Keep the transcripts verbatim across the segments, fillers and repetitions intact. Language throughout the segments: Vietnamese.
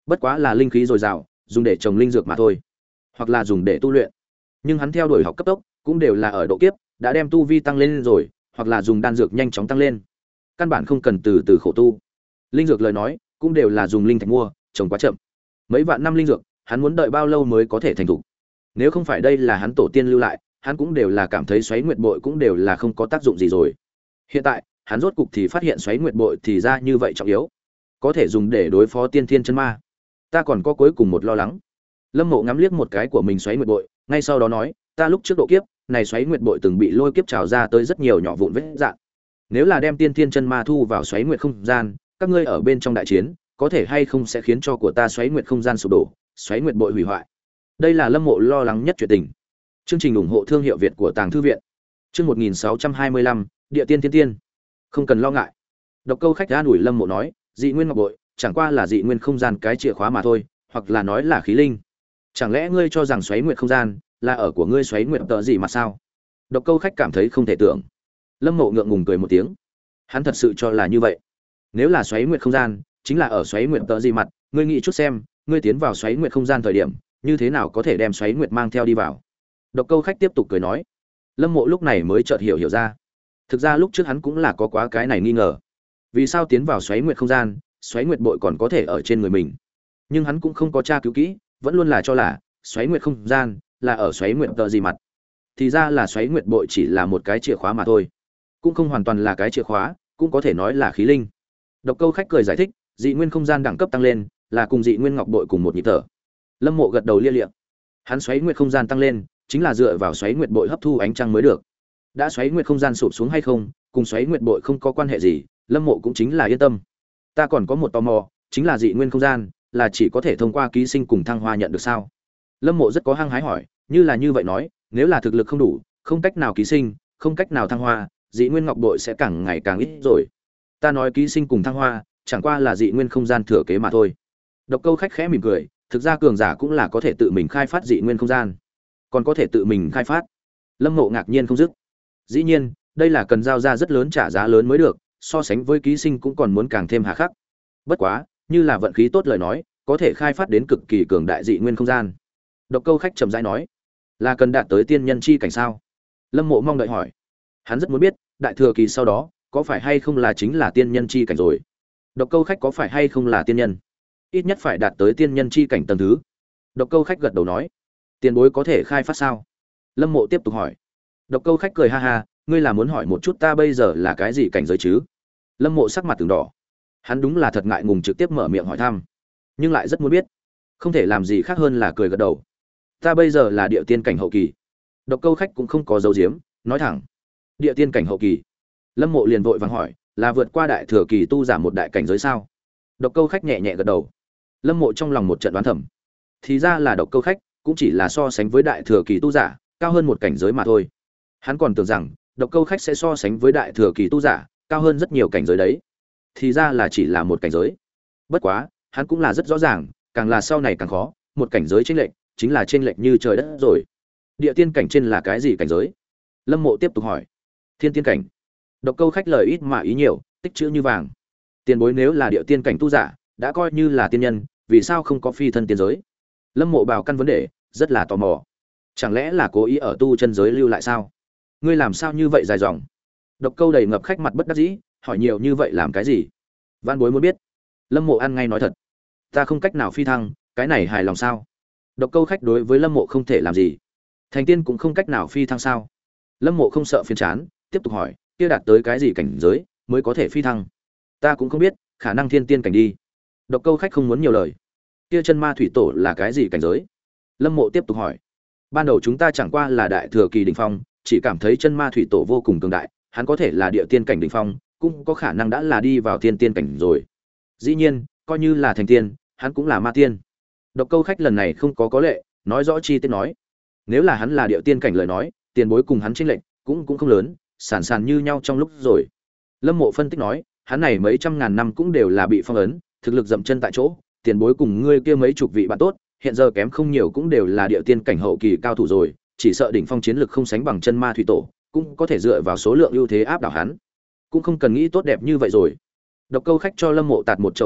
bất quá là linh khí dồi dào, dùng để trồng linh dược mà thôi, hoặc là dùng để tu luyện. Nhưng hắn theo đuổi học cấp tốc, cũng đều là ở độ kiếp, đã đem tu vi tăng lên rồi, hoặc là dùng đan dược nhanh chóng tăng lên. Căn bản không cần từ từ khổ tu. Linh dược lời nói, cũng đều là dùng linh thạch mua, trồng quá chậm. Mấy vạn năm linh dược, hắn muốn đợi bao lâu mới có thể thành thục? Nếu không phải đây là hắn tổ tiên lưu lại, hắn cũng đều là cảm thấy xoáy nguyệt bội cũng đều là không có tác dụng gì rồi. Hiện tại, hắn rốt cục thì phát hiện xoáy nguyệt bội thì ra như vậy trọng yếu, có thể dùng để đối phó tiên thiên chân ma. Ta còn có cuối cùng một lo lắng. Lâm Mộ ngắm liếc một cái của mình xoáy nguyệt bội, ngay sau đó nói, ta lúc trước độ kiếp, này xoáy nguyệt bội từng bị lôi kiếp trào ra tới rất nhiều nhỏ vụn vết rạn. Nếu là đem tiên thiên chân ma thu vào xoáy nguyệt không gian, các ngươi ở bên trong đại chiến, có thể hay không sẽ khiến cho của ta xoáy nguyệt không gian sụp đổ, xoáy nguyệt bội hủy hoại. Đây là Lâm Mộ lo lắng nhất chuyện tình. Chương trình ủng hộ thương hiệu Việt của Tàng thư viện. Chương một nghìn sáu trăm hai mươi lăm, Địa tiên thiên tiên. Không cần lo ngại. Độc Câu Khách an ủi Lâm Mộ nói, dị nguyên ngọc bội, chẳng qua là dị nguyên không gian cái chìa khóa mà thôi, hoặc là nói là khí linh. Chẳng lẽ ngươi cho rằng xoáy nguyệt không gian là ở của ngươi xoáy nguyệt tợ gì mà sao? Độc Câu Khách cảm thấy không thể tưởng. Lâm Mộ ngượng ngùng cười một tiếng. Hắn thật sự cho là như vậy. Nếu là xoáy nguyệt không gian, chính là ở xoáy nguyệt tợ gì mặt, ngươi nghĩ chút xem, ngươi tiến vào xoáy nguyệt không gian thời điểm, như thế nào có thể đem xoáy nguyệt mang theo đi vào? Độc Câu Khách tiếp tục cười nói. Lâm Mộ lúc này mới chợt hiểu hiểu ra. Thực ra lúc trước hắn cũng là có quá cái này nghi ngờ. Vì sao tiến vào xoáy nguyệt không gian, xoáy nguyệt bội còn có thể ở trên người mình? Nhưng hắn cũng không có tra cứu kỹ, vẫn luôn là cho là xoáy nguyệt không gian là ở xoáy nguyệt tợ gì mặt. Thì ra là xoáy nguyệt bội chỉ là một cái chìa khóa mà thôi, cũng không hoàn toàn là cái chìa khóa, cũng có thể nói là khí linh. Độc Câu Khách cười giải thích, dị nguyên không gian đẳng cấp tăng lên, là cùng dị nguyên ngọc bội cùng một nhịp thở. Lâm Mộ gật đầu lia lịa. Hắn xoáy nguyệt không gian tăng lên, chính là dựa vào xoáy nguyệt bội hấp thu ánh trăng mới được. Đã xoáy nguyệt không gian sụp xuống hay không, cùng xoáy nguyệt bội không có quan hệ gì, Lâm Mộ cũng chính là yên tâm. Ta còn có một tò mò, chính là dị nguyên không gian, là chỉ có thể thông qua ký sinh cùng thăng hoa nhận được sao? Lâm Mộ rất có hăng hái hỏi, như là như vậy nói, nếu là thực lực không đủ, không cách nào ký sinh, không cách nào thăng hoa, dị nguyên ngọc bội sẽ càng ngày càng ít rồi. Ta nói ký sinh cùng thăng hoa, chẳng qua là dị nguyên không gian thừa kế mà thôi. Độc Câu Khách khẽ mỉm cười, thực ra cường giả cũng là có thể tự mình khai phát dị nguyên không gian, còn có thể tự mình khai phát. Lâm Mộ ngạc nhiên không dứt. Dĩ nhiên, đây là cần giao ra rất lớn trả giá lớn mới được, so sánh với ký sinh cũng còn muốn càng thêm hà khắc. Bất quá, như là vận khí tốt lời nói, có thể khai phát đến cực kỳ cường đại dị nguyên không gian. Độc Câu Khách trầm rãi nói, là cần đạt tới tiên nhân chi cảnh sao? Lâm Mộ mong đợi hỏi. Hắn rất muốn biết, đại thừa kỳ sau đó, có phải hay không là chính là tiên nhân chi cảnh rồi? Độc Câu Khách có phải hay không là tiên nhân? Ít nhất phải đạt tới tiên nhân chi cảnh tầng thứ. Độc Câu Khách gật đầu nói, tiền bối có thể khai phát sao? Lâm Mộ tiếp tục hỏi. Độc Câu Khách cười ha ha, ngươi là muốn hỏi một chút ta bây giờ là cái gì cảnh giới chứ? Lâm Mộ sắc mặt từng đỏ. Hắn đúng là thật ngại ngùng trực tiếp mở miệng hỏi thăm, nhưng lại rất muốn biết, không thể làm gì khác hơn là cười gật đầu. Ta bây giờ là địa tiên cảnh hậu kỳ. Độc Câu Khách cũng không có giấu giếm, nói thẳng. Địa tiên cảnh hậu kỳ. Lâm Mộ liền vội vàng hỏi, là vượt qua đại thừa kỳ tu giảm một đại cảnh giới sao? Độc Câu Khách nhẹ nhẹ gật đầu. Lâm Mộ trong lòng một trận đoán thầm, thì ra là Độc Câu Khách cũng chỉ là so sánh với đại thừa kỳ tu giả cao hơn một cảnh giới mà thôi. Hắn còn tưởng rằng Độc Câu Khách sẽ so sánh với đại thừa kỳ tu giả cao hơn rất nhiều cảnh giới đấy, thì ra là chỉ là một cảnh giới. Bất quá, hắn cũng là rất rõ ràng, càng là sau này càng khó, một cảnh giới chênh lệch chính là chênh lệch như trời đất rồi. Địa tiên cảnh trên là cái gì cảnh giới? Lâm Mộ tiếp tục hỏi. Thiên tiên cảnh. Độc Câu Khách lời ít mà ý nhiều, tích chữ như vàng. Tiền bối nếu là địa tiên cảnh tu giả, đã coi như là tiên nhân, vì sao không có phi thân tiên giới? Lâm Mộ bào căn vấn đề, rất là tò mò. Chẳng lẽ là cố ý ở tu chân giới lưu lại sao? Ngươi làm sao như vậy dài dòng? Độc Câu đầy ngập khách mặt bất đắc dĩ, hỏi nhiều như vậy làm cái gì? Văn bối muốn biết. Lâm Mộ ăn ngay nói thật. Ta không cách nào phi thăng, cái này hài lòng sao? Độc Câu Khách đối với Lâm Mộ không thể làm gì. Thành tiên cũng không cách nào phi thăng sao? Lâm Mộ không sợ phiền chán, tiếp tục hỏi, kia đạt tới cái gì cảnh giới mới có thể phi thăng? Ta cũng không biết, khả năng thiên tiên cảnh đi. Độc Câu Khách không muốn nhiều lời. Kia chân ma thủy tổ là cái gì cảnh giới? Lâm Mộ tiếp tục hỏi. Ban đầu chúng ta chẳng qua là đại thừa kỳ đỉnh phong, chỉ cảm thấy chân ma thủy tổ vô cùng cường đại, hắn có thể là địa tiên cảnh đỉnh phong, cũng có khả năng đã là đi vào thiên tiên cảnh rồi. Dĩ nhiên, coi như là thành tiên, hắn cũng là ma tiên. Độc Câu Khách lần này không có có lệ, nói rõ chi tiết nói. Nếu là hắn là địa tiên cảnh lời nói, tiền bối cùng hắn chênh lệch cũng cũng không lớn, sản sản như nhau trong lúc rồi. Lâm Mộ phân tích nói, hắn này mấy trăm ngàn năm cũng đều là bị phong ấn, thực lực dậm chân tại chỗ, tiền bối cùng ngươi kia mấy chục vị bạn tốt, hiện giờ kém không nhiều cũng đều là địa tiên cảnh hậu kỳ cao thủ rồi, chỉ sợ đỉnh phong chiến lực không sánh bằng chân ma thủy tổ, cũng có thể dựa vào số lượng ưu thế áp đảo hắn. Cũng không cần nghĩ tốt đẹp như vậy rồi. Độc Câu Khách cho Lâm Mộ tạt một chậu nước lạnh,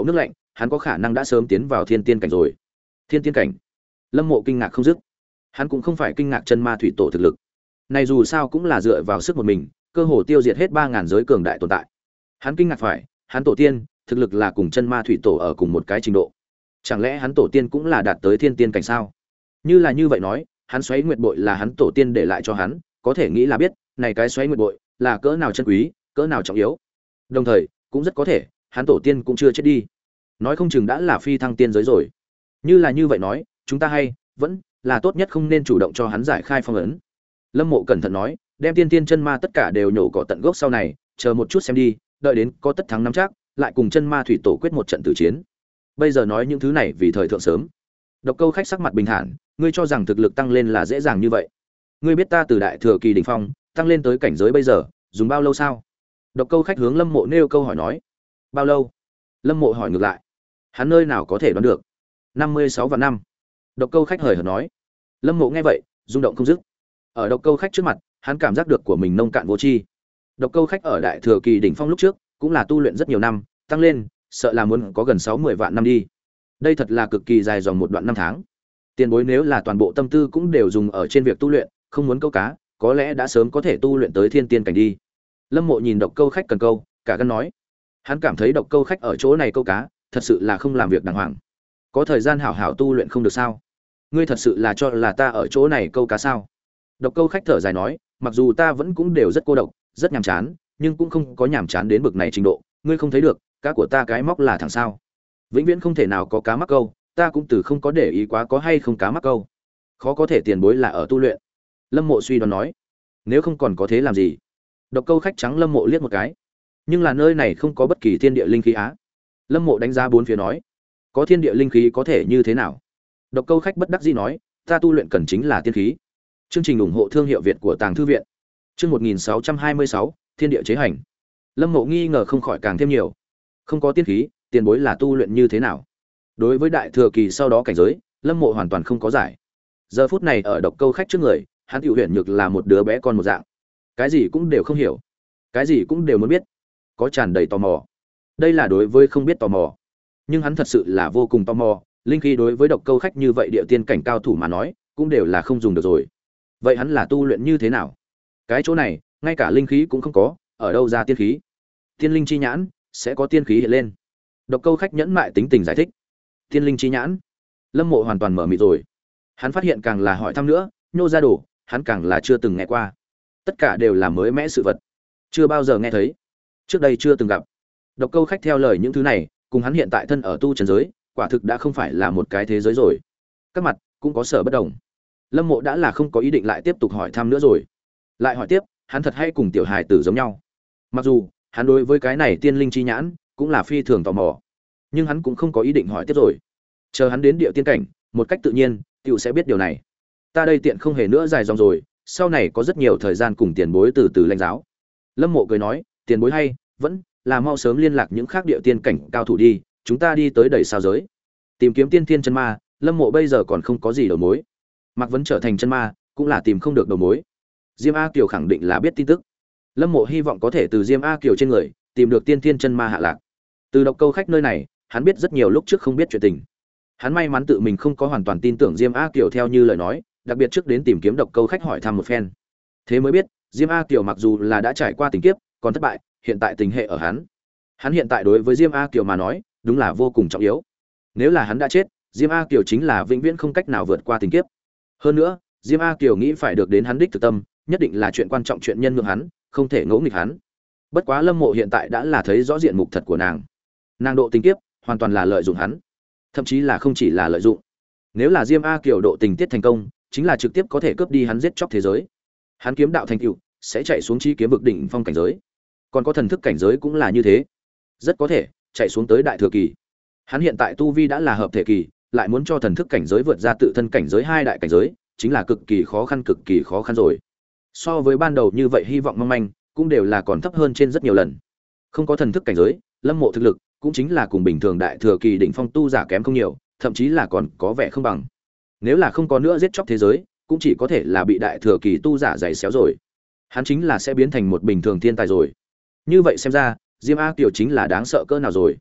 hắn có khả năng đã sớm tiến vào thiên tiên cảnh rồi. Thiên tiên cảnh? Lâm Mộ kinh ngạc không dứt. Hắn cũng không phải kinh ngạc chân ma thủy tổ thực lực. Này dù sao cũng là dựa vào sức một mình, cơ hồ tiêu diệt hết ba ngàn giới cường đại tồn tại. Hắn kinh ngạc phải, hắn tổ tiên thực lực là cùng chân ma thủy tổ ở cùng một cái trình độ. Chẳng lẽ hắn tổ tiên cũng là đạt tới thiên tiên cảnh sao? Như là như vậy nói, hắn xoáy nguyệt bội là hắn tổ tiên để lại cho hắn, có thể nghĩ là biết, này cái xoáy nguyệt bội là cỡ nào chân quý, cỡ nào trọng yếu. Đồng thời, cũng rất có thể, hắn tổ tiên cũng chưa chết đi. Nói không chừng đã là phi thăng tiên giới rồi. Như là như vậy nói, chúng ta hay vẫn là tốt nhất không nên chủ động cho hắn giải khai phong ấn. Lâm Mộ cẩn thận nói, đem tiên tiên chân ma tất cả đều nhổ cỏ tận gốc sau này, chờ một chút xem đi, đợi đến có tất thắng nắm chắc, lại cùng chân ma thủy tổ quyết một trận tử chiến. Bây giờ nói những thứ này vì thời thượng sớm. Độc Câu Khách sắc mặt bình thản, ngươi cho rằng thực lực tăng lên là dễ dàng như vậy? Ngươi biết ta từ đại thừa kỳ đỉnh phong tăng lên tới cảnh giới bây giờ, dùng bao lâu sao? Độc Câu Khách hướng Lâm Mộ nêu câu hỏi nói. Bao lâu? Lâm Mộ hỏi ngược lại. Hắn nơi nào có thể đoán được? năm mươi sáu vạn năm. Độc Câu Khách hời hợt nói. Lâm Mộ nghe vậy, rung động không dứt. Ở Độc Câu Khách trước mặt, hắn cảm giác được của mình nông cạn vô tri. Độc Câu Khách ở đại thừa kỳ đỉnh phong lúc trước, cũng là tu luyện rất nhiều năm, tăng lên, sợ là muốn có gần sáu mươi vạn năm đi. Đây thật là cực kỳ dài dòng một đoạn năm tháng. Tiền bối nếu là toàn bộ tâm tư cũng đều dùng ở trên việc tu luyện, không muốn câu cá, có lẽ đã sớm có thể tu luyện tới thiên tiên cảnh đi. Lâm Mộ nhìn Độc Câu Khách cần câu, cả gan nói. Hắn cảm thấy Độc Câu Khách ở chỗ này câu cá, thật sự là không làm việc đàng hoàng. Có thời gian hảo hảo tu luyện không được sao? Ngươi thật sự là cho là ta ở chỗ này câu cá sao? Độc Câu Khách thở dài nói, mặc dù ta vẫn cũng đều rất cô độc, rất nhàm chán, nhưng cũng không có nhàm chán đến bực này trình độ, ngươi không thấy được, cá của ta cái móc là thằng sao? Vĩnh viễn không thể nào có cá mắc câu, ta cũng từ không có để ý quá có hay không cá mắc câu. Khó có thể tiền bối là ở tu luyện. Lâm Mộ suy đoán nói, nếu không còn có thế làm gì? Độc Câu Khách trắng Lâm Mộ liếc một cái. Nhưng là nơi này không có bất kỳ thiên địa linh khí á. Lâm Mộ đánh giá bốn phía nói, có thiên địa linh khí có thể như thế nào? Độc Câu Khách bất đắc dĩ nói, ta tu luyện cần chính là tiên khí. Chương trình ủng hộ thương hiệu Việt của Tàng Thư viện. Chương một nghìn sáu trăm hai mươi sáu, Thiên địa chế hành. Lâm Mộ nghi ngờ không khỏi càng thêm nhiều. Không có tiên khí, tiền bối là tu luyện như thế nào? Đối với đại thừa kỳ sau đó cảnh giới, Lâm Mộ hoàn toàn không có giải. Giờ phút này ở Độc Câu Khách trước người, hắn tiểu huyền nhược là một đứa bé con một dạng, cái gì cũng đều không hiểu, cái gì cũng đều muốn biết, có tràn đầy tò mò. Đây là đối với không biết tò mò, nhưng hắn thật sự là vô cùng tò mò. Linh khí đối với Độc Câu Khách như vậy địa tiên cảnh cao thủ mà nói, cũng đều là không dùng được rồi. Vậy hắn là tu luyện như thế nào? Cái chỗ này, ngay cả linh khí cũng không có, ở đâu ra tiên khí? Tiên linh chi nhãn sẽ có tiên khí hiện lên. Độc Câu Khách nhẫn mại tính tình giải thích. Tiên linh chi nhãn? Lâm Mộ hoàn toàn mở mịt rồi. Hắn phát hiện càng là hỏi thăm nữa, nhô ra đồ, hắn càng là chưa từng nghe qua. Tất cả đều là mới mẽ sự vật, chưa bao giờ nghe thấy, trước đây chưa từng gặp. Độc Câu Khách theo lời những thứ này, cùng hắn hiện tại thân ở tu trần giới, quả thực đã không phải là một cái thế giới rồi. Các mặt cũng có sở bất đồng. Lâm Mộ đã là không có ý định lại tiếp tục hỏi thăm nữa rồi. Lại hỏi tiếp, hắn thật hay cùng tiểu hài tử giống nhau. Mặc dù hắn đối với cái này tiên linh chi nhãn cũng là phi thường tò mò, nhưng hắn cũng không có ý định hỏi tiếp rồi. Chờ hắn đến địa tiên cảnh, một cách tự nhiên, tiểu sẽ biết điều này. Ta đây tiện không hề nữa dài dòng rồi, sau này có rất nhiều thời gian cùng tiền bối từ từ lãnh giáo. Lâm Mộ cười nói, tiền bối hay vẫn là mau sớm liên lạc những khác địa tiên cảnh cao thủ đi, chúng ta đi tới đầy sao giới, tìm kiếm tiên thiên chân ma. Lâm Mộ bây giờ còn không có gì đầu mối. Mạc Vấn trở thành chân ma, cũng là tìm không được đầu mối. Diêm A Kiều khẳng định là biết tin tức. Lâm Mộ hy vọng có thể từ Diêm A Kiều trên người tìm được tiên thiên chân ma hạ lạc. Từ Độc Câu Khách nơi này, hắn biết rất nhiều lúc trước không biết chuyện tình. Hắn may mắn tự mình không có hoàn toàn tin tưởng Diêm A Kiều theo như lời nói, đặc biệt trước đến tìm kiếm Độc Câu Khách hỏi thăm một phen. Thế mới biết, Diêm A Kiều mặc dù là đã trải qua tình kiếp, còn thất bại, hiện tại tình hệ ở hắn. Hắn hiện tại đối với Diêm A Kiều mà nói, đúng là vô cùng trọng yếu. Nếu là hắn đã chết, Diêm A Kiều chính là vĩnh viễn không cách nào vượt qua tình kiếp. Hơn nữa, Diêm A Kiều nghĩ phải được đến hắn đích thực tâm, nhất định là chuyện quan trọng, chuyện nhân nhượng hắn, không thể ngỗ nghịch hắn. Bất quá Lâm Mộ hiện tại đã là thấy rõ diện mục thật của nàng. Nàng độ tình kiếp, hoàn toàn là lợi dụng hắn, thậm chí là không chỉ là lợi dụng. Nếu là Diêm A Kiều độ tình tiết thành công, chính là trực tiếp có thể cướp đi hắn, giết chóc thế giới. Hắn kiếm đạo thành tựu sẽ chạy xuống chi kiếm vực đỉnh phong cảnh giới. Còn có thần thức cảnh giới cũng là như thế, rất có thể chạy xuống tới đại thừa kỳ. Hắn hiện tại tu vi đã là hợp thể kỳ, lại muốn cho thần thức cảnh giới vượt ra tự thân cảnh giới hai đại cảnh giới, chính là cực kỳ khó khăn cực kỳ khó khăn rồi. So với ban đầu như vậy hy vọng mong manh, cũng đều là còn thấp hơn trên rất nhiều lần. Không có thần thức cảnh giới, Lâm Mộ thực lực cũng chính là cùng bình thường đại thừa kỳ đỉnh phong tu giả kém không nhiều, thậm chí là còn có vẻ không bằng. Nếu là không có nữa giết chóc thế giới, cũng chỉ có thể là bị đại thừa kỳ tu giả giày xéo rồi. Hắn chính là sẽ biến thành một bình thường thiên tài rồi. Như vậy xem ra, Diêm A Kiều chính là đáng sợ cỡ nào rồi.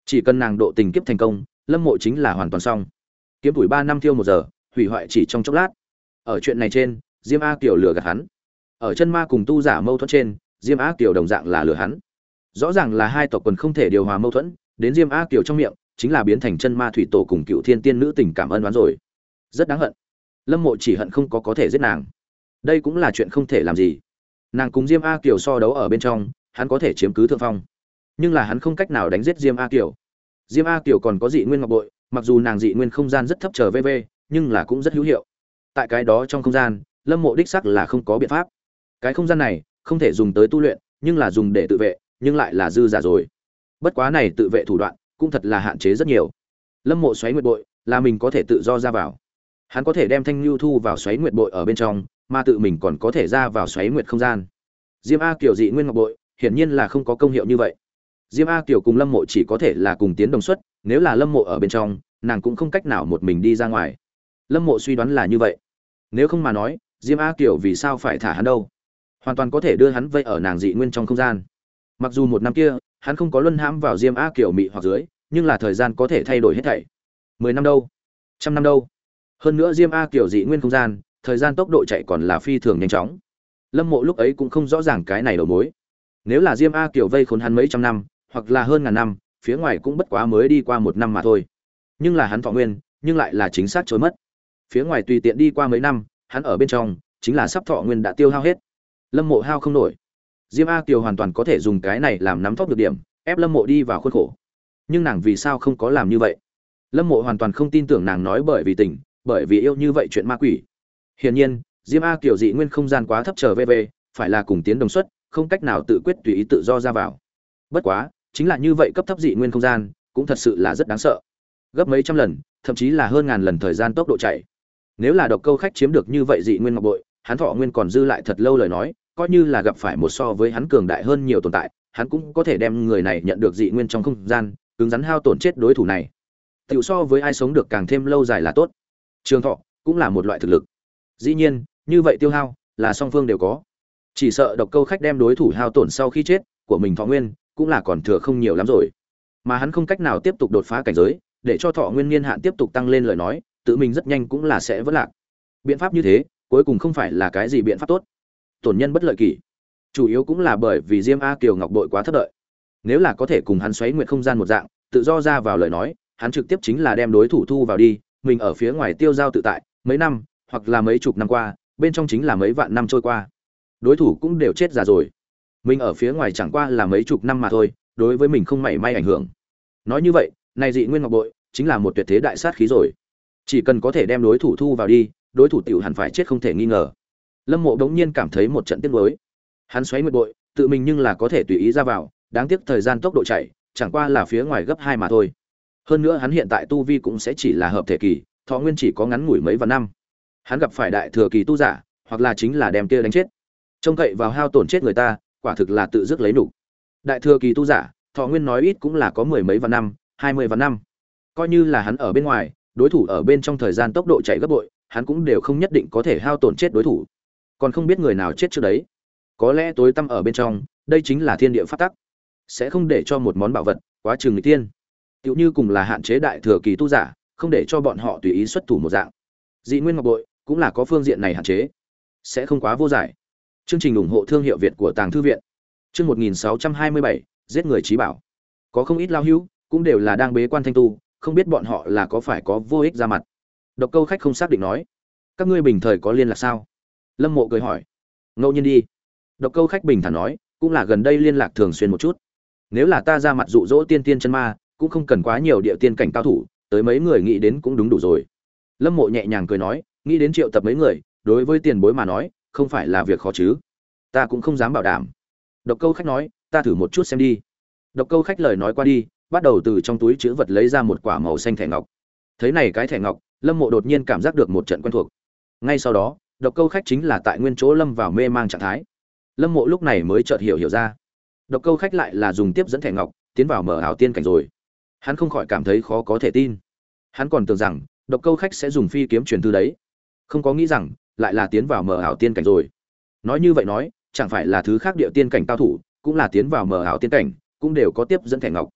Chỉ cần nàng độ tình kiếp thành công, Lâm Mộ chính là hoàn toàn xong. Kiếm tuổi ba năm thiêu một giờ, hủy hoại chỉ trong chốc lát. Ở chuyện này trên, Diêm A Kiều lừa gạt hắn. Ở chân ma cùng tu giả mâu thuẫn trên, Diêm A Kiều đồng dạng là lừa hắn. Rõ ràng là hai tộc quần không thể điều hòa mâu thuẫn, đến Diêm A Kiều trong miệng chính là biến thành chân ma thủy tổ cùng Cựu Thiên Tiên nữ tình cảm ân oán rồi. Rất đáng hận. Lâm Mộ chỉ hận không có có thể giết nàng. Đây cũng là chuyện không thể làm gì. Nàng cùng Diêm A Kiều so đấu ở bên trong, hắn có thể chiếm cứ thượng phong, nhưng là hắn không cách nào đánh giết Diêm A Kiều. Diêm A Kiều còn có dị nguyên ngọc bội, mặc dù nàng dị nguyên không gian rất thấp trở vê vê, nhưng là cũng rất hữu hiệu. Tại cái đó trong không gian, Lâm Mộ đích xác là không có biện pháp. Cái không gian này không thể dùng tới tu luyện, nhưng là dùng để tự vệ, nhưng lại là dư giả rồi. Bất quá này tự vệ thủ đoạn cũng thật là hạn chế rất nhiều. Lâm Mộ xoáy nguyệt bội là mình có thể tự do ra vào. Hắn có thể đem thanh lưu thu vào xoáy nguyệt bội ở bên trong, mà tự mình còn có thể ra vào xoáy nguyệt không gian. Diêm A Kiều dị nguyên ngọc bội hiển nhiên là không có công hiệu như vậy. Diêm A Kiều cùng Lâm Mộ chỉ có thể là cùng tiến đồng xuất, nếu là Lâm Mộ ở bên trong, nàng cũng không cách nào một mình đi ra ngoài. Lâm Mộ suy đoán là như vậy. Nếu không mà nói, Diêm A Kiều vì sao phải thả hắn đâu? Hoàn toàn có thể đưa hắn vây ở nàng dị nguyên trong không gian. Mặc dù một năm kia, hắn không có luân hãm vào Diêm A Kiều mị hoặc dưới, nhưng là thời gian có thể thay đổi hết thảy. Mười năm đâu? Trăm năm đâu? Hơn nữa Diêm A Kiều dị nguyên không gian, thời gian tốc độ chạy còn là phi thường nhanh chóng. Lâm Mộ lúc ấy cũng không rõ ràng cái này đầu mối. Nếu là Diêm A Kiều vây khốn hắn mấy trăm năm, hoặc là hơn ngàn năm, phía ngoài cũng bất quá mới đi qua một năm mà thôi. Nhưng là hắn thọ nguyên, nhưng lại là chính xác trôi mất. Phía ngoài tùy tiện đi qua mấy năm, hắn ở bên trong, chính là sắp thọ nguyên đã tiêu hao hết. Lâm Mộ hao không nổi. Diêm A Kiều hoàn toàn có thể dùng cái này làm nắm thóp được điểm, ép Lâm Mộ đi vào khuôn khổ. Nhưng nàng vì sao không có làm như vậy? Lâm Mộ hoàn toàn không tin tưởng nàng nói bởi vì tình, bởi vì yêu như vậy chuyện ma quỷ. Hiển nhiên, Diêm A Kiều dị nguyên không gian quá thấp trở về về, phải là cùng tiến đồng xuất, không cách nào tự quyết tùy ý tự do ra vào. Bất quá, chính là như vậy cấp thấp dị nguyên không gian, cũng thật sự là rất đáng sợ. Gấp mấy trăm lần, thậm chí là hơn ngàn lần thời gian tốc độ chạy. Nếu là độc câu khách chiếm được như vậy dị nguyên ngọc bội, hắn thọ nguyên còn dư lại thật lâu lời nói, coi như là gặp phải một so với hắn cường đại hơn nhiều tồn tại, hắn cũng có thể đem người này nhận được dị nguyên trong không gian, cứng rắn hao tổn chết đối thủ này. Tiểu so với ai sống được càng thêm lâu dài là tốt. Trường thọ cũng là một loại thực lực. Dĩ nhiên, như vậy tiêu hao là song phương đều có. Chỉ sợ độc câu khách đem đối thủ hao tổn sau khi chết, của mình thọ nguyên cũng là còn thừa không nhiều lắm rồi. Mà hắn không cách nào tiếp tục đột phá cảnh giới, để cho thọ nguyên niên hạn tiếp tục tăng lên lời nói, tự mình rất nhanh cũng là sẽ vỡ lạc. Biện pháp như thế, cuối cùng không phải là cái gì biện pháp tốt. Tổn nhân bất lợi kỷ. Chủ yếu cũng là bởi vì Diêm A Kiều ngọc bội quá thấp đợi. Nếu là có thể cùng hắn xoáy nguyệt không gian một dạng, tự do ra vào lời nói, hắn trực tiếp chính là đem đối thủ thu vào đi, mình ở phía ngoài tiêu giao tự tại, mấy năm, hoặc là mấy chục năm qua, bên trong chính là mấy vạn năm trôi qua. Đối thủ cũng đều chết già rồi. Mình ở phía ngoài chẳng qua là mấy chục năm mà thôi, đối với mình không mảy may ảnh hưởng. Nói như vậy, này dị nguyên ngọc bội chính là một tuyệt thế đại sát khí rồi. Chỉ cần có thể đem đối thủ thu vào đi, đối thủ tiểu hẳn phải chết không thể nghi ngờ. Lâm Mộ đống nhiên cảm thấy một trận tiếc nuối. Hắn xoáy nguyệt bội, tự mình nhưng là có thể tùy ý ra vào, đáng tiếc thời gian tốc độ chạy, chẳng qua là phía ngoài gấp hai mà thôi. Hơn nữa hắn hiện tại tu vi cũng sẽ chỉ là hợp thể kỳ, thọ nguyên chỉ có ngắn ngủi mấy vạn năm. Hắn gặp phải đại thừa kỳ tu giả, hoặc là chính là đem kia đánh chết. Trông cậy vào hao tổn chết người ta, quả thực là tự dứt lấy đủ. Đại thừa kỳ tu giả, thọ nguyên nói ít cũng là có mười mấy vạn năm, hai mươi vạn năm. Coi như là hắn ở bên ngoài, đối thủ ở bên trong thời gian tốc độ chạy gấp bội, hắn cũng đều không nhất định có thể hao tổn chết đối thủ. Còn không biết người nào chết trước đấy. Có lẽ tối tăm ở bên trong, đây chính là thiên địa pháp tắc, sẽ không để cho một món bảo vật quá trường người tiên. Tiểu như cùng là hạn chế đại thừa kỳ tu giả, không để cho bọn họ tùy ý xuất thủ một dạng. Dị nguyên ngọc bội cũng là có phương diện này hạn chế, sẽ không quá vô giải. Chương trình ủng hộ thương hiệu Việt của Tàng Thư viện. Chương một nghìn sáu trăm hai mươi bảy, giết người chí bảo. Có không ít lao hữu, cũng đều là đang bế quan thanh tu, không biết bọn họ là có phải có vô ích ra mặt. Độc câu khách không xác định nói, các ngươi bình thời có liên lạc sao? Lâm Mộ cười hỏi. Ngẫu nhiên đi. Độc câu khách bình thản nói, cũng là gần đây liên lạc thường xuyên một chút. Nếu là ta ra mặt dụ dỗ tiên tiên chân ma, cũng không cần quá nhiều địa tiên cảnh cao thủ, tới mấy người nghĩ đến cũng đúng đủ rồi. Lâm Mộ nhẹ nhàng cười nói, nghĩ đến triệu tập mấy người, đối với tiền bối mà nói, không phải là việc khó chứ. Ta cũng không dám bảo đảm. Độc câu khách nói, ta thử một chút xem đi. Độc câu khách lời nói qua đi, bắt đầu từ trong túi trữ vật lấy ra một quả màu xanh thẻ ngọc. Thấy này cái thẻ ngọc, Lâm Mộ đột nhiên cảm giác được một trận quen thuộc. Ngay sau đó, độc câu khách chính là tại nguyên chỗ lâm vào mê mang trạng thái. Lâm Mộ lúc này mới chợt hiểu hiểu ra, độc câu khách lại là dùng tiếp dẫn thẻ ngọc tiến vào mở ảo tiên cảnh rồi. Hắn không khỏi cảm thấy khó có thể tin. Hắn còn tưởng rằng độc câu khách sẽ dùng phi kiếm truyền thư đấy, không có nghĩ rằng lại là tiến vào mở ảo tiên cảnh rồi. Nói như vậy nói, chẳng phải là thứ khác địa tiên cảnh cao thủ cũng là tiến vào mở ảo tiên cảnh, cũng đều có tiếp dẫn thẻ ngọc.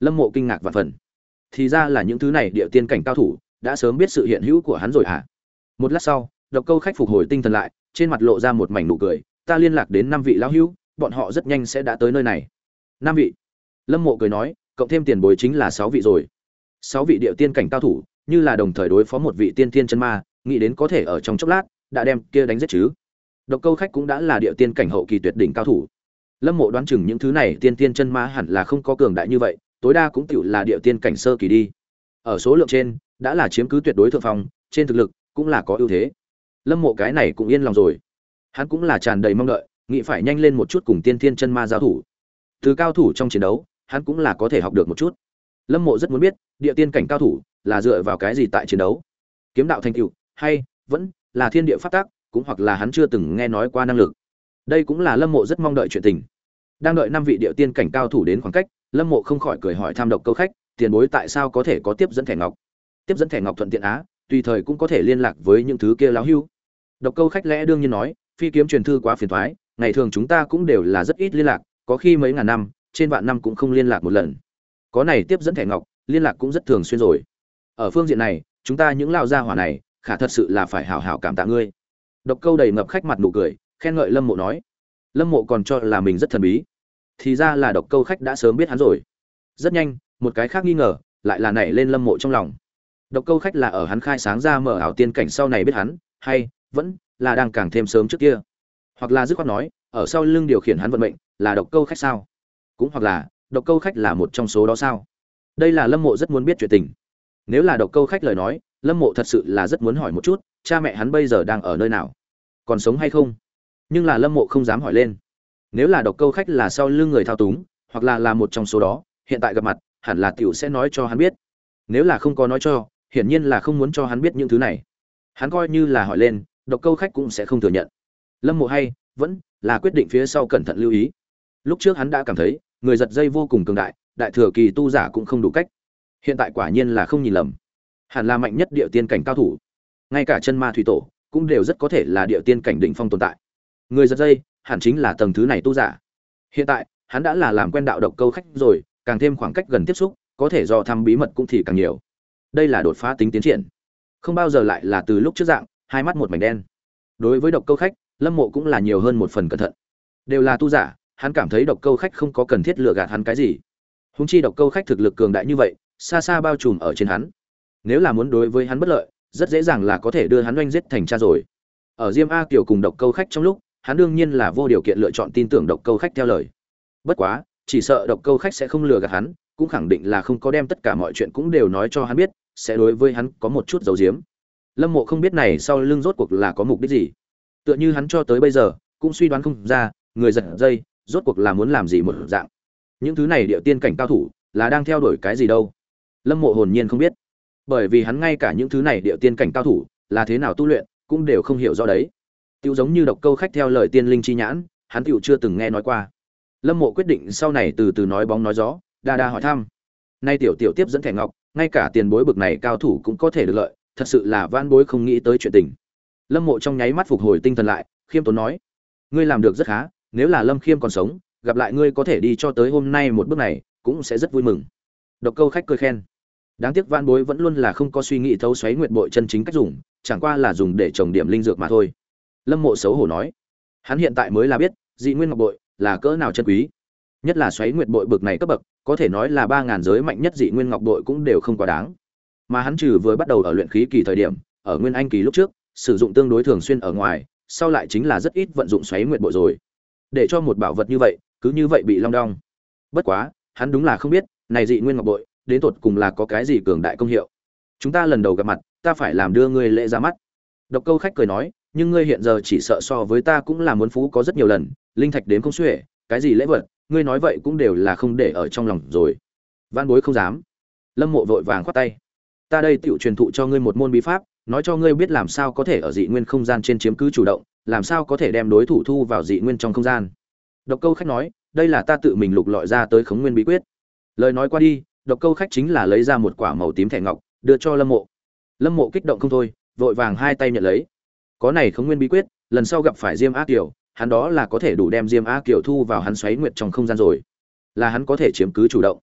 Lâm Mộ kinh ngạc vạn phần. Thì ra là những thứ này địa tiên cảnh cao thủ đã sớm biết sự hiện hữu của hắn rồi hả? Một lát sau, Độc Câu Khách phục hồi tinh thần lại, trên mặt lộ ra một mảnh nụ cười, ta liên lạc đến năm vị lão hữu, bọn họ rất nhanh sẽ đã tới nơi này. Năm vị? Lâm Mộ cười nói, cộng thêm tiền bối chính là sáu vị rồi. Sáu vị địa tiên cảnh cao thủ, như là đồng thời đối phó một vị tiên thiên chân ma, nghĩ đến có thể ở trong chốc lát đã đem kia đánh giết chứ. Độc Câu Khách cũng đã là địa tiên cảnh hậu kỳ tuyệt đỉnh cao thủ. Lâm Mộ đoán chừng những thứ này tiên tiên chân ma hẳn là không có cường đại như vậy, tối đa cũng tiểu là địa tiên cảnh sơ kỳ đi. Ở số lượng trên, đã là chiếm cứ tuyệt đối thượng phong, trên thực lực cũng là có ưu thế. Lâm Mộ cái này cũng yên lòng rồi. Hắn cũng là tràn đầy mong đợi, nghĩ phải nhanh lên một chút cùng tiên tiên chân ma giao thủ. Từ cao thủ trong chiến đấu, hắn cũng là có thể học được một chút. Lâm Mộ rất muốn biết, địa tiên cảnh cao thủ là dựa vào cái gì tại chiến đấu? Kiếm đạo thành tựu, hay vẫn là thiên địa pháp tắc, cũng hoặc là hắn chưa từng nghe nói qua năng lực. Đây cũng là Lâm Mộ rất mong đợi chuyện tình. Đang đợi năm vị địa tiên cảnh cao thủ đến khoảng cách, Lâm Mộ không khỏi cười hỏi thăm Độc Câu Khách, tiền bối tại sao có thể có tiếp dẫn thẻ ngọc? Tiếp dẫn thẻ ngọc thuận tiện á, tùy thời cũng có thể liên lạc với những thứ kia lão hưu. Độc Câu Khách lẽ đương nhiên nói, phi kiếm truyền thư quá phiền toái, ngày thường chúng ta cũng đều là rất ít liên lạc, có khi mấy ngàn năm, trên vạn năm cũng không liên lạc một lần. Có này tiếp dẫn thẻ ngọc, liên lạc cũng rất thường xuyên rồi. Ở phương diện này, chúng ta những lão gia hỏa này, khả thật sự là phải hảo hảo cảm tạ ngươi. Độc Câu đầy ngập khách mặt nụ cười, khen ngợi Lâm Mộ nói. Lâm Mộ còn cho là mình rất thần bí, thì ra là Độc Câu Khách đã sớm biết hắn rồi. Rất nhanh, một cái khác nghi ngờ lại là nảy lên Lâm Mộ trong lòng. Độc Câu Khách là ở hắn khai sáng ra mở ảo tiên cảnh sau này biết hắn, hay vẫn là đang càng thêm sớm trước kia, hoặc là dứt khoát nói, ở sau lưng điều khiển hắn vận mệnh là Độc Câu Khách sao? Cũng hoặc là Độc Câu Khách là một trong số đó sao? Đây là Lâm Mộ rất muốn biết chuyện tình. Nếu là Độc Câu Khách lời nói, Lâm Mộ thật sự là rất muốn hỏi một chút, cha mẹ hắn bây giờ đang ở nơi nào, còn sống hay không? Nhưng là Lâm Mộ không dám hỏi lên. Nếu là Độc Câu Khách là sau lưng người thao túng, hoặc là là một trong số đó, hiện tại gặp mặt, hẳn là tiểu sẽ nói cho hắn biết. Nếu là không có nói cho, hiển nhiên là không muốn cho hắn biết những thứ này. Hắn coi như là hỏi lên, Độc Câu Khách cũng sẽ không thừa nhận. Lâm Mộ hay vẫn là quyết định phía sau cẩn thận lưu ý. Lúc trước hắn đã cảm thấy, người giật dây vô cùng cường đại, đại thừa kỳ tu giả cũng không đủ cách. Hiện tại quả nhiên là không nhìn lầm. Hẳn là mạnh nhất địa tiên cảnh cao thủ. Ngay cả chân ma thủy tổ cũng đều rất có thể là địa tiên cảnh đỉnh phong tồn tại. Người giật dây, hẳn chính là tầng thứ này tu giả. Hiện tại, hắn đã là làm quen đạo Độc Câu Khách rồi, càng thêm khoảng cách gần tiếp xúc, có thể do thăm bí mật cũng thì càng nhiều. Đây là đột phá tính tiến triển, không bao giờ lại là từ lúc trước dạng hai mắt một mảnh đen. Đối với Độc Câu Khách, Lâm Mộ cũng là nhiều hơn một phần cẩn thận. Đều là tu giả, hắn cảm thấy Độc Câu Khách không có cần thiết lừa gạt hắn cái gì. Húng chi Độc Câu Khách thực lực cường đại như vậy, xa xa bao trùm ở trên hắn. Nếu là muốn đối với hắn bất lợi, rất dễ dàng là có thể đưa hắn oanh giết thành cha rồi. Ở Diêm A Kiều cùng Độc Câu Khách trong lúc, hắn đương nhiên là vô điều kiện lựa chọn tin tưởng Độc Câu Khách theo lời. Bất quá, chỉ sợ Độc Câu Khách sẽ không lừa gạt hắn, cũng khẳng định là không có đem tất cả mọi chuyện cũng đều nói cho hắn biết, sẽ đối với hắn có một chút giấu giếm. Lâm Mộ không biết này sau lưng rốt cuộc là có mục đích gì. Tựa như hắn cho tới bây giờ cũng suy đoán không ra, người giật dây rốt cuộc là muốn làm gì một dạng. Những thứ này địa tiên cảnh cao thủ là đang theo đuổi cái gì đâu? Lâm Mộ hồn nhiên không biết, bởi vì hắn ngay cả những thứ này địa tiên cảnh cao thủ là thế nào tu luyện cũng đều không hiểu rõ đấy. Tiêu giống như Độc Câu Khách theo lời tiên linh chi nhãn, hắn tiểu chưa từng nghe nói qua. Lâm Mộ quyết định sau này từ từ nói bóng nói gió, đa đa hỏi thăm. Nay tiểu tiểu tiếp dẫn thẻ ngọc, ngay cả tiền bối bực này cao thủ cũng có thể được lợi, thật sự là van bối không nghĩ tới chuyện tình. Lâm Mộ trong nháy mắt phục hồi tinh thần lại, khiêm tốn nói: ngươi làm được rất khá, nếu là Lâm Khiêm còn sống, gặp lại ngươi có thể đi cho tới hôm nay một bước này, cũng sẽ rất vui mừng. Độc Câu Khách cười khen. Đáng tiếc van bối vẫn luôn là không có suy nghĩ thấu xoáy nguyệt bội chân chính cách dùng, chẳng qua là dùng để trồng điểm linh dược mà thôi. Lâm Mộ xấu hổ nói. Hắn hiện tại mới là biết, dị nguyên ngọc bội là cỡ nào chân quý. Nhất là xoáy nguyệt bội bực này cấp bậc, có thể nói là ba ngàn giới mạnh nhất dị nguyên ngọc bội cũng đều không quá đáng. Mà hắn trừ vừa bắt đầu ở luyện khí kỳ thời điểm, ở nguyên anh kỳ lúc trước, sử dụng tương đối thường xuyên ở ngoài, sau lại chính là rất ít vận dụng xoáy nguyệt bội rồi. Để cho một bảo vật như vậy, cứ như vậy bị long đong. Bất quá, hắn đúng là không biết, này dị nguyên ngọc bội, đến tột cùng là có cái gì cường đại công hiệu. Chúng ta lần đầu gặp mặt, ta phải làm đưa ngươi lễ ra mắt. Độc Câu Khách cười nói, nhưng ngươi hiện giờ chỉ sợ so với ta cũng là muốn phú có rất nhiều lần, linh thạch đến không xuể, cái gì lễ vật, ngươi nói vậy cũng đều là không để ở trong lòng rồi. Van bối không dám. Lâm Mộ vội vàng khoát tay. Ta đây tiểu truyền thụ cho ngươi một môn bí pháp, nói cho ngươi biết làm sao có thể ở dị nguyên không gian trên chiếm cứ chủ động, làm sao có thể đem đối thủ thu vào dị nguyên trong không gian. Độc Câu Khách nói, đây là ta tự mình lục lọi ra tới khống nguyên bí quyết. Lời nói qua đi, Độc Câu Khách chính là lấy ra một quả màu tím thẻ ngọc, đưa cho Lâm Mộ. Lâm Mộ kích động không thôi, vội vàng hai tay nhận lấy. Có này khống nguyên bí quyết, lần sau gặp phải Diêm A Kiều, hắn đó là có thể đủ đem Diêm A Kiều thu vào hắn xoáy nguyệt trong không gian rồi. Là hắn có thể chiếm cứ chủ động.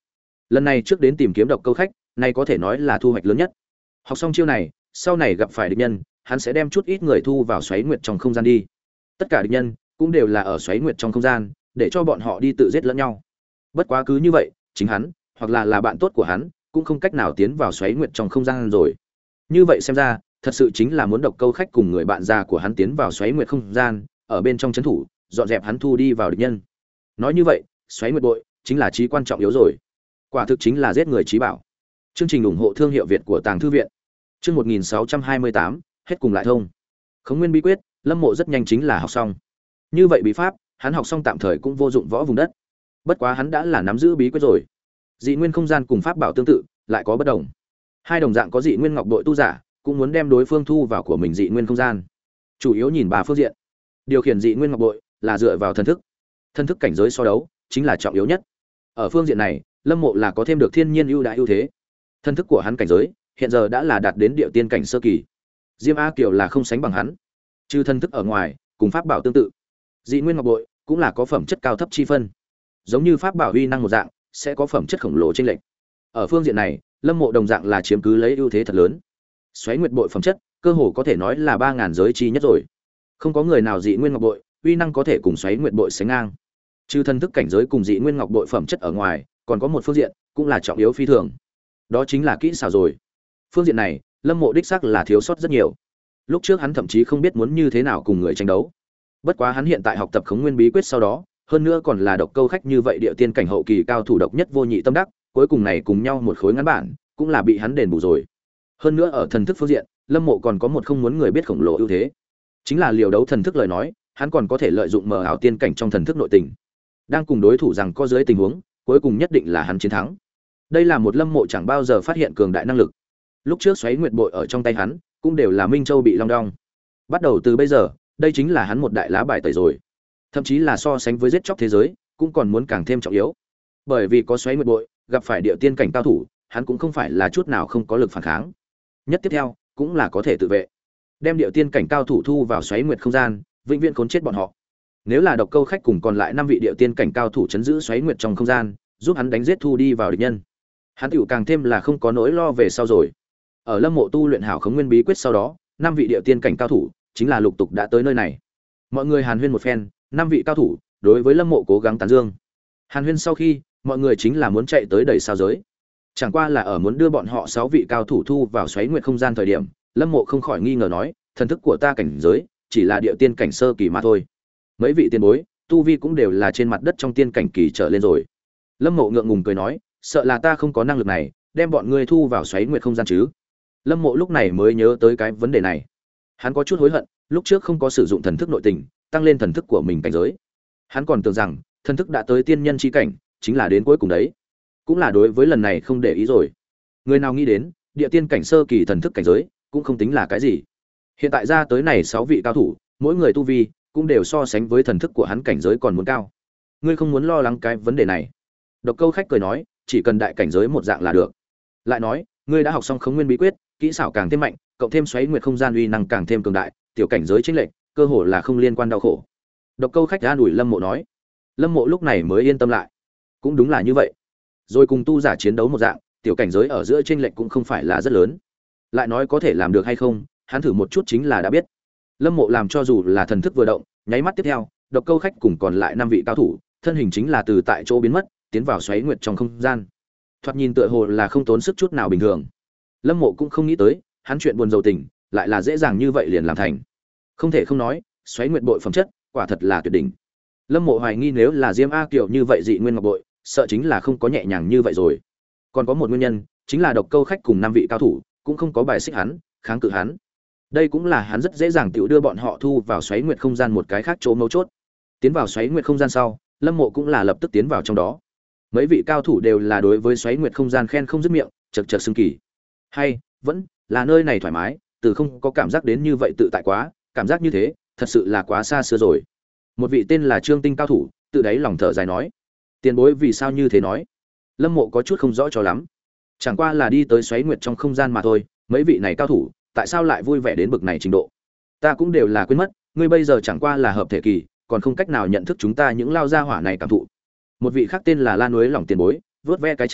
Lần này trước đến tìm kiếm độc câu khách, này có thể nói là thu hoạch lớn nhất. Học xong chiêu này, sau này gặp phải địch nhân, hắn sẽ đem chút ít người thu vào xoáy nguyệt trong không gian đi. Tất cả địch nhân cũng đều là ở xoáy nguyệt trong không gian, để cho bọn họ đi tự giết lẫn nhau. Bất quá cứ như vậy, chính hắn hoặc là là bạn tốt của hắn cũng không cách nào tiến vào xoáy nguyệt trong không gian rồi. Như vậy xem ra, thật sự chính là muốn độc câu khách cùng người bạn già của hắn tiến vào xoáy nguyệt không gian, ở bên trong trấn thủ, dọn dẹp hắn thu đi vào địch nhân. Nói như vậy, xoáy nguyệt bội chính là chí quan trọng yếu rồi. Quả thực chính là giết người chí bảo. Chương trình ủng hộ thương hiệu Việt của Tàng Thư viện. Chương một nghìn sáu trăm hai mươi tám, hết cùng lại thông. Khống Nguyên bí quyết, Lâm Mộ rất nhanh chính là học xong. Như vậy bí pháp, hắn học xong tạm thời cũng vô dụng võ vùng đất. Bất quá hắn đã là nắm giữ bí quyết rồi. Dị nguyên không gian cùng pháp bảo tương tự, lại có bất đồng. Hai đồng dạng có dị nguyên ngọc bội tu giả, cũng muốn đem đối phương thu vào của mình dị nguyên không gian. Chủ yếu nhìn ba phương diện. Điều khiển dị nguyên ngọc bội là dựa vào thần thức. Thần thức cảnh giới so đấu chính là trọng yếu nhất. Ở phương diện này, Lâm Mộ là có thêm được thiên nhiên ưu đãi ưu thế. Thần thức của hắn cảnh giới hiện giờ đã là đạt đến địa tiên cảnh sơ kỳ. Diêm A Kiều là không sánh bằng hắn. Trừ thần thức ở ngoài, cùng pháp bảo tương tự. Dị nguyên ngọc bội cũng là có phẩm chất cao thấp chi phân. Giống như pháp bảo uy năng một dạng, sẽ có phẩm chất khổng lồ chênh lệch. Ở phương diện này, Lâm Mộ đồng dạng là chiếm cứ lấy ưu thế thật lớn. Xoáy nguyệt bội phẩm chất, cơ hồ có thể nói là ba ngàn giới chi nhất rồi. Không có người nào dị nguyên ngọc bội, uy năng có thể cùng xoáy nguyệt bội sánh ngang. Trừ thần thức cảnh giới cùng dị nguyên ngọc bội phẩm chất ở ngoài, còn có một phương diện, cũng là trọng yếu phi thường. Đó chính là kỹ xảo rồi. Phương diện này, Lâm Mộ đích xác là thiếu sót rất nhiều. Lúc trước hắn thậm chí không biết muốn như thế nào cùng người tranh đấu. Bất quá hắn hiện tại học tập Khống Nguyên bí quyết sau đó, hơn nữa còn là độc câu khách như vậy địa tiên cảnh hậu kỳ cao thủ độc nhất vô nhị tâm đắc, cuối cùng này cùng nhau một khối ngắn bản, cũng là bị hắn đền bù rồi. Hơn nữa ở thần thức phương diện, Lâm Mộ còn có một không muốn người biết khổng lồ ưu thế. Chính là liều đấu thần thức lời nói, hắn còn có thể lợi dụng mờ ảo tiên cảnh trong thần thức nội tình. Đang cùng đối thủ rằng có dưới tình huống, cuối cùng nhất định là hắn chiến thắng. Đây là một Lâm Mộ chẳng bao giờ phát hiện cường đại năng lực. Lúc trước xoáy nguyệt bội ở trong tay hắn, cũng đều là Minh Châu bị long đong. Bắt đầu từ bây giờ, đây chính là hắn một đại lá bài tẩy rồi. Thậm chí là so sánh với giết chóc thế giới, cũng còn muốn càng thêm trọng yếu. Bởi vì có xoáy nguyệt bội, gặp phải địa tiên cảnh cao thủ, hắn cũng không phải là chút nào không có lực phản kháng. Nhất tiếp theo, cũng là có thể tự vệ. Đem địa tiên cảnh cao thủ thu vào xoáy nguyệt không gian, vĩnh viễn khốn chết bọn họ. Nếu là độc câu khách cùng còn lại năm vị địa tiên cảnh cao thủ chấn giữ xoáy nguyệt trong không gian, giúp hắn đánh giết thu đi vào địch nhân. Hắn tiểu càng thêm là không có nỗi lo về sau rồi. Ở Lâm Mộ tu luyện hảo Khống Nguyên bí quyết sau đó, năm vị địa tiên cảnh cao thủ chính là lục tục đã tới nơi này. Mọi người hàn huyên một phen, năm vị cao thủ đối với Lâm Mộ cố gắng tán dương. Hàn huyên sau khi, mọi người chính là muốn chạy tới đầy sao giới. Chẳng qua là ở muốn đưa bọn họ sáu vị cao thủ thu vào xoáy nguyệt không gian thời điểm, Lâm Mộ không khỏi nghi ngờ nói, thần thức của ta cảnh giới chỉ là địa tiên cảnh sơ kỳ mà thôi. Mấy vị tiền bối, tu vi cũng đều là trên mặt đất trong tiên cảnh kỳ trở lên rồi. Lâm Mộ ngượng ngùng cười nói, sợ là ta không có năng lực này, đem bọn ngươi thu vào xoáy nguyệt không gian chứ? Lâm Mộ lúc này mới nhớ tới cái vấn đề này. Hắn có chút hối hận, lúc trước không có sử dụng thần thức nội tình, tăng lên thần thức của mình cảnh giới. Hắn còn tưởng rằng, thần thức đã tới tiên nhân chi cảnh, chính là đến cuối cùng đấy. Cũng là đối với lần này không để ý rồi. Người nào nghĩ đến, địa tiên cảnh sơ kỳ thần thức cảnh giới, cũng không tính là cái gì. Hiện tại ra tới này sáu vị cao thủ, mỗi người tu vi cũng đều so sánh với thần thức của hắn cảnh giới còn muốn cao. Ngươi không muốn lo lắng cái vấn đề này. Độc câu khách cười nói, chỉ cần đại cảnh giới một dạng là được. Lại nói, ngươi đã học xong Khống Nguyên bí quyết, kỹ xảo càng thêm mạnh, cộng thêm xoáy nguyệt không gian uy năng càng thêm cường đại, tiểu cảnh giới chênh lệch, cơ hồ là không liên quan đau khổ. Độc câu khách an ủi Lâm Mộ nói. Lâm Mộ lúc này mới yên tâm lại. Cũng đúng là như vậy. Rồi cùng tu giả chiến đấu một dạng, tiểu cảnh giới ở giữa chênh lệch cũng không phải là rất lớn. Lại nói có thể làm được hay không, hắn thử một chút chính là đã biết. Lâm Mộ làm cho dù là thần thức vừa động, nháy mắt tiếp theo, độc câu khách cùng còn lại năm vị cao thủ, thân hình chính là từ tại chỗ biến mất, tiến vào xoáy nguyệt trong không gian. Thoạt nhìn tựa hồ là không tốn sức chút nào bình thường. Lâm Mộ cũng không nghĩ tới, hắn chuyện buồn rầu tình, lại là dễ dàng như vậy liền làm thành. Không thể không nói, xoáy nguyệt bội phẩm chất, quả thật là tuyệt đỉnh. Lâm Mộ hoài nghi nếu là Diêm A Kiều như vậy dị nguyên ngọc bội, sợ chính là không có nhẹ nhàng như vậy rồi. Còn có một nguyên nhân, chính là độc câu khách cùng năm vị cao thủ, cũng không có bài xích hắn, kháng cự hắn. Đây cũng là hắn rất dễ dàng tiểu đưa bọn họ thu vào xoáy nguyệt không gian một cái khác chỗ mấu chốt. Tiến vào xoáy nguyệt không gian sau, Lâm Mộ cũng là lập tức tiến vào trong đó. Mấy vị cao thủ đều là đối với xoáy nguyệt không gian khen không dứt miệng, chậc chậc xưng kỳ. Hay, vẫn là nơi này thoải mái, từ không có cảm giác đến như vậy tự tại quá, cảm giác như thế, thật sự là quá xa xưa rồi. Một vị tên là Trương Tinh cao thủ, tự đáy lòng thở dài nói. Tiền bối vì sao như thế nói? Lâm Mộ có chút không rõ cho lắm. Chẳng qua là đi tới xoáy nguyệt trong không gian mà thôi, mấy vị này cao thủ, tại sao lại vui vẻ đến bực này trình độ? Ta cũng đều là quên mất, ngươi bây giờ chẳng qua là hợp thể kỳ, còn không cách nào nhận thức chúng ta những lao gia hỏa này cảm thụ. Một vị khác tên là Lan Núi Lỏng tiền bối, vớt ve cái chán,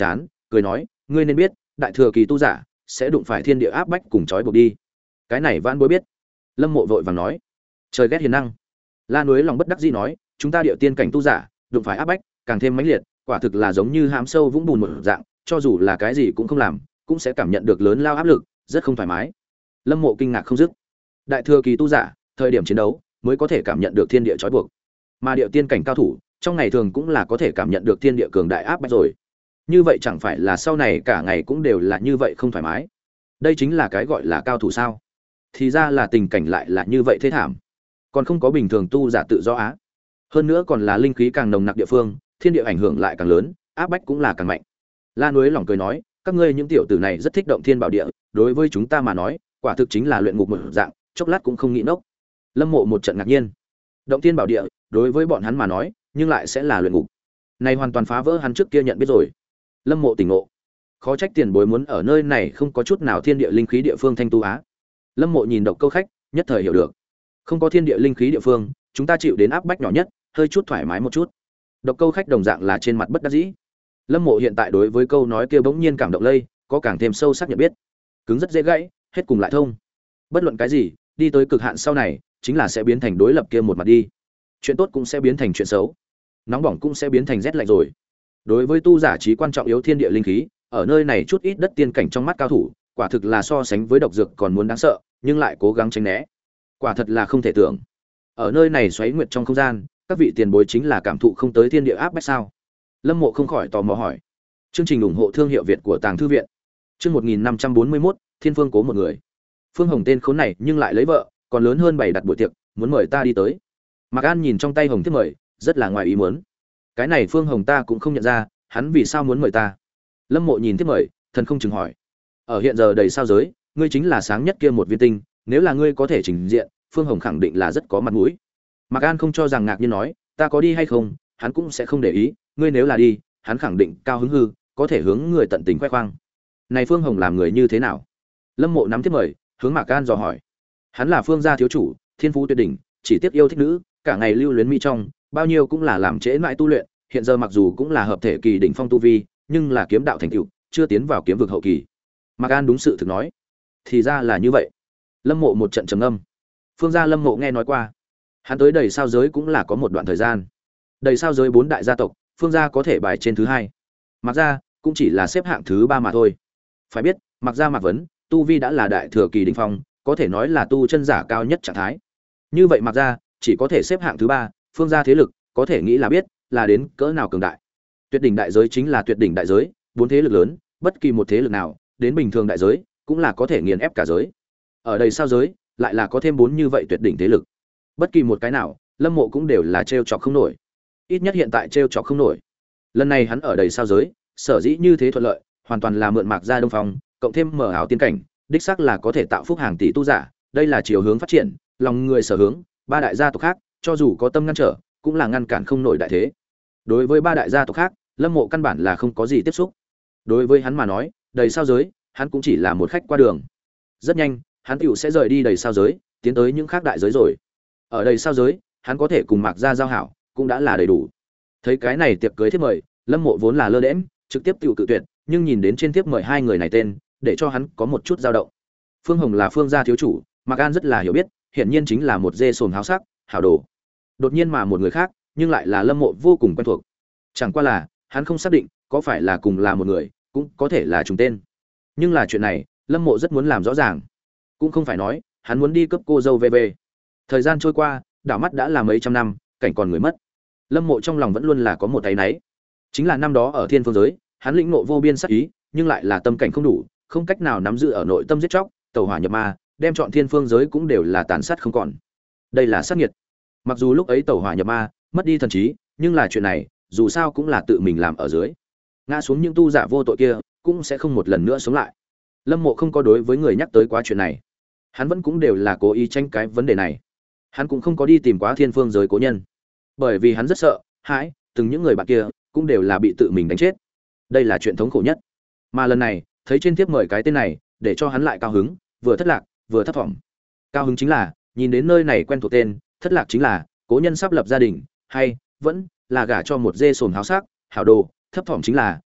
cười nói, ngươi nên biết, đại thừa kỳ tu giả sẽ đụng phải thiên địa áp bách cùng trói buộc đi. Cái này vãn bối biết. Lâm Mộ vội vàng nói, trời ghét hiền năng. La Núi lòng bất đắc dĩ nói, chúng ta địa tiên cảnh tu giả đụng phải áp bách càng thêm mãnh liệt, quả thực là giống như hãm sâu vũng bùn một dạng, cho dù là cái gì cũng không làm cũng sẽ cảm nhận được lớn lao áp lực, rất không thoải mái. Lâm Mộ kinh ngạc không dứt. Đại thừa kỳ tu giả thời điểm chiến đấu mới có thể cảm nhận được thiên địa trói buộc, mà địa tiên cảnh cao thủ trong ngày thường cũng là có thể cảm nhận được thiên địa cường đại áp bách rồi. Như vậy chẳng phải là sau này cả ngày cũng đều là như vậy không thoải mái? Đây chính là cái gọi là cao thủ sao? Thì ra là tình cảnh lại là như vậy thế thảm. Còn không có bình thường tu giả tự do á. Hơn nữa còn là linh khí càng nồng nặc địa phương, thiên địa ảnh hưởng lại càng lớn, áp bách cũng là càng mạnh. La Núi lòng cười nói, các ngươi những tiểu tử này rất thích động thiên bảo địa, đối với chúng ta mà nói, quả thực chính là luyện ngục một dạng, chốc lát cũng không nghĩ nốc. Lâm Mộ một trận ngạc nhiên. Động thiên bảo địa, đối với bọn hắn mà nói, nhưng lại sẽ là luyện ngục. Này hoàn toàn phá vỡ hắn trước kia nhận biết rồi. Lâm Mộ tỉnh ngộ. Khó trách tiền bối muốn ở nơi này không có chút nào thiên địa linh khí địa phương thanh tu á. Lâm Mộ nhìn Độc Câu Khách, nhất thời hiểu được. Không có thiên địa linh khí địa phương, chúng ta chịu đến áp bách nhỏ nhất, hơi chút thoải mái một chút. Độc Câu Khách đồng dạng là trên mặt bất đắc dĩ. Lâm Mộ hiện tại đối với câu nói kia bỗng nhiên cảm động lây, có càng thêm sâu sắc nhận biết. Cứng rất dễ gãy, hết cùng lại thông. Bất luận cái gì, đi tới cực hạn sau này, chính là sẽ biến thành đối lập kia một mặt đi. Chuyện tốt cũng sẽ biến thành chuyện xấu, nóng bỏng cũng sẽ biến thành rét lạnh rồi. Đối với tu giả trí quan trọng yếu thiên địa linh khí, ở nơi này chút ít đất tiên cảnh trong mắt cao thủ, quả thực là so sánh với độc dược còn muốn đáng sợ, nhưng lại cố gắng tránh né. Quả thật là không thể tưởng. Ở nơi này xoáy nguyệt trong không gian, các vị tiền bối chính là cảm thụ không tới thiên địa áp bách sao? Lâm Mộ không khỏi tò mò hỏi. Chương trình ủng hộ thương hiệu Việt của Tàng Thư viện. Chương một nghìn năm trăm bốn mươi mốt, Thiên Phương cố một người. Phương Hồng tên khốn này nhưng lại lấy vợ, còn lớn hơn bảy đặt buổi tiệc, muốn mời ta đi tới. Mạc An nhìn trong tay hồng thiếp mời, rất là ngoài ý muốn. Cái này Phương Hồng ta cũng không nhận ra, hắn vì sao muốn mời ta? Lâm Mộ nhìn thiếp mời, thần không chừng hỏi. Ở hiện giờ đầy sao giới, ngươi chính là sáng nhất kia một viên tinh, nếu là ngươi có thể trình diện, Phương Hồng khẳng định là rất có mặt mũi. Mạc An không cho rằng ngạc nhiên nói, ta có đi hay không, hắn cũng sẽ không để ý, ngươi nếu là đi, hắn khẳng định cao hứng hư, có thể hướng người tận tình khoe khoang. Này Phương Hồng làm người như thế nào? Lâm Mộ nắm thiếp mời, hướng Mạc An dò hỏi. Hắn là Phương gia thiếu chủ, thiên phú tuyệt đỉnh, chỉ tiếc yêu thích nữ, cả ngày lưu luyến mỹ trong, bao nhiêu cũng là làm trễ mãi tu luyện, hiện giờ mặc dù cũng là hợp thể kỳ đỉnh phong tu vi, nhưng là kiếm đạo thành tựu, chưa tiến vào kiếm vực hậu kỳ. Mạc An đúng sự thực nói. Thì ra là như vậy. Lâm Mộ một trận trầm ngâm. Phương gia Lâm Mộ nghe nói qua. Hắn tới đầy sao giới cũng là có một đoạn thời gian. Đầy sao giới bốn đại gia tộc, Phương gia có thể bài trên thứ hai. Mạc gia cũng chỉ là xếp hạng thứ ba mà thôi. Phải biết, Mạc gia Mạc Vấn, tu vi đã là đại thừa kỳ đỉnh phong, có thể nói là tu chân giả cao nhất trạng thái. Như vậy Mạc gia chỉ có thể xếp hạng thứ ba, Phương gia thế lực có thể nghĩ là biết là đến cỡ nào cường đại. Tuyệt đỉnh đại giới chính là tuyệt đỉnh đại giới, bốn thế lực lớn, bất kỳ một thế lực nào, đến bình thường đại giới, cũng là có thể nghiền ép cả giới. Ở đây sao giới, lại là có thêm bốn như vậy tuyệt đỉnh thế lực. Bất kỳ một cái nào, Lâm Mộ cũng đều là trêu chọc không nổi. Ít nhất hiện tại trêu chọc không nổi. Lần này hắn ở đây sao giới, sở dĩ như thế thuận lợi, hoàn toàn là mượn Mạc gia Đông Phong, cộng thêm mở ảo tiên cảnh, đích xác là có thể tạo phúc hàng tỷ tu giả, đây là chiều hướng phát triển, lòng người sở hướng, ba đại gia tộc khác, cho dù có tâm ngăn trở, cũng là ngăn cản không nổi đại thế. Đối với ba đại gia tộc khác, Lâm Mộ căn bản là không có gì tiếp xúc. Đối với hắn mà nói, đầy sao giới, hắn cũng chỉ là một khách qua đường. Rất nhanh, hắn tựu sẽ rời đi đầy sao giới, tiến tới những khác đại giới rồi. Ở đầy sao giới, hắn có thể cùng Mạc gia giao hảo, cũng đã là đầy đủ. Thấy cái này tiệc cưới thiếp mời, Lâm Mộ vốn là lơ đễnh, trực tiếp tựu cự tuyệt, nhưng nhìn đến trên thiếp mời hai người này tên, để cho hắn có một chút dao động. Phương Hồng là Phương gia thiếu chủ, Mạc An rất là hiểu biết, hiển nhiên chính là một dê sồm háo sắc, hảo đồ. Đột nhiên mà một người khác, nhưng lại là Lâm Mộ vô cùng quen thuộc. Chẳng qua là, hắn không xác định có phải là cùng là một người, cũng có thể là trùng tên. Nhưng là chuyện này, Lâm Mộ rất muốn làm rõ ràng. Cũng không phải nói, hắn muốn đi cướp cô dâu vê vê. Thời gian trôi qua, đảo mắt đã là mấy trăm năm, cảnh còn người mất. Lâm Mộ trong lòng vẫn luôn là có một áy náy. Chính là năm đó ở Thiên Phương giới, hắn lĩnh ngộ vô biên sát ý, nhưng lại là tâm cảnh không đủ, không cách nào nắm giữ ở nội tâm giết chóc, tẩu hỏa nhập ma, đem chọn Thiên Phương giới cũng đều là tàn sát không còn. Đây là sát nghiệt. Mặc dù lúc ấy tẩu hỏa nhập ma, mất đi thần trí, nhưng là chuyện này, dù sao cũng là tự mình làm ở dưới. Ngã xuống những tu giả vô tội kia, cũng sẽ không một lần nữa sống lại. Lâm Mộ không có đối với người nhắc tới quá chuyện này. Hắn vẫn cũng đều là cố ý tranh cái vấn đề này. Hắn cũng không có đi tìm quá Thiên Phương giới cố nhân, bởi vì hắn rất sợ hãi từng những người bạn kia cũng đều là bị tự mình đánh chết. Đây là chuyện thống khổ nhất. Mà lần này thấy trên thiếp mời cái tên này, để cho hắn lại cao hứng, vừa thất lạc vừa thất vọng. Cao hứng chính là nhìn đến nơi này quen thuộc tên, thất lạc chính là cố nhân sắp lập gia đình, hay vẫn là gả cho một dê sồn háo sắc hảo đồ, thấp thỏm chính là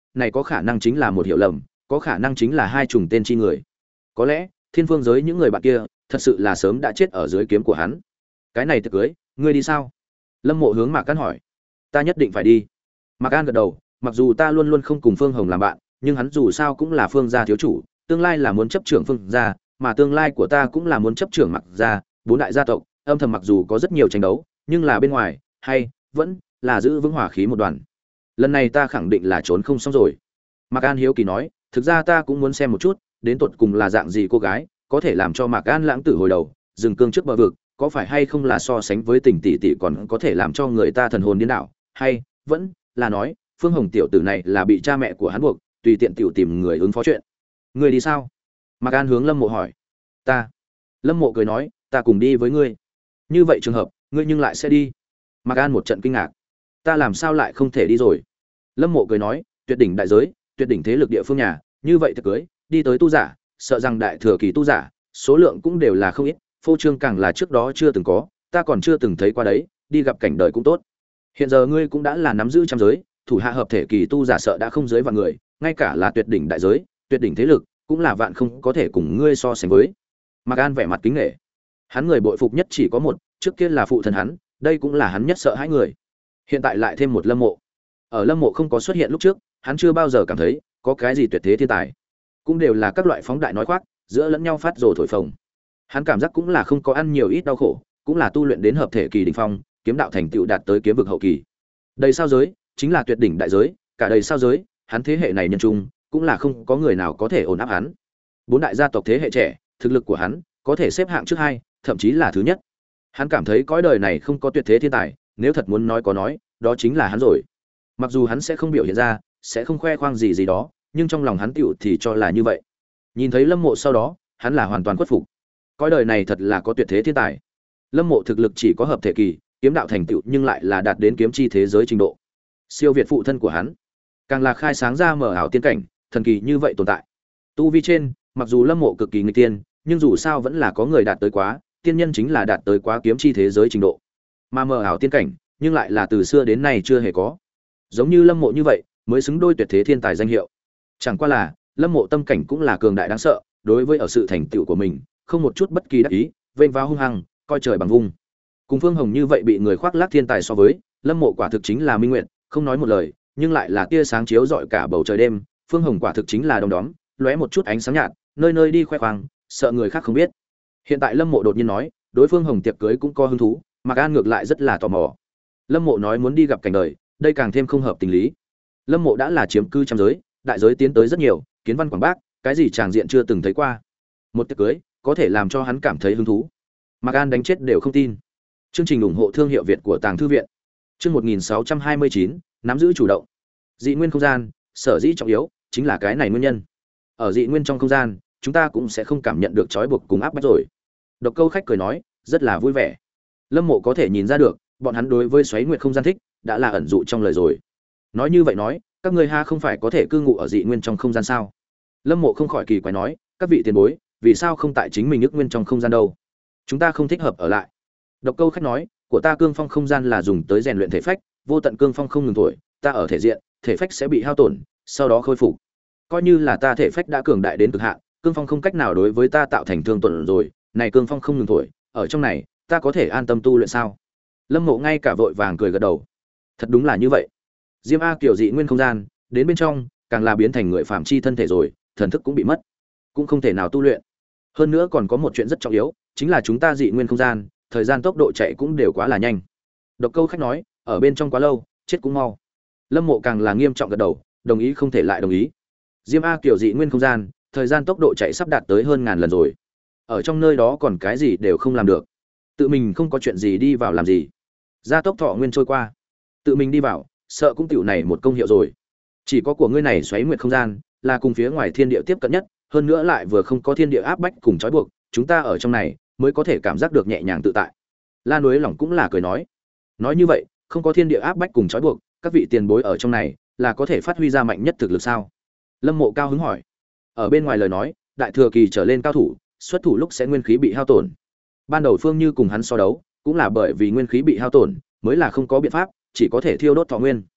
này có khả năng chính là một hiểu lầm, có khả năng chính là hai trùng tên chi người. Có lẽ thiên phương giới những người bạn kia thật sự là sớm đã chết ở dưới kiếm của hắn. Cái này tiệc cưới ngươi đi sao? Lâm Mộ hướng Mạc An hỏi. Ta nhất định phải đi. Mạc An gật đầu, mặc dù ta luôn luôn không cùng Phương Hồng làm bạn, nhưng hắn dù sao cũng là Phương gia thiếu chủ, tương lai là muốn chấp trưởng Phương gia, mà tương lai của ta cũng là muốn chấp trưởng Mạc gia, bốn đại gia tộc, âm thầm mặc dù có rất nhiều tranh đấu, nhưng là bên ngoài, hay vẫn là giữ vững hòa khí một đoàn. Lần này ta khẳng định là trốn không xong rồi. Mạc An hiếu kỳ nói, thực ra ta cũng muốn xem một chút, đến tột cùng là dạng gì cô gái, có thể làm cho Mạc An lãng tử hồi đầu, dừng cương trước bờ vực, có phải hay không là so sánh với tình tỷ tỷ còn có thể làm cho người ta thần hồn điên đảo, hay vẫn là nói, Phương Hồng tiểu tử này là bị cha mẹ của hắn buộc, tùy tiện tiểu tìm người ứng phó chuyện. Ngươi đi sao? Mạc An hướng Lâm Mộ hỏi. Ta. Lâm Mộ cười nói, ta cùng đi với ngươi. Như vậy trường hợp, ngươi nhưng lại sẽ đi? Mạc An một trận kinh ngạc. Ta làm sao lại không thể đi rồi? Lâm Mộ cười nói, tuyệt đỉnh đại giới, tuyệt đỉnh thế lực địa phương nhà, như vậy thực cưới, đi tới tu giả, sợ rằng đại thừa kỳ tu giả, số lượng cũng đều là không ít, phô trương càng là trước đó chưa từng có, ta còn chưa từng thấy qua đấy, đi gặp cảnh đời cũng tốt. Hiện giờ ngươi cũng đã là nắm giữ trăm giới, thủ hạ hợp thể kỳ tu giả sợ đã không dưới vạn người, ngay cả là tuyệt đỉnh đại giới, tuyệt đỉnh thế lực, cũng là vạn không có thể cùng ngươi so sánh với. Mạc An vẻ mặt kính nể. Hắn người bội phục nhất chỉ có một, trước kia là phụ thân hắn, đây cũng là hắn nhất sợ hãi người. Hiện tại lại thêm một Lâm Mộ. Ở Lâm Mộ không có xuất hiện lúc trước, hắn chưa bao giờ cảm thấy có cái gì tuyệt thế thiên tài. Cũng đều là các loại phóng đại nói khoác, giữa lẫn nhau phát rồ thổi phồng. Hắn cảm giác cũng là không có ăn nhiều ít đau khổ, cũng là tu luyện đến hợp thể kỳ đỉnh phong, kiếm đạo thành tựu đạt tới kiếm vực hậu kỳ. Đầy sao giới chính là tuyệt đỉnh đại giới, cả đầy sao giới, hắn thế hệ này nhân trung, cũng là không có người nào có thể ổn áp hắn. Bốn đại gia tộc thế hệ trẻ, thực lực của hắn có thể xếp hạng trước hai, thậm chí là thứ nhất. Hắn cảm thấy cõi đời này không có tuyệt thế thiên tài, nếu thật muốn nói có nói, đó chính là hắn rồi. Mặc dù hắn sẽ không biểu hiện ra, sẽ không khoe khoang gì gì đó, nhưng trong lòng hắn tựu thì cho là như vậy. Nhìn thấy Lâm Mộ sau đó, hắn là hoàn toàn khuất phục. Cõi đời này thật là có tuyệt thế thiên tài. Lâm Mộ thực lực chỉ có hợp thể kỳ, kiếm đạo thành tựu nhưng lại là đạt đến kiếm chi thế giới trình độ. Siêu việt phụ thân của hắn, càng là khai sáng ra mở ảo tiên cảnh, thần kỳ như vậy tồn tại. Tu vi trên, mặc dù Lâm Mộ cực kỳ nghịch tiên, nhưng dù sao vẫn là có người đạt tới quá, tiên nhân chính là đạt tới quá kiếm chi thế giới trình độ. Mà mở ảo tiên cảnh, nhưng lại là từ xưa đến nay chưa hề có. Giống như Lâm Mộ như vậy, mới xứng đôi tuyệt thế thiên tài danh hiệu. Chẳng qua là, Lâm Mộ tâm cảnh cũng là cường đại đáng sợ, đối với ở sự thành tựu của mình, không một chút bất kỳ đắc ý, vênh váo hung hăng, coi trời bằng vung. Cùng Phương Hồng như vậy bị người khoác lác thiên tài so với, Lâm Mộ quả thực chính là minh nguyện, không nói một lời, nhưng lại là tia sáng chiếu rọi cả bầu trời đêm, Phương Hồng quả thực chính là đom đóm, lóe một chút ánh sáng nhạt, nơi nơi đi khoe khoang, sợ người khác không biết. Hiện tại Lâm Mộ đột nhiên nói, đối Phương Hồng tiệc cưới cũng có hứng thú, Mạc An ngược lại rất là tò mò. Lâm Mộ nói muốn đi gặp cảnh đời, đây càng thêm không hợp tình lý. Lâm Mộ đã là chiếm cư trăm giới, đại giới tiến tới rất nhiều, kiến văn quảng bác, cái gì tràng diện chưa từng thấy qua. Một tiệc cưới có thể làm cho hắn cảm thấy hứng thú. Mạc An đánh chết đều không tin. Chương trình ủng hộ thương hiệu Việt của Tàng Thư viện. Chương một nghìn sáu trăm hai mươi chín, nắm giữ chủ động. Dị nguyên không gian, sở dĩ trọng yếu chính là cái này nguyên nhân. Ở dị nguyên trong không gian, chúng ta cũng sẽ không cảm nhận được trói buộc cùng áp bách rồi. Độc Câu khách cười nói, rất là vui vẻ. Lâm Mộ có thể nhìn ra được, bọn hắn đối với xoáy nguyệt không gian thích, đã là ẩn dụ trong lời rồi. Nói như vậy nói, các ngươi ha không phải có thể cư ngụ ở dị nguyên trong không gian sao? Lâm Mộ không khỏi kỳ quái nói, các vị tiền bối, vì sao không tại chính mình ức nguyên trong không gian đâu? Chúng ta không thích hợp ở lại. Độc Câu khách nói, của ta cương phong không gian là dùng tới rèn luyện thể phách, vô tận cương phong không ngừng thổi, ta ở thể diện, thể phách sẽ bị hao tổn, sau đó khôi phục. Coi như là ta thể phách đã cường đại đến cực hạn, cương phong không cách nào đối với ta tạo thành thương tổn rồi, này cương phong không ngừng thổi, ở trong này, ta có thể an tâm tu luyện sao? Lâm Mộ ngay cả vội vàng cười gật đầu. Thật đúng là như vậy. Diêm A kiểu dị nguyên không gian, đến bên trong, càng là biến thành người phàm chi thân thể rồi, thần thức cũng bị mất, cũng không thể nào tu luyện. Hơn nữa còn có một chuyện rất trọng yếu, chính là chúng ta dị nguyên không gian, thời gian tốc độ chạy cũng đều quá là nhanh. Độc Câu khách nói, ở bên trong quá lâu, chết cũng mau. Lâm Mộ càng là nghiêm trọng gật đầu, đồng ý không thể lại đồng ý. Diêm A kiểu dị nguyên không gian, thời gian tốc độ chạy sắp đạt tới hơn ngàn lần rồi. Ở trong nơi đó còn cái gì đều không làm được. Tự mình không có chuyện gì đi vào làm gì. Gia tốc thọ nguyên trôi qua. Tự mình đi vào, sợ cũng tiểu này một công hiệu rồi. Chỉ có của ngươi này xoáy nguyệt không gian, là cùng phía ngoài thiên địa tiếp cận nhất, hơn nữa lại vừa không có thiên địa áp bách cùng trói buộc, chúng ta ở trong này mới có thể cảm giác được nhẹ nhàng tự tại. La Núi Lỏng cũng là cười nói, nói như vậy, không có thiên địa áp bách cùng trói buộc, các vị tiền bối ở trong này là có thể phát huy ra mạnh nhất thực lực sao? Lâm Mộ cao hứng hỏi. Ở bên ngoài lời nói, đại thừa kỳ trở lên cao thủ, xuất thủ lúc sẽ nguyên khí bị hao tổn. Ban đầu Phương Như cùng hắn so đấu, cũng là bởi vì nguyên khí bị hao tổn, mới là không có biện pháp, chỉ có thể thiêu đốt thọ nguyên.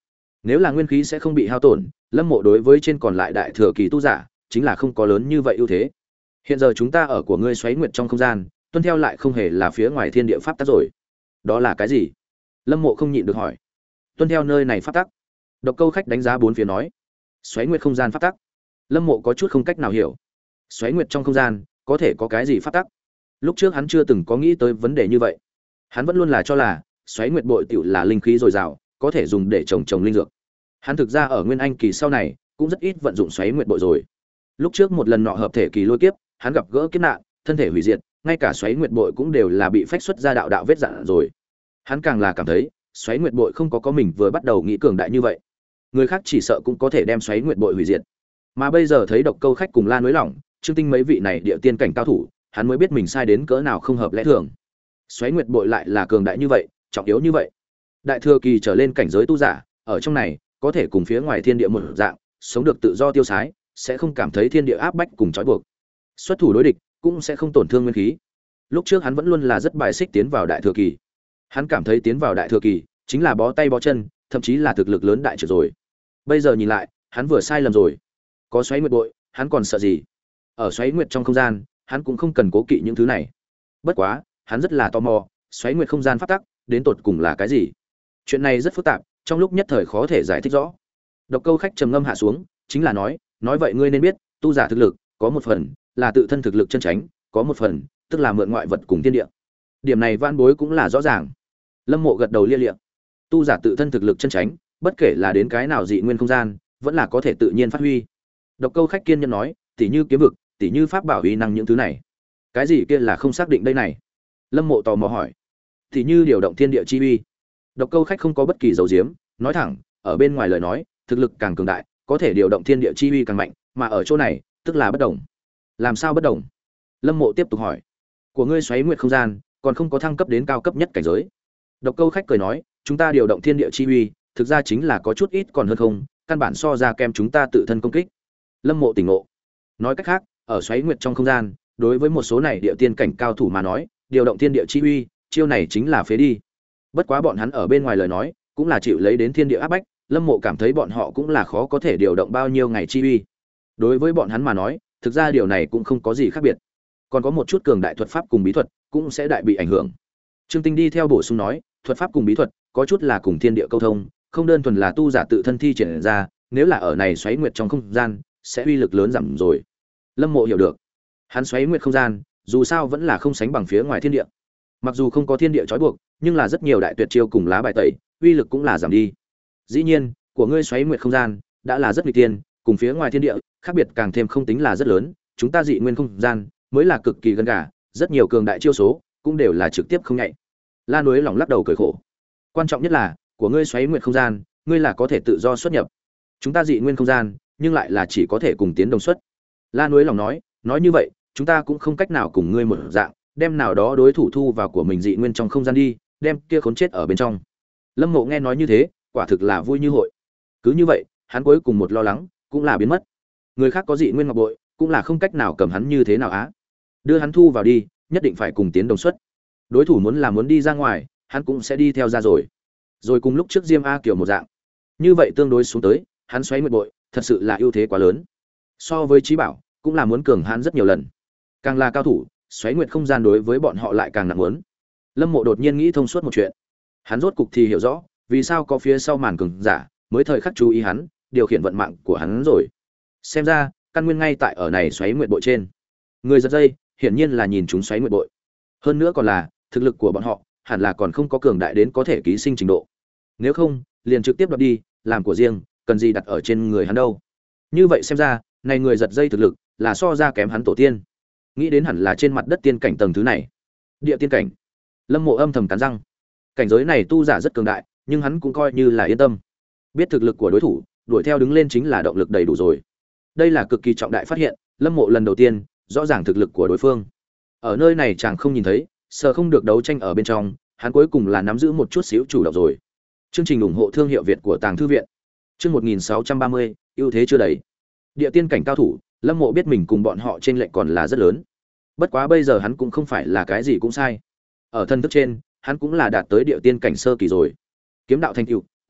Nếu là nguyên khí sẽ không bị hao tổn, Lâm Mộ đối với trên còn lại đại thừa kỳ tu giả, chính là không có lớn như vậy ưu thế. Hiện giờ chúng ta ở của ngươi xoáy nguyệt trong không gian, tuân theo lại không hề là phía ngoài thiên địa pháp tắc rồi. Đó là cái gì? Lâm Mộ không nhịn được hỏi. Tuân theo nơi này pháp tắc. Độc Câu Khách đánh giá bốn phía nói. Xoáy nguyệt không gian pháp tắc. Lâm Mộ có chút không cách nào hiểu. Xoáy nguyệt trong không gian, có thể có cái gì pháp tắc? Lúc trước hắn chưa từng có nghĩ tới vấn đề như vậy. Hắn vẫn luôn là cho là xoáy nguyệt bội tiểu là linh khí dồi dào, có thể dùng để trồng trồng linh dược. Hắn thực ra ở Nguyên Anh kỳ sau này, cũng rất ít vận dụng xoáy nguyệt bội rồi. Lúc trước một lần nọ hợp thể kỳ lôi kiếp, hắn gặp gỡ kiếp nạn, thân thể hủy diệt, ngay cả xoáy nguyệt bội cũng đều là bị phách xuất ra đạo đạo vết dạn rồi. Hắn càng là cảm thấy, xoáy nguyệt bội không có có mình vừa bắt đầu nghĩ cường đại như vậy. Người khác chỉ sợ cũng có thể đem xoáy nguyệt bội hủy diệt. Mà bây giờ thấy Độc Câu Khách cùng La Núi Lỏng, Trương Tinh mấy vị này địa tiên cảnh cao thủ, hắn mới biết mình sai đến cỡ nào không hợp lẽ thường. Xoáy nguyệt bội lại là cường đại như vậy, trọng yếu như vậy. Đại thừa kỳ trở lên cảnh giới tu giả, ở trong này có thể cùng phía ngoài thiên địa một dạng, sống được tự do tiêu sái, sẽ không cảm thấy thiên địa áp bách cùng trói buộc. Xuất thủ đối địch cũng sẽ không tổn thương nguyên khí. Lúc trước hắn vẫn luôn là rất bài xích tiến vào đại thừa kỳ. Hắn cảm thấy tiến vào đại thừa kỳ chính là bó tay bó chân, thậm chí là thực lực lớn đại trở rồi. Bây giờ nhìn lại, hắn vừa sai lầm rồi. Có xoáy nguyệt bội, hắn còn sợ gì? Ở xoáy nguyệt trong không gian, hắn cũng không cần cố kỵ những thứ này. Bất quá, hắn rất là tò mò, xoáy nguyệt không gian pháp tắc đến tột cùng là cái gì? Chuyện này rất phức tạp, trong lúc nhất thời khó thể giải thích rõ. Độc Câu Khách trầm ngâm hạ xuống, chính là nói, nói vậy ngươi nên biết, tu giả thực lực có một phần là tự thân thực lực chân chánh, có một phần tức là mượn ngoại vật cùng thiên địa. Điểm này Vãn Bối cũng là rõ ràng. Lâm Mộ gật đầu lia lịa. Tu giả tự thân thực lực chân chánh, bất kể là đến cái nào dị nguyên không gian, vẫn là có thể tự nhiên phát huy. Độc Câu Khách kiên nhẫn nói, tỉ như kiếm vực, tỉ như pháp bảo uy năng những thứ này. Cái gì kia là không xác định đây này? Lâm Mộ tò mò hỏi. Tỉ như điều động thiên địa chi uy. Độc Câu Khách không có bất kỳ dấu diếm, nói thẳng, ở bên ngoài lời nói, thực lực càng cường đại, có thể điều động thiên địa chi uy càng mạnh, mà ở chỗ này, tức là bất đồng. Làm sao bất đồng? Lâm Mộ tiếp tục hỏi. Của ngươi xoáy nguyệt không gian, còn không có thăng cấp đến cao cấp nhất cảnh giới. Độc Câu Khách cười nói, chúng ta điều động thiên địa chi uy, thực ra chính là có chút ít còn hơn không, căn bản so ra kem chúng ta tự thân công kích. Lâm Mộ tỉnh ngộ. Nói cách khác, ở xoáy nguyệt trong không gian, đối với một số này địa tiên cảnh cao thủ mà nói, điều động thiên địa chi uy, chiêu này chính là phế đi. Bất quá bọn hắn ở bên ngoài lời nói, cũng là chịu lấy đến thiên địa áp bách, Lâm Mộ cảm thấy bọn họ cũng là khó có thể điều động bao nhiêu ngày chi uy. Đối với bọn hắn mà nói, thực ra điều này cũng không có gì khác biệt. Còn có một chút cường đại thuật pháp cùng bí thuật, cũng sẽ đại bị ảnh hưởng. Trương Tinh đi theo bổ sung nói, thuật pháp cùng bí thuật, có chút là cùng thiên địa câu thông, không đơn thuần là tu giả tự thân thi triển ra, nếu là ở này xoáy nguyệt trong không gian, sẽ uy lực lớn giảm rồi. Lâm Mộ hiểu được. Hắn xoáy nguyệt không gian, dù sao vẫn là không sánh bằng phía ngoài thiên địa. Mặc dù không có thiên địa trói buộc, nhưng là rất nhiều đại tuyệt chiêu cùng lá bài tẩy, uy lực cũng là giảm đi. Dĩ nhiên, của ngươi xoáy nguyệt không gian đã là rất nguy tiên, cùng phía ngoài thiên địa, khác biệt càng thêm không tính là rất lớn, chúng ta dị nguyên không gian mới là cực kỳ gần gà, rất nhiều cường đại chiêu số cũng đều là trực tiếp không nhạy. La Núi Lỏng lắc đầu cười khổ. Quan trọng nhất là, của ngươi xoáy nguyệt không gian, ngươi là có thể tự do xuất nhập. Chúng ta dị nguyên không gian, nhưng lại là chỉ có thể cùng tiến đồng xuất. La Núi Lỏng nói, nói như vậy, chúng ta cũng không cách nào cùng ngươi một dạng, đem nào đó đối thủ thu vào của mình dị nguyên trong không gian đi, đem kia khốn chết ở bên trong. Lâm Mộ nghe nói như thế, quả thực là vui như hội. Cứ như vậy, hắn cuối cùng một lo lắng cũng là biến mất. Người khác có dị nguyên ngọc bội, cũng là không cách nào cầm hắn như thế nào á. Đưa hắn thu vào đi, nhất định phải cùng tiến đồng xuất. Đối thủ muốn là muốn đi ra ngoài, hắn cũng sẽ đi theo ra rồi. Rồi cùng lúc trước Diêm A Kiều một dạng. Như vậy tương đối xuống tới, hắn xoáy nguyệt bội, thật sự là ưu thế quá lớn. So với Chí Bảo, cũng là muốn cường hắn rất nhiều lần. Càng là cao thủ, xoáy nguyệt không gian đối với bọn họ lại càng nặng muốn. Lâm Mộ đột nhiên nghĩ thông suốt một chuyện. Hắn rốt cục thì hiểu rõ, vì sao có phía sau màn cường giả mới thời khắc chú ý hắn, điều khiển vận mạng của hắn rồi. Xem ra, căn nguyên ngay tại ở này xoáy nguyệt bội trên. Người giật dây, hiển nhiên là nhìn chúng xoáy nguyệt bội. Hơn nữa còn là, thực lực của bọn họ hẳn là còn không có cường đại đến có thể ký sinh trình độ. Nếu không, liền trực tiếp đoạt đi, làm của riêng, cần gì đặt ở trên người hắn đâu. Như vậy xem ra, này người giật dây thực lực là so ra kém hắn tổ tiên. Nghĩ đến hẳn là trên mặt đất tiên cảnh tầng thứ này. Địa tiên cảnh. Lâm Mộ âm thầm cắn răng. Cảnh giới này tu giả rất cường đại, nhưng hắn cũng coi như là yên tâm. Biết thực lực của đối thủ, đuổi theo đứng lên chính là động lực đầy đủ rồi. Đây là cực kỳ trọng đại phát hiện, Lâm Mộ lần đầu tiên rõ ràng thực lực của đối phương. Ở nơi này chàng không nhìn thấy, sợ không được đấu tranh ở bên trong, hắn cuối cùng là nắm giữ một chút xíu chủ động rồi. Chương trình ủng hộ thương hiệu Việt của Tàng thư viện. Chương một nghìn sáu trăm ba mươi, ưu thế chưa đầy. Địa tiên cảnh cao thủ, Lâm Mộ biết mình cùng bọn họ trên lệnh còn là rất lớn. Bất quá bây giờ hắn cũng không phải là cái gì cũng sai. Ở thân thức trên, hắn cũng là đạt tới địa tiên cảnh sơ kỳ rồi. Kiếm đạo thành tựu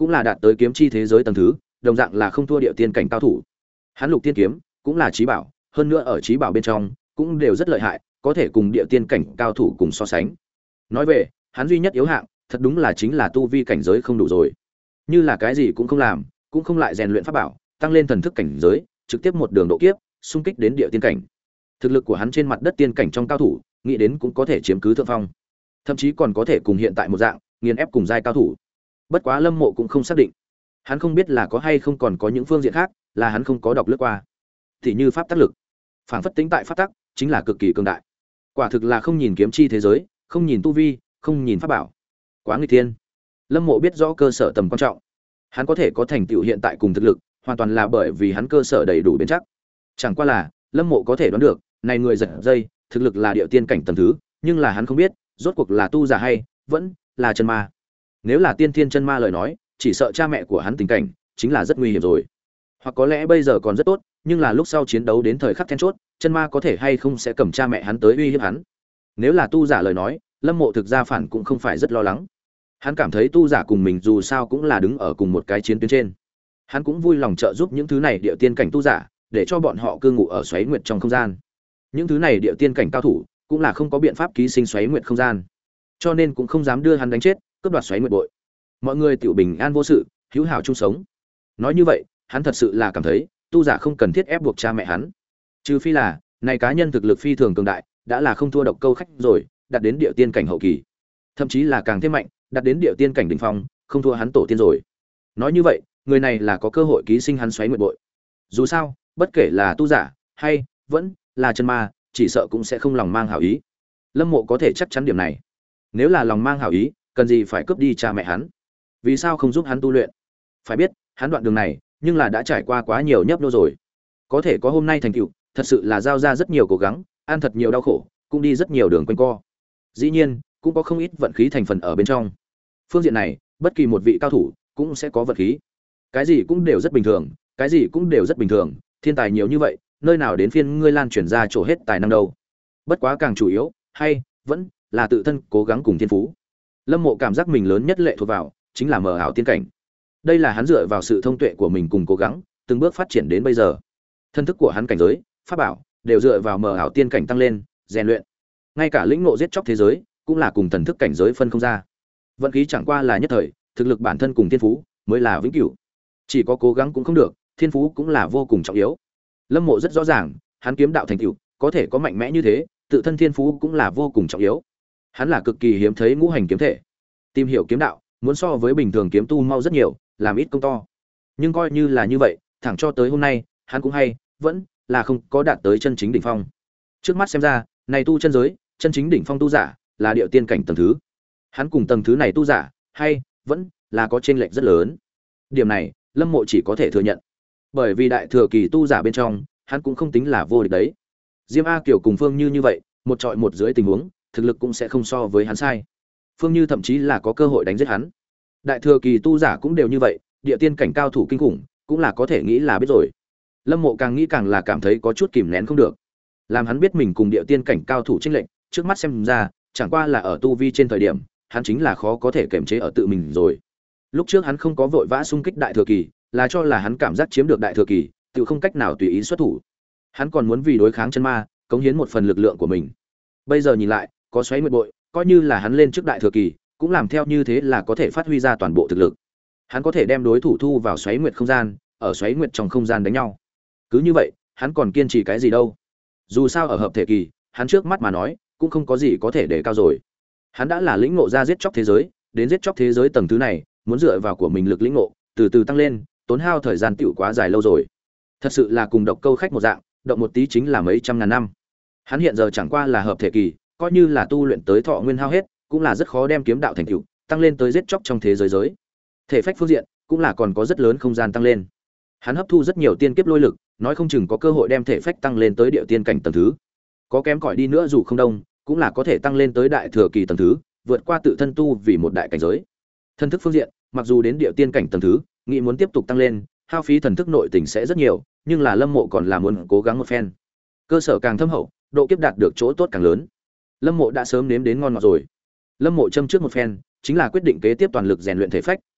cũng là đạt tới kiếm chi thế giới tầng thứ, đồng dạng là không thua địa tiên cảnh cao thủ. Hắn lục tiên kiếm cũng là chí bảo, hơn nữa ở chí bảo bên trong cũng đều rất lợi hại, có thể cùng địa tiên cảnh cao thủ cùng so sánh. Nói về, hắn duy nhất yếu hạng, thật đúng là chính là tu vi cảnh giới không đủ rồi. Như là cái gì cũng không làm, cũng không lại rèn luyện pháp bảo, tăng lên thần thức cảnh giới, trực tiếp một đường độ kiếp, xung kích đến địa tiên cảnh. Thực lực của hắn trên mặt đất tiên cảnh trong cao thủ, nghĩ đến cũng có thể chiếm cứ thượng phong. Thậm chí còn có thể cùng hiện tại một dạng, nghiền ép cùng giai cao thủ. Bất quá Lâm Mộ cũng không xác định. Hắn không biết là có hay không còn có những phương diện khác, là hắn không có đọc lướt qua. Thì như pháp tác lực, phảng phất tính tại pháp tắc, chính là cực kỳ cường đại. Quả thực là không nhìn kiếm chi thế giới, không nhìn tu vi, không nhìn pháp bảo. Quá nguy thiên. Lâm Mộ biết rõ cơ sở tầm quan trọng. Hắn có thể có thành tựu hiện tại cùng thực lực, hoàn toàn là bởi vì hắn cơ sở đầy đủ bền chắc. Chẳng qua là, Lâm Mộ có thể đoán được, này người giật dây, thực lực là địa tiên cảnh tầng thứ, nhưng là hắn không biết, rốt cuộc là tu giả hay vẫn là chân ma. Nếu là tiên thiên chân ma lời nói, chỉ sợ cha mẹ của hắn tình cảnh chính là rất nguy hiểm rồi. Hoặc có lẽ bây giờ còn rất tốt, nhưng là lúc sau chiến đấu đến thời khắc then chốt, chân ma có thể hay không sẽ cầm cha mẹ hắn tới uy hiếp hắn. Nếu là tu giả lời nói, Lâm Mộ thực ra phản cũng không phải rất lo lắng. Hắn cảm thấy tu giả cùng mình dù sao cũng là đứng ở cùng một cái chiến tuyến trên. Hắn cũng vui lòng trợ giúp những thứ này địa tiên cảnh tu giả, để cho bọn họ cư ngụ ở xoáy nguyệt trong không gian. Những thứ này địa tiên cảnh cao thủ, cũng là không có biện pháp ký sinh xoáy nguyệt không gian, cho nên cũng không dám đưa hắn đánh chết, cướp đoạt xoáy nguyệt bội. Mọi người tiểu bình an vô sự, hữu hảo chung sống. Nói như vậy, hắn thật sự là cảm thấy, tu giả không cần thiết ép buộc cha mẹ hắn. Trừ phi là, này cá nhân thực lực phi thường cường đại, đã là không thua độc câu khách rồi, đạt đến địa tiên cảnh hậu kỳ. Thậm chí là càng thêm mạnh, đạt đến địa tiên cảnh đỉnh phong, không thua hắn tổ tiên rồi. Nói như vậy, người này là có cơ hội ký sinh hắn xoáy nguyệt bội. Dù sao, bất kể là tu giả hay vẫn là chân ma, chỉ sợ cũng sẽ không lòng mang hảo ý. Lâm Mộ có thể chắc chắn điểm này. Nếu là lòng mang hảo ý, cần gì phải cướp đi cha mẹ hắn? Vì sao không giúp hắn tu luyện? Phải biết, hắn đoạn đường này, nhưng là đã trải qua quá nhiều nhấp nhô rồi. Có thể có hôm nay thành tựu, thật sự là giao ra rất nhiều cố gắng, ăn thật nhiều đau khổ, cũng đi rất nhiều đường quanh co. Dĩ nhiên, cũng có không ít vận khí thành phần ở bên trong. Phương diện này, bất kỳ một vị cao thủ cũng sẽ có vận khí. Cái gì cũng đều rất bình thường, cái gì cũng đều rất bình thường, thiên tài nhiều như vậy, nơi nào đến phiên ngươi lan truyền ra chỗ hết tài năng đâu. Bất quá càng chủ yếu, hay vẫn là tự thân cố gắng cùng thiên phú. Lâm Mộ cảm giác mình lớn nhất lệ thuộc vào chính là mờ ảo tiên cảnh. Đây là hắn dựa vào sự thông tuệ của mình cùng cố gắng, từng bước phát triển đến bây giờ. Thân thức của hắn cảnh giới, pháp bảo đều dựa vào mờ ảo tiên cảnh tăng lên, rèn luyện. Ngay cả lĩnh ngộ giết chóc thế giới, cũng là cùng thần thức cảnh giới phân không ra. Vận khí chẳng qua là nhất thời, thực lực bản thân cùng thiên phú mới là vĩnh cửu. Chỉ có cố gắng cũng không được, thiên phú cũng là vô cùng trọng yếu. Lâm Mộ rất rõ ràng, hắn kiếm đạo thành tựu, có thể có mạnh mẽ như thế, tự thân thiên phú cũng là vô cùng trọng yếu. Hắn là cực kỳ hiếm thấy ngũ hành kiếm thể. Tìm hiểu kiếm đạo, muốn so với bình thường kiếm tu mau rất nhiều, làm ít công to. Nhưng coi như là như vậy, thẳng cho tới hôm nay, hắn cũng hay vẫn là không có đạt tới chân chính đỉnh phong. Trước mắt xem ra, này tu chân giới, chân chính đỉnh phong tu giả là địa tiên cảnh tầng thứ. Hắn cùng tầng thứ này tu giả, hay vẫn là có chênh lệch rất lớn. Điểm này, Lâm Mộ chỉ có thể thừa nhận. Bởi vì đại thừa kỳ tu giả bên trong, hắn cũng không tính là vô địch đấy. Diêm A Kiều cùng Phương Như như vậy, một trọi một dưới tình huống, thực lực cũng sẽ không so với hắn sai. Phương Như thậm chí là có cơ hội đánh giết hắn. Đại thừa kỳ tu giả cũng đều như vậy, địa tiên cảnh cao thủ kinh khủng, cũng là có thể nghĩ là biết rồi. Lâm Mộ càng nghĩ càng là cảm thấy có chút kìm nén không được. Làm hắn biết mình cùng địa tiên cảnh cao thủ chênh lệch, trước mắt xem ra, chẳng qua là ở tu vi trên thời điểm, hắn chính là khó có thể kiềm chế ở tự mình rồi. Lúc trước hắn không có vội vã xung kích đại thừa kỳ, là cho là hắn cảm giác chiếm được đại thừa kỳ, tự không cách nào tùy ý xuất thủ. Hắn còn muốn vì đối kháng chân ma, cống hiến một phần lực lượng của mình. Bây giờ nhìn lại, có xoáy nguyệt bội, coi như là hắn lên trước đại thừa kỳ, cũng làm theo như thế là có thể phát huy ra toàn bộ thực lực. Hắn có thể đem đối thủ thu vào xoáy nguyệt không gian, ở xoáy nguyệt trong không gian đánh nhau. Cứ như vậy, hắn còn kiên trì cái gì đâu? Dù sao ở hợp thể kỳ, hắn trước mắt mà nói, cũng không có gì có thể để cao rồi. Hắn đã là lĩnh ngộ ra giết chóc thế giới, đến giết chóc thế giới tầng thứ này, muốn dựa vào của mình lực lĩnh ngộ, từ từ tăng lên, tốn hao thời gian tiểu quá dài lâu rồi. Thật sự là cùng độc câu khách một dạng, động một tí chính là mấy trăm ngàn năm. Hắn hiện giờ chẳng qua là hợp thể kỳ, coi như là tu luyện tới thọ nguyên hao hết, cũng là rất khó đem kiếm đạo thành tựu tăng lên tới giết chóc trong thế giới giới. Thể phách phương diện, cũng là còn có rất lớn không gian tăng lên. Hắn hấp thu rất nhiều tiên kiếp lôi lực, nói không chừng có cơ hội đem thể phách tăng lên tới địa tiên cảnh tầng thứ. Có kém cỏi đi nữa dù không đông, cũng là có thể tăng lên tới đại thừa kỳ tầng thứ, vượt qua tự thân tu vì một đại cảnh giới. Thân thức phương diện, mặc dù đến địa tiên cảnh tầng thứ, nghĩ muốn tiếp tục tăng lên, hao phí thần thức nội tình sẽ rất nhiều, nhưng là Lâm Mộ còn là muốn cố gắng một phen. Cơ sở càng thâm hậu, độ kiếp đạt được chỗ tốt càng lớn. Lâm Mộ đã sớm nếm đến ngon ngọt rồi. Lâm Mộ châm trước một phen, chính là quyết định kế tiếp toàn lực rèn luyện thể phách,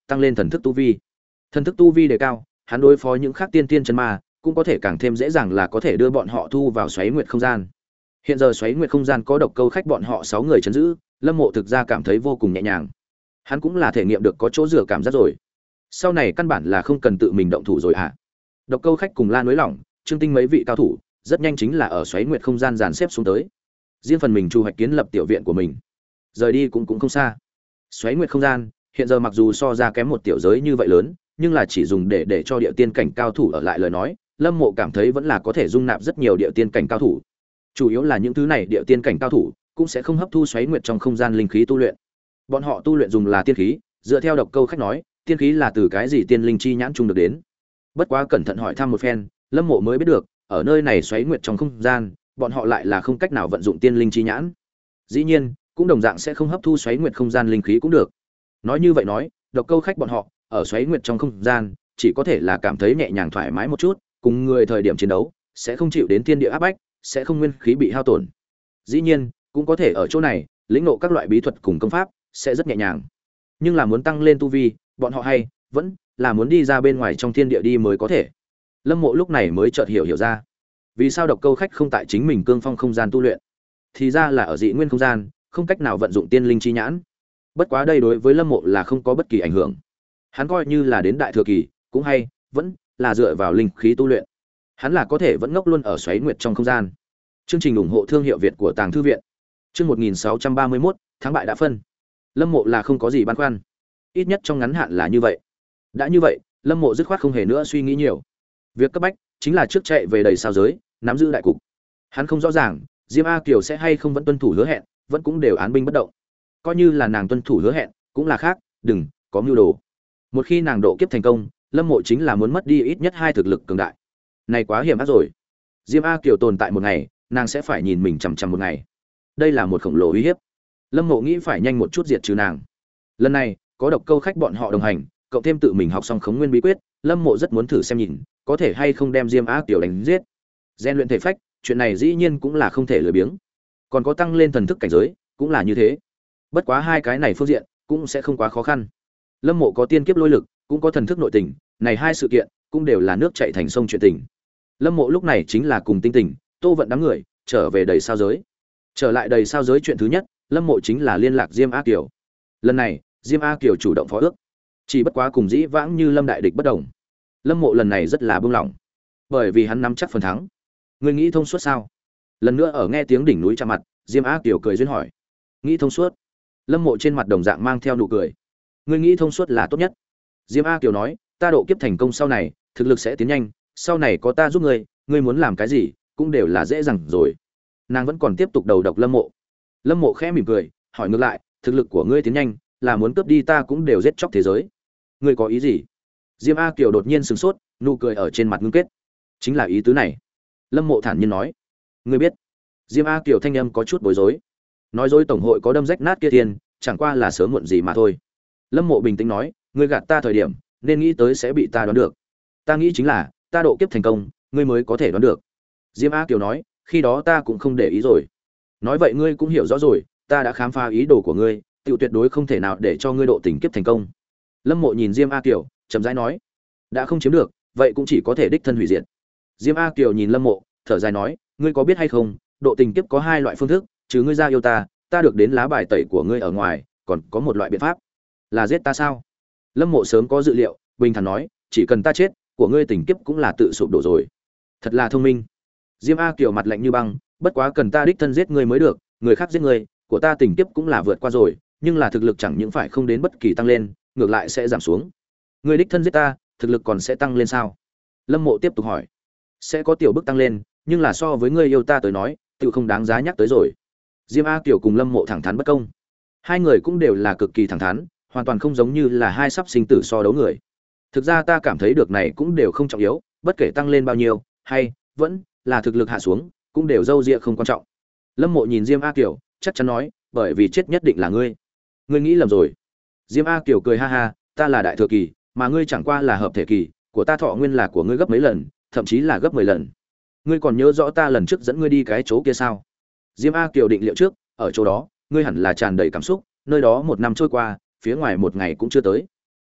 tăng lên thần thức tu vi. Thần thức tu vi đề cao, hắn đối phó những khác tiên tiên chân ma cũng có thể càng thêm dễ dàng là có thể đưa bọn họ thu vào xoáy nguyệt không gian. Hiện giờ xoáy nguyệt không gian có độc câu khách bọn họ sáu người trấn giữ, Lâm Mộ thực ra cảm thấy vô cùng nhẹ nhàng. Hắn cũng là thể nghiệm được có chỗ dựa cảm giác rồi. Sau này căn bản là không cần tự mình động thủ rồi hả? Độc câu khách cùng La Núi Lỏng, Trương Tinh mấy vị cao thủ, rất nhanh chính là ở xoáy nguyệt không gian dàn xếp xuống tới. Riêng phần mình chu hoạch kiến lập tiểu viện của mình. Rời đi cũng cũng không xa. Xoáy nguyệt không gian, hiện giờ mặc dù so ra kém một tiểu giới như vậy lớn, nhưng là chỉ dùng để để cho địa tiên cảnh cao thủ ở lại lời nói, Lâm Mộ cảm thấy vẫn là có thể dung nạp rất nhiều địa tiên cảnh cao thủ. Chủ yếu là những thứ này địa tiên cảnh cao thủ cũng sẽ không hấp thu xoáy nguyệt trong không gian linh khí tu luyện. Bọn họ tu luyện dùng là tiên khí, dựa theo độc câu khách nói, tiên khí là từ cái gì tiên linh chi nhãn chung được đến. Bất quá cẩn thận hỏi thăm một phen, Lâm Mộ mới biết được, ở nơi này xoáy nguyệt trong không gian, bọn họ lại là không cách nào vận dụng tiên linh chi nhãn. Dĩ nhiên, cũng đồng dạng sẽ không hấp thu xoáy nguyệt không gian linh khí cũng được. Nói như vậy nói, độc câu khách bọn họ ở xoáy nguyệt trong không gian, chỉ có thể là cảm thấy nhẹ nhàng thoải mái một chút, cùng người thời điểm chiến đấu sẽ không chịu đến thiên địa áp bách, sẽ không nguyên khí bị hao tổn. Dĩ nhiên, cũng có thể ở chỗ này, lĩnh ngộ các loại bí thuật cùng công pháp sẽ rất nhẹ nhàng. Nhưng là muốn tăng lên tu vi, bọn họ hay vẫn là muốn đi ra bên ngoài trong thiên địa đi mới có thể. Lâm Mộ lúc này mới chợt hiểu hiểu ra, vì sao độc câu khách không tại chính mình cương phong không gian tu luyện, thì ra là ở dị nguyên không gian, không cách nào vận dụng tiên linh chi nhãn. Bất quá đây đối với Lâm Mộ là không có bất kỳ ảnh hưởng. Hắn coi như là đến đại thừa kỳ, cũng hay vẫn là dựa vào linh khí tu luyện. Hắn là có thể vẫn ngốc luôn ở xoáy nguyệt trong không gian. Chương trình ủng hộ thương hiệu Việt của Tàng Thư viện. Chương một nghìn sáu trăm ba mươi mốt, thắng bại đã phân. Lâm Mộ là không có gì băn khoăn. Ít nhất trong ngắn hạn là như vậy. Đã như vậy, Lâm Mộ dứt khoát không hề nữa suy nghĩ nhiều. Việc cấp bách chính là trước chạy về đầy sao giới, nắm giữ đại cục. Hắn không rõ ràng, Diêm A Kiều sẽ hay không vẫn tuân thủ hứa hẹn, vẫn cũng đều án binh bất động. Coi như là nàng tuân thủ hứa hẹn, cũng là khác, đừng có mưu đồ. Một khi nàng độ kiếp thành công, Lâm Mộ chính là muốn mất đi ít nhất hai thực lực cường đại. Này quá hiểm ác rồi. Diêm A Kiều tồn tại một ngày, nàng sẽ phải nhìn mình chằm chằm một ngày. Đây là một khổng lồ uy hiếp. Lâm Mộ nghĩ phải nhanh một chút diệt trừ nàng. Lần này, có độc câu khách bọn họ đồng hành, cộng thêm tự mình học xong khống nguyên bí quyết, Lâm Mộ rất muốn thử xem nhìn, có thể hay không đem Diêm A Kiều đánh giết. Gen luyện thể phách, chuyện này dĩ nhiên cũng là không thể lười biếng. Còn có tăng lên thần thức cảnh giới, cũng là như thế. Bất quá hai cái này phương diện cũng sẽ không quá khó khăn. Lâm Mộ có tiên kiếp lôi lực, cũng có thần thức nội tình, này hai sự kiện cũng đều là nước chảy thành sông chuyện tình. Lâm Mộ lúc này chính là cùng Tinh Tình, Tô Vận đám người trở về đầy sao giới. Trở lại đầy sao giới chuyện thứ nhất, Lâm Mộ chính là liên lạc Diêm A Kiều. Lần này, Diêm A Kiều chủ động phó ước. Chỉ bất quá cùng dĩ vãng như Lâm đại địch bất đồng. Lâm Mộ lần này rất là buông lỏng, bởi vì hắn nắm chắc phần thắng. Ngươi nghĩ thông suốt sao? Lần nữa ở nghe tiếng đỉnh núi chạm mặt, Diêm A Kiều cười duyên hỏi. Nghĩ thông suốt. Lâm Mộ trên mặt đồng dạng mang theo nụ cười. Ngươi nghĩ thông suốt là tốt nhất. Diêm A Kiều nói, ta độ kiếp thành công sau này, thực lực sẽ tiến nhanh, sau này có ta giúp ngươi, ngươi muốn làm cái gì, cũng đều là dễ dàng rồi. Nàng vẫn còn tiếp tục đầu độc Lâm Mộ. Lâm Mộ khẽ mỉm cười, hỏi ngược lại, thực lực của ngươi tiến nhanh, là muốn cướp đi ta cũng đều giết chóc thế giới. Ngươi có ý gì? Diêm A Kiều đột nhiên sửng sốt, nụ cười ở trên mặt ngưng kết. Chính là ý tứ này. Lâm Mộ thản nhiên nói. Ngươi biết? Diêm A Kiều thanh âm có chút bối rối. Nói dối tổng hội có đâm rách nát kia thiên, chẳng qua là sớm muộn gì mà thôi. Lâm Mộ bình tĩnh nói, ngươi gạt ta thời điểm, nên nghĩ tới sẽ bị ta đoán được. Ta nghĩ chính là, ta độ kiếp thành công, ngươi mới có thể đoán được. Diêm A Kiều nói, khi đó ta cũng không để ý rồi. Nói vậy ngươi cũng hiểu rõ rồi, ta đã khám phá ý đồ của ngươi, tiểu tuyệt đối không thể nào để cho ngươi độ tình kiếp thành công. Lâm Mộ nhìn Diêm A Kiều, chậm rãi nói, đã không chiếm được, vậy cũng chỉ có thể đích thân hủy diệt. Diêm A Kiều nhìn Lâm Mộ, thở dài nói, ngươi có biết hay không, độ tình kiếp có hai loại phương thức, chứ ngươi ra yêu ta, ta được đến lá bài tẩy của ngươi ở ngoài, còn có một loại biện pháp, là giết ta sao? Lâm Mộ sớm có dự liệu, bình thản nói, chỉ cần ta chết, của ngươi tình kiếp cũng là tự sụp đổ rồi. Thật là thông minh. Diêm A Kiều mặt lạnh như băng, bất quá cần ta đích thân giết ngươi mới được, người khác giết ngươi, của ta tình kiếp cũng là vượt qua rồi, nhưng là thực lực chẳng những phải không đến bất kỳ tăng lên, ngược lại sẽ giảm xuống. Ngươi đích thân giết ta, thực lực còn sẽ tăng lên sao? Lâm Mộ tiếp tục hỏi. Sẽ có tiểu bước tăng lên, nhưng là so với ngươi yêu ta tới nói, tự không đáng giá nhắc tới rồi. Diêm A Kiều cùng Lâm Mộ thẳng thắn bất công. Hai người cũng đều là cực kỳ thẳng thắn, hoàn toàn không giống như là hai sắp sinh tử so đấu người. Thực ra ta cảm thấy được này cũng đều không trọng yếu, bất kể tăng lên bao nhiêu, hay vẫn là thực lực hạ xuống, cũng đều dâu dịa không quan trọng. Lâm Mộ nhìn Diêm A Kiều, chắc chắn nói, bởi vì chết nhất định là ngươi. Ngươi nghĩ lầm rồi. Diêm A Kiều cười ha ha, ta là đại thừa kỳ, mà ngươi chẳng qua là hợp thể kỳ, của ta thọ nguyên là của ngươi gấp mấy lần, thậm chí là gấp mười lần. Ngươi còn nhớ rõ ta lần trước dẫn ngươi đi cái chỗ kia sao? Diêm A Kiều định liệu trước, ở chỗ đó, ngươi hẳn là tràn đầy cảm xúc, nơi đó một năm trôi qua, phía ngoài một ngày cũng chưa tới.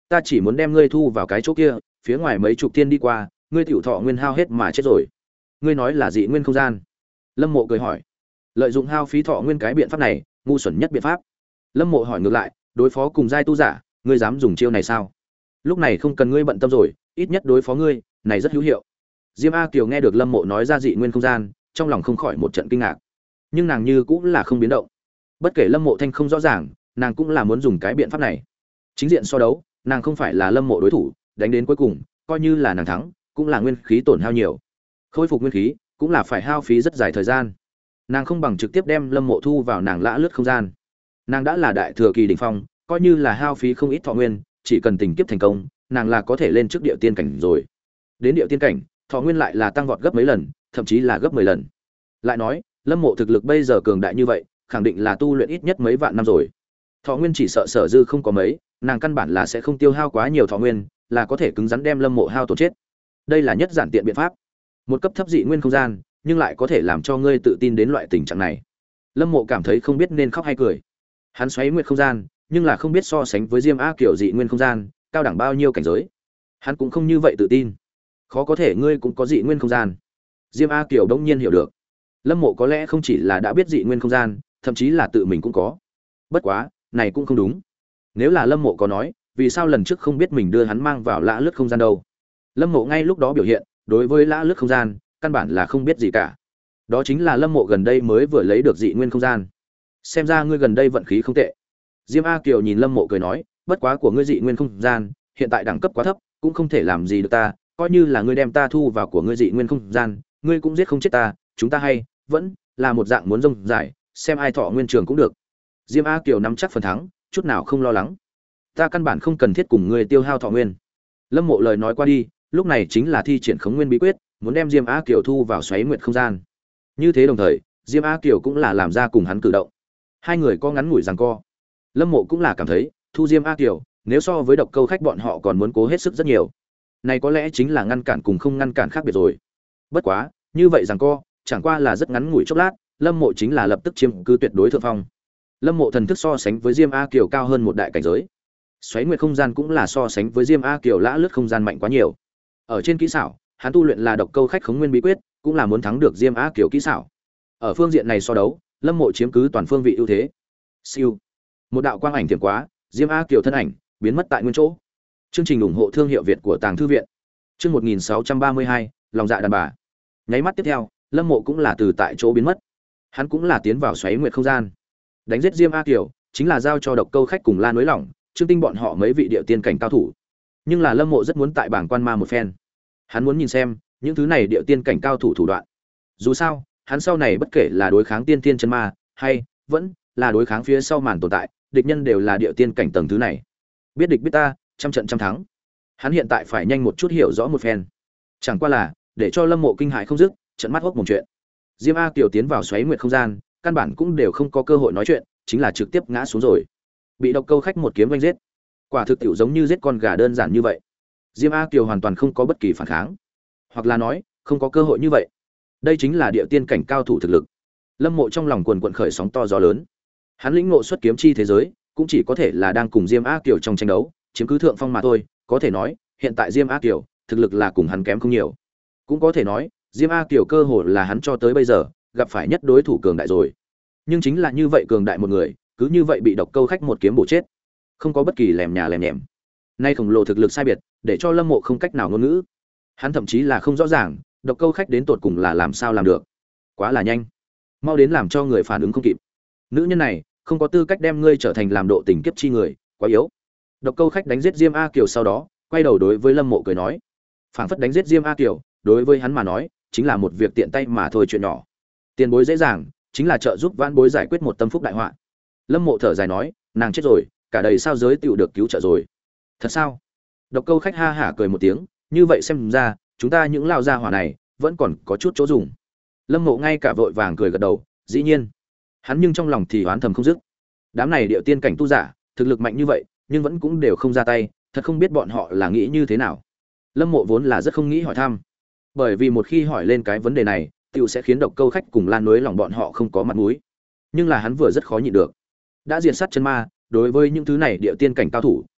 Ta chỉ muốn đem ngươi thu vào cái chỗ kia, phía ngoài mấy chục thiên đi qua, ngươi tiểu thọ nguyên hao hết mà chết rồi. Ngươi nói là dị nguyên không gian? Lâm Mộ cười hỏi. Lợi dụng hao phí thọ nguyên cái biện pháp này, ngu xuẩn nhất biện pháp. Lâm Mộ hỏi ngược lại, đối phó cùng giai tu giả, ngươi dám dùng chiêu này sao? Lúc này không cần ngươi bận tâm rồi, ít nhất đối phó ngươi, này rất hữu hiệu. Diêm A Kiều nghe được Lâm Mộ nói ra dị nguyên không gian, trong lòng không khỏi một trận kinh ngạc. Nhưng nàng như cũng là không biến động. Bất kể Lâm Mộ thanh không rõ ràng, nàng cũng là muốn dùng cái biện pháp này. Chính diện so đấu, nàng không phải là Lâm Mộ đối thủ, đánh đến cuối cùng, coi như là nàng thắng, cũng là nguyên khí tổn hao nhiều. Khôi phục nguyên khí, cũng là phải hao phí rất dài thời gian. Nàng không bằng trực tiếp đem Lâm Mộ thu vào nàng lã lướt không gian. Nàng đã là đại thừa kỳ đỉnh phong, coi như là hao phí không ít thọ nguyên, chỉ cần tình kiếp thành công, nàng là có thể lên trước địa tiên cảnh rồi. Đến địa tiên cảnh, thọ nguyên lại là tăng vọt gấp mấy lần, thậm chí là gấp mười lần. Lại nói, Lâm Mộ thực lực bây giờ cường đại như vậy, khẳng định là tu luyện ít nhất mấy vạn năm rồi. Thọ nguyên chỉ sợ sở dư không có mấy, nàng căn bản là sẽ không tiêu hao quá nhiều thọ nguyên, là có thể cứng rắn đem Lâm Mộ hao tổn chết. Đây là nhất giản tiện biện pháp. Một cấp thấp dị nguyên không gian, nhưng lại có thể làm cho ngươi tự tin đến loại tình trạng này. Lâm Mộ cảm thấy không biết nên khóc hay cười. Hắn xoáy nguyệt không gian, nhưng là không biết so sánh với Diêm A Kiều dị nguyên không gian, cao đẳng bao nhiêu cảnh giới. Hắn cũng không như vậy tự tin. Khó có thể ngươi cũng có dị nguyên không gian. Diêm A Kiều đống nhiên hiểu được. Lâm Mộ có lẽ không chỉ là đã biết dị nguyên không gian, thậm chí là tự mình cũng có. Bất quá, này cũng không đúng. Nếu là Lâm Mộ có nói, vì sao lần trước không biết mình đưa hắn mang vào lã lướt không gian đâu? Lâm Mộ ngay lúc đó biểu hiện, đối với lã lướt không gian, căn bản là không biết gì cả. Đó chính là Lâm Mộ gần đây mới vừa lấy được dị nguyên không gian. Xem ra ngươi gần đây vận khí không tệ. Diêm A Kiều nhìn Lâm Mộ cười nói, bất quá của ngươi dị nguyên không gian, hiện tại đẳng cấp quá thấp, cũng không thể làm gì được ta, coi như là ngươi đem ta thu vào của ngươi dị nguyên không gian, ngươi cũng giết không chết ta, chúng ta hay vẫn là một dạng muốn rông dài, xem ai thọ nguyên trường cũng được. Diêm A Kiều nắm chắc phần thắng, chút nào không lo lắng. Ta căn bản không cần thiết cùng ngươi tiêu hao thọ nguyên. Lâm Mộ lời nói qua đi, lúc này chính là thi triển khống nguyên bí quyết, muốn đem Diêm A Kiều thu vào xoáy nguyệt không gian. Như thế đồng thời, Diêm A Kiều cũng là làm ra cùng hắn cử động. Hai người có ngắn ngủi giằng co. Lâm Mộ cũng là cảm thấy, thu Diêm A Kiều, nếu so với độc câu khách bọn họ còn muốn cố hết sức rất nhiều. Này có lẽ chính là ngăn cản cùng không ngăn cản khác biệt rồi. Bất quá, như vậy giằng co, chẳng qua là rất ngắn ngủi chốc lát, Lâm Mộ chính là lập tức chiếm cứ tuyệt đối thượng phong. Lâm Mộ thần thức so sánh với Diêm A Kiều cao hơn một đại cảnh giới. Xoáy nguyệt không gian cũng là so sánh với Diêm A Kiều lã lướt không gian mạnh quá nhiều. Ở trên kỹ xảo, hắn tu luyện là độc câu khách khống nguyên bí quyết, cũng là muốn thắng được Diêm A Kiều kỹ xảo. Ở phương diện này so đấu, Lâm Mộ chiếm cứ toàn phương vị ưu thế. Siêu. Một đạo quang ảnh tiệm quá, Diêm A Kiều thân ảnh biến mất tại nguyên chỗ. Chương trình ủng hộ thương hiệu Việt của Tàng thư viện. Chương một nghìn sáu trăm ba mươi hai, lòng dạ đàn bà. Nháy mắt tiếp theo, Lâm Mộ cũng là từ tại chỗ biến mất. Hắn cũng là tiến vào xoáy nguyệt không gian. Đánh giết Diêm A Kiều, chính là giao cho độc câu khách cùng Lan Núi Lỏng, Trương Tinh bọn họ mấy vị điệu tiên cảnh cao thủ. Nhưng là Lâm Mộ rất muốn tại bảng quan ma một phen. Hắn muốn nhìn xem những thứ này điệu tiên cảnh cao thủ thủ đoạn. Dù sao, hắn sau này bất kể là đối kháng tiên tiên chân ma, hay vẫn là đối kháng phía sau màn tồn tại, địch nhân đều là điệu tiên cảnh tầng thứ này. Biết địch biết ta, trăm trận trăm thắng. Hắn hiện tại phải nhanh một chút hiểu rõ một phen. Chẳng qua là, để cho Lâm Mộ kinh hãi không dứt, trận mắt hốc mồm chuyện. Diêm A Kiều tiến vào xoáy nguyệt không gian, căn bản cũng đều không có cơ hội nói chuyện, chính là trực tiếp ngã xuống rồi. Bị độc câu khách một kiếm vây giết. Quả thực tiểu giống như giết con gà đơn giản như vậy. Diêm A Kiều hoàn toàn không có bất kỳ phản kháng, hoặc là nói, không có cơ hội như vậy. Đây chính là địa tiên cảnh cao thủ thực lực. Lâm Mộ trong lòng quần quần khởi sóng to gió lớn. Hắn lĩnh ngộ xuất kiếm chi thế giới, cũng chỉ có thể là đang cùng Diêm A Kiều trong tranh đấu, chiếm cứ thượng phong mà thôi, có thể nói, hiện tại Diêm A Kiều, thực lực là cùng hắn kém không nhiều. Cũng có thể nói, Diêm A Kiều cơ hồ là hắn cho tới bây giờ gặp phải nhất đối thủ cường đại rồi. Nhưng chính là như vậy cường đại một người, cứ như vậy bị độc câu khách một kiếm bổ chết, không có bất kỳ lèm nhà lèm nhèm. Nay khổng lồ thực lực sai biệt, để cho Lâm Mộ không cách nào ngôn ngữ. Hắn thậm chí là không rõ ràng, độc câu khách đến tột cùng là làm sao làm được. Quá là nhanh, mau đến làm cho người phản ứng không kịp. Nữ nhân này, không có tư cách đem ngươi trở thành làm độ tình kiếp chi người, quá yếu. Độc câu khách đánh giết Diêm A Kiều sau đó, quay đầu đối với Lâm Mộ cười nói, phảng phất đánh giết Diêm A Kiều, đối với hắn mà nói, chính là một việc tiện tay mà thôi chuyện nhỏ. Tiền bối dễ dàng, chính là trợ giúp vãn bối giải quyết một tâm phúc đại họa. Lâm Mộ thở dài nói, nàng chết rồi, cả đời sao giới tiểu được cứu trợ rồi. Thật sao? Độc câu khách ha hả cười một tiếng, như vậy xem ra, chúng ta những lao gia hỏa này vẫn còn có chút chỗ dùng. Lâm Mộ ngay cả vội vàng cười gật đầu, dĩ nhiên. Hắn nhưng trong lòng thì oán thầm không dứt. Đám này điệu tiên cảnh tu giả, thực lực mạnh như vậy, nhưng vẫn cũng đều không ra tay, thật không biết bọn họ là nghĩ như thế nào. Lâm Mộ vốn là rất không nghĩ hỏi thăm, bởi vì một khi hỏi lên cái vấn đề này, tiểu sẽ khiến độc câu khách cùng Lan Núi Lòng bọn họ không có mặt mũi. Nhưng là hắn vừa rất khó nhịn được. Đã diệt sát chân ma, đối với những thứ này điệu tiên cảnh cao thủ,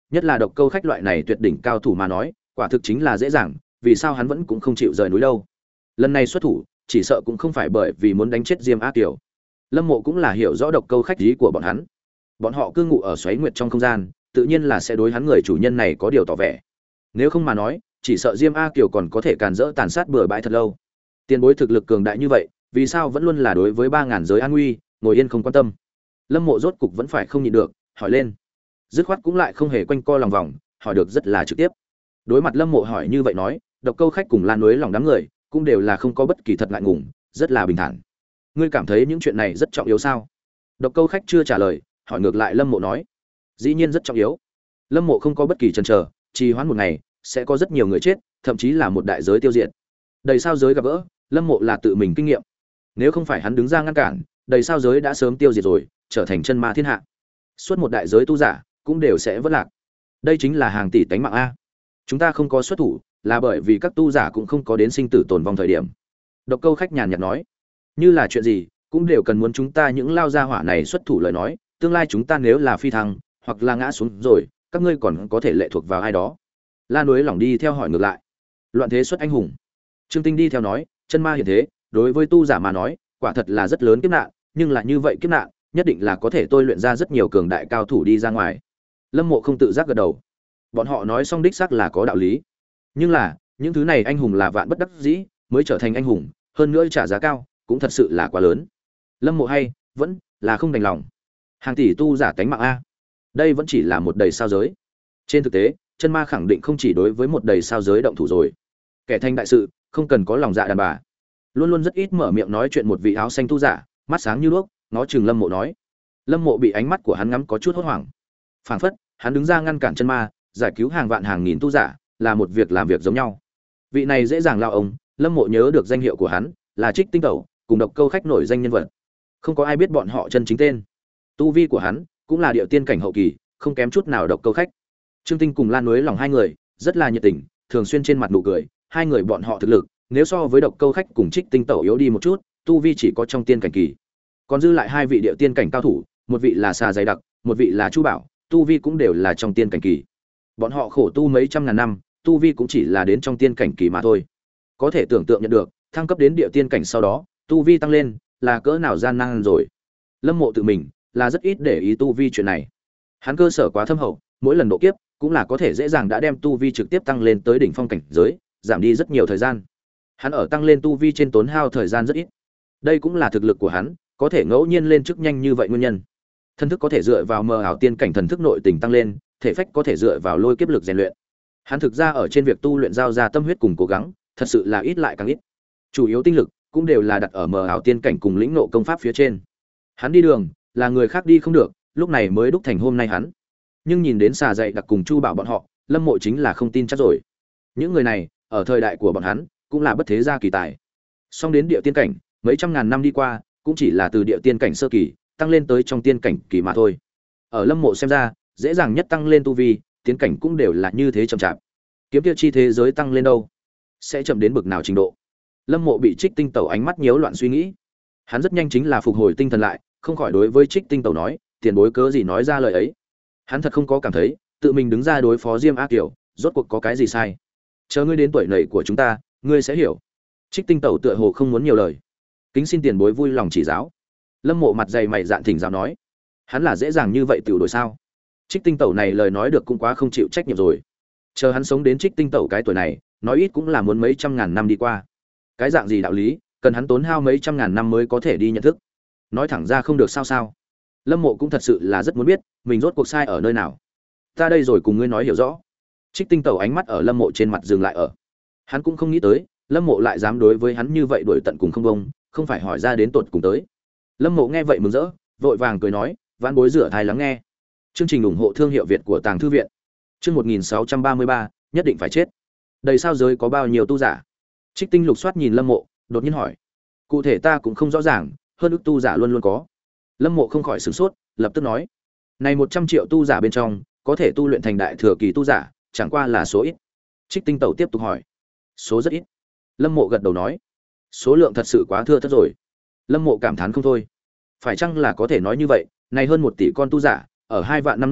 nhất là độc câu khách loại này tuyệt đỉnh cao thủ mà nói quả thực chính là dễ dàng, vì sao hắn vẫn cũng không chịu rời núi đâu. Lần này xuất thủ chỉ sợ cũng không phải bởi vì muốn đánh chết Diêm A Kiều. Lâm Mộ cũng là hiểu rõ độc câu khách ý của bọn hắn, bọn họ cư ngụ ở xoáy nguyệt trong không gian, tự nhiên là sẽ đối hắn người chủ nhân này có điều tỏ vẻ. Nếu không mà nói chỉ sợ Diêm A Kiều còn có thể càn rỡ tàn sát bừa bãi thật lâu. Tiền bối thực lực cường đại như vậy vì sao vẫn luôn là đối với ba ngàn giới an nguy ngồi yên không quan tâm. Lâm Mộ rốt cục vẫn phải không nhịn được hỏi lên, dứt khoát cũng lại không hề quanh co lòng vòng, hỏi được rất là trực tiếp. Đối mặt Lâm Mộ hỏi như vậy nói, độc câu khách cùng Lan Núi lòng đám người cũng đều là không có bất kỳ thật ngại ngùng, rất là bình thản. Ngươi cảm thấy những chuyện này rất trọng yếu sao? Độc câu khách chưa trả lời, hỏi ngược lại Lâm Mộ nói, dĩ nhiên rất trọng yếu. Lâm Mộ không có bất kỳ chần chờ, trì hoãn một ngày sẽ có rất nhiều người chết, thậm chí là một đại giới tiêu diệt. Đầy sao giới gặp gỡ, Lâm Mộ là tự mình kinh nghiệm, nếu không phải hắn đứng ra ngăn cản, đầy sao giới đã sớm tiêu diệt rồi, trở thành chân ma thiên hạ. Suốt một đại giới tu giả cũng đều sẽ vất lạc. Đây chính là hàng tỷ tánh mạng a. Chúng ta không có xuất thủ là bởi vì các tu giả cũng không có đến sinh tử tồn vong thời điểm. Độc câu khách nhàn nhạt nói, như là chuyện gì cũng đều cần muốn chúng ta những lao gia hỏa này xuất thủ lời nói, tương lai chúng ta nếu là phi thăng hoặc là ngã xuống rồi, các ngươi còn có thể lệ thuộc vào ai đó. La Núi lỏng đi theo hỏi ngược lại, loạn thế xuất anh hùng. Trương Tinh đi theo nói, chân ma hiện thế đối với tu giả mà nói quả thật là rất lớn kiếp nạn, nhưng là như vậy kiếp nạn nhất định là có thể tôi luyện ra rất nhiều cường đại cao thủ đi ra ngoài. Lâm Mộ không tự giác gật đầu, bọn họ nói xong đích xác là có đạo lý, nhưng là những thứ này anh hùng là vạn bất đắc dĩ mới trở thành anh hùng, hơn nữa trả giá cao cũng thật sự là quá lớn. Lâm Mộ hay vẫn là không đành lòng, hàng tỷ tu giả tánh mạng a, đây vẫn chỉ là một đầy sao giới. Trên thực tế chân ma khẳng định không chỉ đối với một đầy sao giới động thủ rồi, kẻ thành đại sự không cần có lòng dạ đàn bà. Luôn luôn rất ít mở miệng nói chuyện một vị áo xanh tu giả, mắt sáng như đuốc, ngó chừng Lâm Mộ nói. Lâm Mộ bị ánh mắt của hắn ngắm có chút hốt hoảng, phảng phất hắn đứng ra ngăn cản chân ma, giải cứu hàng vạn hàng nghìn tu giả là một việc làm việc giống nhau. Vị này dễ dàng lao ông, Lâm Mộ nhớ được danh hiệu của hắn là Trích Tinh Tẩu, cùng độc câu khách nổi danh nhân vật. Không có ai biết bọn họ chân chính tên. Tu vi của hắn cũng là điệu tiên cảnh hậu kỳ, không kém chút nào độc câu khách. Trương Tinh cùng Lan Núi lòng hai người rất là nhiệt tình, thường xuyên trên mặt nụ cười, hai người bọn họ thực lực nếu so với độc câu khách cùng Trích Tinh Tẩu yếu đi một chút, tu vi chỉ có trong tiên cảnh kỳ. Còn dư lại hai vị điệu tiên cảnh cao thủ, một vị là Xà Dày Đặc, một vị là Chu Bảo, tu vi cũng đều là trong tiên cảnh kỳ. Bọn họ khổ tu mấy trăm ngàn năm, tu vi cũng chỉ là đến trong tiên cảnh kỳ mà thôi. Có thể tưởng tượng nhận được, thăng cấp đến địa tiên cảnh sau đó, tu vi tăng lên là cỡ nào gian nan rồi. Lâm Mộ tự mình là rất ít để ý tu vi chuyện này. Hắn cơ sở quá thâm hậu, mỗi lần độ kiếp cũng là có thể dễ dàng đã đem tu vi trực tiếp tăng lên tới đỉnh phong cảnh giới, giảm đi rất nhiều thời gian. Hắn ở tăng lên tu vi trên tốn hao thời gian rất ít. Đây cũng là thực lực của hắn, có thể ngẫu nhiên lên chức nhanh như vậy nguyên nhân. Thân thức có thể dựa vào mờ ảo tiên cảnh thần thức nội tình tăng lên, thể phách có thể dựa vào lôi kiếp lực rèn luyện. Hắn thực ra ở trên việc tu luyện giao ra tâm huyết cùng cố gắng, thật sự là ít lại càng ít. Chủ yếu tinh lực cũng đều là đặt ở mờ ảo tiên cảnh cùng lĩnh ngộ công pháp phía trên. Hắn đi đường là người khác đi không được, lúc này mới đúc thành hôm nay hắn. Nhưng nhìn đến Xà Dày Đặc cùng Chu Bảo bọn họ, Lâm Mộ chính là không tin chắc rồi. Những người này, ở thời đại của bọn hắn, cũng là bất thế gia kỳ tài. Song đến địa tiên cảnh, mấy trăm ngàn năm đi qua, cũng chỉ là từ địa tiên cảnh sơ kỳ tăng lên tới trong tiên cảnh kỳ mà thôi. Ở Lâm Mộ xem ra, dễ dàng nhất tăng lên tu vi, tiến cảnh cũng đều là như thế chậm chạp. Kiếm kia chi thế giới tăng lên đâu, sẽ chậm đến bực nào trình độ? Lâm Mộ bị Trích Tinh Tẩu ánh mắt nhiễu loạn suy nghĩ. Hắn rất nhanh chính là phục hồi tinh thần lại, không khỏi đối với Trích Tinh Tẩu nói, tiền bối cớ gì nói ra lời ấy? Hắn thật không có cảm thấy, tự mình đứng ra đối phó Diêm A Kiều, rốt cuộc có cái gì sai? Chờ ngươi đến tuổi này của chúng ta, ngươi sẽ hiểu. Trích Tinh Tẩu tựa hồ không muốn nhiều lời. Kính xin tiền bối vui lòng chỉ giáo. Lâm Mộ mặt dày mày dạn thỉnh giáo nói, hắn là dễ dàng như vậy tiểu đổi sao? Trích Tinh Tẩu này lời nói được cũng quá không chịu trách nhiệm rồi. Chờ hắn sống đến Trích Tinh Tẩu cái tuổi này, nói ít cũng là muốn mấy trăm ngàn năm đi qua. Cái dạng gì đạo lý, cần hắn tốn hao mấy trăm ngàn năm mới có thể đi nhận thức. Nói thẳng ra không được sao sao? Lâm Mộ cũng thật sự là rất muốn biết, mình rốt cuộc sai ở nơi nào. Ta đây rồi cùng ngươi nói hiểu rõ. Trích Tinh Tẩu ánh mắt ở Lâm Mộ trên mặt dừng lại ở. Hắn cũng không nghĩ tới, Lâm Mộ lại dám đối với hắn như vậy đuổi tận cùng không bông, không phải hỏi ra đến tột cùng tới. Lâm Mộ nghe vậy mừng rỡ, vội vàng cười nói, vãn bối rửa thai lắng nghe. Chương trình ủng hộ thương hiệu Việt của Tàng Thư viện. Chương một nghìn sáu trăm ba mươi ba, nhất định phải chết. Đầy sao giới có bao nhiêu tu giả? Trích Tinh lục soát nhìn Lâm Mộ, đột nhiên hỏi. Cụ thể ta cũng không rõ ràng, hơn ức tu giả luôn luôn có. Lâm Mộ không khỏi sửng sốt, lập tức nói, này một trăm triệu tu giả bên trong, có thể tu luyện thành đại thừa kỳ tu giả, chẳng qua là số ít. Trích Tinh Tẩu tiếp tục hỏi, số rất ít. Lâm Mộ gật đầu nói, số lượng thật sự quá thưa thớt rồi. Lâm Mộ cảm thán không thôi. Phải chăng là có thể nói như vậy, này hơn một tỷ con tu giả, ở hai vạn năm nội,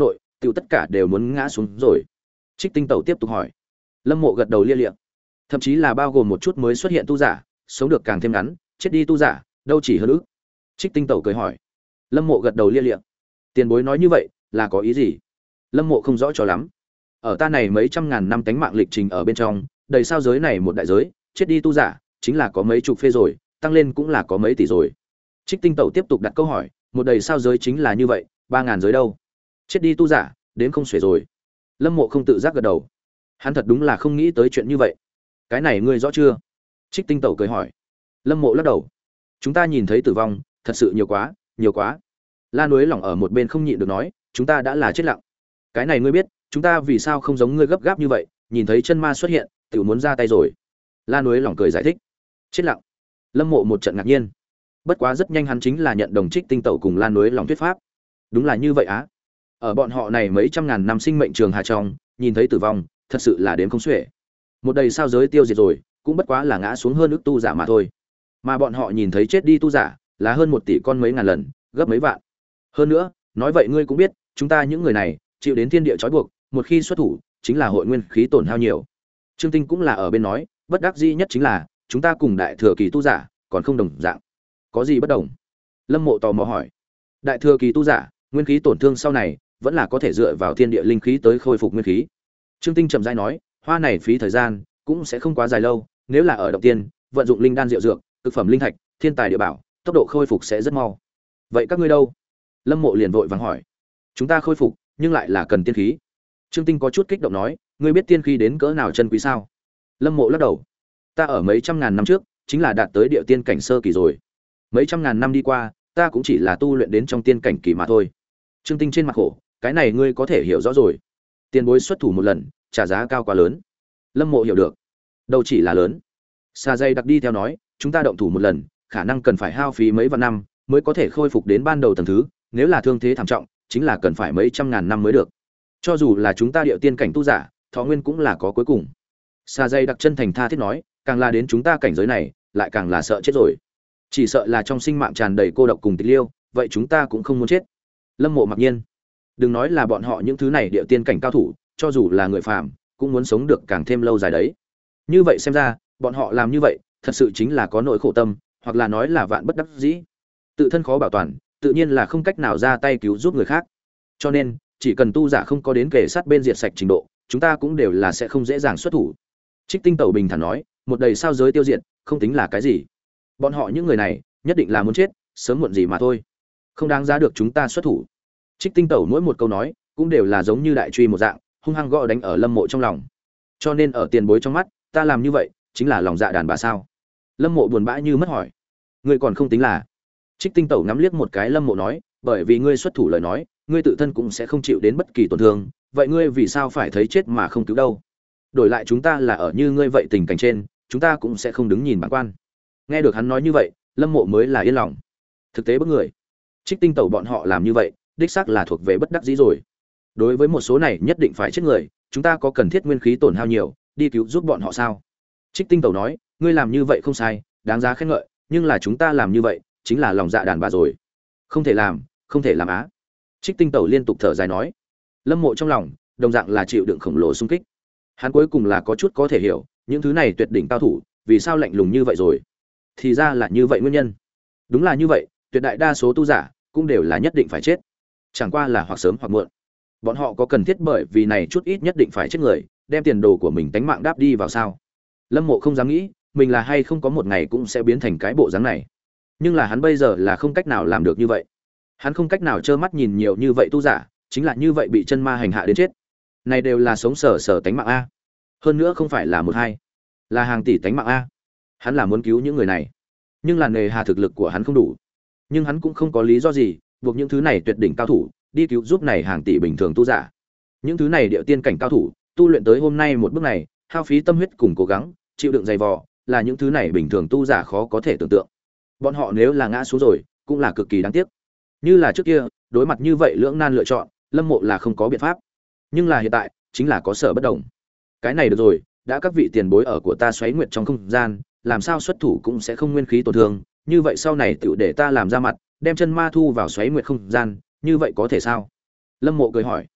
tự tất cả đều muốn ngã xuống rồi. Trích Tinh Tẩu tiếp tục hỏi. Lâm Mộ gật đầu lia lịa. Thậm chí là bao gồm một chút mới xuất hiện tu giả, sống được càng thêm ngắn, chết đi tu giả, đâu chỉ hơn ước. Trích Tinh Tẩu cười hỏi. Lâm Mộ gật đầu lia lịa. Tiền bối nói như vậy, là có ý gì? Lâm Mộ không rõ cho lắm. Ở ta này mấy trăm ngàn năm tánh mạng lịch trình ở bên trong, đầy sao giới này một đại giới, chết đi tu giả, chính là có mấy chục phê rồi, tăng lên cũng là có mấy tỷ rồi. Trích Tinh Tẩu tiếp tục đặt câu hỏi, một đầy sao giới chính là như vậy, ba ngàn giới đâu? Chết đi tu giả, đến không xuể rồi. Lâm Mộ không tự giác gật đầu. Hắn thật đúng là không nghĩ tới chuyện như vậy. Cái này ngươi rõ chưa? Trích Tinh Tẩu cười hỏi. Lâm Mộ lắc đầu. Chúng ta nhìn thấy tử vong, thật sự nhiều quá, nhiều quá. La Núi lỏng ở một bên không nhịn được nói, chúng ta đã là chết lặng. Cái này ngươi biết, chúng ta vì sao không giống ngươi gấp gáp như vậy, nhìn thấy chân ma xuất hiện, tự muốn ra tay rồi. La Núi lỏng cười giải thích. Chết lặng. Lâm Mộ một trận ngạc nhiên. Bất quá rất nhanh hắn chính là nhận đồng Trích Tinh Tẩu cùng Lan Núi lòng thuyết pháp. Đúng là như vậy á. Ở bọn họ này mấy trăm ngàn năm sinh mệnh trường hà trong, nhìn thấy tử vong, thật sự là đến không xuể. Một đầy sao giới tiêu diệt rồi, cũng bất quá là ngã xuống hơn ức tu giả mà thôi. Mà bọn họ nhìn thấy chết đi tu giả, là hơn một tỷ con mấy ngàn lần, gấp mấy vạn. Hơn nữa, nói vậy ngươi cũng biết, chúng ta những người này, chịu đến thiên địa trói buộc, một khi xuất thủ, chính là hội nguyên khí tổn hao nhiều. Trương Tinh cũng là ở bên nói, bất đắc dĩ nhất chính là, chúng ta cùng đại thừa kỳ tu giả, còn không đồng dạng. Có gì bất đồng? Lâm Mộ tò mò hỏi. Đại thừa kỳ tu giả, nguyên khí tổn thương sau này, vẫn là có thể dựa vào thiên địa linh khí tới khôi phục nguyên khí. Trương Tinh chậm rãi nói, hoa này phí thời gian, cũng sẽ không quá dài lâu, nếu là ở động tiên, vận dụng linh đan diệu dược, thực phẩm linh thạch, thiên tài địa bảo, tốc độ khôi phục sẽ rất mau. Vậy các ngươi đâu? Lâm Mộ liền vội vàng hỏi. Chúng ta khôi phục, nhưng lại là cần tiên khí. Trương Tinh có chút kích động nói, ngươi biết tiên khí đến cỡ nào chân quý sao? Lâm Mộ lắc đầu. Ta ở mấy trăm ngàn năm trước, chính là đạt tới địa tiên cảnh sơ kỳ rồi. Mấy trăm ngàn năm đi qua, ta cũng chỉ là tu luyện đến trong tiên cảnh kỳ mà thôi. Trương Tinh trên mặt khổ, cái này ngươi có thể hiểu rõ rồi. Tiền bối xuất thủ một lần, trả giá cao quá lớn. Lâm Mộ hiểu được. Đâu chỉ là lớn. Sa dây đặc đi theo nói, chúng ta động thủ một lần, khả năng cần phải hao phí mấy vạn năm mới có thể khôi phục đến ban đầu tầng thứ, nếu là thương thế thảm trọng, chính là cần phải mấy trăm ngàn năm mới được. Cho dù là chúng ta địa tiên cảnh tu giả, thọ nguyên cũng là có cuối cùng. Sa dây đặc chân thành tha thiết nói, càng là đến chúng ta cảnh giới này, lại càng là sợ chết rồi. Chỉ sợ là trong sinh mạng tràn đầy cô độc cùng tịch liêu, vậy chúng ta cũng không muốn chết. Lâm Mộ mặc nhiên, đừng nói là bọn họ những thứ này địa tiên cảnh cao thủ, cho dù là người phàm, cũng muốn sống được càng thêm lâu dài đấy. Như vậy xem ra, bọn họ làm như vậy, thật sự chính là có nỗi khổ tâm, hoặc là nói là vạn bất đắc dĩ. Tự thân khó bảo toàn, tự nhiên là không cách nào ra tay cứu giúp người khác. Cho nên, chỉ cần tu giả không có đến kề sát bên diệt sạch trình độ, chúng ta cũng đều là sẽ không dễ dàng xuất thủ. Trích Tinh Tẩu bình thản nói, một đầy sao giới tiêu diệt, không tính là cái gì. Bọn họ những người này, nhất định là muốn chết, sớm muộn gì mà thôi. Không đáng giá được chúng ta xuất thủ. Trích Tinh Tẩu mỗi một câu nói, cũng đều là giống như đại truy một dạng, hung hăng gõ đánh ở Lâm Mộ trong lòng. Cho nên ở tiền bối trong mắt, ta làm như vậy, chính là lòng dạ đàn bà sao? Lâm Mộ buồn bã như mất hỏi. Ngươi còn không tính là? Trích Tinh Tẩu ngắm liếc một cái Lâm Mộ nói, bởi vì ngươi xuất thủ lời nói, ngươi tự thân cũng sẽ không chịu đến bất kỳ tổn thương, vậy ngươi vì sao phải thấy chết mà không cứu đâu? Đổi lại chúng ta là ở như ngươi vậy tình cảnh trên, chúng ta cũng sẽ không đứng nhìn bản quan. Nghe được hắn nói như vậy, Lâm Mộ mới là yên lòng. Thực tế bức người. Trích Tinh Tẩu bọn họ làm như vậy, đích xác là thuộc về bất đắc dĩ rồi. Đối với một số này nhất định phải chết người, chúng ta có cần thiết nguyên khí tổn hao nhiều, đi cứu giúp bọn họ sao? Trích Tinh Tẩu nói, ngươi làm như vậy không sai, đáng giá khen ngợi, nhưng là chúng ta làm như vậy, chính là lòng dạ đàn bà rồi. Không thể làm, không thể làm á. Trích Tinh Tẩu liên tục thở dài nói. Lâm Mộ trong lòng, đồng dạng là chịu đựng khổng lồ xung kích. Hắn cuối cùng là có chút có thể hiểu, những thứ này tuyệt đỉnh cao thủ, vì sao lạnh lùng như vậy rồi? Thì ra là như vậy nguyên nhân. Đúng là như vậy, tuyệt đại đa số tu giả cũng đều là nhất định phải chết. Chẳng qua là hoặc sớm hoặc muộn. Bọn họ có cần thiết bởi vì này chút ít nhất định phải chết người, đem tiền đồ của mình tánh mạng đáp đi vào sao? Lâm Mộ không dám nghĩ, mình là hay không có một ngày cũng sẽ biến thành cái bộ dáng này. Nhưng là hắn bây giờ là không cách nào làm được như vậy. Hắn không cách nào trơ mắt nhìn nhiều như vậy tu giả, chính là như vậy bị chân ma hành hạ đến chết. Này đều là sống sờ sờ tánh mạng a. Hơn nữa không phải là một hai, là hàng tỷ tánh mạng a. Hắn là muốn cứu những người này, nhưng là nề hà thực lực của hắn không đủ. Nhưng hắn cũng không có lý do gì buộc những thứ này tuyệt đỉnh cao thủ đi cứu giúp này hàng tỷ bình thường tu giả. Những thứ này điệu tiên cảnh cao thủ tu luyện tới hôm nay một bước này, hao phí tâm huyết cùng cố gắng, chịu đựng dày vò, là những thứ này bình thường tu giả khó có thể tưởng tượng. Bọn họ nếu là ngã xuống rồi, cũng là cực kỳ đáng tiếc. Như là trước kia, đối mặt như vậy lưỡng nan lựa chọn, Lâm Mộ là không có biện pháp. Nhưng là hiện tại, chính là có sở bất đồng. Cái này được rồi, đã các vị tiền bối ở của ta xoáy nguyệt trong không gian, làm sao xuất thủ cũng sẽ không nguyên khí tổn thương, như vậy sau này tựu để ta làm ra mặt, đem chân ma thu vào xoáy nguyệt không gian, như vậy có thể sao? Lâm Mộ cười hỏi.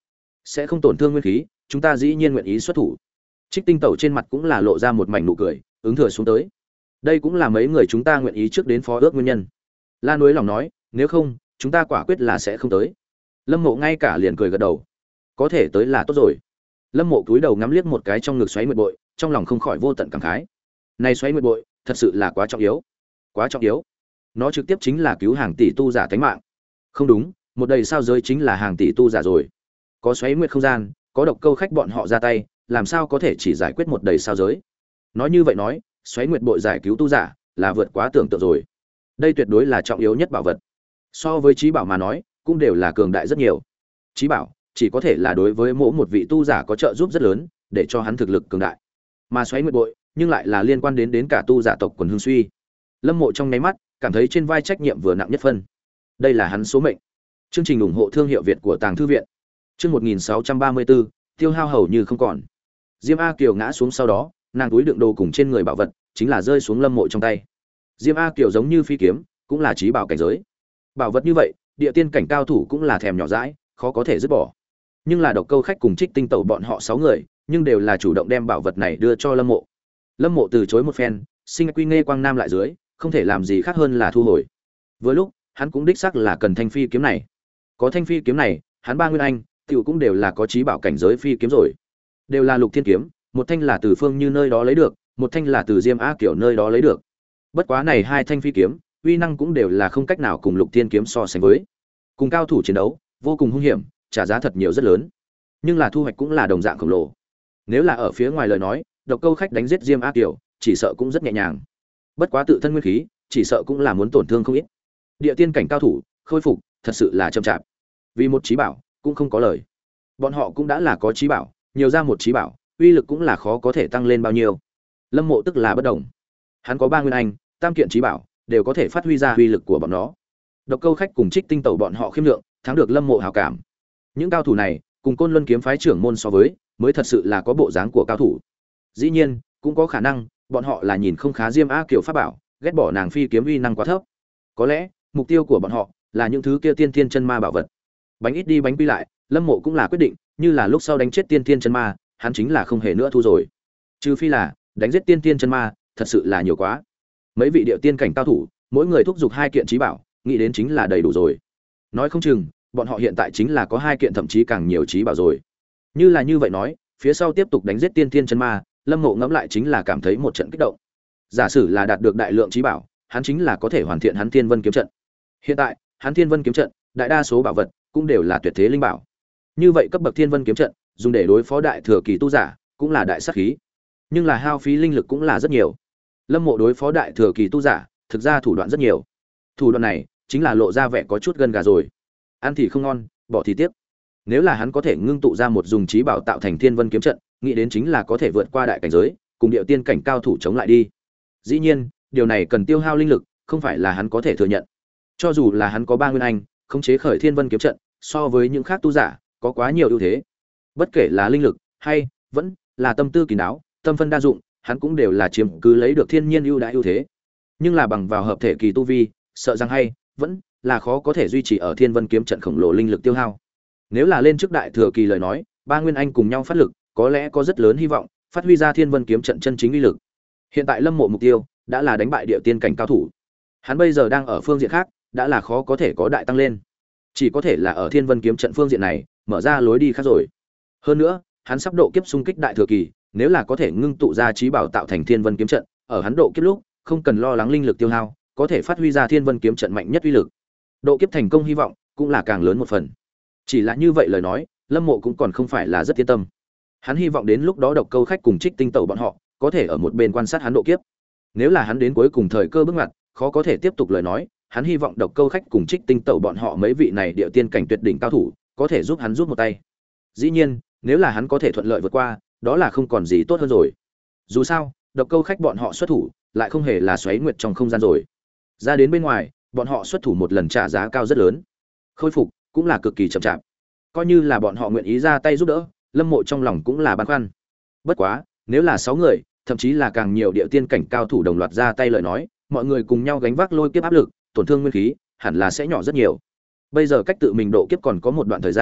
sẽ không tổn thương nguyên khí, chúng ta dĩ nhiên nguyện ý xuất thủ. Trích Tinh Tẩu trên mặt cũng là lộ ra một mảnh nụ cười, ứng thừa xuống tới. Đây cũng là mấy người chúng ta nguyện ý trước đến phó ước nguyên nhân. La Núi lòng nói, nếu không, chúng ta quả quyết là sẽ không tới. Lâm Mộ ngay cả liền cười gật đầu. Có thể tới là tốt rồi. Lâm Mộ cúi đầu ngắm liếc một cái trong ngực xoáy nguyệt bội, trong lòng không khỏi vô tận cảm khái. Này xoáy nguyệt bội, thật sự là quá trọng yếu. Quá trọng yếu. Nó trực tiếp chính là cứu hàng tỷ tu giả tánh mạng. Không đúng, một đầy sao giới chính là hàng tỷ tu giả rồi. Có xoáy nguyệt không gian, có độc câu khách bọn họ ra tay, làm sao có thể chỉ giải quyết một đầy sao giới? Nói như vậy nói, xoáy nguyệt bội giải cứu tu giả, là vượt quá tưởng tượng rồi. Đây tuyệt đối là trọng yếu nhất bảo vật. So với trí bảo mà nói, cũng đều là cường đại rất nhiều. Trí bảo chỉ có thể là đối với mỗi một vị tu giả có trợ giúp rất lớn, để cho hắn thực lực cường đại. Mà xoáy nguyệt bội, nhưng lại là liên quan đến đến cả tu giả tộc quần hương suy. Lâm Mộ trong nháy mắt, cảm thấy trên vai trách nhiệm vừa nặng nhất phân. Đây là hắn số mệnh. Chương trình ủng hộ thương hiệu Việt của Tàng Thư viện. Chương một nghìn sáu trăm ba mươi tư, tiêu hao hầu như không còn. Diêm A Kiều ngã xuống sau đó, nàng túi đựng đồ cùng trên người bảo vật, chính là rơi xuống Lâm Mộ trong tay. Diêm A Kiều giống như phi kiếm, cũng là trí bảo cảnh giới. Bảo vật như vậy, địa tiên cảnh cao thủ cũng là thèm nhỏ dãi, khó có thể dứt bỏ. Nhưng là độc câu khách cùng Trích Tinh Tẩu bọn họ sáu người, nhưng đều là chủ động đem bảo vật này đưa cho Lâm Mộ. Lâm Mộ từ chối một phen, sinh quy nghe quang nam lại dưới, không thể làm gì khác hơn là thu hồi. Vừa lúc, hắn cũng đích xác là cần thanh phi kiếm này. Có thanh phi kiếm này, hắn ba nguyên anh, tiểu cũng đều là có trí bảo cảnh giới phi kiếm rồi. Đều là lục thiên kiếm, một thanh là từ Phương Như nơi đó lấy được, một thanh là từ Diêm A Kiều nơi đó lấy được. Bất quá này hai thanh phi kiếm, uy năng cũng đều là không cách nào cùng lục thiên kiếm so sánh với. Cùng cao thủ chiến đấu, vô cùng hung hiểm, trả giá thật nhiều rất lớn. Nhưng là thu hoạch cũng là đồng dạng khổng lồ. Nếu là ở phía ngoài lời nói, độc câu khách đánh giết Diêm A Kiều, chỉ sợ cũng rất nhẹ nhàng. Bất quá tự thân nguyên khí, chỉ sợ cũng là muốn tổn thương không ít. Địa tiên cảnh cao thủ, khôi phục, thật sự là chậm chạp. Vì một trí bảo, cũng không có lời. Bọn họ cũng đã là có trí bảo, nhiều ra một trí bảo, uy lực cũng là khó có thể tăng lên bao nhiêu. Lâm Mộ tức là bất động. Hắn có ba nguyên anh, tam kiện trí bảo, đều có thể phát huy ra uy lực của bọn nó. Độc câu khách cùng Trích Tinh Tẩu bọn họ khiêm lượng, thắng được Lâm Mộ hảo cảm. Những cao thủ này, cùng Côn Luân kiếm phái trưởng môn so với, mới thật sự là có bộ dáng của cao thủ. Dĩ nhiên, cũng có khả năng, bọn họ là nhìn không khá Diêm A Kiều pháp bảo, ghét bỏ nàng phi kiếm uy năng quá thấp. Có lẽ, mục tiêu của bọn họ là những thứ kia tiên thiên chân ma bảo vật. Bánh ít đi bánh quy lại, Lâm Mộ cũng là quyết định, như là lúc sau đánh chết tiên thiên chân ma, hắn chính là không hề nữa thu rồi. Trừ phi là đánh giết tiên thiên chân ma, thật sự là nhiều quá. Mấy vị điệu tiên cảnh cao thủ, mỗi người thúc giục hai kiện trí bảo, nghĩ đến chính là đầy đủ rồi. Nói không chừng, bọn họ hiện tại chính là có hai kiện thậm chí càng nhiều trí bảo rồi. Như là như vậy nói, phía sau tiếp tục đánh giết tiên thiên chân ma, Lâm Mộ ngẫm lại chính là cảm thấy một trận kích động. Giả sử là đạt được đại lượng trí bảo, hắn chính là có thể hoàn thiện hắn Thiên Vân kiếm trận. Hiện tại, hắn Thiên Vân kiếm trận, đại đa số bảo vật cũng đều là tuyệt thế linh bảo. Như vậy cấp bậc Thiên Vân kiếm trận, dùng để đối phó đại thừa kỳ tu giả, cũng là đại sát khí. Nhưng là hao phí linh lực cũng là rất nhiều. Lâm Mộ đối phó đại thừa kỳ tu giả, thực ra thủ đoạn rất nhiều. Thủ đoạn này, chính là lộ ra vẻ có chút gân gà rồi. Ăn thì không ngon, bỏ thì tiếc. Nếu là hắn có thể ngưng tụ ra một dùng trí bảo tạo thành Thiên Vân kiếm trận, nghĩ đến chính là có thể vượt qua đại cảnh giới, cùng điệu tiên cảnh cao thủ chống lại đi. Dĩ nhiên, điều này cần tiêu hao linh lực, không phải là hắn có thể thừa nhận. Cho dù là hắn có ba nguyên anh, khống chế khởi Thiên Vân kiếm trận, so với những khác tu giả, có quá nhiều ưu thế. Bất kể là linh lực hay vẫn là tâm tư kín đáo, tâm phân đa dụng, hắn cũng đều là chiếm cứ lấy được thiên nhiên ưu đãi ưu thế. Nhưng là bằng vào hợp thể kỳ tu vi, sợ rằng hay vẫn là khó có thể duy trì ở Thiên Vân kiếm trận khổng lồ linh lực tiêu hao. Nếu là lên trước đại thừa kỳ lời nói, ba nguyên anh cùng nhau phát lực, có lẽ có rất lớn hy vọng phát huy ra Thiên Vân kiếm trận chân chính uy lực. Hiện tại Lâm Mộ mục tiêu đã là đánh bại địa tiên cảnh cao thủ. Hắn bây giờ đang ở phương diện khác, đã là khó có thể có đại tăng lên. Chỉ có thể là ở Thiên Vân kiếm trận phương diện này, mở ra lối đi khác rồi. Hơn nữa, hắn sắp độ kiếp xung kích đại thừa kỳ, nếu là có thể ngưng tụ ra trí bảo tạo thành Thiên Vân kiếm trận, ở hắn độ kiếp lúc, không cần lo lắng linh lực tiêu hao, có thể phát huy ra Thiên Vân kiếm trận mạnh nhất uy lực. Độ kiếp thành công hy vọng cũng là càng lớn một phần. Chỉ là như vậy lời nói, Lâm Mộ cũng còn không phải là rất yên tâm. Hắn hy vọng đến lúc đó độc câu khách cùng Trích Tinh Tẩu bọn họ có thể ở một bên quan sát hắn độ kiếp. Nếu là hắn đến cuối cùng thời cơ bước ngoặt, khó có thể tiếp tục lời nói, hắn hy vọng độc câu khách cùng Trích Tinh Tẩu bọn họ mấy vị này điệu tiên cảnh tuyệt đỉnh cao thủ, có thể giúp hắn giúp một tay. Dĩ nhiên, nếu là hắn có thể thuận lợi vượt qua, đó là không còn gì tốt hơn rồi. Dù sao, độc câu khách bọn họ xuất thủ, lại không hề là xoáy nguyệt trong không gian rồi. Ra đến bên ngoài, bọn họ xuất thủ một lần trả giá cao rất lớn. Khôi phục cũng là cực kỳ chậm chạp. Coi như là bọn họ nguyện ý ra tay giúp đỡ, Lâm Mộ trong lòng cũng là băn khoăn. Bất quá, nếu là sáu người, thậm chí là càng nhiều điệu tiên cảnh cao thủ đồng loạt ra tay lời nói, mọi người cùng nhau gánh vác lôi kiếp áp lực, tổn thương nguyên khí, hẳn là sẽ nhỏ rất nhiều. Bây giờ cách tự mình độ kiếp còn có một đoạn thời gian,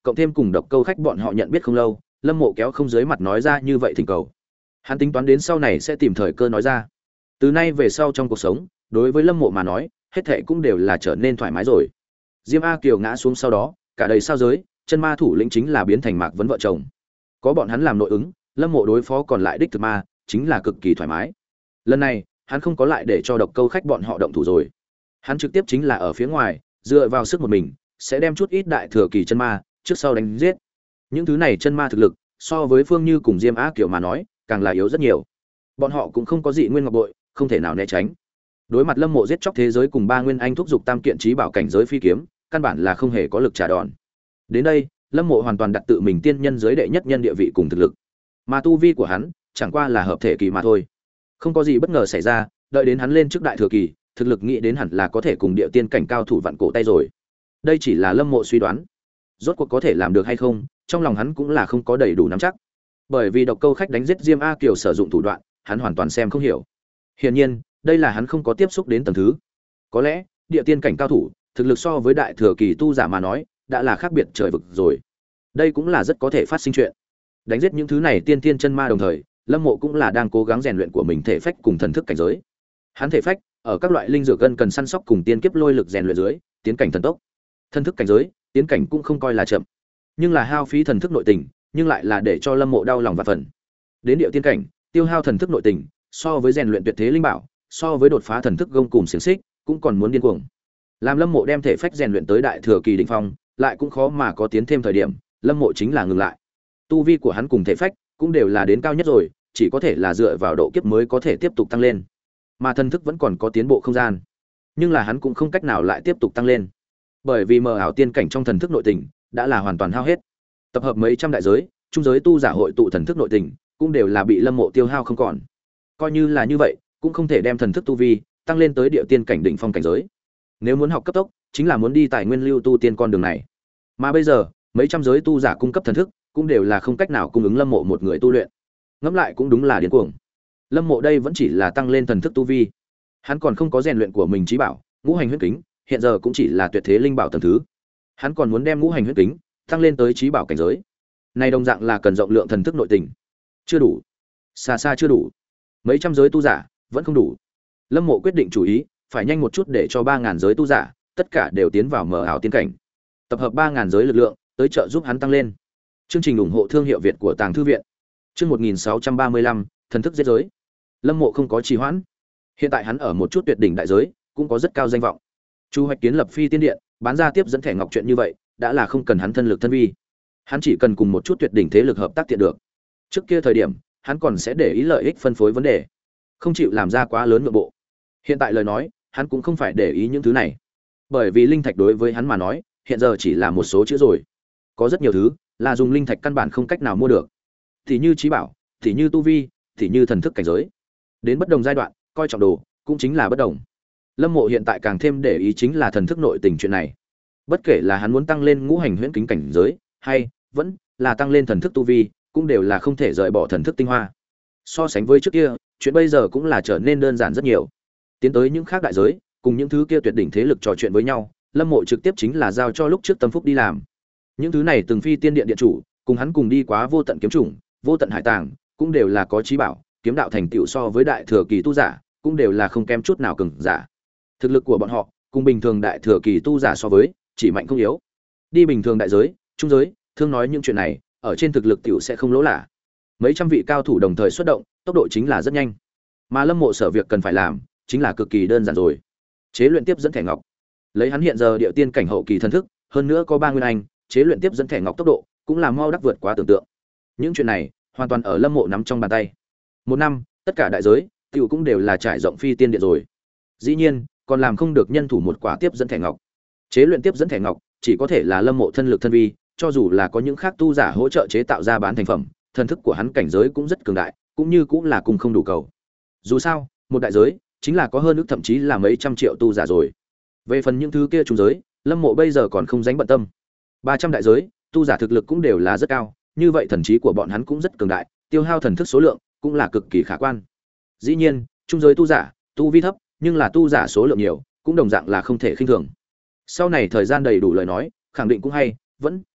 cộng thêm cùng độc câu khách bọn họ nhận biết không lâu, Lâm Mộ kéo không dưới mặt nói ra như vậy thỉnh cầu. Hắn tính toán đến sau này sẽ tìm thời cơ nói ra. Từ nay về sau trong cuộc sống, đối với Lâm Mộ mà nói, hết thảy cũng đều là trở nên thoải mái rồi. Diêm A Kiều ngã xuống sau đó, cả đầy sao giới, chân ma thủ lĩnh chính là biến thành Mạc Vấn vợ chồng. Có bọn hắn làm nội ứng, Lâm Mộ đối phó còn lại đích thực ma, chính là cực kỳ thoải mái. Lần này, hắn không có lại để cho độc câu khách bọn họ động thủ rồi. Hắn trực tiếp chính là ở phía ngoài, dựa vào sức một mình, sẽ đem chút ít đại thừa kỳ chân ma trước sau đánh giết. Những thứ này chân ma thực lực, so với Phương Như cùng Diêm Á Kiều mà nói, càng là yếu rất nhiều. Bọn họ cũng không có dị nguyên ngọc bội, không thể nào né tránh. Đối mặt Lâm Mộ giết chóc thế giới cùng ba nguyên anh thúc dục tam kiện trí bảo cảnh giới phi kiếm, căn bản là không hề có lực trả đòn. Đến đây, Lâm Mộ hoàn toàn đặt tự mình tiên nhân giới đệ nhất nhân địa vị cùng thực lực. Mà tu vi của hắn, chẳng qua là hợp thể kỳ mà thôi. Không có gì bất ngờ xảy ra, đợi đến hắn lên trước đại thừa kỳ, thực lực nghĩ đến hẳn là có thể cùng địa tiên cảnh cao thủ vặn cổ tay rồi. Đây chỉ là Lâm Mộ suy đoán. Rốt cuộc có thể làm được hay không, trong lòng hắn cũng là không có đầy đủ nắm chắc. Bởi vì độc câu khách đánh giết Diêm A Kiều sử dụng thủ đoạn, hắn hoàn toàn xem không hiểu. Hiển nhiên, đây là hắn không có tiếp xúc đến tầng thứ. Có lẽ, địa tiên cảnh cao thủ, thực lực so với đại thừa kỳ tu giả mà nói, đã là khác biệt trời vực rồi. Đây cũng là rất có thể phát sinh chuyện. Đánh giết những thứ này tiên tiên chân ma đồng thời, Lâm Mộ cũng là đang cố gắng rèn luyện của mình thể phách cùng thần thức cảnh giới. Hắn thể phách, ở các loại linh dược cân cần săn sóc cùng tiên kiếp lôi lực rèn luyện dưới, tiến cảnh thần tốc. Thần thức cảnh giới, tiến cảnh cũng không coi là chậm. Nhưng là hao phí thần thức nội tình, nhưng lại là để cho Lâm Mộ đau lòng và phần. Đến địa tiên cảnh, tiêu hao thần thức nội tình, so với rèn luyện tuyệt thế linh bảo, so với đột phá thần thức gông cùng xiển xích, cũng còn muốn điên cuồng. Làm Lâm Mộ đem thể phách rèn luyện tới đại thừa kỳ đỉnh phong, lại cũng khó mà có tiến thêm thời điểm, Lâm Mộ chính là ngừng lại. Tu vi của hắn cùng thể phách cũng đều là đến cao nhất rồi, chỉ có thể là dựa vào độ kiếp mới có thể tiếp tục tăng lên. Mà thần thức vẫn còn có tiến bộ không gian, nhưng là hắn cũng không cách nào lại tiếp tục tăng lên. Bởi vì mờ ảo tiên cảnh trong thần thức nội tình đã là hoàn toàn hao hết. Tập hợp mấy trăm đại giới, trung giới tu giả hội tụ thần thức nội tình, cũng đều là bị Lâm Mộ tiêu hao không còn. Coi như là như vậy, cũng không thể đem thần thức tu vi tăng lên tới địa tiên cảnh đỉnh phong cảnh giới. Nếu muốn học cấp tốc, chính là muốn đi tại nguyên lưu tu tiên con đường này. Mà bây giờ, mấy trăm giới tu giả cung cấp thần thức, cũng đều là không cách nào cung ứng Lâm Mộ một người tu luyện. Ngẫm lại cũng đúng là điên cuồng. Lâm Mộ đây vẫn chỉ là tăng lên thần thức tu vi, hắn còn không có rèn luyện của mình trí bảo, ngũ hành huyết kính, hiện giờ cũng chỉ là tuyệt thế linh bảo tầng thứ. Hắn còn muốn đem ngũ hành huyết kính tăng lên tới trí bảo cảnh giới. Này đồng dạng là cần rộng lượng thần thức nội tình. Chưa đủ, xa xa chưa đủ. Mấy trăm giới tu giả vẫn không đủ. Lâm Mộ quyết định chủ ý, phải nhanh một chút để cho ba ngàn giới tu giả tất cả đều tiến vào mở ảo tiên cảnh. Tập hợp ba ngàn giới lực lượng, tới trợ giúp hắn tăng lên. Chương trình ủng hộ thương hiệu Việt của Tàng Thư viện. Chương một nghìn sáu trăm ba mươi lăm, thần thức giết giới. Lâm Mộ không có trì hoãn. Hiện tại hắn ở một chút tuyệt đỉnh đại giới, cũng có rất cao danh vọng. Chu hoạch kiến lập phi tiên điện, bán ra tiếp dẫn thẻ ngọc chuyện như vậy, đã là không cần hắn thân lực thân vi. Hắn chỉ cần cùng một chút tuyệt đỉnh thế lực hợp tác tiện được. Trước kia thời điểm, hắn còn sẽ để ý lợi ích phân phối vấn đề, không chịu làm ra quá lớn nội bộ. Hiện tại lời nói, hắn cũng không phải để ý những thứ này. Bởi vì linh thạch đối với hắn mà nói, hiện giờ chỉ là một số chữ rồi. Có rất nhiều thứ là dùng linh thạch căn bản không cách nào mua được. Thì như trí bảo, thì như tu vi, thì như thần thức cảnh giới. Đến bất đồng giai đoạn, coi trọng đồ cũng chính là bất đồng. Lâm Mộ hiện tại càng thêm để ý chính là thần thức nội tình chuyện này. Bất kể là hắn muốn tăng lên ngũ hành huyễn kính cảnh giới, hay vẫn là tăng lên thần thức tu vi, cũng đều là không thể rời bỏ thần thức tinh hoa. So sánh với trước kia, chuyện bây giờ cũng là trở nên đơn giản rất nhiều. Tiến tới những khác đại giới, cùng những thứ kia tuyệt đỉnh thế lực trò chuyện với nhau, Lâm Mộ trực tiếp chính là giao cho lúc trước Tâm Phúc đi làm. Những thứ này từng phi tiên điện điện chủ, cùng hắn cùng đi quá vô tận kiếm chủng, vô tận hải tàng, cũng đều là có trí bảo, kiếm đạo thành tựu so với đại thừa kỳ tu giả, cũng đều là không kém chút nào cường giả. Thực lực của bọn họ, cùng bình thường đại thừa kỳ tu giả so với, chỉ mạnh không yếu. Đi bình thường đại giới, trung giới, thương nói những chuyện này, ở trên thực lực tiểu sẽ không lỗ lạ. Mấy trăm vị cao thủ đồng thời xuất động, tốc độ chính là rất nhanh. Mà Lâm Mộ sở việc cần phải làm, chính là cực kỳ đơn giản rồi. Chế luyện tiếp dẫn thẻ ngọc. Lấy hắn hiện giờ địa tiên cảnh hậu kỳ thần thức, hơn nữa có ba nguyên anh, chế luyện tiếp dẫn thẻ ngọc tốc độ cũng là mau đắc vượt quá tưởng tượng. Những chuyện này hoàn toàn ở Lâm Mộ nắm trong bàn tay. Một năm, tất cả đại giới, tiểu cũng đều là trải rộng phi tiên điện rồi. Dĩ nhiên, còn làm không được nhân thủ một quả tiếp dẫn thẻ ngọc. Chế luyện tiếp dẫn thẻ ngọc, chỉ có thể là Lâm Mộ thân lực thân vi, cho dù là có những khác tu giả hỗ trợ chế tạo ra bán thành phẩm, thần thức của hắn cảnh giới cũng rất cường đại, cũng như cũng là cùng không đủ cầu. Dù sao, một đại giới chính là có hơn ước thậm chí là mấy trăm triệu tu giả rồi. Về phần những thứ kia trung giới, Lâm Mộ bây giờ còn không dánh bận tâm. ba trăm đại giới, tu giả thực lực cũng đều là rất cao, như vậy thần trí của bọn hắn cũng rất cường đại, tiêu hao thần thức số lượng cũng là cực kỳ khả quan. Dĩ nhiên, trung giới tu giả, tu vi thấp, nhưng là tu giả số lượng nhiều, cũng đồng dạng là không thể khinh thường. Sau này thời gian đầy đủ lời nói, khẳng định cũng hay, vẫn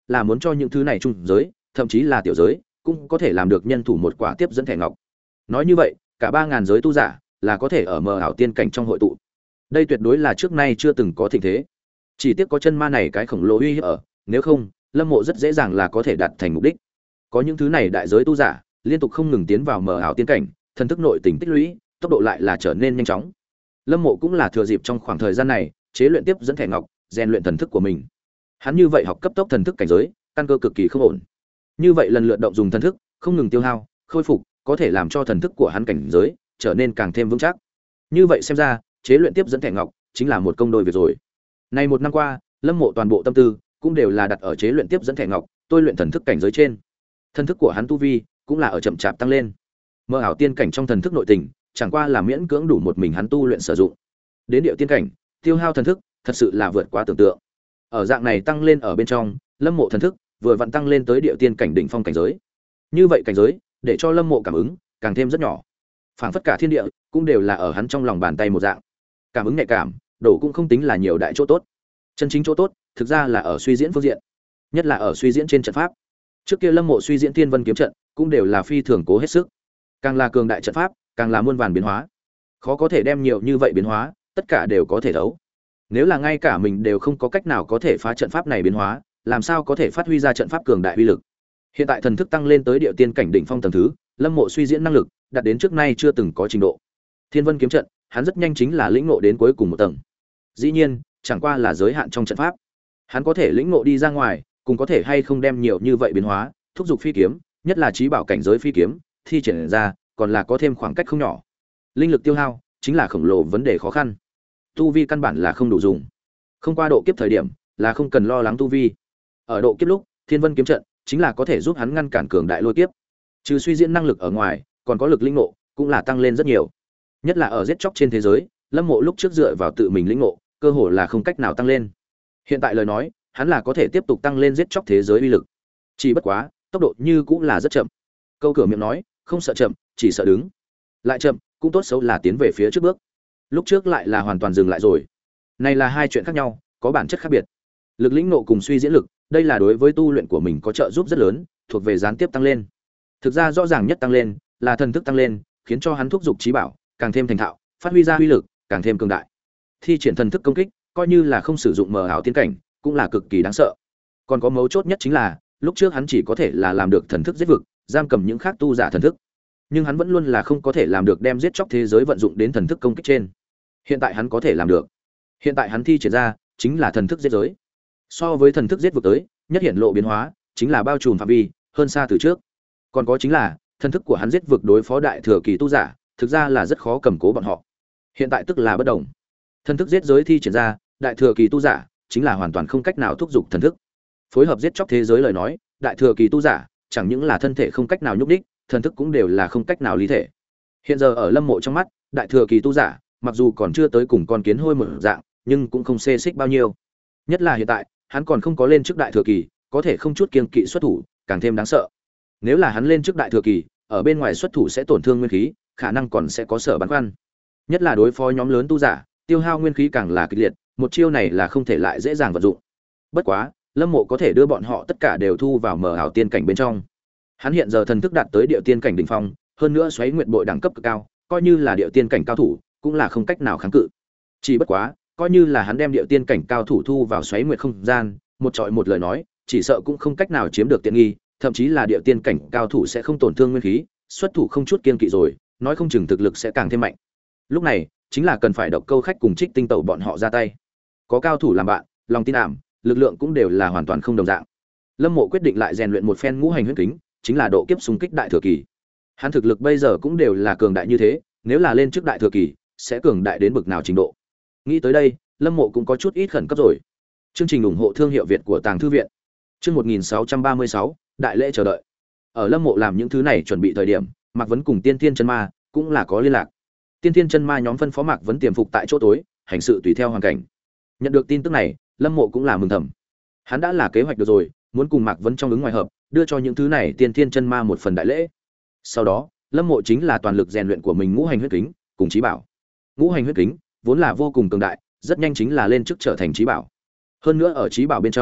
là muốn cho những thứ này trung giới, thậm chí là tiểu giới, cũng có thể làm được nhân thủ một quả tiếp dẫn thẻ ngọc. Nói như vậy, cả ba ngàn giới tu giả là có thể ở mờ ảo tiên cảnh trong hội tụ. Đây tuyệt đối là trước nay chưa từng có thịnh thế. Chỉ tiếc có chân ma này cái khổng lồ uy hiếp ở, nếu không, Lâm Mộ rất dễ dàng là có thể đạt thành mục đích. Có những thứ này đại giới tu giả, liên tục không ngừng tiến vào mờ ảo tiên cảnh, thần thức nội tình tích lũy, tốc độ lại là trở nên nhanh chóng. Lâm Mộ cũng là thừa dịp trong khoảng thời gian này, chế luyện tiếp dẫn thẻ ngọc, rèn luyện thần thức của mình. Hắn như vậy học cấp tốc thần thức cảnh giới, căn cơ cực kỳ không ổn. Như vậy lần lượt động dùng thần thức, không ngừng tiêu hao, khôi phục, có thể làm cho thần thức của hắn cảnh giới trở nên càng thêm vững chắc. Như vậy xem ra, chế luyện tiếp dẫn thẻ ngọc chính là một công đôi việc rồi. Nay một năm qua, Lâm Mộ toàn bộ tâm tư cũng đều là đặt ở chế luyện tiếp dẫn thẻ ngọc, tôi luyện thần thức cảnh giới trên. Thần thức của hắn tu vi cũng là ở chậm chạp tăng lên. Mơ ảo tiên cảnh trong thần thức nội tình, chẳng qua là miễn cưỡng đủ một mình hắn tu luyện sử dụng. Đến điệu tiên cảnh, tiêu hao thần thức, thật sự là vượt quá tưởng tượng. Ở dạng này tăng lên ở bên trong, Lâm Mộ thần thức vừa vặn tăng lên tới điệu tiên cảnh đỉnh phong cảnh giới. Như vậy cảnh giới, để cho Lâm Mộ cảm ứng càng thêm rất nhỏ. Phảng phất cả thiên địa cũng đều là ở hắn trong lòng bàn tay một dạng. Cảm ứng nhạy cảm, đổ cũng không tính là nhiều đại chỗ tốt. Chân chính chỗ tốt, thực ra là ở suy diễn phương diện, nhất là ở suy diễn trên trận pháp. Trước kia Lâm Mộ suy diễn Thiên Vân kiếm trận, cũng đều là phi thường cố hết sức. Càng là cường đại trận pháp, càng là muôn vàn biến hóa. Khó có thể đem nhiều như vậy biến hóa, tất cả đều có thể thấu. Nếu là ngay cả mình đều không có cách nào có thể phá trận pháp này biến hóa, làm sao có thể phát huy ra trận pháp cường đại uy lực. Hiện tại thần thức tăng lên tới địa tiên cảnh đỉnh phong tầng thứ, Lâm Mộ suy diễn năng lực đạt đến trước nay chưa từng có trình độ. Thiên Vân kiếm trận, hắn rất nhanh chính là lĩnh ngộ đến cuối cùng một tầng. Dĩ nhiên, chẳng qua là giới hạn trong trận pháp. Hắn có thể lĩnh ngộ đi ra ngoài, cùng có thể hay không đem nhiều như vậy biến hóa, thúc giục phi kiếm, nhất là trí bảo cảnh giới phi kiếm, thi triển ra, còn là có thêm khoảng cách không nhỏ. Linh lực tiêu hao, chính là khổng lồ vấn đề khó khăn. Tu vi căn bản là không đủ dùng. Không qua độ kiếp thời điểm, là không cần lo lắng tu vi. Ở độ kiếp lúc, Thiên Vân kiếm trận chính là có thể giúp hắn ngăn cản cường đại lôi kiếp. Trừ suy diễn năng lực ở ngoài, còn có lực lĩnh ngộ, cũng là tăng lên rất nhiều. Nhất là ở giết chóc trên thế giới, Lâm Mộ lúc trước dựa vào tự mình lĩnh ngộ, cơ hội là không cách nào tăng lên. Hiện tại lời nói, hắn là có thể tiếp tục tăng lên giết chóc thế giới uy lực. Chỉ bất quá, tốc độ như cũng là rất chậm. Câu cửa miệng nói, không sợ chậm, chỉ sợ đứng. Lại chậm, cũng tốt xấu là tiến về phía trước bước. Lúc trước lại là hoàn toàn dừng lại rồi. Này là hai chuyện khác nhau, có bản chất khác biệt. Lực lĩnh ngộ cùng suy diễn lực, đây là đối với tu luyện của mình có trợ giúp rất lớn, thuộc về gián tiếp tăng lên. Thực ra rõ ràng nhất tăng lên là thần thức tăng lên, khiến cho hắn thúc dục trí bảo càng thêm thành thạo, phát huy ra uy lực càng thêm cường đại. Thi triển thần thức công kích, coi như là không sử dụng mờ ảo tiên cảnh, cũng là cực kỳ đáng sợ. Còn có mấu chốt nhất chính là, lúc trước hắn chỉ có thể là làm được thần thức giết vực, giam cầm những khác tu giả thần thức, nhưng hắn vẫn luôn là không có thể làm được đem giết chóc thế giới vận dụng đến thần thức công kích trên. Hiện tại hắn có thể làm được. Hiện tại hắn thi triển ra chính là thần thức giết giới. So với thần thức giết vực tới, nhất hiện lộ biến hóa chính là bao trùm phạm vi hơn xa từ trước. Còn có chính là thần thức của hắn giết vực đối phó đại thừa kỳ tu giả, thực ra là rất khó cầm cố bọn họ. Hiện tại tức là bất động. Thần thức giết giới thi triển ra, đại thừa kỳ tu giả chính là hoàn toàn không cách nào thúc giục thần thức. Phối hợp giết chóc thế giới lời nói, đại thừa kỳ tu giả chẳng những là thân thể không cách nào nhúc đích, thần thức cũng đều là không cách nào lý thể. Hiện giờ ở Lâm Mộ trong mắt, đại thừa kỳ tu giả, mặc dù còn chưa tới cùng con kiến hôi một dạng, nhưng cũng không xê xích bao nhiêu. Nhất là hiện tại, hắn còn không có lên trước đại thừa kỳ, có thể không chút kiêng kỵ xuất thủ, càng thêm đáng sợ. Nếu là hắn lên trước đại thừa kỳ, ở bên ngoài xuất thủ sẽ tổn thương nguyên khí, khả năng còn sẽ có sở băn khoăn. Nhất là đối phó nhóm lớn tu giả, tiêu hao nguyên khí càng là kịch liệt, một chiêu này là không thể lại dễ dàng vận dụng. Bất quá, Lâm Mộ có thể đưa bọn họ tất cả đều thu vào mờ ảo tiên cảnh bên trong. Hắn hiện giờ thần thức đạt tới địa tiên cảnh đỉnh phong, hơn nữa xoáy nguyệt bội đẳng cấp cực cao, coi như là địa tiên cảnh cao thủ, cũng là không cách nào kháng cự. Chỉ bất quá, coi như là hắn đem địa tiên cảnh cao thủ thu vào xoáy nguyệt không gian, một trọi một lời nói, chỉ sợ cũng không cách nào chiếm được tiện nghi, thậm chí là địa tiên cảnh cao thủ sẽ không tổn thương nguyên khí, xuất thủ không chút kiên kỵ rồi, nói không chừng thực lực sẽ càng thêm mạnh. Lúc này, chính là cần phải độc câu khách cùng Trích Tinh Tẩu bọn họ ra tay. Có cao thủ làm bạn, lòng tin ảm, lực lượng cũng đều là hoàn toàn không đồng dạng. Lâm Mộ quyết định lại rèn luyện một phen ngũ hành huyết kính, chính là độ kiếp xung kích đại thừa kỳ. Hắn thực lực bây giờ cũng đều là cường đại như thế, nếu là lên trước đại thừa kỳ, sẽ cường đại đến bực nào trình độ. Nghĩ tới đây, Lâm Mộ cũng có chút ít khẩn cấp rồi. Chương trình ủng hộ thương hiệu Việt của Tàng thư viện. Chương một nghìn sáu trăm ba mươi sáu, đại lễ chờ đợi. Ở Lâm Mộ làm những thứ này chuẩn bị thời điểm, Mạc Vấn cùng Tiên Tiên Chân Ma cũng là có liên lạc. Tiên Tiên Chân Ma nhóm phân phó Mạc Vấn tiềm phục tại chỗ tối, hành sự tùy theo hoàn cảnh. Nhận được tin tức này, Lâm Mộ cũng là mừng thầm. Hắn đã là kế hoạch được rồi, muốn cùng Mạc Vấn trong ứng ngoài hợp, đưa cho những thứ này Tiên Tiên Chân Ma một phần đại lễ. Sau đó, Lâm Mộ chính là toàn lực rèn luyện của mình ngũ hành huyết kính, cùng chí bảo. Ngũ hành huyết kính vốn là vô cùng cường đại, rất nhanh chính là lên chức trở thành chí bảo. Hơn nữa ở chí bảo bên trong,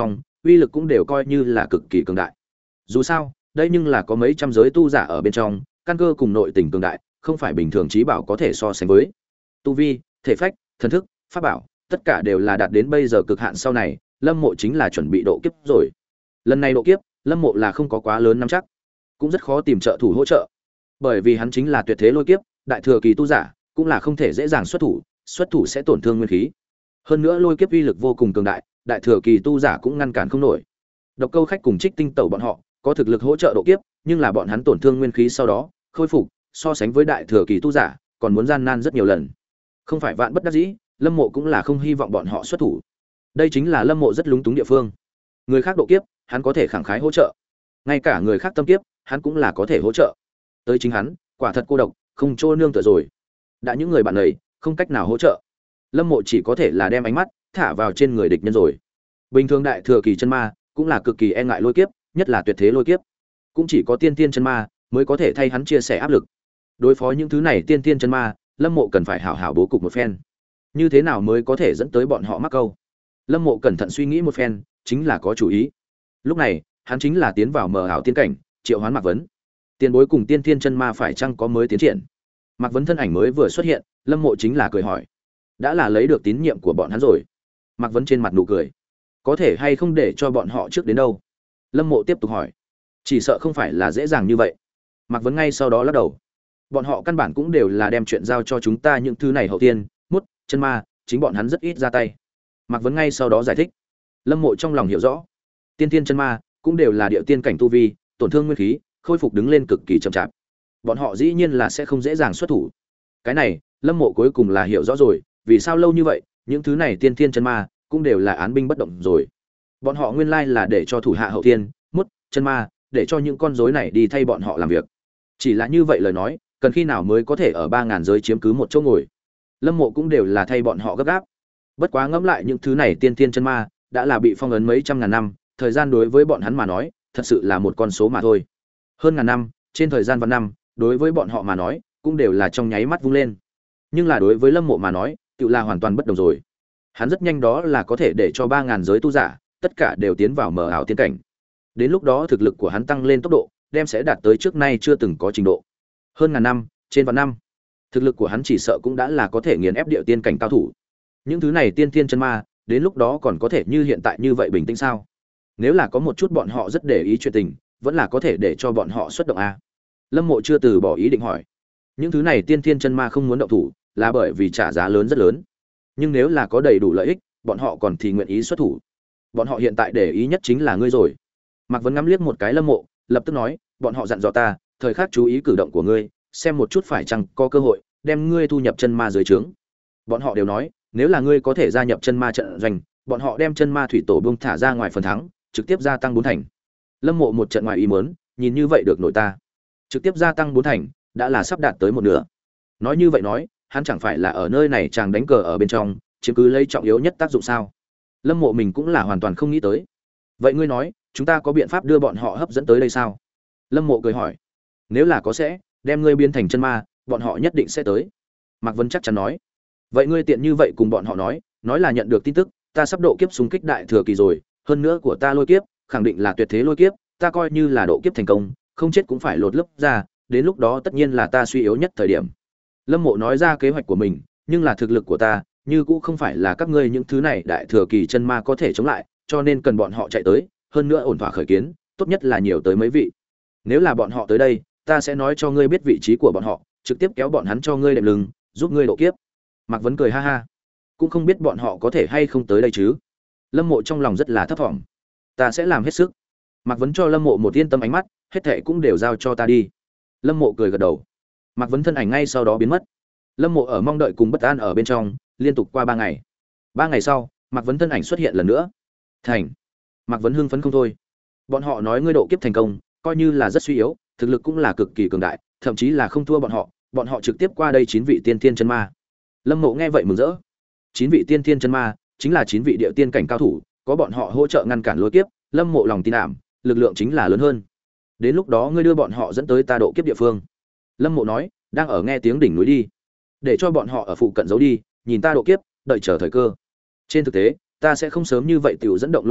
uy lực cũng đều coi như là cực kỳ cường đại. Dù sao, đây nhưng là có mấy trăm giới tu giả ở bên trong, căn cơ cùng nội tình cường đại, không phải bình thường trí bảo có thể so sánh với. Tu vi, thể phách, thần thức, pháp bảo, tất cả đều là đạt đến bây giờ cực hạn sau này, Lâm Mộ chính là chuẩn bị độ kiếp rồi. Lần này độ kiếp, Lâm Mộ là không có quá lớn nắm chắc, cũng rất khó tìm trợ thủ hỗ trợ. Bởi vì hắn chính là tuyệt thế lôi kiếp, đại thừa kỳ tu giả, cũng là không thể dễ dàng xuất thủ, xuất thủ sẽ tổn thương nguyên khí. Hơn nữa lôi kiếp uy lực vô cùng cường đại, đại thừa kỳ tu giả cũng ngăn cản không nổi. Độc Câu Khách cùng Trích Tinh Tẩu bọn họ có thực lực hỗ trợ độ kiếp, nhưng là bọn hắn tổn thương nguyên khí sau đó, khôi phục, so sánh với đại thừa kỳ tu giả, còn muốn gian nan rất nhiều lần. Không phải vạn bất đắc dĩ, Lâm Mộ cũng là không hy vọng bọn họ xuất thủ. Đây chính là Lâm Mộ rất lúng túng địa phương. Người khác độ kiếp, hắn có thể khẳng khái hỗ trợ. Ngay cả người khác tâm kiếp, hắn cũng là có thể hỗ trợ. Tới chính hắn, quả thật cô độc, không chỗ nương tựa rồi. Đã những người bạn này không cách nào hỗ trợ, Lâm Mộ chỉ có thể là đem ánh mắt thả vào trên người địch nhân rồi. Bình thường đại thừa kỳ chân ma cũng là cực kỳ e ngại lôi kiếp, nhất là tuyệt thế lôi kiếp, cũng chỉ có tiên tiên chân ma mới có thể thay hắn chia sẻ áp lực. Đối phó những thứ này tiên tiên chân ma, Lâm Mộ cần phải hảo hảo bố cục một phen. Như thế nào mới có thể dẫn tới bọn họ mắc câu? Lâm Mộ cẩn thận suy nghĩ một phen, chính là có chủ ý. Lúc này, hắn chính là tiến vào mờ ảo tiên cảnh, triệu hoán Mạc Vấn. Tiền bối cùng tiên tiên chân ma phải chăng có mới tiến triển? Mạc Vấn thân ảnh mới vừa xuất hiện, Lâm Mộ chính là cười hỏi. Đã là lấy được tín nhiệm của bọn hắn rồi. Mạc Vấn trên mặt nụ cười. Có thể hay không để cho bọn họ trước đến đâu? Lâm Mộ tiếp tục hỏi. Chỉ sợ không phải là dễ dàng như vậy. Mạc Vấn ngay sau đó lắc đầu. Bọn họ căn bản cũng đều là đem chuyện giao cho chúng ta những thứ này hậu tiên, mút, chân ma, chính bọn hắn rất ít ra tay. Mạc Vấn ngay sau đó giải thích. Lâm Mộ trong lòng hiểu rõ. Tiên tiên chân ma cũng đều là địa tiên cảnh tu vi, tổn thương nguyên khí, khôi phục đứng lên cực kỳ chậm chạp. Bọn họ dĩ nhiên là sẽ không dễ dàng xuất thủ. Cái này, Lâm Mộ cuối cùng là hiểu rõ rồi, vì sao lâu như vậy, những thứ này tiên tiên chân ma cũng đều là án binh bất động rồi. Bọn họ nguyên lai là để cho thủ hạ hậu tiên, mút, chân ma, để cho những con rối này đi thay bọn họ làm việc. Chỉ là như vậy lời nói, cần khi nào mới có thể ở ba ngàn giới chiếm cứ một chỗ ngồi. Lâm Mộ cũng đều là thay bọn họ gấp gáp. Bất quá ngẫm lại những thứ này tiên tiên chân ma đã là bị phong ấn mấy trăm ngàn năm, thời gian đối với bọn hắn mà nói, thật sự là một con số mà thôi. Hơn ngàn năm, trên thời gian vạn năm, đối với bọn họ mà nói, cũng đều là trong nháy mắt vung lên. Nhưng là đối với Lâm Mộ mà nói, tự là hoàn toàn bất đồng rồi. Hắn rất nhanh đó là có thể để cho ba ngàn giới tu giả, tất cả đều tiến vào mờ ảo tiên cảnh. Đến lúc đó thực lực của hắn tăng lên tốc độ, đem sẽ đạt tới trước nay chưa từng có trình độ. Hơn ngàn năm, trên vạn năm, thực lực của hắn chỉ sợ cũng đã là có thể nghiền ép địa tiên cảnh cao thủ. Những thứ này tiên tiên chân ma, đến lúc đó còn có thể như hiện tại như vậy bình tĩnh sao? Nếu là có một chút bọn họ rất để ý chuyện tình, vẫn là có thể để cho bọn họ xuất động a. Lâm Mộ chưa từ bỏ ý định hỏi. Những thứ này tiên tiên chân ma không muốn động thủ, là bởi vì trả giá lớn rất lớn. Nhưng nếu là có đầy đủ lợi ích, bọn họ còn thì nguyện ý xuất thủ. Bọn họ hiện tại để ý nhất chính là ngươi rồi. Mạc Vấn ngắm liếc một cái Lâm Mộ, lập tức nói, bọn họ dặn dò ta, thời khắc chú ý cử động của ngươi, xem một chút phải chăng có cơ hội đem ngươi thu nhập chân ma dưới trướng. Bọn họ đều nói, nếu là ngươi có thể gia nhập chân ma trận doanh, bọn họ đem chân ma thủy tổ bung thả ra ngoài phần thắng, trực tiếp gia tăng bốn thành. Lâm Mộ một trận ngoài ý muốn, nhìn như vậy được nội ta, trực tiếp gia tăng bốn thành, đã là sắp đạt tới một nửa. Nói như vậy nói, hắn chẳng phải là ở nơi này chàng đánh cờ ở bên trong, chiếm cứ lấy trọng yếu nhất tác dụng sao? Lâm Mộ mình cũng là hoàn toàn không nghĩ tới. Vậy ngươi nói, chúng ta có biện pháp đưa bọn họ hấp dẫn tới đây sao? Lâm Mộ cười hỏi. Nếu là có sẽ, đem ngươi biến thành chân ma, bọn họ nhất định sẽ tới. Mạc Vân chắc chắn nói. Vậy ngươi tiện như vậy cùng bọn họ nói, nói là nhận được tin tức, ta sắp độ kiếp xung kích đại thừa kỳ rồi, hơn nữa của ta lôi kiếp, khẳng định là tuyệt thế lôi kiếp, ta coi như là độ kiếp thành công, không chết cũng phải lột lớp ra, đến lúc đó tất nhiên là ta suy yếu nhất thời điểm. Lâm Mộ nói ra kế hoạch của mình, nhưng là thực lực của ta, như cũng không phải là các ngươi những thứ này đại thừa kỳ chân ma có thể chống lại, cho nên cần bọn họ chạy tới, hơn nữa ổn thỏa khởi kiến, tốt nhất là nhiều tới mấy vị. Nếu là bọn họ tới đây, ta sẽ nói cho ngươi biết vị trí của bọn họ, trực tiếp kéo bọn hắn cho ngươi đệm lưng, giúp ngươi độ kiếp. Mạc Vấn cười ha ha, cũng không biết bọn họ có thể hay không tới đây chứ. Lâm Mộ trong lòng rất là thấp thỏm. Ta sẽ làm hết sức. Mạc Vấn cho Lâm Mộ một yên tâm ánh mắt, hết thảy cũng đều giao cho ta đi. Lâm Mộ cười gật đầu. Mạc Vấn thân ảnh ngay sau đó biến mất. Lâm Mộ ở mong đợi cùng bất an ở bên trong, liên tục qua ba ngày. Ba ngày sau, Mạc Vấn thân ảnh xuất hiện lần nữa. Thành. Mạc Vấn hưng phấn không thôi. Bọn họ nói ngươi độ kiếp thành công, coi như là rất suy yếu, thực lực cũng là cực kỳ cường đại, thậm chí là không thua bọn họ, bọn họ trực tiếp qua đây chín vị tiên tiên chân ma. Lâm Mộ nghe vậy mừng rỡ. Chín vị tiên tiên chân ma chính là chín vị địa tiên cảnh cao thủ, có bọn họ hỗ trợ ngăn cản lôi kiếp, Lâm Mộ lòng tin ảm, lực lượng chính là lớn hơn. Đến lúc đó ngươi đưa bọn họ dẫn tới ta độ kiếp địa phương. Lâm Mộ nói, đang ở nghe tiếng đỉnh núi đi, để cho bọn họ ở phụ cận giấu đi, nhìn ta độ kiếp, đợi chờ thời cơ. Trên thực tế, ta sẽ không sớm như vậy tiểu dẫn động lôi kiếp,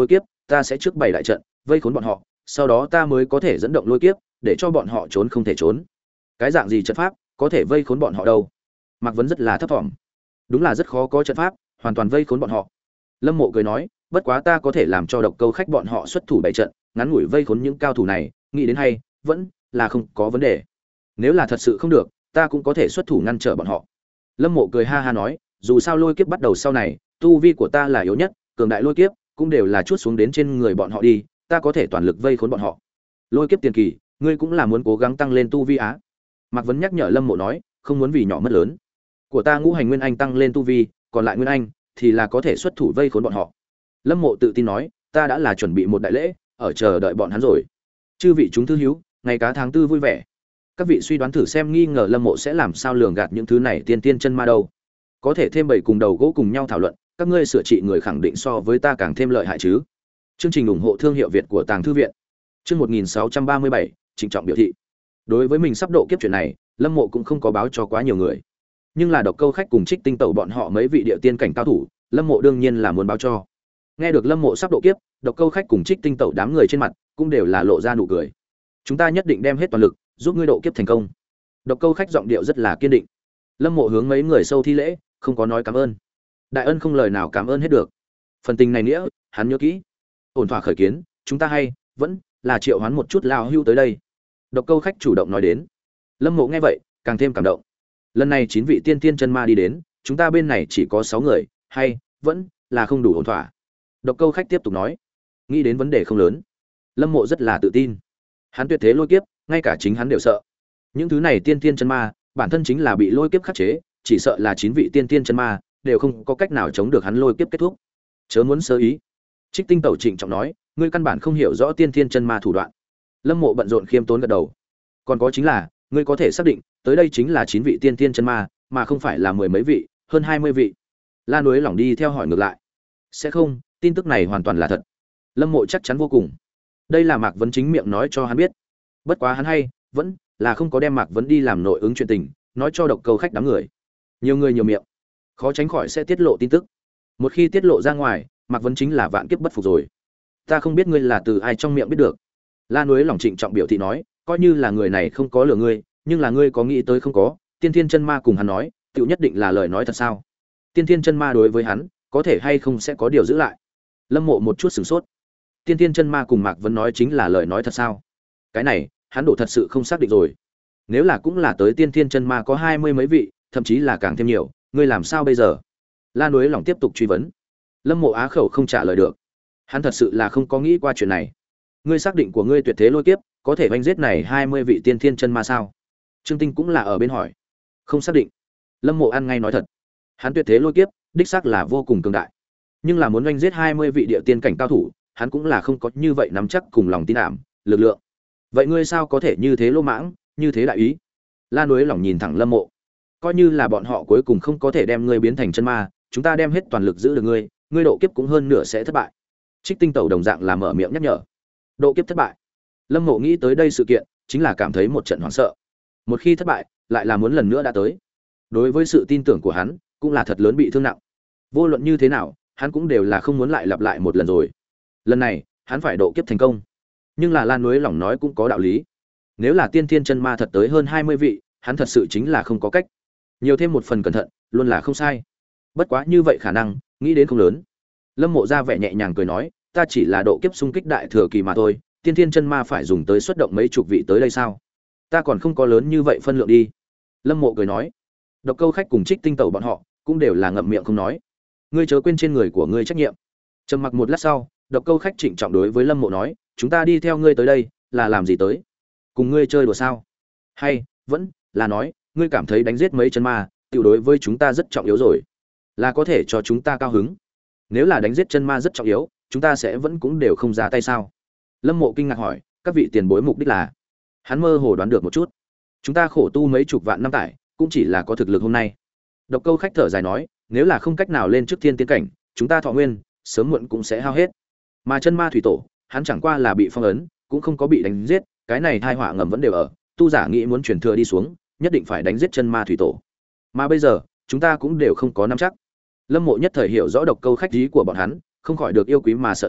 ta sẽ trước bày đại trận vây khốn bọn họ, sau đó ta mới có thể dẫn động lôi kiếp để cho bọn họ trốn không thể trốn. Cái dạng gì trận pháp có thể vây khốn bọn họ đâu? Mạc Vấn rất là thấp thỏm. Đúng là rất khó có trận pháp hoàn toàn vây khốn bọn họ. Lâm Mộ cười nói, bất quá ta có thể làm cho Độc Câu Khách bọn họ xuất thủ bày trận, ngắn ngủi vây khốn những cao thủ này, nghĩ đến hay, vẫn là không có vấn đề. Nếu là thật sự không được, ta cũng có thể xuất thủ ngăn trở bọn họ. Lâm Mộ cười ha ha nói, dù sao lôi kiếp bắt đầu sau này, tu vi của ta là yếu nhất, cường đại lôi kiếp cũng đều là chuốt xuống đến trên người bọn họ đi, ta có thể toàn lực vây khốn bọn họ. Lôi kiếp tiền kỳ, ngươi cũng là muốn cố gắng tăng lên tu vi á? Mạc Vấn nhắc nhở Lâm Mộ nói, không muốn vì nhỏ mất lớn. Của ta ngũ hành nguyên anh tăng lên tu vi, còn lại nguyên anh thì là có thể xuất thủ vây khốn bọn họ. Lâm Mộ tự tin nói, ta đã là chuẩn bị một đại lễ, ở chờ đợi bọn hắn rồi. Chư vị chúng thư hiếu, ngày cá tháng tư vui vẻ. Các vị suy đoán thử xem nghi ngờ Lâm Mộ sẽ làm sao lường gạt những thứ này tiên tiên chân ma đâu. Có thể thêm bảy cùng đầu gỗ cùng nhau thảo luận, các ngươi sửa trị người khẳng định so với ta càng thêm lợi hại chứ. Chương trình ủng hộ thương hiệu Việt của Tàng Thư viện. Chương một nghìn sáu trăm ba mươi bảy, trịnh trọng biểu thị. Đối với mình sắp độ kiếp chuyện này, Lâm Mộ cũng không có báo cho quá nhiều người. Nhưng là Độc Câu Khách cùng Trích Tinh Tẩu bọn họ mấy vị địa tiên cảnh cao thủ, Lâm Mộ đương nhiên là muốn báo cho. Nghe được Lâm Mộ sắp độ kiếp, Độc Câu Khách cùng Trích Tinh Tẩu đám người trên mặt cũng đều là lộ ra nụ cười. Chúng ta nhất định đem hết toàn lực, giúp ngươi độ kiếp thành công. Độc Câu Khách giọng điệu rất là kiên định. Lâm Mộ hướng mấy người sâu thi lễ, không có nói cảm ơn. Đại ân không lời nào cảm ơn hết được. Phần tình này nghĩa, hắn nhớ kỹ. Ổn thỏa khởi kiến, chúng ta hay vẫn là triệu hoán một chút lao hưu tới đây. Độc Câu Khách chủ động nói đến. Lâm Mộ nghe vậy, càng thêm cảm động. Lần này chín vị tiên tiên chân ma đi đến, chúng ta bên này chỉ có sáu người, hay vẫn là không đủ ổn thỏa. Độc Câu Khách tiếp tục nói, nghĩ đến vấn đề không lớn. Lâm Mộ rất là tự tin. Hắn tuyệt thế lôi kiếp, ngay cả chính hắn đều sợ. Những thứ này tiên tiên chân ma, bản thân chính là bị lôi kiếp khắc chế, chỉ sợ là chín vị tiên tiên chân ma đều không có cách nào chống được hắn lôi kiếp kết thúc. Chớ muốn sơ ý. Trích Tinh Tẩu trịnh trọng nói, ngươi căn bản không hiểu rõ tiên tiên chân ma thủ đoạn. Lâm Mộ bận rộn khiêm tốn gật đầu. Còn có chính là, ngươi có thể xác định, tới đây chính là chín vị tiên tiên chân ma, mà không phải là mười mấy vị, hơn hai mươi vị. La Núi lỏng đi theo hỏi ngược lại. Sẽ không, tin tức này hoàn toàn là thật. Lâm Mộ chắc chắn vô cùng. Đây là Mạc Vấn chính miệng nói cho hắn biết. Bất quá hắn hay vẫn là không có đem Mạc Vấn đi làm nội ứng chuyện tình, nói cho Độc Câu Khách đám người. Nhiều người nhiều miệng, khó tránh khỏi sẽ tiết lộ tin tức. Một khi tiết lộ ra ngoài, Mạc Vấn chính là vạn kiếp bất phục rồi. Ta không biết ngươi là từ ai trong miệng biết được. La Núi lỏng trịnh trọng biểu thị nói, coi như là người này không có lừa ngươi, nhưng là ngươi có nghĩ tới không có, Tiên Thiên chân ma cùng hắn nói, tựu nhất định là lời nói thật sao? Tiên Thiên chân ma đối với hắn, có thể hay không sẽ có điều giữ lại. Lâm Mộ một chút sửng sốt. Tiên Thiên chân ma cùng Mạc Vấn nói chính là lời nói thật sao? Cái này, hắn đổ thật sự không xác định rồi. Nếu là cũng là tới Tiên Thiên chân ma có hai mươi mấy vị, thậm chí là càng thêm nhiều, ngươi làm sao bây giờ? La Núi lỏng tiếp tục truy vấn. Lâm Mộ á khẩu không trả lời được. Hắn thật sự là không có nghĩ qua chuyện này. Ngươi xác định của ngươi tuyệt thế lôi kiếp, có thể vanh giết này hai mươi vị tiên thiên chân ma sao? Trương Tinh cũng là ở bên hỏi. Không xác định. Lâm Mộ ăn ngay nói thật. Hắn tuyệt thế lôi kiếp, đích xác là vô cùng cường đại. Nhưng là muốn vanh giết hai mươi vị địa tiên cảnh cao thủ, hắn cũng là không có như vậy nắm chắc cùng lòng tin ảm, lực lượng. Vậy ngươi sao có thể như thế lô mãng, như thế đại ý? La Núi lỏng nhìn thẳng Lâm Mộ. Coi như là bọn họ cuối cùng không có thể đem ngươi biến thành chân ma, chúng ta đem hết toàn lực giữ được ngươi, ngươi độ kiếp cũng hơn nửa sẽ thất bại. Trích Tinh Tẩu đồng dạng là mở miệng nhắc nhở. Độ kiếp thất bại. Lâm Mộ nghĩ tới đây sự kiện, chính là cảm thấy một trận hoảng sợ. Một khi thất bại, lại là muốn lần nữa đã tới. Đối với sự tin tưởng của hắn, cũng là thật lớn bị thương nặng. Vô luận như thế nào, hắn cũng đều là không muốn lại lặp lại một lần rồi. Lần này, hắn phải độ kiếp thành công. Nhưng là Lan Núi lỏng nói cũng có đạo lý. Nếu là tiên thiên chân ma thật tới hơn hai mươi vị, hắn thật sự chính là không có cách. Nhiều thêm một phần cẩn thận, luôn là không sai. Bất quá như vậy khả năng, nghĩ đến không lớn. Lâm Mộ ra vẻ nhẹ nhàng cười nói, ta chỉ là độ kiếp xung kích đại thừa kỳ mà thôi, tiên thiên chân ma phải dùng tới xuất động mấy chục vị tới đây sao? Ta còn không có lớn như vậy phân lượng đi. Lâm Mộ cười nói. Độc Câu Khách cùng Trích Tinh Tẩu bọn họ cũng đều là ngậm miệng không nói. Ngươi chớ quên trên người của ngươi trách nhiệm. Trầm mặc một lát sau, Độc Câu Khách trịnh trọng đối với Lâm Mộ nói, chúng ta đi theo ngươi tới đây, là làm gì tới? Cùng ngươi chơi đùa sao? Hay vẫn là nói, ngươi cảm thấy đánh giết mấy chân ma, tiểu đối với chúng ta rất trọng yếu rồi, là có thể cho chúng ta cao hứng. Nếu là đánh giết chân ma rất trọng yếu, chúng ta sẽ vẫn cũng đều không ra tay sao? Lâm Mộ kinh ngạc hỏi, các vị tiền bối mục đích là? Hắn mơ hồ đoán được một chút. Chúng ta khổ tu mấy chục vạn năm tải, cũng chỉ là có thực lực hôm nay. Độc Câu Khách thở dài nói, nếu là không cách nào lên trước thiên tiến cảnh, chúng ta thọ nguyên sớm muộn cũng sẽ hao hết. Mà chân ma thủy tổ, hắn chẳng qua là bị phong ấn, cũng không có bị đánh giết, cái này tai họa ngầm vẫn đều ở, tu giả nghĩ muốn truyền thừa đi xuống, nhất định phải đánh giết chân ma thủy tổ. Mà bây giờ, chúng ta cũng đều không có nắm chắc. Lâm Mộ nhất thời hiểu rõ Độc Câu Khách ý của bọn hắn, không khỏi được yêu quý mà sợ nói,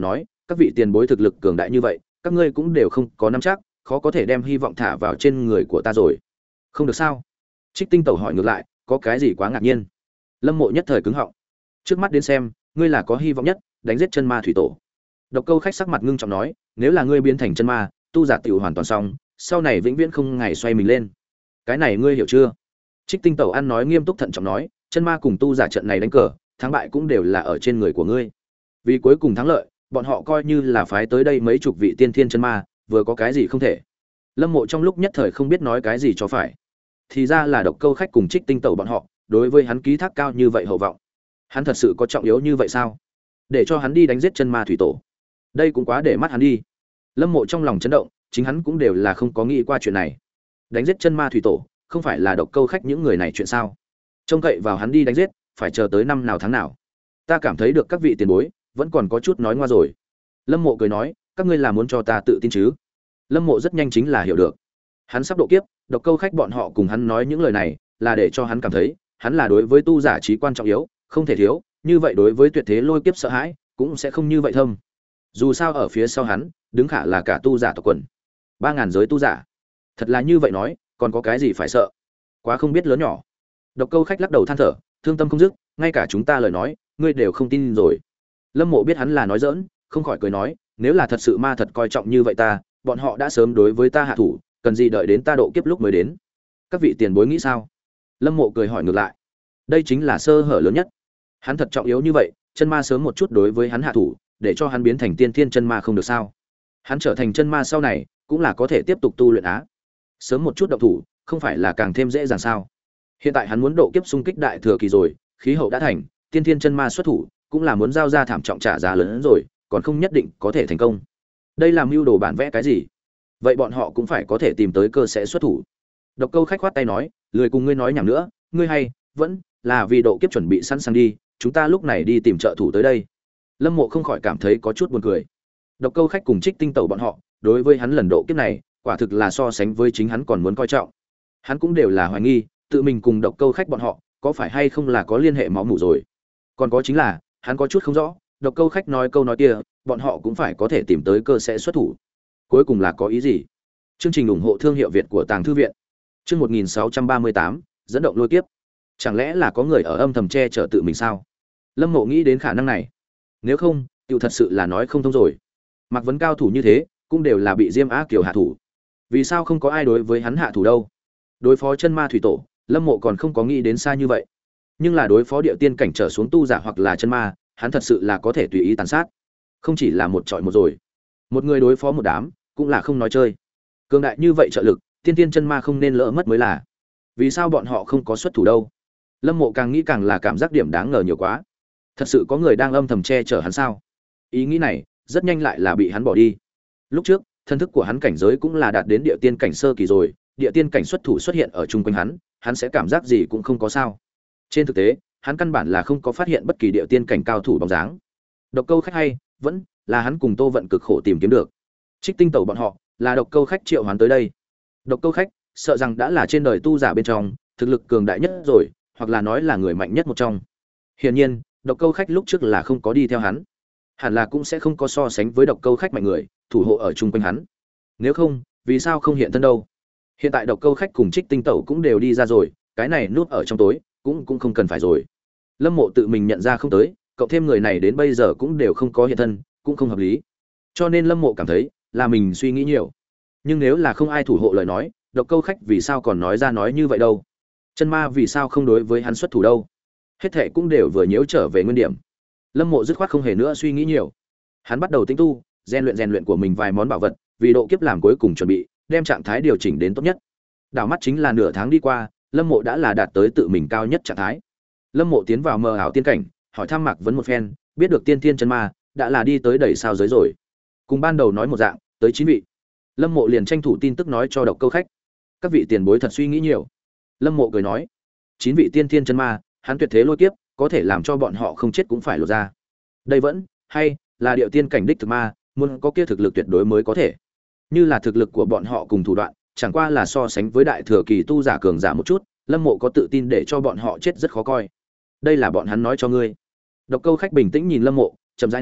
các vị tiền bối thực lực cường đại như vậy, các ngươi cũng đều không có nắm chắc, khó có thể đem hy vọng thả vào trên người của ta rồi. Không được sao? Trích Tinh Tẩu hỏi ngược lại, có cái gì quá ngạc nhiên? Lâm Mộ nhất thời cứng họng. Trước mắt đến xem, ngươi là có hy vọng nhất, đánh giết chân ma thủy tổ. Độc Câu Khách sắc mặt ngưng trọng nói, nếu là ngươi biến thành chân ma, tu giả tiểu hoàn toàn xong, sau này vĩnh viễn không ngày xoay mình lên. Cái này ngươi hiểu chưa? Trích Tinh Tẩu ăn nói nghiêm túc thận trọng nói, chân ma cùng tu giả trận này đánh cờ, thắng bại cũng đều là ở trên người của ngươi. Vì cuối cùng thắng lợi, bọn họ coi như là phái tới đây mấy chục vị tiên thiên chân ma, vừa có cái gì không thể. Lâm Mộ trong lúc nhất thời không biết nói cái gì cho phải. Thì ra là Độc Câu Khách cùng Trích Tinh Tẩu bọn họ, đối với hắn ký thác cao như vậy hậu vọng. Hắn thật sự có trọng yếu như vậy sao? Để cho hắn đi đánh giết chân ma thủy tổ. Đây cũng quá để mắt hắn đi. Lâm Mộ trong lòng chấn động, chính hắn cũng đều là không có nghĩ qua chuyện này. Đánh giết chân ma thủy tổ, không phải là Độc Câu Khách những người này chuyện sao? Trông cậy vào hắn đi đánh giết, phải chờ tới năm nào tháng nào? Ta cảm thấy được các vị tiền bối vẫn còn có chút nói ngoa rồi. Lâm Mộ cười nói, các ngươi là muốn cho ta tự tin chứ? Lâm Mộ rất nhanh chính là hiểu được. Hắn sắp độ kiếp, Độc Câu Khách bọn họ cùng hắn nói những lời này, là để cho hắn cảm thấy, hắn là đối với tu giả trí quan trọng yếu, không thể thiếu, như vậy đối với tuyệt thế lôi kiếp sợ hãi, cũng sẽ không như vậy thâm. Dù sao ở phía sau hắn, đứng khả là cả tu giả tộc quần. ba ngàn giới tu giả. Thật là như vậy nói, còn có cái gì phải sợ? Quá không biết lớn nhỏ. Độc Câu Khách lắc đầu than thở, thương tâm không dứt, ngay cả chúng ta lời nói, ngươi đều không tin rồi. Lâm Mộ biết hắn là nói giỡn, không khỏi cười nói, nếu là thật sự ma thật coi trọng như vậy ta, bọn họ đã sớm đối với ta hạ thủ, cần gì đợi đến ta độ kiếp lúc mới đến? Các vị tiền bối nghĩ sao? Lâm Mộ cười hỏi ngược lại. Đây chính là sơ hở lớn nhất. Hắn thật trọng yếu như vậy, chân ma sớm một chút đối với hắn hạ thủ, để cho hắn biến thành tiên thiên chân ma không được sao? Hắn trở thành chân ma sau này, cũng là có thể tiếp tục tu luyện á. Sớm một chút động thủ, không phải là càng thêm dễ dàng sao? Hiện tại hắn muốn độ kiếp xung kích đại thừa kỳ rồi, khí hậu đã thành, tiên thiên chân ma xuất thủ, cũng là muốn giao ra thảm trọng trả giá lớn hơn rồi, còn không nhất định có thể thành công. Đây là mưu đồ bản vẽ cái gì? Vậy bọn họ cũng phải có thể tìm tới cơ sẽ xuất thủ. Độc Câu Khách khoát tay nói, lười cùng ngươi nói nhảm nữa, ngươi hay vẫn là vì độ kiếp chuẩn bị sẵn sàng đi, chúng ta lúc này đi tìm trợ thủ tới đây. Lâm Mộ không khỏi cảm thấy có chút buồn cười. Độc Câu Khách cùng Trích Tinh Tẩu bọn họ, đối với hắn lần độ kiếp này, quả thực là so sánh với chính hắn còn muốn coi trọng. Hắn cũng đều là hoài nghi, tự mình cùng Độc Câu Khách bọn họ, có phải hay không là có liên hệ máu mủ rồi. Còn có chính là, hắn có chút không rõ, Độc Câu Khách nói câu nói kia, bọn họ cũng phải có thể tìm tới cơ sẽ xuất thủ. Cuối cùng là có ý gì? Chương trình ủng hộ thương hiệu Việt của Tàng Thư viện. Chương một nghìn sáu trăm ba mươi tám, dẫn động lôi kiếp. Chẳng lẽ là có người ở âm thầm che chở tự mình sao? Lâm Mộ nghĩ đến khả năng này. Nếu không, tiểu thật sự là nói không thông rồi. Mặc Vấn cao thủ như thế, cũng đều là bị Diêm Á Kiều hạ thủ. Vì sao không có ai đối với hắn hạ thủ đâu? Đối phó chân ma thủy tổ, Lâm Mộ còn không có nghĩ đến xa như vậy. Nhưng là đối phó địa tiên cảnh trở xuống tu giả hoặc là chân ma, hắn thật sự là có thể tùy ý tàn sát. Không chỉ là một trọi một rồi. Một người đối phó một đám, cũng là không nói chơi. Cường đại như vậy trợ lực, tiên tiên chân ma không nên lỡ mất mới là. Vì sao bọn họ không có xuất thủ đâu? Lâm Mộ càng nghĩ càng là cảm giác điểm đáng ngờ nhiều quá. Thật sự có người đang âm thầm che chở hắn sao? Ý nghĩ này rất nhanh lại là bị hắn bỏ đi. Lúc trước, thân thức của hắn cảnh giới cũng là đạt đến địa tiên cảnh sơ kỳ rồi, địa tiên cảnh xuất thủ xuất hiện ở chung quanh hắn, hắn sẽ cảm giác gì cũng không có sao. Trên thực tế, hắn căn bản là không có phát hiện bất kỳ địa tiên cảnh cao thủ bóng dáng. Độc Câu Khách hay vẫn là hắn cùng Tô Vận cực khổ tìm kiếm được. Trích Tinh Tẩu bọn họ là Độc Câu Khách triệu hoán tới đây. Độc Câu Khách sợ rằng đã là trên đời tu giả bên trong thực lực cường đại nhất rồi, hoặc là nói là người mạnh nhất một trong. Hiển nhiên, Độc Câu Khách lúc trước là không có đi theo hắn, hẳn là cũng sẽ không có so sánh với Độc Câu Khách mạnh người thủ hộ ở chung quanh hắn. Nếu không, vì sao không hiện thân đâu? Hiện tại Độc Câu Khách cùng Trích Tinh Tẩu cũng đều đi ra rồi, cái này núp ở trong tối cũng cũng không cần phải rồi. Lâm Mộ tự mình nhận ra không tới, cộng thêm người này đến bây giờ cũng đều không có hiện thân, cũng không hợp lý. Cho nên Lâm Mộ cảm thấy là mình suy nghĩ nhiều. Nhưng nếu là không ai thủ hộ lời nói, Độc Câu Khách vì sao còn nói ra nói như vậy đâu? Chân ma vì sao không đối với hắn xuất thủ đâu? Hết thệ cũng đều vừa nhiễu trở về nguyên điểm. Lâm Mộ dứt khoát không hề nữa suy nghĩ nhiều. Hắn bắt đầu tinh tu, rèn luyện rèn luyện của mình vài món bảo vật, vì độ kiếp làm cuối cùng chuẩn bị, đem trạng thái điều chỉnh đến tốt nhất. Đảo mắt chính là nửa tháng đi qua, Lâm Mộ đã là đạt tới tự mình cao nhất trạng thái. Lâm Mộ tiến vào mờ ảo tiên cảnh, hỏi thăm Mạc Vấn một phen, biết được tiên thiên chân ma đã là đi tới đầy sao giới rồi. Cùng ban đầu nói một dạng, tới chín vị. Lâm Mộ liền tranh thủ tin tức nói cho Độc Câu Khách. Các vị tiền bối thật suy nghĩ nhiều. Lâm Mộ cười nói, chín vị tiên thiên chân ma, hắn tuyệt thế lôi kiếp, có thể làm cho bọn họ không chết cũng phải lột ra. Đây vẫn hay là điệu tiên cảnh đích thực ma, muốn có kia thực lực tuyệt đối mới có thể. Như là thực lực của bọn họ cùng thủ đoạn, chẳng qua là so sánh với đại thừa kỳ tu giả cường giả một chút, Lâm Mộ có tự tin để cho bọn họ chết rất khó coi. Đây là bọn hắn nói cho ngươi. Độc Câu Khách bình tĩnh nhìn Lâm Mộ, chậm rãi nói,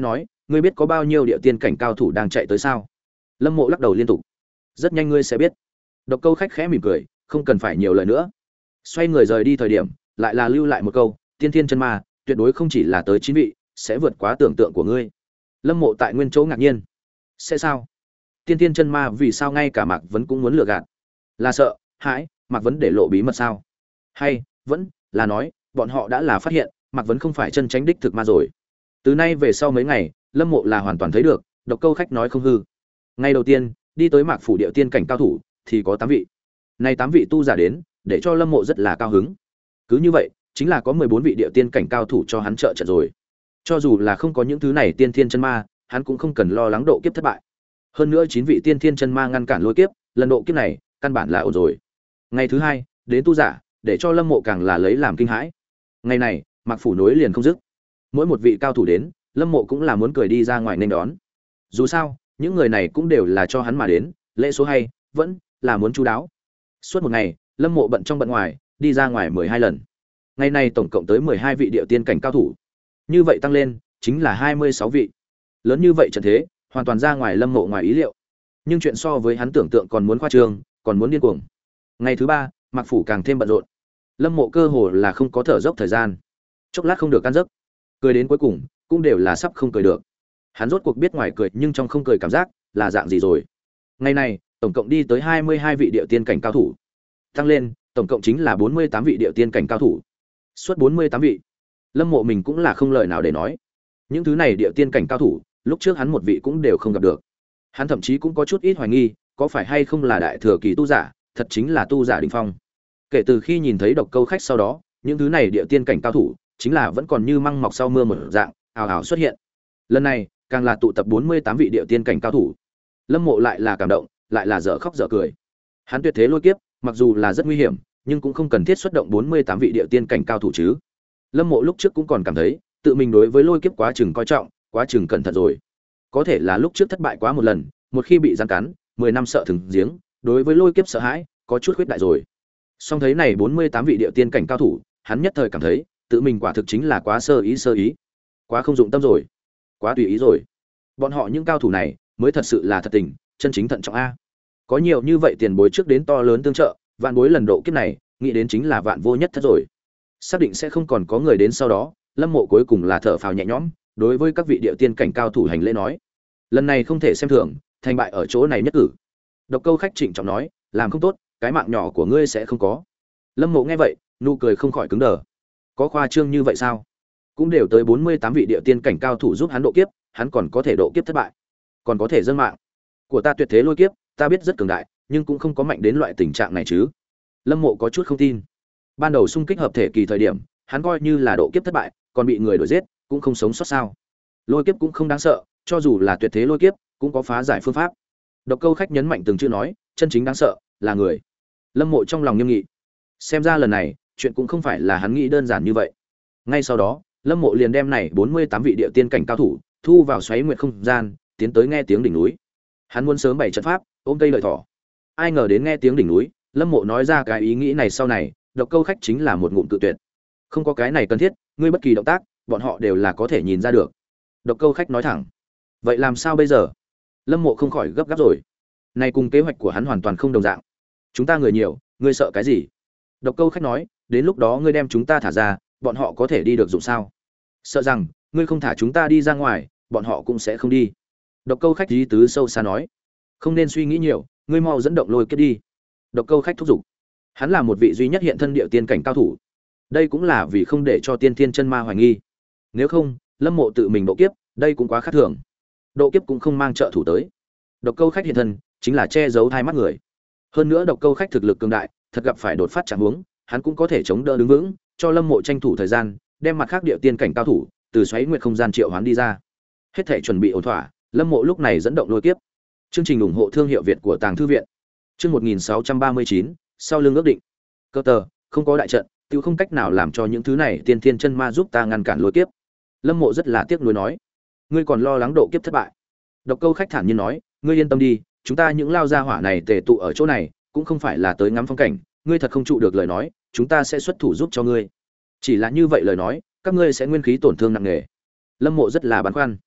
ngươi biết có bao nhiêu địa tiên cảnh cao thủ đang chạy tới sao? Lâm Mộ lắc đầu liên tục. Rất nhanh ngươi sẽ biết. Độc Câu khách khẽ mỉm cười, không cần phải nhiều lời nữa. Xoay người rời đi thời điểm, lại là lưu lại một câu, tiên thiên chân ma, tuyệt đối không chỉ là tới chín vị, sẽ vượt quá tưởng tượng của ngươi. Lâm Mộ tại nguyên chỗ ngạc nhiên. Sẽ sao? Tiên thiên chân ma vì sao ngay cả Mạc Vấn cũng muốn lừa gạt? Là sợ, hãi, Mạc Vấn để lộ bí mật sao? Hay vẫn là nói, bọn họ đã là phát hiện, Mạc Vấn không phải chân tránh đích thực ma rồi. Từ nay về sau mấy ngày, Lâm Mộ là hoàn toàn thấy được, Độc Câu khách nói không hư. Ngày đầu tiên, đi tới Mạc phủ điệu tiên cảnh cao thủ thì có tám vị. Nay tám vị tu giả đến, để cho Lâm Mộ rất là cao hứng. Cứ như vậy, chính là có mười bốn vị điệu tiên cảnh cao thủ cho hắn trợ trận rồi. Cho dù là không có những thứ này tiên thiên chân ma, hắn cũng không cần lo lắng độ kiếp thất bại. Hơn nữa chín vị tiên thiên chân ma ngăn cản lôi kiếp, lần độ kiếp này, căn bản là ổn rồi. Ngày thứ hai, đến tu giả, để cho Lâm Mộ càng là lấy làm kinh hãi. Ngày này, Mạc phủ nối liền không dứt. Mỗi một vị cao thủ đến, Lâm Mộ cũng là muốn cười đi ra ngoài nên đón. Dù sao, những người này cũng đều là cho hắn mà đến, lễ số hay, vẫn là muốn chu đáo. Suốt một ngày, Lâm Mộ bận trong bận ngoài, đi ra ngoài mười hai lần. Ngày này tổng cộng tới mười hai vị địa tiên cảnh cao thủ. Như vậy tăng lên, chính là hai mươi sáu vị. Lớn như vậy trận thế, hoàn toàn ra ngoài Lâm Mộ ngoài ý liệu. Nhưng chuyện so với hắn tưởng tượng còn muốn khoa trương, còn muốn điên cuồng. Ngày thứ ba, Mạc phủ càng thêm bận rộn. Lâm Mộ cơ hồ là không có thở dốc thời gian. Chốc lát không được ăn giấc. Cười đến cuối cùng, cũng đều là sắp không cười được. Hắn rốt cuộc biết ngoài cười nhưng trong không cười cảm giác là dạng gì rồi. Ngày này, tổng cộng đi tới hai mươi hai vị địa tiên cảnh cao thủ. Tăng lên, tổng cộng chính là bốn mươi tám vị địa tiên cảnh cao thủ. Suốt bốn mươi tám vị. Lâm Mộ mình cũng là không lời nào để nói. Những thứ này địa tiên cảnh cao thủ, lúc trước hắn một vị cũng đều không gặp được. Hắn thậm chí cũng có chút ít hoài nghi, có phải hay không là đại thừa kỳ tu giả, thật chính là tu giả đỉnh phong. Kể từ khi nhìn thấy Độc Câu khách sau đó, những thứ này địa tiên cảnh cao thủ, chính là vẫn còn như măng mọc sau mưa một dạng, ào ào xuất hiện. Lần này, càng là tụ tập bốn mươi tám vị địa tiên cảnh cao thủ. Lâm Mộ lại là cảm động, lại là dở khóc dở cười. Hắn tuyệt thế lôi kiếp, mặc dù là rất nguy hiểm, nhưng cũng không cần thiết xuất động bốn mươi tám vị địa tiên cảnh cao thủ chứ. Lâm Mộ lúc trước cũng còn cảm thấy, tự mình đối với lôi kiếp quá chừng coi trọng, quá chừng cẩn thận rồi. Có thể là lúc trước thất bại quá một lần, một khi bị giăng cắn, mười năm sợ thừng giếng, đối với lôi kiếp sợ hãi, có chút khuyết đại rồi. Song thấy này bốn mươi tám vị địa tiên cảnh cao thủ, hắn nhất thời cảm thấy, tự mình quả thực chính là quá sơ ý sơ ý, quá không dụng tâm rồi, quá tùy ý rồi. Bọn họ những cao thủ này, mới thật sự là thật tình, chân chính thận trọng a. Có nhiều như vậy tiền bối trước đến to lớn tương trợ, vạn bối lần độ kiếp này, nghĩ đến chính là vạn vô nhất thất rồi. Xác định sẽ không còn có người đến sau đó, Lâm Mộ cuối cùng là thở phào nhẹ nhõm, đối với các vị địa tiên cảnh cao thủ hành lễ nói: "Lần này không thể xem thường, thành bại ở chỗ này nhất cử." Độc Câu khách trịnh trọng nói: "Làm không tốt, cái mạng nhỏ của ngươi sẽ không có." Lâm Mộ nghe vậy, nụ cười không khỏi cứng đờ. Có khoa trương như vậy sao? Cũng đều tới bốn mươi tám vị địa tiên cảnh cao thủ giúp hắn độ kiếp, hắn còn có thể độ kiếp thất bại, còn có thể dâng mạng của ta tuyệt thế lôi kiếp, ta biết rất cường đại, nhưng cũng không có mạnh đến loại tình trạng này chứ. Lâm Mộ có chút không tin. Ban đầu xung kích hợp thể kỳ thời điểm, hắn coi như là độ kiếp thất bại, còn bị người đuổi giết, cũng không sống sót sao? Lôi kiếp cũng không đáng sợ, cho dù là tuyệt thế lôi kiếp, cũng có phá giải phương pháp. Độc Câu khách nhấn mạnh từng chữ nói, chân chính đáng sợ là người. Lâm Mộ trong lòng nghiêm nghị. Xem ra lần này, chuyện cũng không phải là hắn nghĩ đơn giản như vậy. Ngay sau đó, Lâm Mộ liền đem này bốn mươi tám vị địa tiên cảnh cao thủ thu vào xoáy nguyệt không gian, tiến tới nghe tiếng đỉnh núi. Hắn muốn sớm bày trận pháp, ôm cây lợi thỏ. Ai ngờ đến nghe tiếng đỉnh núi, Lâm Mộ nói ra cái ý nghĩ này sau này, Độc Câu khách chính là một ngụm cự tuyệt. Không có cái này cần thiết, ngươi bất kỳ động tác, bọn họ đều là có thể nhìn ra được. Độc Câu khách nói thẳng. Vậy làm sao bây giờ? Lâm Mộ không khỏi gấp gáp rồi. Này cùng kế hoạch của hắn hoàn toàn không đồng dạng. Chúng ta người nhiều, ngươi sợ cái gì? Độc Câu khách nói, đến lúc đó ngươi đem chúng ta thả ra, bọn họ có thể đi được dụng sao? Sợ rằng, ngươi không thả chúng ta đi ra ngoài, bọn họ cũng sẽ không đi. Độc Câu khách ý tứ sâu xa nói, không nên suy nghĩ nhiều, ngươi mau dẫn động lôi kiếp đi. Độc Câu khách thúc giục. Hắn là một vị duy nhất hiện thân địa tiên cảnh cao thủ. Đây cũng là vì không để cho tiên thiên chân ma hoài nghi. Nếu không, Lâm Mộ tự mình độ kiếp, đây cũng quá khác thường. Độ kiếp cũng không mang trợ thủ tới. Độc Câu khách hiện thân, chính là che giấu hai mắt người. Hơn nữa Độc Câu khách thực lực cường đại, thật gặp phải đột phát trạng huống, hắn cũng có thể chống đỡ đứng vững, cho Lâm Mộ tranh thủ thời gian, đem mặt khác địa tiên cảnh cao thủ từ xoáy nguyệt không gian triệu hoán đi ra. Hết thảy chuẩn bị ổn thỏa, Lâm Mộ lúc này dẫn động lôi kiếp. Chương trình ủng hộ thương hiệu Việt của Tàng thư viện. Chương một nghìn sáu trăm ba mươi chín, sau lưng ước định. Cơ tờ, không có đại trận, tiêu không cách nào làm cho những thứ này tiên thiên chân ma giúp ta ngăn cản lôi kiếp. Lâm Mộ rất là tiếc nuối nói, ngươi còn lo lắng độ kiếp thất bại. Độc Câu khách thản nhiên nói, ngươi yên tâm đi, chúng ta những lao gia hỏa này tề tụ ở chỗ này, cũng không phải là tới ngắm phong cảnh, ngươi thật không trụ được lời nói, chúng ta sẽ xuất thủ giúp cho ngươi. Chỉ là như vậy lời nói, các ngươi sẽ nguyên khí tổn thương nặng nề. Lâm Mộ rất là băn khoăn.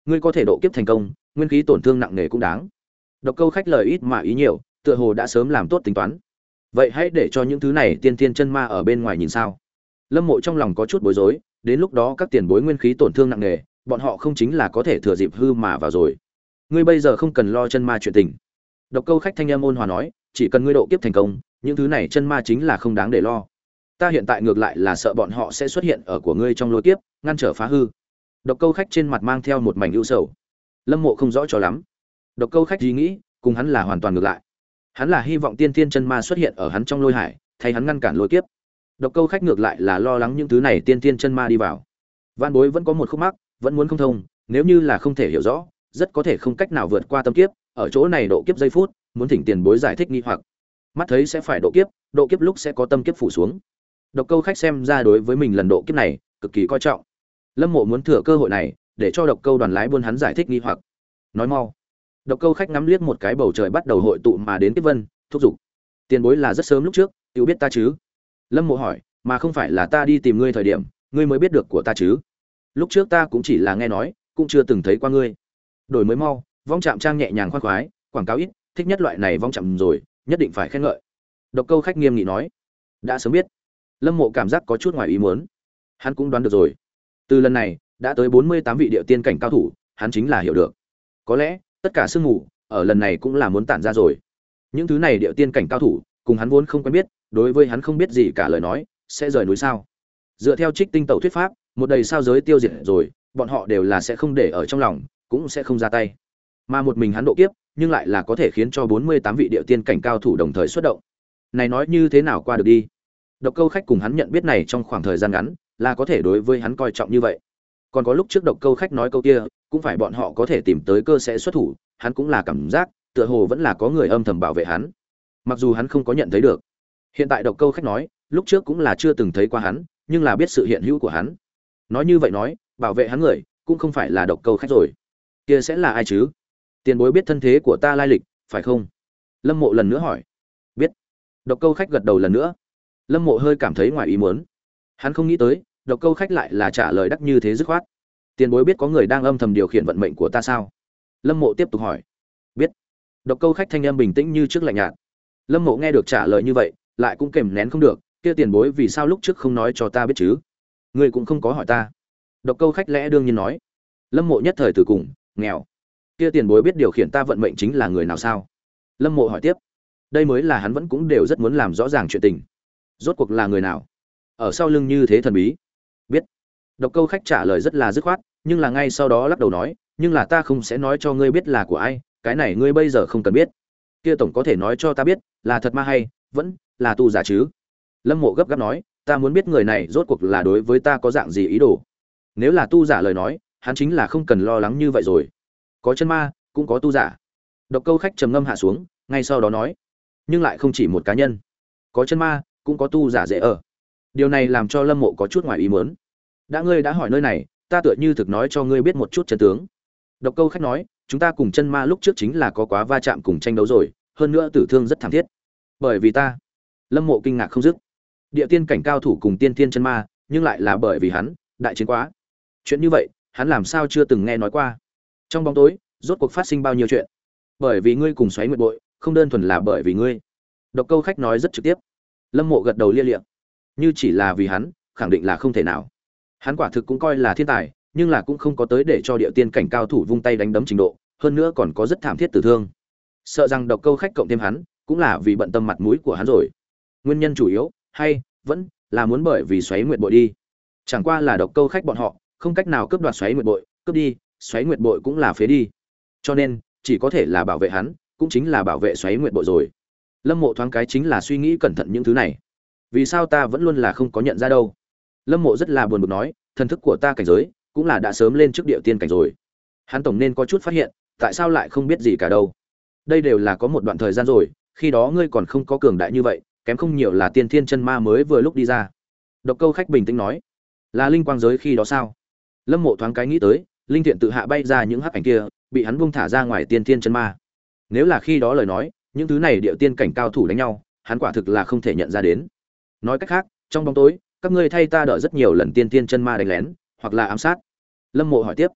ngươi có thể độ kiếp thành công, nguyên khí tổn thương nặng nề cũng đáng. Độc Câu Khách lời ít mà ý nhiều, tựa hồ đã sớm làm tốt tính toán. Vậy hãy để cho những thứ này tiên tiên chân ma ở bên ngoài nhìn sao? Lâm Mộ trong lòng có chút bối rối, đến lúc đó các tiền bối nguyên khí tổn thương nặng nề, bọn họ không chính là có thể thừa dịp hư mà vào rồi. Ngươi bây giờ không cần lo chân ma chuyện tình. Độc Câu Khách thanh âm ôn hòa nói, chỉ cần ngươi độ kiếp thành công, những thứ này chân ma chính là không đáng để lo. Ta hiện tại ngược lại là sợ bọn họ sẽ xuất hiện ở của ngươi trong lôi kiếp, ngăn trở phá hư. Độc Câu Khách trên mặt mang theo một mảnh ưu sầu. Lâm Mộ không rõ cho lắm. Độc Câu Khách ý nghĩ, cùng hắn là hoàn toàn ngược lại. Hắn là hy vọng tiên tiên chân ma xuất hiện ở hắn trong lôi hải, thay hắn ngăn cản lôi kiếp. Độc Câu Khách ngược lại là lo lắng những thứ này tiên tiên chân ma đi vào. Vạn Bối vẫn có một khúc mắc, vẫn muốn không thông, nếu như là không thể hiểu rõ, rất có thể không cách nào vượt qua tâm kiếp, ở chỗ này độ kiếp giây phút, muốn thỉnh tiền bối giải thích nghi hoặc. Mắt thấy sẽ phải độ kiếp, độ kiếp lúc sẽ có tâm kiếp phủ xuống. Độc Câu Khách xem ra đối với mình lần độ kiếp này cực kỳ coi trọng. Lâm Mộ muốn thừa cơ hội này để cho Độc Câu đoàn lái buôn hắn giải thích nghi hoặc. Nói mau. Độc Câu Khách ngắm liếc một cái bầu trời bắt đầu hội tụ mà đến kiếp vân, thúc giục. Tiền bối là rất sớm lúc trước, tiểu biết ta chứ? Lâm Mộ hỏi, mà không phải là ta đi tìm ngươi thời điểm, ngươi mới biết được của ta chứ? Lúc trước ta cũng chỉ là nghe nói, cũng chưa từng thấy qua ngươi. Đổi mới mau, vong trạm trang nhẹ nhàng khoan khoái, quảng cáo ít, thích nhất loại này vong trạm rồi, nhất định phải khen ngợi. Độc Câu Khách nghiêm nghị nói, đã sớm biết. Lâm Mộ cảm giác có chút ngoài ý muốn. Hắn cũng đoán được rồi. Từ lần này, đã tới bốn mươi tám vị địa tiên cảnh cao thủ, hắn chính là hiểu được. Có lẽ, tất cả sương mù ở lần này cũng là muốn tản ra rồi. Những thứ này địa tiên cảnh cao thủ, cùng hắn vốn không quen biết, đối với hắn không biết gì cả lời nói, sẽ rời núi sao? Dựa theo Trích Tinh Tẩu thuyết pháp, một đầy sao giới tiêu diệt rồi, bọn họ đều là sẽ không để ở trong lòng, cũng sẽ không ra tay. Mà một mình hắn độ kiếp, nhưng lại là có thể khiến cho bốn mươi tám vị địa tiên cảnh cao thủ đồng thời xuất động. Này nói như thế nào qua được đi? Độc Câu Khách cùng hắn nhận biết này trong khoảng thời gian ngắn, là có thể đối với hắn coi trọng như vậy. Còn có lúc trước Độc Câu Khách nói câu kia, cũng phải bọn họ có thể tìm tới cơ sẽ xuất thủ, hắn cũng là cảm giác, tựa hồ vẫn là có người âm thầm bảo vệ hắn. Mặc dù hắn không có nhận thấy được. Hiện tại Độc Câu Khách nói, lúc trước cũng là chưa từng thấy qua hắn, nhưng là biết sự hiện hữu của hắn. Nói như vậy nói, bảo vệ hắn người, cũng không phải là Độc Câu Khách rồi. Kia sẽ là ai chứ? Tiền bối biết thân thế của ta lai lịch, phải không? Lâm Mộ lần nữa hỏi. Biết. Độc Câu Khách gật đầu lần nữa. Lâm Mộ hơi cảm thấy ngoài ý muốn. Hắn không nghĩ tới, Độc Câu Khách lại là trả lời đắc như thế dứt khoát. Tiền bối biết có người đang âm thầm điều khiển vận mệnh của ta sao? Lâm Mộ tiếp tục hỏi. Biết. Độc Câu Khách thanh âm bình tĩnh như trước lạnh nhạt. Lâm Mộ nghe được trả lời như vậy, lại cũng kềm nén không được, kia tiền bối vì sao lúc trước không nói cho ta biết chứ? Ngươi cũng không có hỏi ta. Độc Câu Khách lẽ đương nhiên nói. Lâm Mộ nhất thời từ cùng, nghèo. Kia tiền bối biết điều khiển ta vận mệnh chính là người nào sao? Lâm Mộ hỏi tiếp. Đây mới là hắn vẫn cũng đều rất muốn làm rõ ràng chuyện tình. Rốt cuộc là người nào? Ở sau lưng như thế thần bí. Biết. Độc Câu Khách trả lời rất là dứt khoát, nhưng là ngay sau đó lắc đầu nói, nhưng là ta không sẽ nói cho ngươi biết là của ai, cái này ngươi bây giờ không cần biết. Kia tổng có thể nói cho ta biết, là thật ma hay vẫn là tu giả chứ? Lâm Mộ gấp gáp nói, ta muốn biết người này rốt cuộc là đối với ta có dạng gì ý đồ. Nếu là tu giả lời nói, hắn chính là không cần lo lắng như vậy rồi. Có chân ma, cũng có tu giả. Độc Câu Khách trầm ngâm hạ xuống, ngay sau đó nói, nhưng lại không chỉ một cá nhân. Có chân ma, cũng có tu giả dễ ở. Điều này làm cho Lâm Mộ có chút ngoài ý muốn. Đã ngươi đã hỏi nơi này, ta tựa như thực nói cho ngươi biết một chút chân tướng. Độc Câu Khách nói, chúng ta cùng chân ma lúc trước chính là có quá va chạm cùng tranh đấu rồi, hơn nữa tử thương rất thảm thiết. Bởi vì ta. Lâm Mộ kinh ngạc không dứt. Địa tiên cảnh cao thủ cùng tiên tiên chân ma, nhưng lại là bởi vì hắn đại chiến quá. Chuyện như vậy, hắn làm sao chưa từng nghe nói qua. Trong bóng tối, rốt cuộc phát sinh bao nhiêu chuyện. Bởi vì ngươi cùng Xoáy Nguyệt Bội, không đơn thuần là bởi vì ngươi. Độc Câu Khách nói rất trực tiếp. Lâm Mộ gật đầu lia lịa. Như chỉ là vì hắn, khẳng định là không thể nào. Hắn quả thực cũng coi là thiên tài, nhưng là cũng không có tới để cho địa tiên cảnh cao thủ vung tay đánh đấm trình độ, hơn nữa còn có rất thảm thiết tử thương. Sợ rằng Độc Câu Khách cộng thêm hắn, cũng là vì bận tâm mặt mũi của hắn rồi. Nguyên nhân chủ yếu, hay vẫn là muốn bởi vì Xoáy Nguyệt Bội đi. Chẳng qua là Độc Câu Khách bọn họ không cách nào cướp đoạt Xoáy Nguyệt Bội, cướp đi, Xoáy Nguyệt Bội cũng là phế đi. Cho nên, chỉ có thể là bảo vệ hắn, cũng chính là bảo vệ Xoáy Nguyệt Bội rồi. Lâm Mộ thoáng cái chính là suy nghĩ cẩn thận những thứ này. Vì sao ta vẫn luôn là không có nhận ra đâu? Lâm Mộ rất là buồn bực nói, thần thức của ta cảnh giới cũng là đã sớm lên trước địa tiên cảnh rồi. Hắn tổng nên có chút phát hiện, tại sao lại không biết gì cả đâu? Đây đều là có một đoạn thời gian rồi, khi đó ngươi còn không có cường đại như vậy, kém không nhiều là tiên thiên chân ma mới vừa lúc đi ra. Độc Câu Khách bình tĩnh nói, là linh quang giới khi đó sao? Lâm Mộ thoáng cái nghĩ tới, linh thiện tự hạ bay ra những hắc ảnh kia, bị hắn buông thả ra ngoài tiên thiên chân ma. Nếu là khi đó lời nói, những thứ này địa tiên cảnh cao thủ đánh nhau, hắn quả thực là không thể nhận ra đến. Nói cách khác, trong bóng tối, các ngươi thay ta đỡ rất nhiều lần tiên tiên chân ma đánh lén, hoặc là ám sát. Lâm Mộ hỏi tiếp,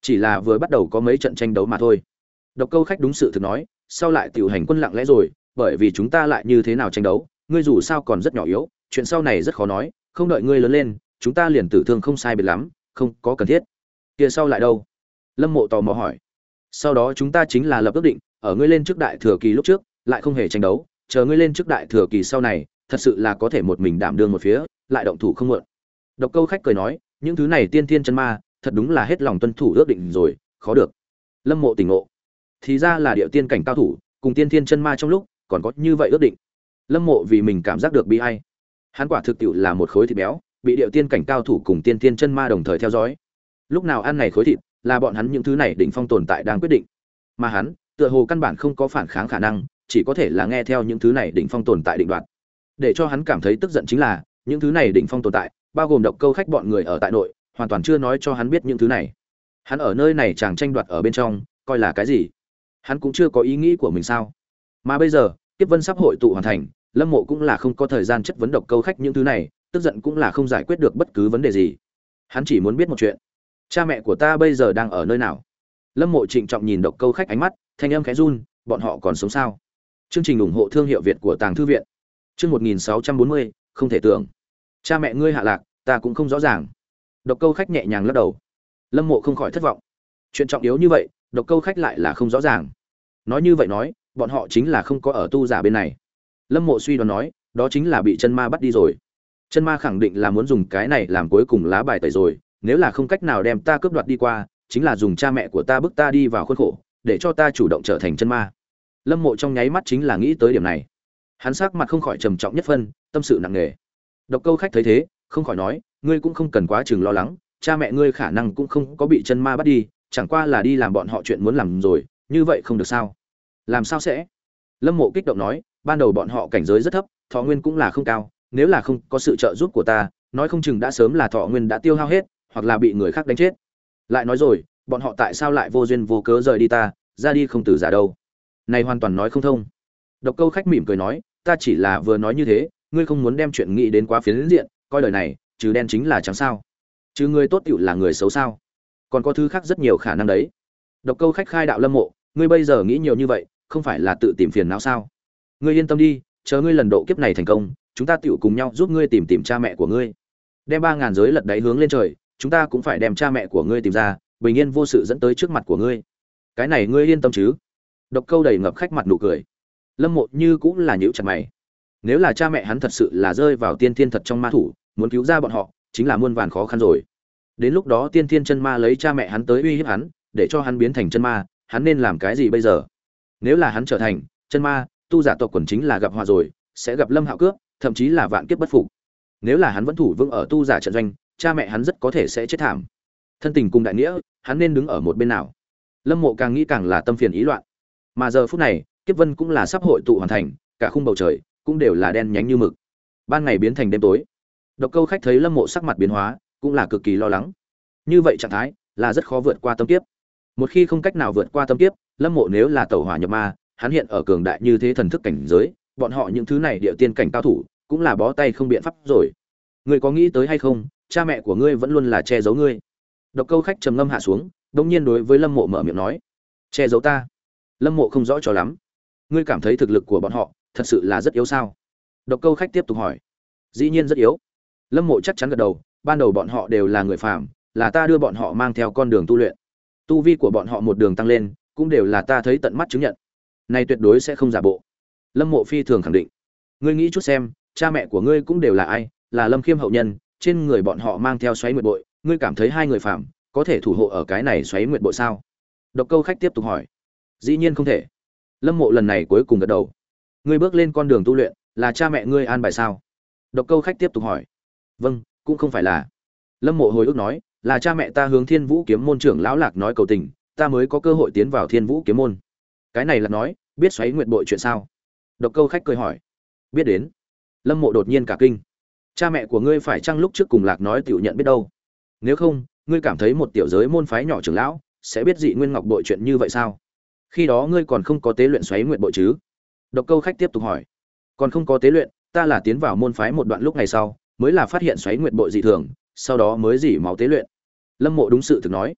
chỉ là vừa bắt đầu có mấy trận tranh đấu mà thôi. Độc Câu Khách đúng sự thực nói, sau lại tiểu hành quân lặng lẽ rồi, bởi vì chúng ta lại như thế nào tranh đấu, ngươi dù sao còn rất nhỏ yếu, chuyện sau này rất khó nói, không đợi ngươi lớn lên, chúng ta liền tử thương không sai biệt lắm, không có cần thiết. Kia sau lại đâu? Lâm Mộ tò mò hỏi. Sau đó chúng ta chính là lập ước định, ở ngươi lên trước đại thừa kỳ lúc trước, lại không hề tranh đấu, chờ ngươi lên trước đại thừa kỳ sau này, thật sự là có thể một mình đảm đương một phía, lại động thủ không muộn. Độc Câu Khách cười nói, những thứ này tiên thiên chân ma, thật đúng là hết lòng tuân thủ ước định rồi, khó được. Lâm Mộ tỉnh ngộ, thì ra là điệu tiên cảnh cao thủ, cùng tiên thiên chân ma trong lúc, còn có như vậy ước định. Lâm Mộ vì mình cảm giác được bi ai. Hắn quả thực tiệu là một khối thịt béo, bị điệu tiên cảnh cao thủ cùng tiên thiên chân ma đồng thời theo dõi. Lúc nào ăn này khối thịt, là bọn hắn những thứ này đỉnh phong tồn tại đang quyết định. Mà hắn, tựa hồ căn bản không có phản kháng khả năng, chỉ có thể là nghe theo những thứ này đỉnh phong tồn tại định đoạt. Để cho hắn cảm thấy tức giận chính là, những thứ này đỉnh phong tồn tại, bao gồm Độc Câu Khách bọn người ở tại nội, hoàn toàn chưa nói cho hắn biết những thứ này. Hắn ở nơi này chàng tranh đoạt ở bên trong, coi là cái gì? Hắn cũng chưa có ý nghĩ của mình sao? Mà bây giờ, Kiếp Vân sắp hội tụ hoàn thành, Lâm Mộ cũng là không có thời gian chất vấn Độc Câu Khách những thứ này, tức giận cũng là không giải quyết được bất cứ vấn đề gì. Hắn chỉ muốn biết một chuyện, cha mẹ của ta bây giờ đang ở nơi nào? Lâm Mộ trịnh trọng nhìn Độc Câu Khách ánh mắt, thanh âm khẽ run, bọn họ còn sống sao? Chương trình ủng hộ thương hiệu Việt của Tàng Thư viện. Chương một nghìn sáu trăm bốn mươi, không thể tưởng. Cha mẹ ngươi hạ lạc, ta cũng không rõ ràng. Độc Câu Khách nhẹ nhàng lắc đầu. Lâm Mộ không khỏi thất vọng. Chuyện trọng yếu như vậy, Độc Câu Khách lại là không rõ ràng. Nói như vậy nói, bọn họ chính là không có ở tu giả bên này. Lâm Mộ suy đoán nói, đó chính là bị chân ma bắt đi rồi. Chân ma khẳng định là muốn dùng cái này làm cuối cùng lá bài tẩy rồi, nếu là không cách nào đem ta cướp đoạt đi qua, chính là dùng cha mẹ của ta bức ta đi vào khuôn khổ, để cho ta chủ động trở thành chân ma. Lâm Mộ trong nháy mắt chính là nghĩ tới điểm này. Hắn sắc mặt không khỏi trầm trọng nhất phân, tâm sự nặng nề. Độc Câu Khách thấy thế, không khỏi nói, ngươi cũng không cần quá chừng lo lắng, cha mẹ ngươi khả năng cũng không có bị chân ma bắt đi, chẳng qua là đi làm bọn họ chuyện muốn làm rồi, như vậy không được sao? Làm sao sẽ? Lâm Mộ kích động nói, ban đầu bọn họ cảnh giới rất thấp, thọ nguyên cũng là không cao, nếu là không có sự trợ giúp của ta, nói không chừng đã sớm là thọ nguyên đã tiêu hao hết, hoặc là bị người khác đánh chết. Lại nói rồi, bọn họ tại sao lại vô duyên vô cớ rời đi ta, ra đi không từ giả đâu? Này hoàn toàn nói không thông. Độc Câu Khách mỉm cười nói, ta chỉ là vừa nói như thế, ngươi không muốn đem chuyện nghĩ đến quá phiến diện, coi đời này, trừ đen chính là trắng sao? Chứ ngươi tốt tựu là người xấu sao? Còn có thứ khác rất nhiều khả năng đấy. Độc Câu Khách khai đạo Lâm Mộ, ngươi bây giờ nghĩ nhiều như vậy, không phải là tự tìm phiền não sao? Ngươi yên tâm đi, chờ ngươi lần độ kiếp này thành công, chúng ta tựu cùng nhau giúp ngươi tìm tìm cha mẹ của ngươi. Đem ba ngàn giới lật đáy hướng lên trời, chúng ta cũng phải đem cha mẹ của ngươi tìm ra, bình yên vô sự dẫn tới trước mặt của ngươi. Cái này ngươi yên tâm chứ? Độc Câu đầy ngập khách mặt nụ cười. Lâm Mộ như cũng là nhíu chặt mày. Nếu là cha mẹ hắn thật sự là rơi vào tiên thiên thật trong ma thủ, muốn cứu ra bọn họ, chính là muôn vàn khó khăn rồi. Đến lúc đó tiên thiên chân ma lấy cha mẹ hắn tới uy hiếp hắn, để cho hắn biến thành chân ma, hắn nên làm cái gì bây giờ? Nếu là hắn trở thành chân ma, tu giả tộc quần chính là gặp họa rồi, sẽ gặp Lâm Hạo cướp, thậm chí là vạn kiếp bất phục. Nếu là hắn vẫn thủ vững ở tu giả trận doanh, cha mẹ hắn rất có thể sẽ chết thảm. Thân tình cùng đại nghĩa, hắn nên đứng ở một bên nào? Lâm Mộ càng nghĩ càng là tâm phiền ý loạn. Mà giờ phút này, Kiếp Vân cũng là sắp hội tụ hoàn thành, cả khung bầu trời cũng đều là đen nhánh như mực. Ban ngày biến thành đêm tối. Độc Câu Khách thấy Lâm Mộ sắc mặt biến hóa, cũng là cực kỳ lo lắng. Như vậy trạng thái là rất khó vượt qua tâm kiếp. Một khi không cách nào vượt qua tâm kiếp, Lâm Mộ nếu là tẩu hỏa nhập ma, hắn hiện ở cường đại như thế thần thức cảnh giới, bọn họ những thứ này địa tiên cảnh cao thủ, cũng là bó tay không biện pháp rồi. Ngươi có nghĩ tới hay không, cha mẹ của ngươi vẫn luôn là che giấu ngươi. Độc Câu Khách trầm ngâm hạ xuống, đột nhiên đối với Lâm Mộ mở miệng nói, che giấu ta? Lâm Mộ không rõ cho lắm. Ngươi cảm thấy thực lực của bọn họ thật sự là rất yếu sao? Độc Câu Khách tiếp tục hỏi. Dĩ nhiên rất yếu. Lâm Mộ chắc chắn gật đầu, ban đầu bọn họ đều là người phàm, là ta đưa bọn họ mang theo con đường tu luyện. Tu vi của bọn họ một đường tăng lên, cũng đều là ta thấy tận mắt chứng nhận. Này tuyệt đối sẽ không giả bộ. Lâm Mộ phi thường khẳng định. Ngươi nghĩ chút xem, cha mẹ của ngươi cũng đều là ai, là Lâm Khiêm hậu nhân, trên người bọn họ mang theo xoáy nguyệt bội, ngươi cảm thấy hai người phàm có thể thủ hộ ở cái này xoáy nguyệt bội sao? Độc Câu Khách tiếp tục hỏi. Dĩ nhiên không thể. Lâm Mộ lần này cuối cùng gật đầu. Ngươi bước lên con đường tu luyện, là cha mẹ ngươi an bài sao? Độc Câu Khách tiếp tục hỏi. Vâng, cũng không phải là. Lâm Mộ hồi ức nói, là cha mẹ ta hướng Thiên Vũ Kiếm môn trưởng lão Lạc nói cầu tình, ta mới có cơ hội tiến vào Thiên Vũ Kiếm môn. Cái này là nói, biết xoáy nguyệt bội chuyện sao? Độc Câu Khách cười hỏi. Biết đến. Lâm Mộ đột nhiên cả kinh. Cha mẹ của ngươi phải chăng lúc trước cùng Lạc nói tiểu nhận biết đâu? Nếu không, ngươi cảm thấy một tiểu giới môn phái nhỏ trưởng lão sẽ biết dị nguyên ngọc bội chuyện như vậy sao? Khi đó ngươi còn không có tế luyện xoáy nguyệt bội chứ? Độc Câu Khách tiếp tục hỏi. Còn không có tế luyện, ta là tiến vào môn phái một đoạn lúc ngày sau, mới là phát hiện xoáy nguyệt bội dị thường, sau đó mới dỉ máu tế luyện. Lâm Mộ đúng sự thực nói.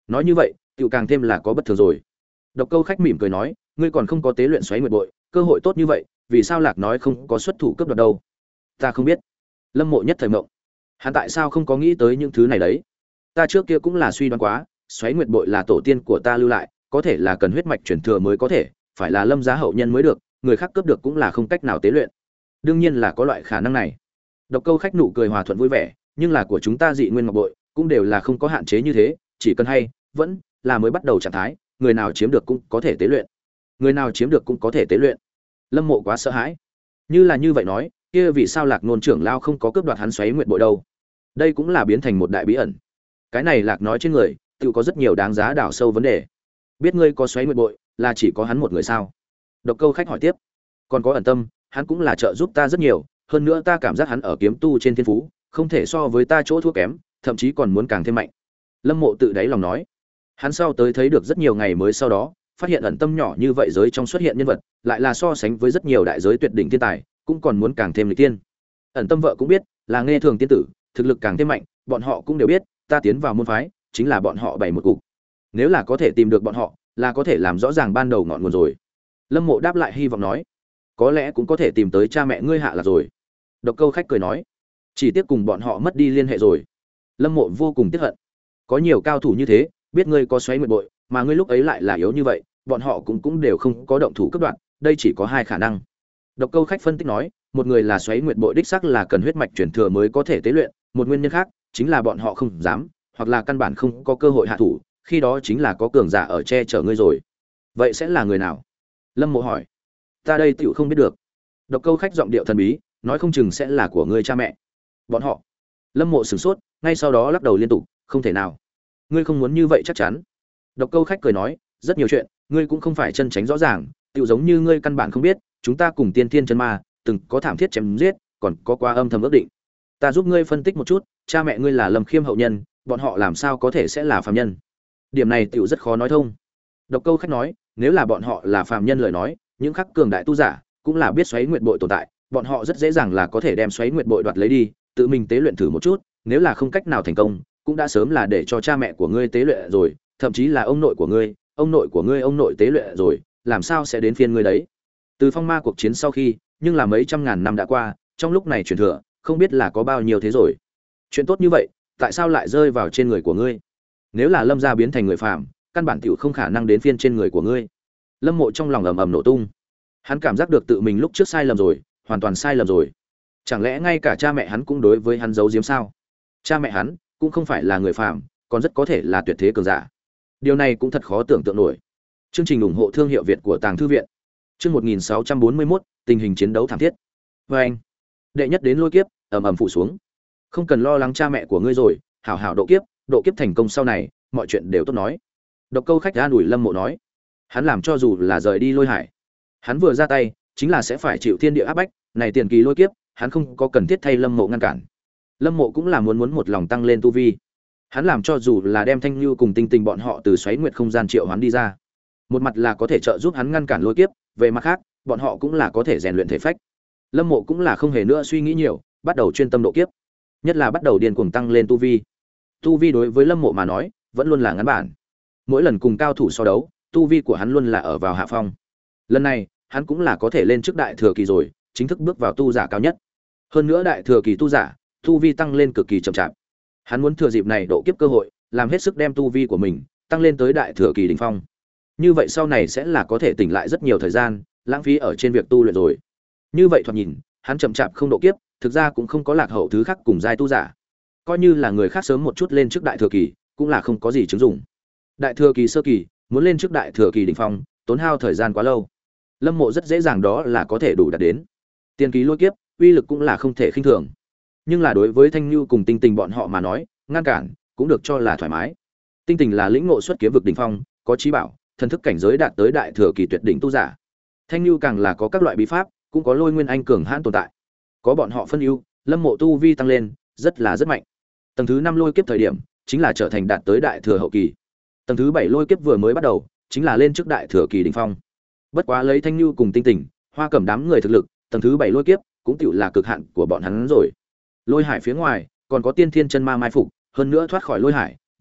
nói như vậy tựu càng thêm là có bất thường rồi. Độc Câu Khách mỉm cười nói, ngươi còn không có tế luyện xoáy nguyệt bội, cơ hội tốt như vậy, vì sao Lạc nói không có xuất thủ cướp đoạt đâu? Ta không biết. Lâm Mộ nhất thời mộng. Hắn tại sao không có nghĩ tới những thứ này đấy? Ta trước kia cũng là suy đoán quá, xoáy nguyệt bội là tổ tiên của ta lưu lại, có thể là cần huyết mạch truyền thừa mới có thể, phải là Lâm gia hậu nhân mới được, người khác cướp được cũng là không cách nào tế luyện. Đương nhiên là có loại khả năng này. Độc Câu Khách nụ cười hòa thuận vui vẻ, nhưng là của chúng ta dị nguyên ngọc bội, cũng đều là không có hạn chế như thế, chỉ cần hay, vẫn là mới bắt đầu trạng thái, người nào chiếm được cũng có thể tế luyện. Người nào chiếm được cũng có thể tế luyện. Lâm Mộ quá sợ hãi. Như là như vậy nói, kia vì sao Lạc Nôn trưởng lao không có cướp đoạt hắn xoáy nguyệt bội đâu? Đây cũng là biến thành một đại bí ẩn. Cái này Lạc nói trên người, tự có rất nhiều đáng giá đào sâu vấn đề. Biết ngươi có xoáy nguyệt bội, là chỉ có hắn một người sao? Độc Câu Khách hỏi tiếp. Còn có ẩn tâm, hắn cũng là trợ giúp ta rất nhiều, hơn nữa ta cảm giác hắn ở kiếm tu trên thiên phú, không thể so với ta chỗ thua kém, thậm chí còn muốn càng thêm mạnh. Lâm Mộ tự đáy lòng nói. Hắn sau tới thấy được rất nhiều ngày mới sau đó, phát hiện ẩn tâm nhỏ như vậy giới trong xuất hiện nhân vật, lại là so sánh với rất nhiều đại giới tuyệt đỉnh thiên tài, cũng còn muốn càng thêm lịch tiên. Ẩn tâm vợ cũng biết, là nghe thường tiên tử, thực lực càng thêm mạnh, bọn họ cũng đều biết, ta tiến vào môn phái, chính là bọn họ bày một cục. Nếu là có thể tìm được bọn họ, là có thể làm rõ ràng ban đầu ngọn nguồn rồi. Lâm Mộ đáp lại hy vọng nói, có lẽ cũng có thể tìm tới cha mẹ ngươi hạ là rồi. Độc Câu Khách cười nói, chỉ tiếc cùng bọn họ mất đi liên hệ rồi. Lâm Mộ vô cùng tiếc hận. Có nhiều cao thủ như thế, biết ngươi có xoáy nguyệt bội, mà ngươi lúc ấy lại là yếu như vậy, bọn họ cũng cũng đều không có động thủ cấp đoạn, đây chỉ có hai khả năng. Độc Câu Khách phân tích nói, một người là xoáy nguyệt bội đích xác là cần huyết mạch truyền thừa mới có thể tế luyện, một nguyên nhân khác chính là bọn họ không dám, hoặc là căn bản không có cơ hội hạ thủ, khi đó chính là có cường giả ở che chở ngươi rồi. Vậy sẽ là người nào? Lâm Mộ hỏi. Ta đây tựu không biết được. Độc Câu Khách giọng điệu thần bí, nói không chừng sẽ là của ngươi cha mẹ. Bọn họ. Lâm Mộ sửng sốt, ngay sau đó lắc đầu liên tục, không thể nào. Ngươi không muốn như vậy chắc chắn. Độc Câu Khách cười nói, rất nhiều chuyện, ngươi cũng không phải chân tránh rõ ràng, tựu giống như ngươi căn bản không biết, chúng ta cùng tiên thiên chân ma, từng có thảm thiết chém giết, còn có qua âm thầm ước định. Ta giúp ngươi phân tích một chút, cha mẹ ngươi là Lâm Khiêm hậu nhân, bọn họ làm sao có thể sẽ là phàm nhân? Điểm này tựu rất khó nói thông. Độc Câu Khách nói, nếu là bọn họ là phàm nhân lời nói, những khắc cường đại tu giả cũng là biết xoáy nguyệt bội tồn tại, bọn họ rất dễ dàng là có thể đem xoáy nguyệt bội đoạt lấy đi, tự mình tế luyện thử một chút, nếu là không cách nào thành công, cũng đã sớm là để cho cha mẹ của ngươi tế luyện rồi, thậm chí là ông nội của ngươi, ông nội của ngươi ông nội tế luyện rồi, làm sao sẽ đến phiên ngươi đấy? Từ phong ma cuộc chiến sau khi, nhưng là mấy trăm ngàn năm đã qua, trong lúc này truyền thừa, không biết là có bao nhiêu thế rồi. Chuyện tốt như vậy, tại sao lại rơi vào trên người của ngươi? Nếu là Lâm gia biến thành người phàm, căn bản tiểu không khả năng đến phiên trên người của ngươi. Lâm Mộ trong lòng ầm ầm nổ tung. Hắn cảm giác được tự mình lúc trước sai lầm rồi, hoàn toàn sai lầm rồi. Chẳng lẽ ngay cả cha mẹ hắn cũng đối với hắn giấu giếm sao? Cha mẹ hắn cũng không phải là người phàm, còn rất có thể là tuyệt thế cường giả. Điều này cũng thật khó tưởng tượng nổi. Chương trình ủng hộ thương hiệu Việt của Tàng thư viện. Chương một nghìn sáu trăm bốn mươi mốt, tình hình chiến đấu thảm thiết. Và anh, đệ nhất đến lôi kiếp, ầm ầm phụ xuống. Không cần lo lắng cha mẹ của ngươi rồi, hảo hảo độ kiếp, độ kiếp thành công sau này, mọi chuyện đều tốt nói. Độc Câu Khách an ủi Lâm Mộ nói. Hắn làm cho dù là rời đi Lôi Hải, hắn vừa ra tay, chính là sẽ phải chịu thiên địa áp bách, này tiền kỳ lôi kiếp, hắn không có cần thiết thay Lâm Mộ ngăn cản. Lâm Mộ cũng là muốn muốn một lòng tăng lên tu vi. Hắn làm cho dù là đem Thanh Nhu cùng Tinh Tình bọn họ từ xoáy nguyệt không gian triệu hoán đi ra, một mặt là có thể trợ giúp hắn ngăn cản lôi kiếp, về mặt khác, bọn họ cũng là có thể rèn luyện thể phách. Lâm Mộ cũng là không hề nữa suy nghĩ nhiều, bắt đầu chuyên tâm độ kiếp, nhất là bắt đầu điên cuồng tăng lên tu vi. Tu vi đối với Lâm Mộ mà nói, vẫn luôn là ngắn bản. Mỗi lần cùng cao thủ so đấu, tu vi của hắn luôn là ở vào hạ phong. Lần này, hắn cũng là có thể lên trước đại thừa kỳ rồi, chính thức bước vào tu giả cao nhất. Hơn nữa đại thừa kỳ tu giả, tu vi tăng lên cực kỳ chậm chạp. Hắn muốn thừa dịp này độ kiếp cơ hội, làm hết sức đem tu vi của mình tăng lên tới đại thừa kỳ đỉnh phong. Như vậy sau này sẽ là có thể tỉnh lại rất nhiều thời gian, lãng phí ở trên việc tu luyện rồi. Như vậy thoạt nhìn, hắn chậm chạp không độ kiếp, thực ra cũng không có lạc hậu thứ khác cùng giai tu giả. Coi như là người khác sớm một chút lên trước đại thừa kỳ, cũng là không có gì chứng dụng. Đại thừa kỳ sơ kỳ, muốn lên trước đại thừa kỳ đỉnh phong, tốn hao thời gian quá lâu. Lâm Mộ rất dễ dàng đó là có thể đủ đạt đến. Tiền kỳ lôi kiếp, uy lực cũng là không thể khinh thường. Nhưng là đối với Thanh Nhu cùng Tinh Tình bọn họ mà nói, ngăn cản cũng được cho là thoải mái. Tinh Tình là lĩnh ngộ xuất kiếm vực đỉnh phong, có trí bảo, thần thức cảnh giới đạt tới đại thừa kỳ tuyệt đỉnh tu giả. Thanh Nhu càng là có các loại bí pháp, cũng có lôi nguyên anh cường hãn tồn tại. Có bọn họ phân ưu, Lâm Mộ tu vi tăng lên, rất là rất mạnh. Tầng thứ năm lôi kiếp thời điểm, chính là trở thành đạt tới đại thừa hậu kỳ. Tầng thứ bảy lôi kiếp vừa mới bắt đầu, chính là lên trước đại thừa kỳ đỉnh phong. Bất quá lấy Thanh Nhu cùng Tinh Tình, Hoa Cẩm đám người thực lực, tầng thứ bảy lôi kiếp cũng tựu là cực hạn của bọn hắn rồi. Lôi hải phía ngoài còn có tiên thiên chân ma mai phục, hơn nữa thoát khỏi lôi hải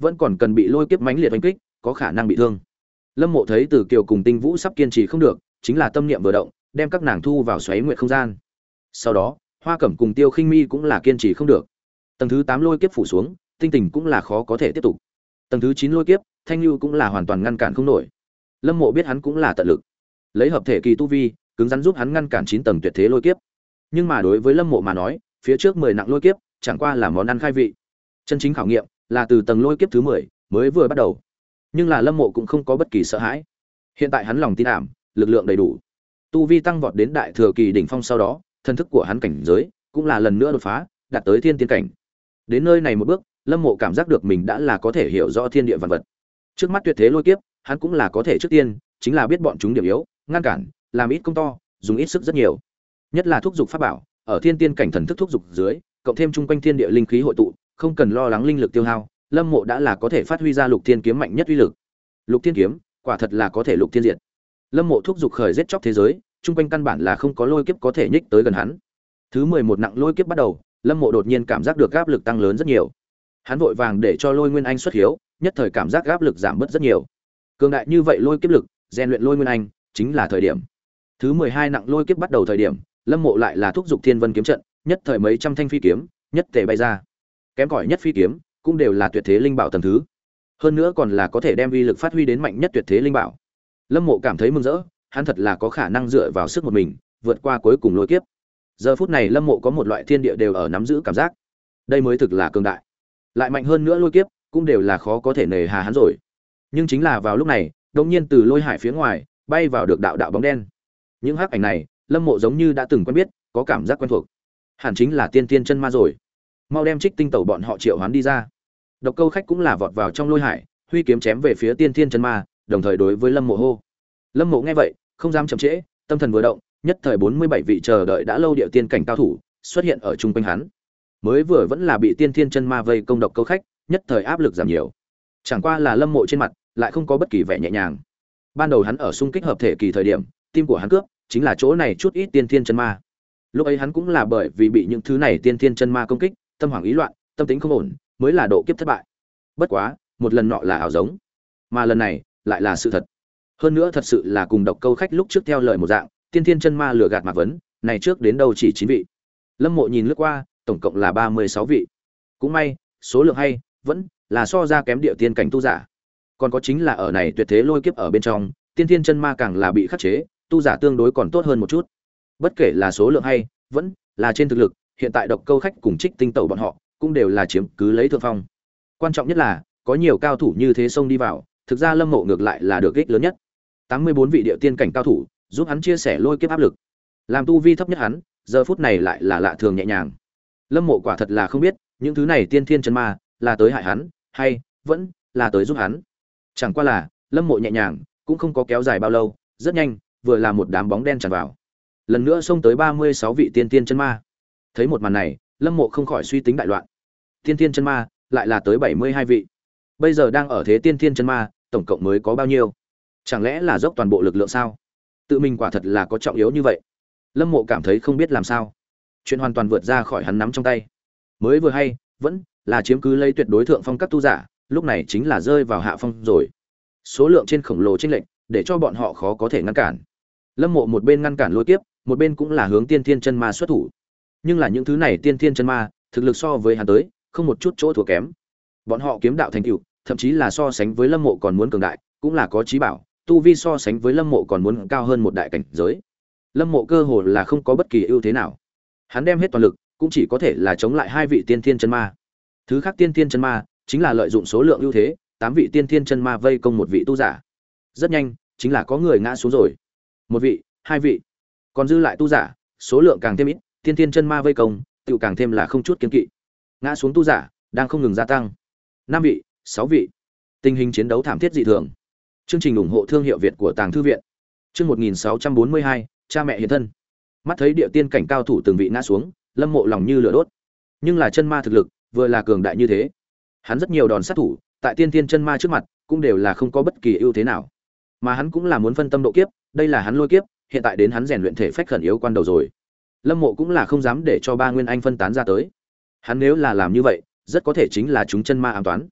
vẫn còn cần bị lôi kiếp mãnh liệt đánh kích, có khả năng bị thương. Lâm Mộ thấy Từ Kiều cùng Tinh Vũ sắp kiên trì không được, chính là tâm niệm vừa động, đem các nàng thu vào xoáy nguyệt không gian. Sau đó, Hoa Cẩm cùng Tiêu Khinh Mi cũng là kiên trì không được. Tầng thứ tám lôi kiếp phủ xuống, Tinh Tình cũng là khó có thể tiếp tục. Tầng thứ chín lôi kiếp, Thanh Nhu cũng là hoàn toàn ngăn cản không nổi. Lâm Mộ biết hắn cũng là tận lực, lấy hợp thể kỳ tu vi, cứng rắn giúp hắn ngăn cản chín tầng tuyệt thế lôi kiếp. Nhưng mà đối với Lâm Mộ mà nói, phía trước mười nặng lôi kiếp, chẳng qua là món ăn khai vị. Chân chính khảo nghiệm là từ tầng lôi kiếp thứ mười mới vừa bắt đầu. Nhưng là Lâm Mộ cũng không có bất kỳ sợ hãi. Hiện tại hắn lòng tin ảm, lực lượng đầy đủ. Tu vi tăng vọt đến đại thừa kỳ đỉnh phong sau đó, thân thức của hắn cảnh giới cũng là lần nữa đột phá, đạt tới thiên tiên cảnh. Đến nơi này một bước, Lâm Mộ cảm giác được mình đã là có thể hiểu rõ thiên địa vạn vật. Trước mắt tuyệt thế lôi kiếp, hắn cũng là có thể trước tiên, chính là biết bọn chúng điểm yếu, ngăn cản, làm ít công to, dùng ít sức rất nhiều. Nhất là thúc dục pháp bảo, ở thiên tiên cảnh thần thức thúc dục dưới, cộng thêm chung quanh thiên địa linh khí hội tụ, không cần lo lắng linh lực tiêu hao, Lâm Mộ đã là có thể phát huy ra Lục Thiên kiếm mạnh nhất uy lực. Lục Thiên kiếm, quả thật là có thể lục thiên diệt. Lâm Mộ thúc dục khởi giết chóc thế giới, chung quanh căn bản là không có lôi kiếp có thể nhích tới gần hắn. Thứ mười một nặng lôi kiếp bắt đầu, Lâm Mộ đột nhiên cảm giác được áp lực tăng lớn rất nhiều. Hắn vội vàng để cho Lôi Nguyên Anh xuất hiếu, nhất thời cảm giác áp lực giảm bớt rất nhiều. Cường đại như vậy lôi kiếp lực, rèn luyện Lôi Nguyên Anh, chính là thời điểm. Thứ mười hai nặng lôi kiếp bắt đầu thời điểm, Lâm Mộ lại là thúc dục Thiên Vân kiếm trận, nhất thời mấy trăm thanh phi kiếm, nhất tề bay ra. Kém cỏi nhất phi kiếm, cũng đều là tuyệt thế linh bảo tầng thứ. Hơn nữa còn là có thể đem uy lực phát huy đến mạnh nhất tuyệt thế linh bảo. Lâm Mộ cảm thấy mừng rỡ, hắn thật là có khả năng dựa vào sức một mình, vượt qua cuối cùng lôi kiếp. Giờ phút này Lâm Mộ có một loại thiên địa đều ở nắm giữ cảm giác. Đây mới thực là cường đại. Lại mạnh hơn nữa lôi kiếp, cũng đều là khó có thể nề hà hắn rồi. Nhưng chính là vào lúc này, đột nhiên từ lôi hải phía ngoài, bay vào được đạo đạo bóng đen. Những hắc ảnh này, Lâm Mộ giống như đã từng quen biết, có cảm giác quen thuộc. Hẳn chính là tiên tiên chân ma rồi. Mau đem Trích Tinh Tẩu bọn họ triệu hoán đi ra. Độc Câu Khách cũng là vọt vào trong lôi hải, huy kiếm chém về phía tiên tiên chân ma, đồng thời đối với Lâm Mộ hô. Lâm Mộ nghe vậy, không dám chậm trễ, tâm thần vừa động, nhất thời bốn mươi bảy vị chờ đợi đã lâu địa tiên cảnh cao thủ xuất hiện ở trung quanh hắn. Mới vừa vẫn là bị tiên tiên chân ma vây công Độc Câu Khách, nhất thời áp lực giảm nhiều. Chẳng qua là Lâm Mộ trên mặt lại không có bất kỳ vẻ nhẹ nhàng. Ban đầu hắn ở xung kích hợp thể kỳ thời điểm, tim của hắn cướp chính là chỗ này chút ít tiên tiên chân ma. Lúc ấy hắn cũng là bởi vì bị những thứ này tiên tiên chân ma công kích, tâm hoảng ý loạn, tâm tính không ổn, mới là độ kiếp thất bại. Bất quá, một lần nọ là ảo giống, mà lần này lại là sự thật. Hơn nữa thật sự là cùng Độc Câu Khách lúc trước theo lời một dạng, tiên tiên chân ma lừa gạt Mạc Vấn, này trước đến đâu chỉ chín vị. Lâm Mộ nhìn lướt qua, tổng cộng là ba mươi sáu vị. Cũng may, số lượng hay, vẫn là so ra kém địa tiên cảnh tu giả. Còn có chính là ở này tuyệt thế lôi kiếp ở bên trong, tiên tiên chân ma càng là bị khắc chế, tu giả tương đối còn tốt hơn một chút. Bất kể là số lượng hay, vẫn là trên thực lực, hiện tại Độc Câu Khách cùng Trích Tinh Tẩu bọn họ cũng đều là chiếm cứ lấy thượng phong. Quan trọng nhất là, có nhiều cao thủ như thế xông đi vào, thực ra Lâm Mộ ngược lại là được ích lớn nhất. tám mươi bốn vị địa tiên cảnh cao thủ, giúp hắn chia sẻ lôi kiếp áp lực. Làm tu vi thấp nhất hắn, giờ phút này lại là lạ thường nhẹ nhàng. Lâm Mộ quả thật là không biết, những thứ này tiên thiên chân ma là tới hại hắn, hay vẫn là tới giúp hắn. Chẳng qua là, Lâm Mộ nhẹ nhàng, cũng không có kéo dài bao lâu, rất nhanh, vừa là một đám bóng đen tràn vào. Lần nữa xông tới ba mươi sáu vị tiên tiên chân ma. Thấy một màn này, Lâm Mộ không khỏi suy tính đại loạn. Tiên tiên chân ma lại là tới bảy mươi hai vị. Bây giờ đang ở thế tiên tiên chân ma, tổng cộng mới có bao nhiêu? Chẳng lẽ là dốc toàn bộ lực lượng sao? Tự mình quả thật là có trọng yếu như vậy. Lâm Mộ cảm thấy không biết làm sao. Chuyện hoàn toàn vượt ra khỏi hắn nắm trong tay. Mới vừa hay, vẫn là chiếm cứ lấy tuyệt đối thượng phong các tu giả, lúc này chính là rơi vào hạ phong rồi. Số lượng trên khổng lồ chênh lệch, để cho bọn họ khó có thể ngăn cản. Lâm Mộ một bên ngăn cản lôi kiếp, một bên cũng là hướng tiên thiên chân ma xuất thủ. Nhưng là những thứ này tiên thiên chân ma, thực lực so với hắn tới, không một chút chỗ thua kém. Bọn họ kiếm đạo thành tựu, thậm chí là so sánh với Lâm Mộ còn muốn cường đại, cũng là có chí bảo, tu vi so sánh với Lâm Mộ còn muốn cao hơn một đại cảnh giới. Lâm Mộ cơ hồ là không có bất kỳ ưu thế nào. Hắn đem hết toàn lực, cũng chỉ có thể là chống lại hai vị tiên thiên chân ma. Thứ khác tiên thiên chân ma, chính là lợi dụng số lượng ưu thế, tám vị tiên thiên chân ma vây công một vị tu giả. Rất nhanh, chính là có người ngã xuống rồi. Một vị, hai vị. Còn dư lại tu giả, số lượng càng thêm ít, tiên thiên chân ma vây công, tựu càng thêm là không chút kiêng kỵ. Ngã xuống tu giả đang không ngừng gia tăng. Năm vị, sáu vị. Tình hình chiến đấu thảm thiết dị thường. Chương trình ủng hộ thương hiệu Việt của Tàng Thư viện. Chương một nghìn sáu trăm bốn mươi hai, cha mẹ hiện thân. Mắt thấy địa tiên cảnh cao thủ từng vị ngã xuống, Lâm Mộ lòng như lửa đốt. Nhưng là chân ma thực lực, vừa là cường đại như thế. Hắn rất nhiều đòn sát thủ, tại tiên tiên chân ma trước mặt, cũng đều là không có bất kỳ ưu thế nào. Mà hắn cũng là muốn phân tâm độ kiếp, đây là hắn lôi kiếp, hiện tại đến hắn rèn luyện thể phách khẩn yếu quan đầu rồi. Lâm Mộ cũng là không dám để cho ba nguyên anh phân tán ra tới. Hắn nếu là làm như vậy, rất có thể chính là chúng chân ma ám toán.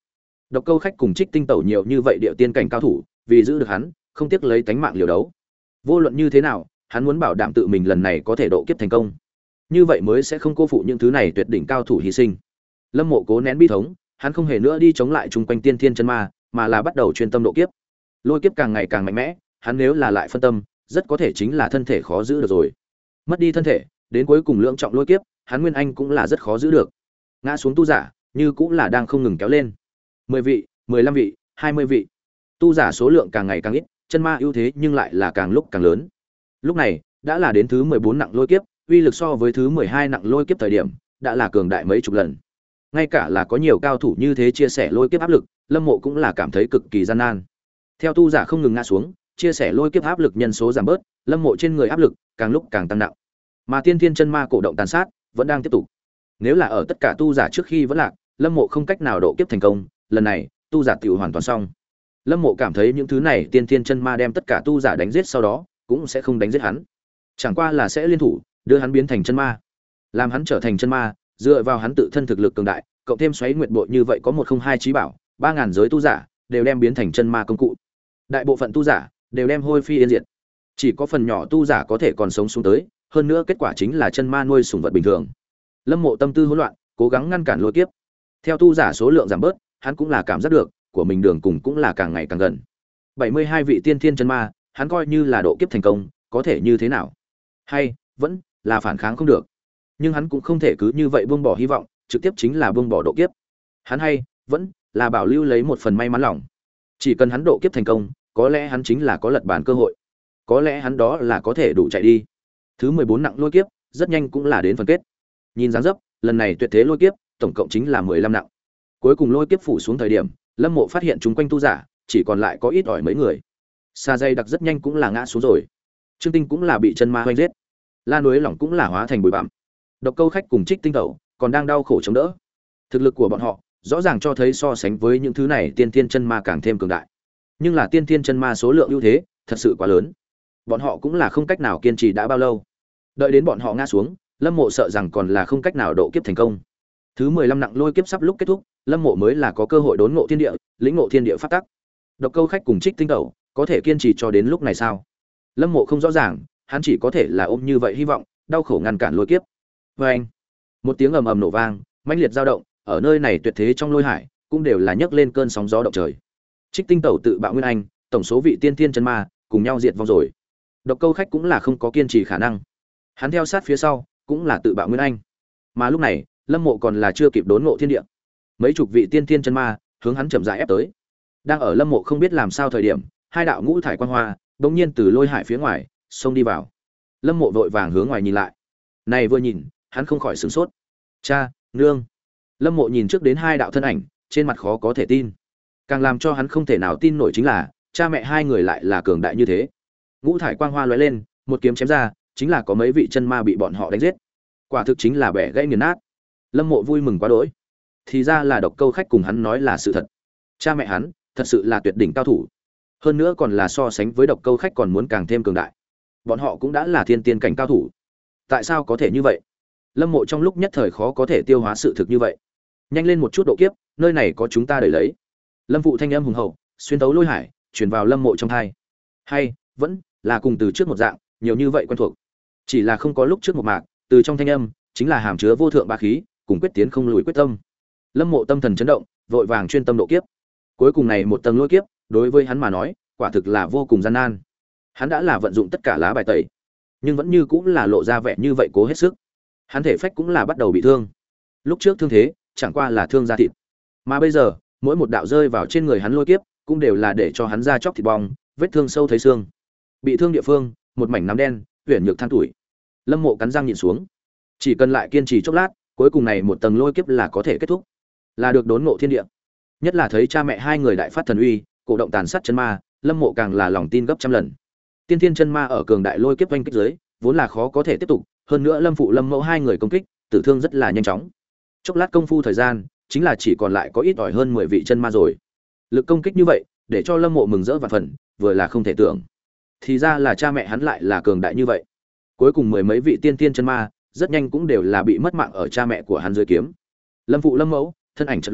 Độc Câu Khách cùng Trích Tinh Tẩu nhiều như vậy địa tiên cảnh cao thủ, vì giữ được hắn, không tiếc lấy tánh mạng liều đấu. Vô luận như thế nào, hắn muốn bảo đảm tự mình lần này có thể độ kiếp thành công. Như vậy mới sẽ không cô phụ những thứ này tuyệt đỉnh cao thủ hy sinh. Lâm Mộ cố nén bi thống, hắn không hề nữa đi chống lại chung quanh tiên thiên chân ma, mà là bắt đầu chuyên tâm độ kiếp. Lôi kiếp càng ngày càng mạnh mẽ, hắn nếu là lại phân tâm, rất có thể chính là thân thể khó giữ được rồi. Mất đi thân thể, đến cuối cùng lượng trọng lôi kiếp, hắn nguyên anh cũng là rất khó giữ được. Ngã xuống tu giả, như cũng là đang không ngừng kéo lên. mười vị, mười lăm vị, hai mươi vị. Tu giả số lượng càng ngày càng ít, chân ma ưu thế nhưng lại là càng lúc càng lớn. Lúc này, đã là đến thứ mười bốn nặng lôi kiếp, uy lực so với thứ mười hai nặng lôi kiếp thời điểm, đã là cường đại mấy chục lần. Ngay cả là có nhiều cao thủ như thế chia sẻ lôi kiếp áp lực, Lâm Mộ cũng là cảm thấy cực kỳ gian nan. Theo tu giả không ngừng ngã xuống, chia sẻ lôi kiếp áp lực nhân số giảm bớt, Lâm Mộ trên người áp lực càng lúc càng tăng nặng. Mà tiên thiên chân ma cổ động tàn sát vẫn đang tiếp tục. Nếu là ở tất cả tu giả trước khi vẫn lạc, Lâm Mộ không cách nào độ kiếp thành công, lần này, tu giả tiểu hoàn toàn xong. Lâm Mộ cảm thấy những thứ này tiên thiên chân ma đem tất cả tu giả đánh giết sau đó, cũng sẽ không đánh giết hắn. Chẳng qua là sẽ liên thủ, đưa hắn biến thành chân ma. Làm hắn trở thành chân ma, dựa vào hắn tự thân thực lực cường đại, cộng thêm xoáy nguyệt bộ như vậy có một không hai chí bảo, ba ngàn giới tu giả đều đem biến thành chân ma công cụ. Đại bộ phận tu giả đều đem hôi phi yên diệt. Chỉ có phần nhỏ tu giả có thể còn sống xuống tới, hơn nữa kết quả chính là chân ma nuôi sủng vật bình thường. Lâm Mộ tâm tư hỗn loạn, cố gắng ngăn cản lôi kiếp. Theo tu giả số lượng giảm bớt, hắn cũng là cảm giác được, của mình đường cùng cũng là càng ngày càng gần. bảy mươi hai vị tiên thiên chân ma, hắn coi như là độ kiếp thành công, có thể như thế nào? Hay vẫn là phản kháng không được. Nhưng hắn cũng không thể cứ như vậy buông bỏ hy vọng, trực tiếp chính là buông bỏ độ kiếp. Hắn hay vẫn là bảo lưu lấy một phần may mắn lòng. Chỉ cần hắn độ kiếp thành công, có lẽ hắn chính là có lật bàn cơ hội. Có lẽ hắn đó là có thể đủ chạy đi. Thứ mười bốn nặng lôi kiếp, rất nhanh cũng là đến phần kết. Nhìn dáng dấp, lần này tuyệt thế lôi kiếp, tổng cộng chính là mười lăm nặng. Cuối cùng lôi kiếp phủ xuống thời điểm, Lâm Mộ phát hiện chúng quanh tu giả, chỉ còn lại có ít ỏi mấy người. Sa dây đặc rất nhanh cũng là ngã xuống rồi. Trương Tinh cũng là bị chân ma hoành giết. La núi lỏng cũng là hóa thành bụi bặm. Độc Câu Khách cùng Trích Tinh Tẩu còn đang đau khổ chống đỡ. Thực lực của bọn họ rõ ràng cho thấy so sánh với những thứ này tiên thiên chân ma càng thêm cường đại. Nhưng là tiên thiên chân ma số lượng ưu thế thật sự quá lớn. Bọn họ cũng là không cách nào kiên trì đã bao lâu. Đợi đến bọn họ ngã xuống, Lâm Mộ sợ rằng còn là không cách nào độ kiếp thành công. Thứ mười lăm nặng lôi kiếp sắp lúc kết thúc, Lâm Mộ mới là có cơ hội đốn ngộ thiên địa, lĩnh ngộ thiên địa pháp tắc. Độc Câu Khách cùng Trích Tinh Tẩu có thể kiên trì cho đến lúc này sao? Lâm Mộ không rõ ràng, hắn chỉ có thể là ôm như vậy hy vọng, đau khổ ngăn cản lôi kiếp. Oeng! Một tiếng ầm ầm nổ vang, mãnh liệt dao động, ở nơi này tuyệt thế trong lôi hải, cũng đều là nhấc lên cơn sóng gió động trời. Trích Tinh Tẩu tự bạo nguyên anh, tổng số vị tiên thiên chân ma cùng nhau diệt vong rồi. Độc Câu Khách cũng là không có kiên trì khả năng. Hắn theo sát phía sau, cũng là tự bạo nguyên anh. Mà lúc này, Lâm Mộ còn là chưa kịp đốn ngộ thiên địa. Mấy chục vị tiên thiên chân ma hướng hắn chậm rãi ép tới. Đang ở Lâm Mộ không biết làm sao thời điểm, hai đạo ngũ thải quang hoa bỗng nhiên từ lôi hải phía ngoài xông đi vào. Lâm Mộ vội vàng hướng ngoài nhìn lại. Này vừa nhìn, hắn không khỏi sửng sốt. Cha, nương. Lâm Mộ nhìn trước đến hai đạo thân ảnh, trên mặt khó có thể tin. Càng làm cho hắn không thể nào tin nổi chính là, cha mẹ hai người lại là cường đại như thế. Ngũ thải quang hoa lóe lên, một kiếm chém ra, chính là có mấy vị chân ma bị bọn họ đánh giết. Quả thực chính là bẻ gãy nghiền nát. Lâm Mộ vui mừng quá đỗi. Thì ra là Độc Câu Khách cùng hắn nói là sự thật. Cha mẹ hắn thật sự là tuyệt đỉnh cao thủ. Hơn nữa còn là so sánh với Độc Câu Khách còn muốn càng thêm cường đại. Bọn họ cũng đã là thiên tiên cảnh cao thủ. Tại sao có thể như vậy? Lâm Mộ trong lúc nhất thời khó có thể tiêu hóa sự thực như vậy. Nhanh lên một chút độ kiếp, nơi này có chúng ta đợi lấy. Lâm Phụ thanh âm hùng hậu, xuyên tấu lôi hải, truyền vào Lâm Mộ trong tai. Hay vẫn là cùng từ trước một dạng, nhiều như vậy quen thuộc. Chỉ là không có lúc trước một mạc, từ trong thanh âm chính là hàm chứa vô thượng bá khí, cùng quyết tiến không lùi quyết tâm. Lâm Mộ tâm thần chấn động, vội vàng chuyên tâm độ kiếp. Cuối cùng này một tầng lôi kiếp, đối với hắn mà nói, quả thực là vô cùng gian nan. Hắn đã là vận dụng tất cả lá bài tẩy, nhưng vẫn như cũng là lộ ra vẻ như vậy cố hết sức. Hắn thể phách cũng là bắt đầu bị thương. Lúc trước thương thế, chẳng qua là thương da thịt, mà bây giờ, mỗi một đạo rơi vào trên người hắn lôi kiếp, cũng đều là để cho hắn da chóc thịt bong, vết thương sâu thấy xương. Bị thương địa phương, một mảnh nám đen, huyền nhược than tuổi. Lâm Mộ cắn răng nhịn xuống, chỉ cần lại kiên trì chốc lát, cuối cùng này một tầng lôi kiếp là có thể kết thúc, là được đốn ngộ thiên địa. Nhất là thấy cha mẹ hai người đại phát thần uy, cổ động tàn sát chân ma, Lâm Mộ càng là lòng tin gấp trăm lần. Tiên thiên chân ma ở cường đại lôi kiếp vây kích dưới, vốn là khó có thể tiếp tục, hơn nữa Lâm Phụ Lâm Mẫu hai người công kích, tử thương rất là nhanh chóng. Chốc lát công phu thời gian, chính là chỉ còn lại có ít ỏi hơn mười vị chân ma rồi. Lực công kích như vậy, để cho Lâm Mộ mừng rỡ vạn phần, vừa là không thể tưởng. Thì ra là cha mẹ hắn lại là cường đại như vậy. Cuối cùng mười mấy vị tiên tiên chân ma, rất nhanh cũng đều là bị mất mạng ở cha mẹ của hắn dưới kiếm. Lâm Phụ Lâm Mẫu, thân ảnh chợt lóe,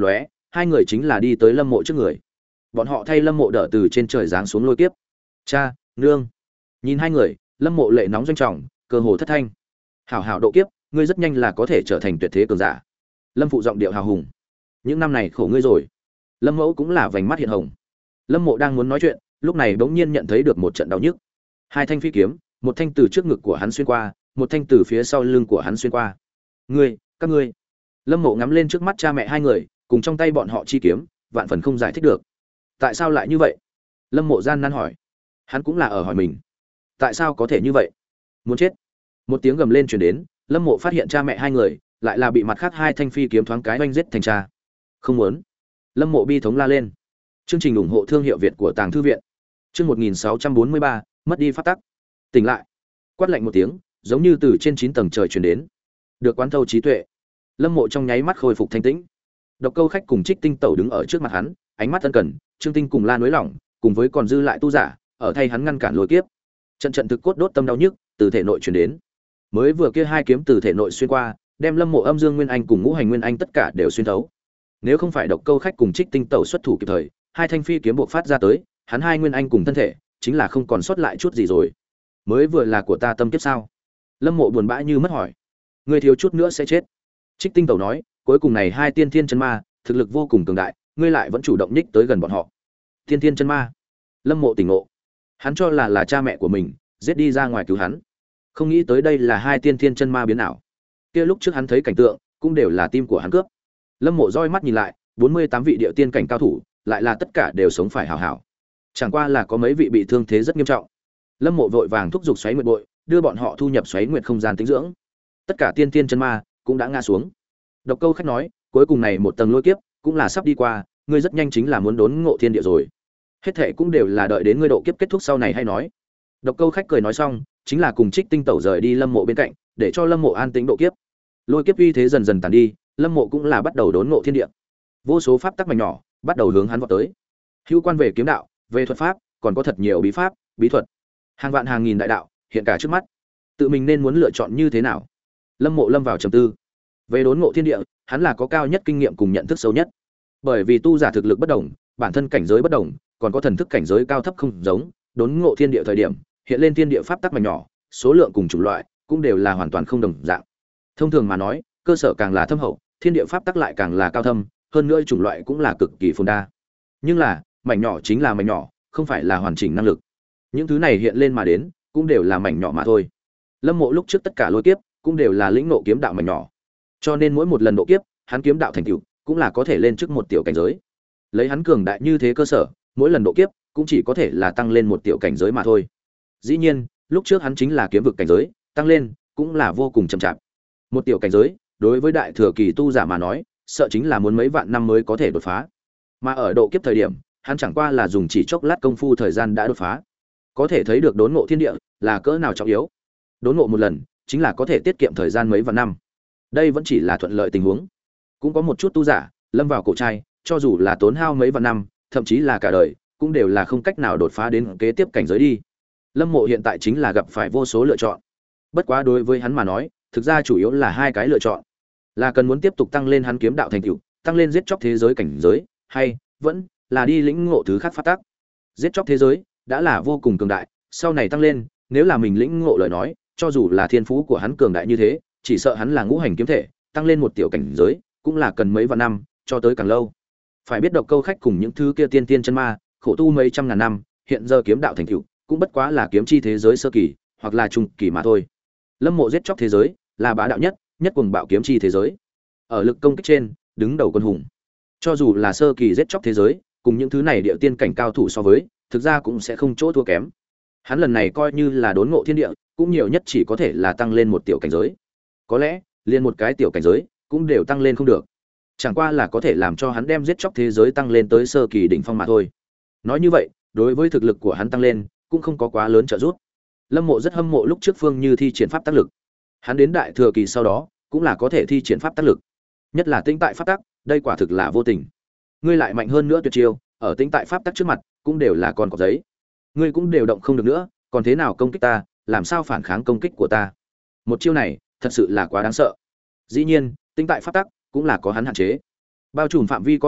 hai người chính là đi tới Lâm Mộ trước người. Bọn họ thay Lâm Mộ đỡ từ trên trời giáng xuống lôi kiếp. Cha, nương. Nhìn hai người, Lâm Mộ lệ nóng doanh trọng, cơ hồ thất thanh. Hảo hảo độ kiếp, ngươi rất nhanh là có thể trở thành tuyệt thế cường giả. Lâm phụ giọng điệu hào hùng. Những năm này khổ ngươi rồi. Lâm Mẫu cũng là vành mắt hiện hồng. Lâm Mộ đang muốn nói chuyện, lúc này bỗng nhiên nhận thấy được một trận đau nhức. Hai thanh phi kiếm, một thanh từ trước ngực của hắn xuyên qua, một thanh từ phía sau lưng của hắn xuyên qua. Ngươi, các ngươi. Lâm Mộ ngắm lên trước mắt cha mẹ hai người, cùng trong tay bọn họ chi kiếm, vạn phần không giải thích được. Tại sao lại như vậy? Lâm Mộ gian nan hỏi. Hắn cũng là ở hỏi mình. Tại sao có thể như vậy? Muốn chết. Một tiếng gầm lên truyền đến, Lâm Mộ phát hiện cha mẹ hai người lại là bị mặt khác hai thanh phi kiếm thoáng cái oanh giết thành cha. Không muốn. Lâm Mộ bi thống la lên. Chương trình ủng hộ thương hiệu Việt của Tàng thư viện. Chương một nghìn sáu trăm bốn mươi ba, mất đi pháp tắc. Tỉnh lại. Quát lạnh một tiếng, giống như từ trên chín tầng trời truyền đến. Được quán thâu trí tuệ. Lâm Mộ trong nháy mắt khôi phục thanh tĩnh. Độc Câu Khách cùng Trích Tinh Tẩu đứng ở trước mặt hắn, ánh mắt ân cần, Trương Tinh cùng La Núi Lỏng, cùng với còn dư lại tu giả, ở thay hắn ngăn cản lôi kiếp. Trận trận thực cốt đốt tâm đau nhức từ thể nội truyền đến. Mới vừa kia hai kiếm từ thể nội xuyên qua, đem Lâm Mộ âm dương nguyên anh cùng ngũ hành nguyên anh tất cả đều xuyên thấu. Nếu không phải Độc Câu Khách cùng Trích Tinh Tẩu xuất thủ kịp thời, hai thanh phi kiếm buộc phát ra tới, hắn hai nguyên anh cùng thân thể, chính là không còn sót lại chút gì rồi. Mới vừa là của ta tâm kiếp sao? Lâm Mộ buồn bã như mất hỏi. Ngươi thiếu chút nữa sẽ chết. Trích Tinh Tẩu nói, cuối cùng này hai tiên thiên chân ma, thực lực vô cùng cường đại, ngươi lại vẫn chủ động nhích tới gần bọn họ. Tiên thiên chân ma. Lâm Mộ tỉnh ngộ. Hắn cho là là cha mẹ của mình, giết đi ra ngoài cứu hắn. Không nghĩ tới đây là hai tiên thiên chân ma biến ảo. Kia lúc trước hắn thấy cảnh tượng, cũng đều là tim của hắn cướp. Lâm Mộ roi mắt nhìn lại, bốn mươi tám vị địa tiên cảnh cao thủ, lại là tất cả đều sống phải hảo hảo. Chẳng qua là có mấy vị bị thương thế rất nghiêm trọng. Lâm Mộ vội vàng thúc giục xoáy nguyệt bội, đưa bọn họ thu nhập xoáy nguyệt không gian tĩnh dưỡng. Tất cả tiên tiên chân ma cũng đã ngã xuống. Độc Câu Khách nói, cuối cùng này một tầng lôi kiếp cũng là sắp đi qua, ngươi rất nhanh chính là muốn đốn ngộ thiên địa rồi. Hết thảy cũng đều là đợi đến ngươi độ kiếp kết thúc sau này hay nói. Độc Câu Khách cười nói xong, chính là cùng Trích Tinh Tẩu rời đi Lâm Mộ bên cạnh, để cho Lâm Mộ an tĩnh độ kiếp. Lôi kiếp uy thế dần dần tàn đi, Lâm Mộ cũng là bắt đầu đốn ngộ thiên địa. Vô số pháp tắc mảnh nhỏ bắt đầu hướng hắn vọt tới. Hữu quan về kiếm đạo, về thuật pháp, còn có thật nhiều bí pháp, bí thuật. Hàng vạn hàng nghìn đại đạo hiện cả trước mắt. Tự mình nên muốn lựa chọn như thế nào? Lâm Mộ lâm vào trầm tư. Về đốn ngộ thiên địa, hắn là có cao nhất kinh nghiệm cùng nhận thức sâu nhất. Bởi vì tu giả thực lực bất đồng, bản thân cảnh giới bất đồng, còn có thần thức cảnh giới cao thấp không giống, đốn ngộ thiên địa thời điểm, hiện lên thiên địa pháp tắc mảnh nhỏ, số lượng cùng chủng loại cũng đều là hoàn toàn không đồng dạng. Thông thường mà nói, cơ sở càng là thâm hậu, thiên địa pháp tắc lại càng là cao thâm, hơn nữa chủng loại cũng là cực kỳ phồn đa. Nhưng là, mảnh nhỏ chính là mảnh nhỏ, không phải là hoàn chỉnh năng lực. Những thứ này hiện lên mà đến, cũng đều là mảnh nhỏ mà thôi. Lâm Mộ lúc trước tất cả lôi kiếp, cũng đều là lĩnh ngộ kiếm đạo mảnh nhỏ. Cho nên mỗi một lần độ kiếp, hắn kiếm đạo thành tựu, cũng là có thể lên trước một tiểu cảnh giới. Lấy hắn cường đại như thế cơ sở, mỗi lần độ kiếp, cũng chỉ có thể là tăng lên một tiểu cảnh giới mà thôi. Dĩ nhiên, lúc trước hắn chính là kiếm vực cảnh giới, tăng lên cũng là vô cùng chậm chạp. Một tiểu cảnh giới, đối với đại thừa kỳ tu giả mà nói, sợ chính là muốn mấy vạn năm mới có thể đột phá. Mà ở độ kiếp thời điểm, hắn chẳng qua là dùng chỉ chốc lát công phu thời gian đã đột phá. Có thể thấy được đốn ngộ thiên địa là cỡ nào trọng yếu. Đốn ngộ một lần, chính là có thể tiết kiệm thời gian mấy vạn năm. Đây vẫn chỉ là thuận lợi tình huống. Cũng có một chút tu giả lâm vào cổ trai, cho dù là tốn hao mấy vạn năm, thậm chí là cả đời, cũng đều là không cách nào đột phá đến kế tiếp cảnh giới đi. Lâm Mộ hiện tại chính là gặp phải vô số lựa chọn. Bất quá đối với hắn mà nói, thực ra chủ yếu là hai cái lựa chọn. Là cần muốn tiếp tục tăng lên hắn kiếm đạo thành tựu, tăng lên giết chóc thế giới cảnh giới, hay vẫn là đi lĩnh ngộ thứ khác pháp tắc. Giết chóc thế giới đã là vô cùng cường đại, sau này tăng lên, nếu là mình lĩnh ngộ lời nói, cho dù là thiên phú của hắn cường đại như thế, chỉ sợ hắn là ngũ hành kiếm thể, tăng lên một tiểu cảnh giới, cũng là cần mấy vạn năm, cho tới càng lâu. Phải biết Độc Câu Khách cùng những thứ kia tiên tiên chân ma, khổ tu mấy trăm ngàn năm, hiện giờ kiếm đạo thành tựu, cũng bất quá là kiếm chi thế giới sơ kỳ, hoặc là trung kỳ mà thôi. Lâm Mộ giết chóc thế giới, là bá đạo nhất, nhất cuồng bạo kiếm chi thế giới. Ở lực công kích trên, đứng đầu quân hùng. Cho dù là sơ kỳ giết chóc thế giới, cùng những thứ này địa tiên cảnh cao thủ so với, thực ra cũng sẽ không chỗ thua kém. Hắn lần này coi như là đốn ngộ thiên địa, cũng nhiều nhất chỉ có thể là tăng lên một tiểu cảnh giới. Có lẽ, liền một cái tiểu cảnh giới, cũng đều tăng lên không được. Chẳng qua là có thể làm cho hắn đem giết chóc thế giới tăng lên tới sơ kỳ đỉnh phong mà thôi. Nói như vậy, đối với thực lực của hắn tăng lên, cũng không có quá lớn trợ giúp. Lâm Mộ rất hâm mộ lúc trước Phương Như thi triển pháp tác lực. Hắn đến đại thừa kỳ sau đó, cũng là có thể thi triển pháp tác lực. Nhất là tinh tại pháp tắc, đây quả thực là vô tình. Ngươi lại mạnh hơn nữa tuyệt chiêu, ở tinh tại pháp tắc trước mặt, cũng đều là con cọp giấy. Ngươi cũng đều động không được nữa, còn thế nào công kích ta, làm sao phản kháng công kích của ta? Một chiêu này, thật sự là quá đáng sợ. Dĩ nhiên, tinh tại pháp tắc cũng là có hắn hạn chế. Bao trùm phạm vi có hạn,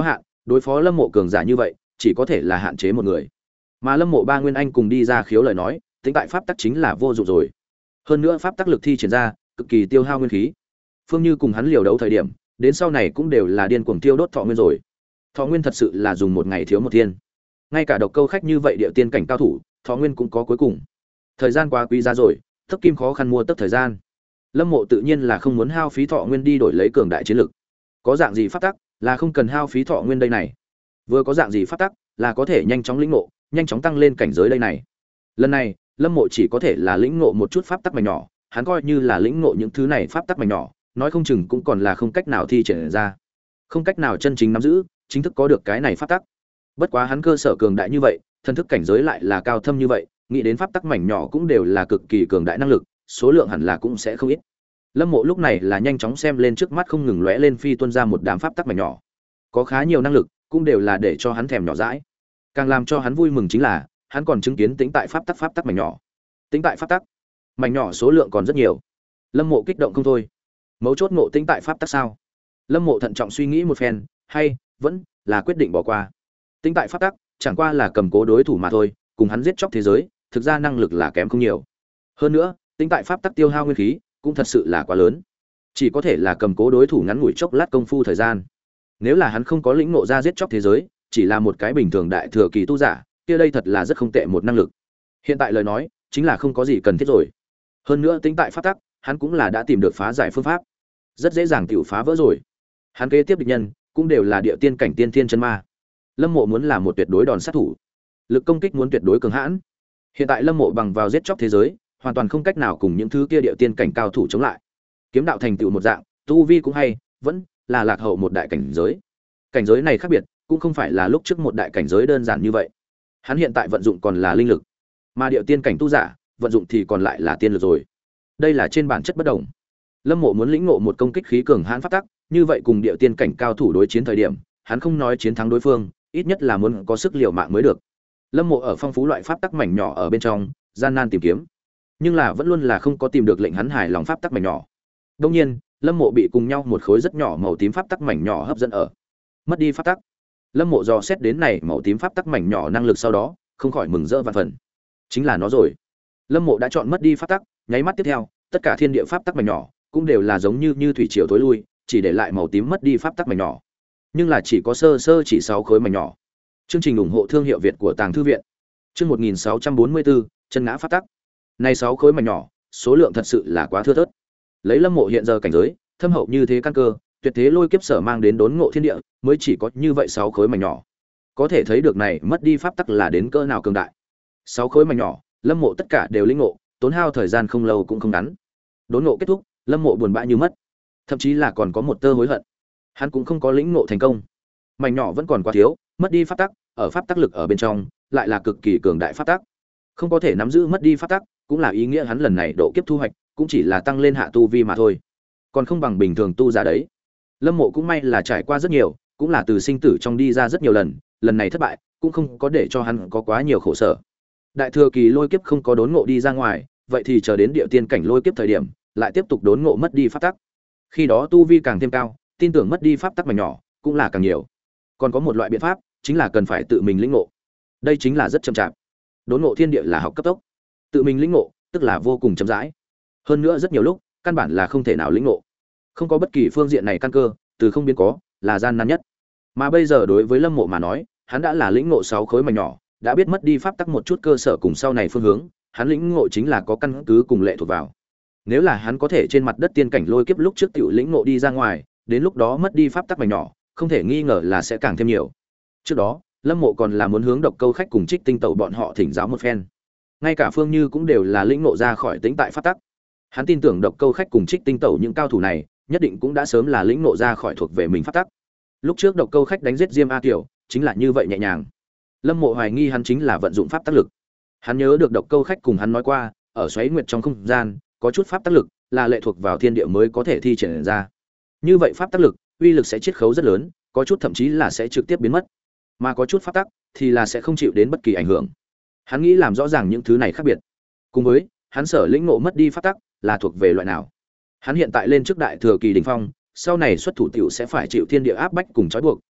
đối phó Lâm Mộ cường giả như vậy, chỉ có thể là hạn chế một người. Mà Lâm Mộ ba nguyên anh cùng đi ra khiếu lời nói, tính tại pháp tắc chính là vô dụng rồi. Hơn nữa pháp tắc lực thi triển ra, cực kỳ tiêu hao nguyên khí. Phương Như cùng hắn liều đấu thời điểm, đến sau này cũng đều là điên cuồng tiêu đốt thọ nguyên rồi. Thọ nguyên thật sự là dùng một ngày thiếu một thiên. Ngay cả độc câu khách như vậy địa tiên cảnh cao thủ, thọ nguyên cũng có cuối cùng. Thời gian quá quý giá rồi, tấc kim khó khăn mua tấc thời gian. Lâm Mộ tự nhiên là không muốn hao phí thọ nguyên đi đổi lấy cường đại chiến lực. Có dạng gì pháp tắc, là không cần hao phí thọ nguyên đây này. Vừa có dạng gì pháp tắc, là có thể nhanh chóng lĩnh ngộ, nhanh chóng tăng lên cảnh giới đây này. Lần này, Lâm Mộ chỉ có thể là lĩnh ngộ một chút pháp tắc mảnh nhỏ, hắn coi như là lĩnh ngộ những thứ này pháp tắc mảnh nhỏ, nói không chừng cũng còn là không cách nào thi triển ra. Không cách nào chân chính nắm giữ, chính thức có được cái này pháp tắc. Bất quá hắn cơ sở cường đại như vậy, thân thức cảnh giới lại là cao thâm như vậy, nghĩ đến pháp tắc mảnh nhỏ cũng đều là cực kỳ cường đại năng lực, số lượng hẳn là cũng sẽ không ít. Lâm Mộ lúc này là nhanh chóng xem lên trước mắt không ngừng lóe lên phi tuôn ra một đám pháp tắc mảnh nhỏ. Có khá nhiều năng lực, cũng đều là để cho hắn thèm nhỏ dãi. Càng làm cho hắn vui mừng chính là, hắn còn chứng kiến tính tại pháp tắc pháp tắc mảnh nhỏ. Tính tại pháp tắc, mảnh nhỏ số lượng còn rất nhiều. Lâm Mộ kích động không thôi. Mấu chốt ngộ tính tại pháp tắc sao? Lâm Mộ thận trọng suy nghĩ một phen, hay vẫn là quyết định bỏ qua. Tính tại pháp tắc, chẳng qua là cầm cố đối thủ mà thôi, cùng hắn giết chóc thế giới, thực ra năng lực là kém không nhiều. Hơn nữa, tính tại pháp tắc tiêu hao nguyên khí, cũng thật sự là quá lớn. Chỉ có thể là cầm cố đối thủ ngắn ngủi chốc lát công phu thời gian. Nếu là hắn không có lĩnh ngộ ra giết chóc thế giới, chỉ là một cái bình thường đại thừa kỳ tu giả, kia đây thật là rất không tệ một năng lực. Hiện tại lời nói, chính là không có gì cần thiết rồi. Hơn nữa tính tại pháp tắc, hắn cũng là đã tìm được phá giải phương pháp, rất dễ dàng tiểu phá vỡ rồi. Hắn kế tiếp địch nhân cũng đều là địa tiên cảnh tiên thiên chân ma. Lâm Mộ muốn là một tuyệt đối đòn sát thủ, lực công kích muốn tuyệt đối cường hãn. Hiện tại Lâm Mộ bằng vào giết chóc thế giới, hoàn toàn không cách nào cùng những thứ kia địa tiên cảnh cao thủ chống lại. Kiếm đạo thành tựu một dạng, tu vi cũng hay, vẫn là lạc hậu một đại cảnh giới. Cảnh giới này khác biệt, cũng không phải là lúc trước một đại cảnh giới đơn giản như vậy. Hắn hiện tại vận dụng còn là linh lực, mà địa tiên cảnh tu giả, vận dụng thì còn lại là tiên lực rồi. Đây là trên bản chất bất đồng. Lâm Mộ muốn lĩnh ngộ một công kích khí cường hãn pháp tắc, như vậy cùng địa tiên cảnh cao thủ đối chiến thời điểm, hắn không nói chiến thắng đối phương, ít nhất là muốn có sức liều mạng mới được. Lâm Mộ ở phong phú loại pháp tắc mảnh nhỏ ở bên trong, gian nan tìm kiếm, nhưng là vẫn luôn là không có tìm được lệnh hắn hài lòng pháp tắc mảnh nhỏ. Đương nhiên, Lâm Mộ bị cùng nhau một khối rất nhỏ màu tím pháp tắc mảnh nhỏ hấp dẫn ở. Mất đi pháp tắc. Lâm Mộ dò xét đến này màu tím pháp tắc mảnh nhỏ năng lực sau đó, không khỏi mừng rỡ vạn phần. Chính là nó rồi. Lâm Mộ đã chọn mất đi pháp tắc, nháy mắt tiếp theo, tất cả thiên địa pháp tắc mảnh nhỏ cũng đều là giống như như thủy triều tối lui, chỉ để lại màu tím mất đi pháp tắc mảnh nhỏ. Nhưng là chỉ có sơ sơ chỉ sáu khối mảnh nhỏ. Chương trình ủng hộ thương hiệu Việt của Tàng thư viện. Chương một nghìn sáu trăm bốn mươi bốn, chân ngã pháp tắc. Này sáu khối mảnh nhỏ, số lượng thật sự là quá thưa thớt. Lấy Lâm Mộ hiện giờ cảnh giới, thâm hậu như thế căn cơ, tuyệt thế lôi kiếp sở mang đến đốn ngộ thiên địa, mới chỉ có như vậy sáu khối mảnh nhỏ. Có thể thấy được này mất đi pháp tắc là đến cỡ nào cường đại. Sáu khối mảnh nhỏ, Lâm Mộ tất cả đều lĩnh ngộ, tốn hao thời gian không lâu cũng không ngắn. Đốn ngộ kết thúc, Lâm Mộ buồn bã như mất, thậm chí là còn có một tơ hối hận. Hắn cũng không có lĩnh ngộ thành công. Mảnh nhỏ vẫn còn quá thiếu, mất đi pháp tắc, ở pháp tắc lực ở bên trong, lại là cực kỳ cường đại pháp tắc. Không có thể nắm giữ mất đi pháp tắc, cũng là ý nghĩa hắn lần này độ kiếp thu hoạch, cũng chỉ là tăng lên hạ tu vi mà thôi, còn không bằng bình thường tu giả đấy. Lâm Mộ cũng may là trải qua rất nhiều, cũng là từ sinh tử trong đi ra rất nhiều lần, lần này thất bại, cũng không có để cho hắn có quá nhiều khổ sở. Đại thừa kỳ lôi kiếp không có đốn ngộ đi ra ngoài, vậy thì chờ đến địa tiên cảnh lôi kiếp thời điểm, lại tiếp tục đốn ngộ mất đi pháp tắc. Khi đó tu vi càng thêm cao, tin tưởng mất đi pháp tắc mà nhỏ, cũng là càng nhiều. Còn có một loại biện pháp, chính là cần phải tự mình lĩnh ngộ. Đây chính là rất chậm chạp. Đốn ngộ thiên địa là học cấp tốc, tự mình lĩnh ngộ, tức là vô cùng chậm rãi. Hơn nữa rất nhiều lúc, căn bản là không thể nào lĩnh ngộ. Không có bất kỳ phương diện này căn cơ, từ không biến có, là gian nan nhất. Mà bây giờ đối với Lâm Mộ mà nói, hắn đã là lĩnh ngộ sáu khối mảnh nhỏ, đã biết mất đi pháp tắc một chút cơ sở cùng sau này phương hướng, hắn lĩnh ngộ chính là có căn cứ cùng lệ thuộc vào. Nếu là hắn có thể trên mặt đất tiên cảnh lôi kiếp lúc trước tiểu lĩnh ngộ đi ra ngoài, đến lúc đó mất đi pháp tắc mảnh nhỏ, không thể nghi ngờ là sẽ càng thêm nhiều. Trước đó, Lâm Mộ còn là muốn hướng Độc Câu khách cùng Trích Tinh Tẩu bọn họ thỉnh giáo một phen. Ngay cả Phương Như cũng đều là lĩnh ngộ ra khỏi tĩnh tại pháp tắc. Hắn tin tưởng Độc Câu khách cùng Trích Tinh Tẩu những cao thủ này, nhất định cũng đã sớm là lĩnh ngộ ra khỏi thuộc về mình pháp tắc. Lúc trước Độc Câu khách đánh giết Diêm A Kiều, chính là như vậy nhẹ nhàng. Lâm Mộ hoài nghi hắn chính là vận dụng pháp tắc lực. Hắn nhớ được Độc Câu khách cùng hắn nói qua, ở xoáy nguyệt trong không gian, có chút pháp tắc lực là lệ thuộc vào thiên địa mới có thể thi triển ra. Như vậy pháp tắc lực, uy lực sẽ chiết khấu rất lớn, có chút thậm chí là sẽ trực tiếp biến mất. Mà có chút pháp tắc thì là sẽ không chịu đến bất kỳ ảnh hưởng. Hắn nghĩ làm rõ ràng những thứ này khác biệt. Cùng với, hắn sở lĩnh ngộ mất đi pháp tắc là thuộc về loại nào. Hắn hiện tại lên trước đại thừa kỳ đỉnh phong, sau này xuất thủ tiểu sẽ phải chịu thiên địa áp bách cùng trói buộc,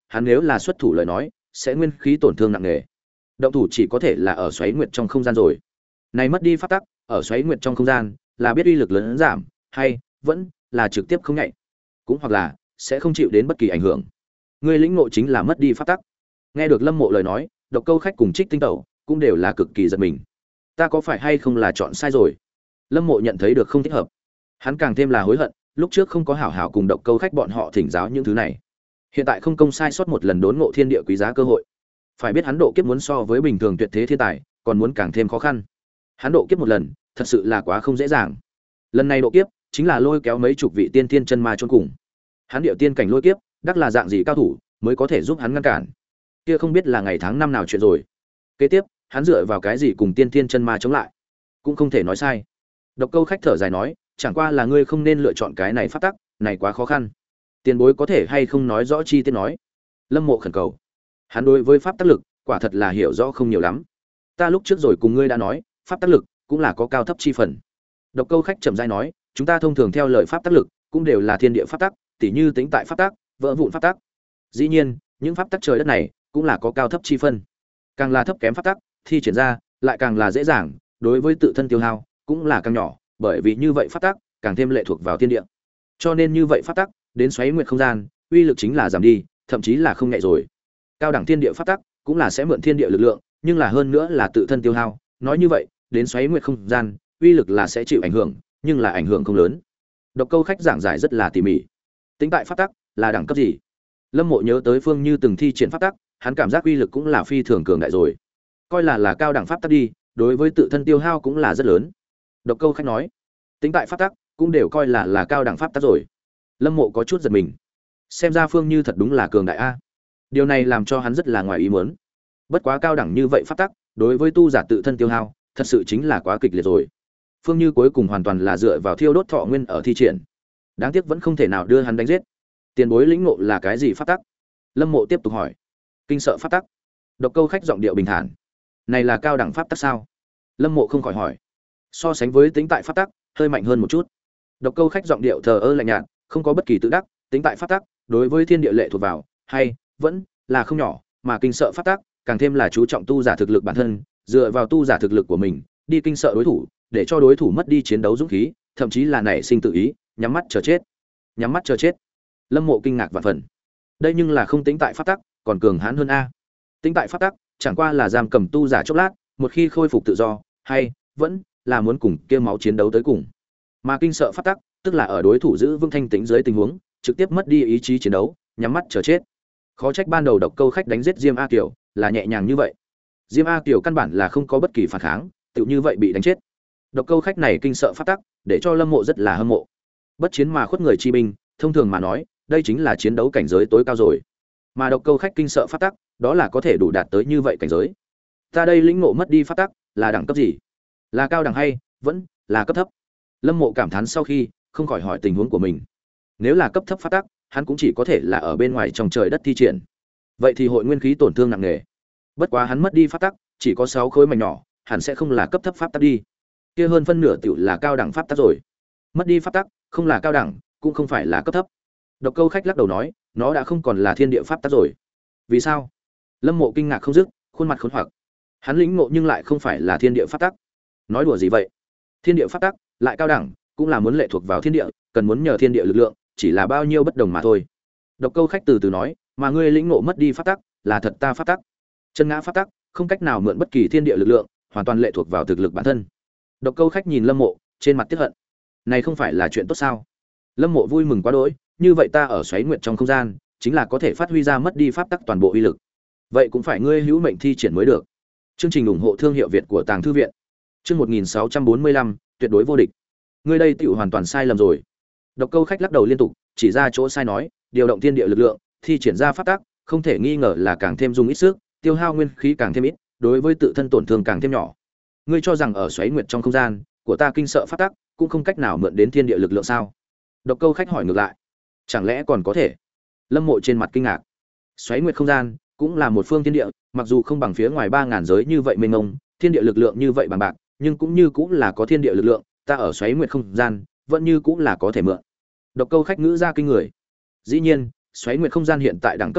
hắn nếu là xuất thủ lời nói sẽ nguyên khí tổn thương nặng nề. Động thủ chỉ có thể là ở xoáy nguyệt trong không gian rồi. Này mất đi pháp tắc, ở xoáy nguyệt trong không gian, là biết uy lực lớn giảm, hay vẫn là trực tiếp không nhạy, cũng hoặc là sẽ không chịu đến bất kỳ ảnh hưởng. Ngươi lĩnh ngộ chính là mất đi pháp tắc. Nghe được Lâm Mộ lời nói, Độc Câu Khách cùng Trích Tinh Tẩu cũng đều là cực kỳ giật mình. Ta có phải hay không là chọn sai rồi? Lâm Mộ nhận thấy được không thích hợp. Hắn càng thêm là hối hận, lúc trước không có hảo hảo cùng Độc Câu Khách bọn họ thỉnh giáo những thứ này. Hiện tại không công sai sót một lần đốn ngộ thiên địa quý giá cơ hội. Phải biết hắn độ kiếp muốn so với bình thường tuyệt thế thiên tài, còn muốn càng thêm khó khăn. Hắn độ kiếp một lần, thật sự là quá không dễ dàng. Lần này độ kiếp, chính là lôi kéo mấy chục vị tiên tiên chân ma chôn cùng. Hắn điệu tiên cảnh lôi kiếp, đắc là dạng gì cao thủ mới có thể giúp hắn ngăn cản. Kia không biết là ngày tháng năm nào chuyện rồi. Kế tiếp, hắn dựa vào cái gì cùng tiên tiên chân ma chống lại? Cũng không thể nói sai. Độc Câu Khách thở dài nói, chẳng qua là ngươi không nên lựa chọn cái này pháp tắc, này quá khó khăn. Tiền bối có thể hay không nói rõ chi tiết nói? Lâm Mộ khẩn cầu. Hắn đối với pháp tắc lực, quả thật là hiểu rõ không nhiều lắm. Ta lúc trước rồi cùng ngươi đã nói, pháp tắc lực cũng là có cao thấp chi phần. Độc Câu Khách trầm rãi nói, chúng ta thông thường theo lời pháp tắc lực, cũng đều là thiên địa pháp tắc, tỉ như tính tại pháp tắc, vỡ vụn pháp tắc. Dĩ nhiên, những pháp tắc trời đất này cũng là có cao thấp chi phân. Càng là thấp kém pháp tắc, thi triển ra lại càng là dễ dàng, đối với tự thân tiêu hao cũng là càng nhỏ, bởi vì như vậy pháp tắc càng thêm lệ thuộc vào thiên địa. Cho nên như vậy pháp tắc, đến xoáy nguyệt không gian, uy lực chính là giảm đi, thậm chí là không nhẹ rồi. Cao đẳng thiên địa pháp tắc cũng là sẽ mượn thiên địa lực lượng, nhưng là hơn nữa là tự thân tiêu hao, nói như vậy, đến xoáy nguyệt không gian, uy lực là sẽ chịu ảnh hưởng, nhưng là ảnh hưởng không lớn. Độc Câu Khách giảng giải rất là tỉ mỉ. Tính tại pháp tắc là đẳng cấp gì? Lâm Mộ nhớ tới Phương Như từng thi triển pháp tắc, hắn cảm giác uy lực cũng là phi thường cường đại rồi. Coi là là cao đẳng pháp tắc đi, đối với tự thân tiêu hao cũng là rất lớn. Độc Câu Khách nói, tính tại pháp tắc cũng đều coi là là cao đẳng pháp tắc rồi. Lâm Mộ có chút giật mình. Xem ra Phương Như thật đúng là cường đại a. Điều này làm cho hắn rất là ngoài ý muốn. Bất quá cao đẳng như vậy pháp tắc, đối với tu giả tự thân tiêu hao, thật sự chính là quá kịch liệt rồi. Phương Như cuối cùng hoàn toàn là dựa vào thiêu đốt thọ nguyên ở thi triển. Đáng tiếc vẫn không thể nào đưa hắn đánh giết. Tiền bối lĩnh ngộ là cái gì pháp tắc? Lâm Mộ tiếp tục hỏi. Kinh sợ pháp tắc. Độc Câu Khách giọng điệu bình thản. Này là cao đẳng pháp tắc sao? Lâm Mộ không khỏi hỏi. So sánh với tính tại pháp tắc, hơi mạnh hơn một chút. Độc Câu Khách giọng điệu thờ ơ lạnh nhạt, không có bất kỳ tự đắc, tính tại pháp tắc, đối với thiên địa lệ thuộc vào, hay vẫn là không nhỏ, mà kinh sợ pháp tắc, càng thêm là chú trọng tu giả thực lực bản thân, dựa vào tu giả thực lực của mình, đi kinh sợ đối thủ, để cho đối thủ mất đi chiến đấu dũng khí, thậm chí là nảy sinh tự ý, nhắm mắt chờ chết. Nhắm mắt chờ chết. Lâm Mộ kinh ngạc vạn phần. Đây nhưng là không tính tại pháp tắc, còn cường hãn hơn a. Tính tại pháp tắc, chẳng qua là giam cầm tu giả chốc lát, một khi khôi phục tự do, hay vẫn là muốn cùng kia máu chiến đấu tới cùng. Mà kinh sợ pháp tắc, tức là ở đối thủ giữ vững thanh tĩnh dưới tình huống, trực tiếp mất đi ý chí chiến đấu, nhắm mắt chờ chết. Khó trách ban đầu Độc Câu Khách đánh giết Diêm A Kiều là nhẹ nhàng như vậy. Diêm A Kiều căn bản là không có bất kỳ phản kháng, tựu như vậy bị đánh chết. Độc Câu Khách này kinh sợ pháp tắc, để cho Lâm Mộ rất là hâm mộ. Bất chiến mà khuất người chi binh, thông thường mà nói, đây chính là chiến đấu cảnh giới tối cao rồi. Mà Độc Câu Khách kinh sợ pháp tắc, đó là có thể đủ đạt tới như vậy cảnh giới. Ta đây lĩnh ngộ mất đi pháp tắc, là đẳng cấp gì? Là cao đẳng hay vẫn là cấp thấp? Lâm Mộ cảm thán sau khi, không khỏi hỏi tình huống của mình. Nếu là cấp thấp pháp tắc, hắn cũng chỉ có thể là ở bên ngoài trong trời đất thi triển. Vậy thì hội nguyên khí tổn thương nặng nề. Bất quá hắn mất đi pháp tắc, chỉ có sáu khối mảnh nhỏ, hẳn sẽ không là cấp thấp pháp tắc đi. Kia hơn phân nửa tiểu là cao đẳng pháp tắc rồi. Mất đi pháp tắc, không là cao đẳng, cũng không phải là cấp thấp. Độc Câu Khách lắc đầu nói, nó đã không còn là thiên địa pháp tắc rồi. Vì sao? Lâm Mộ kinh ngạc không dứt, khuôn mặt khốn hoặc. Hắn lĩnh ngộ nhưng lại không phải là thiên địa pháp tắc. Nói đùa gì vậy? Thiên địa pháp tắc, lại cao đẳng, cũng là muốn lệ thuộc vào thiên địa, cần muốn nhờ thiên địa lực lượng, chỉ là bao nhiêu bất đồng mà thôi. Độc Câu Khách từ từ nói, mà ngươi lĩnh ngộ mất đi pháp tắc, là thật ta pháp tắc. Chân ngã pháp tắc, không cách nào mượn bất kỳ thiên địa lực lượng, hoàn toàn lệ thuộc vào thực lực bản thân. Độc Câu Khách nhìn Lâm Mộ, trên mặt tiếc hận. Này không phải là chuyện tốt sao? Lâm Mộ vui mừng quá đỗi, như vậy ta ở xoáy nguyệt trong không gian, chính là có thể phát huy ra mất đi pháp tắc toàn bộ uy lực. Vậy cũng phải ngươi hữu mệnh thi triển mới được. Chương trình ủng hộ thương hiệu Việt của Tàng Thư viện. Chương một nghìn sáu trăm bốn mươi lăm, tuyệt đối vô địch. Ngươi đây tiểu hoàn toàn sai lầm rồi. Độc Câu Khách lắc đầu liên tục, chỉ ra chỗ sai nói, điều động thiên địa lực lượng, thi triển ra pháp tắc, không thể nghi ngờ là càng thêm dùng ít sức, tiêu hao nguyên khí càng thêm ít, đối với tự thân tổn thương càng thêm nhỏ. Ngươi cho rằng ở xoáy nguyệt trong không gian của ta kinh sợ pháp tắc, cũng không cách nào mượn đến thiên địa lực lượng sao? Độc Câu Khách hỏi ngược lại. Chẳng lẽ còn có thể? Lâm Mộ trên mặt kinh ngạc. Xoáy nguyệt không gian cũng là một phương thiên địa, mặc dù không bằng phía ngoài ba ngàn giới như vậy mênh mông, thiên địa lực lượng như vậy bằng bạc, nhưng cũng như cũng là có thiên địa lực lượng, ta ở xoáy nguyệt không gian, vẫn như cũng là có thể mượn. Độc Câu Khách ngữ ra kinh người. Dĩ nhiên, xoáy nguyệt không gian hiện tại đẳng cấp hay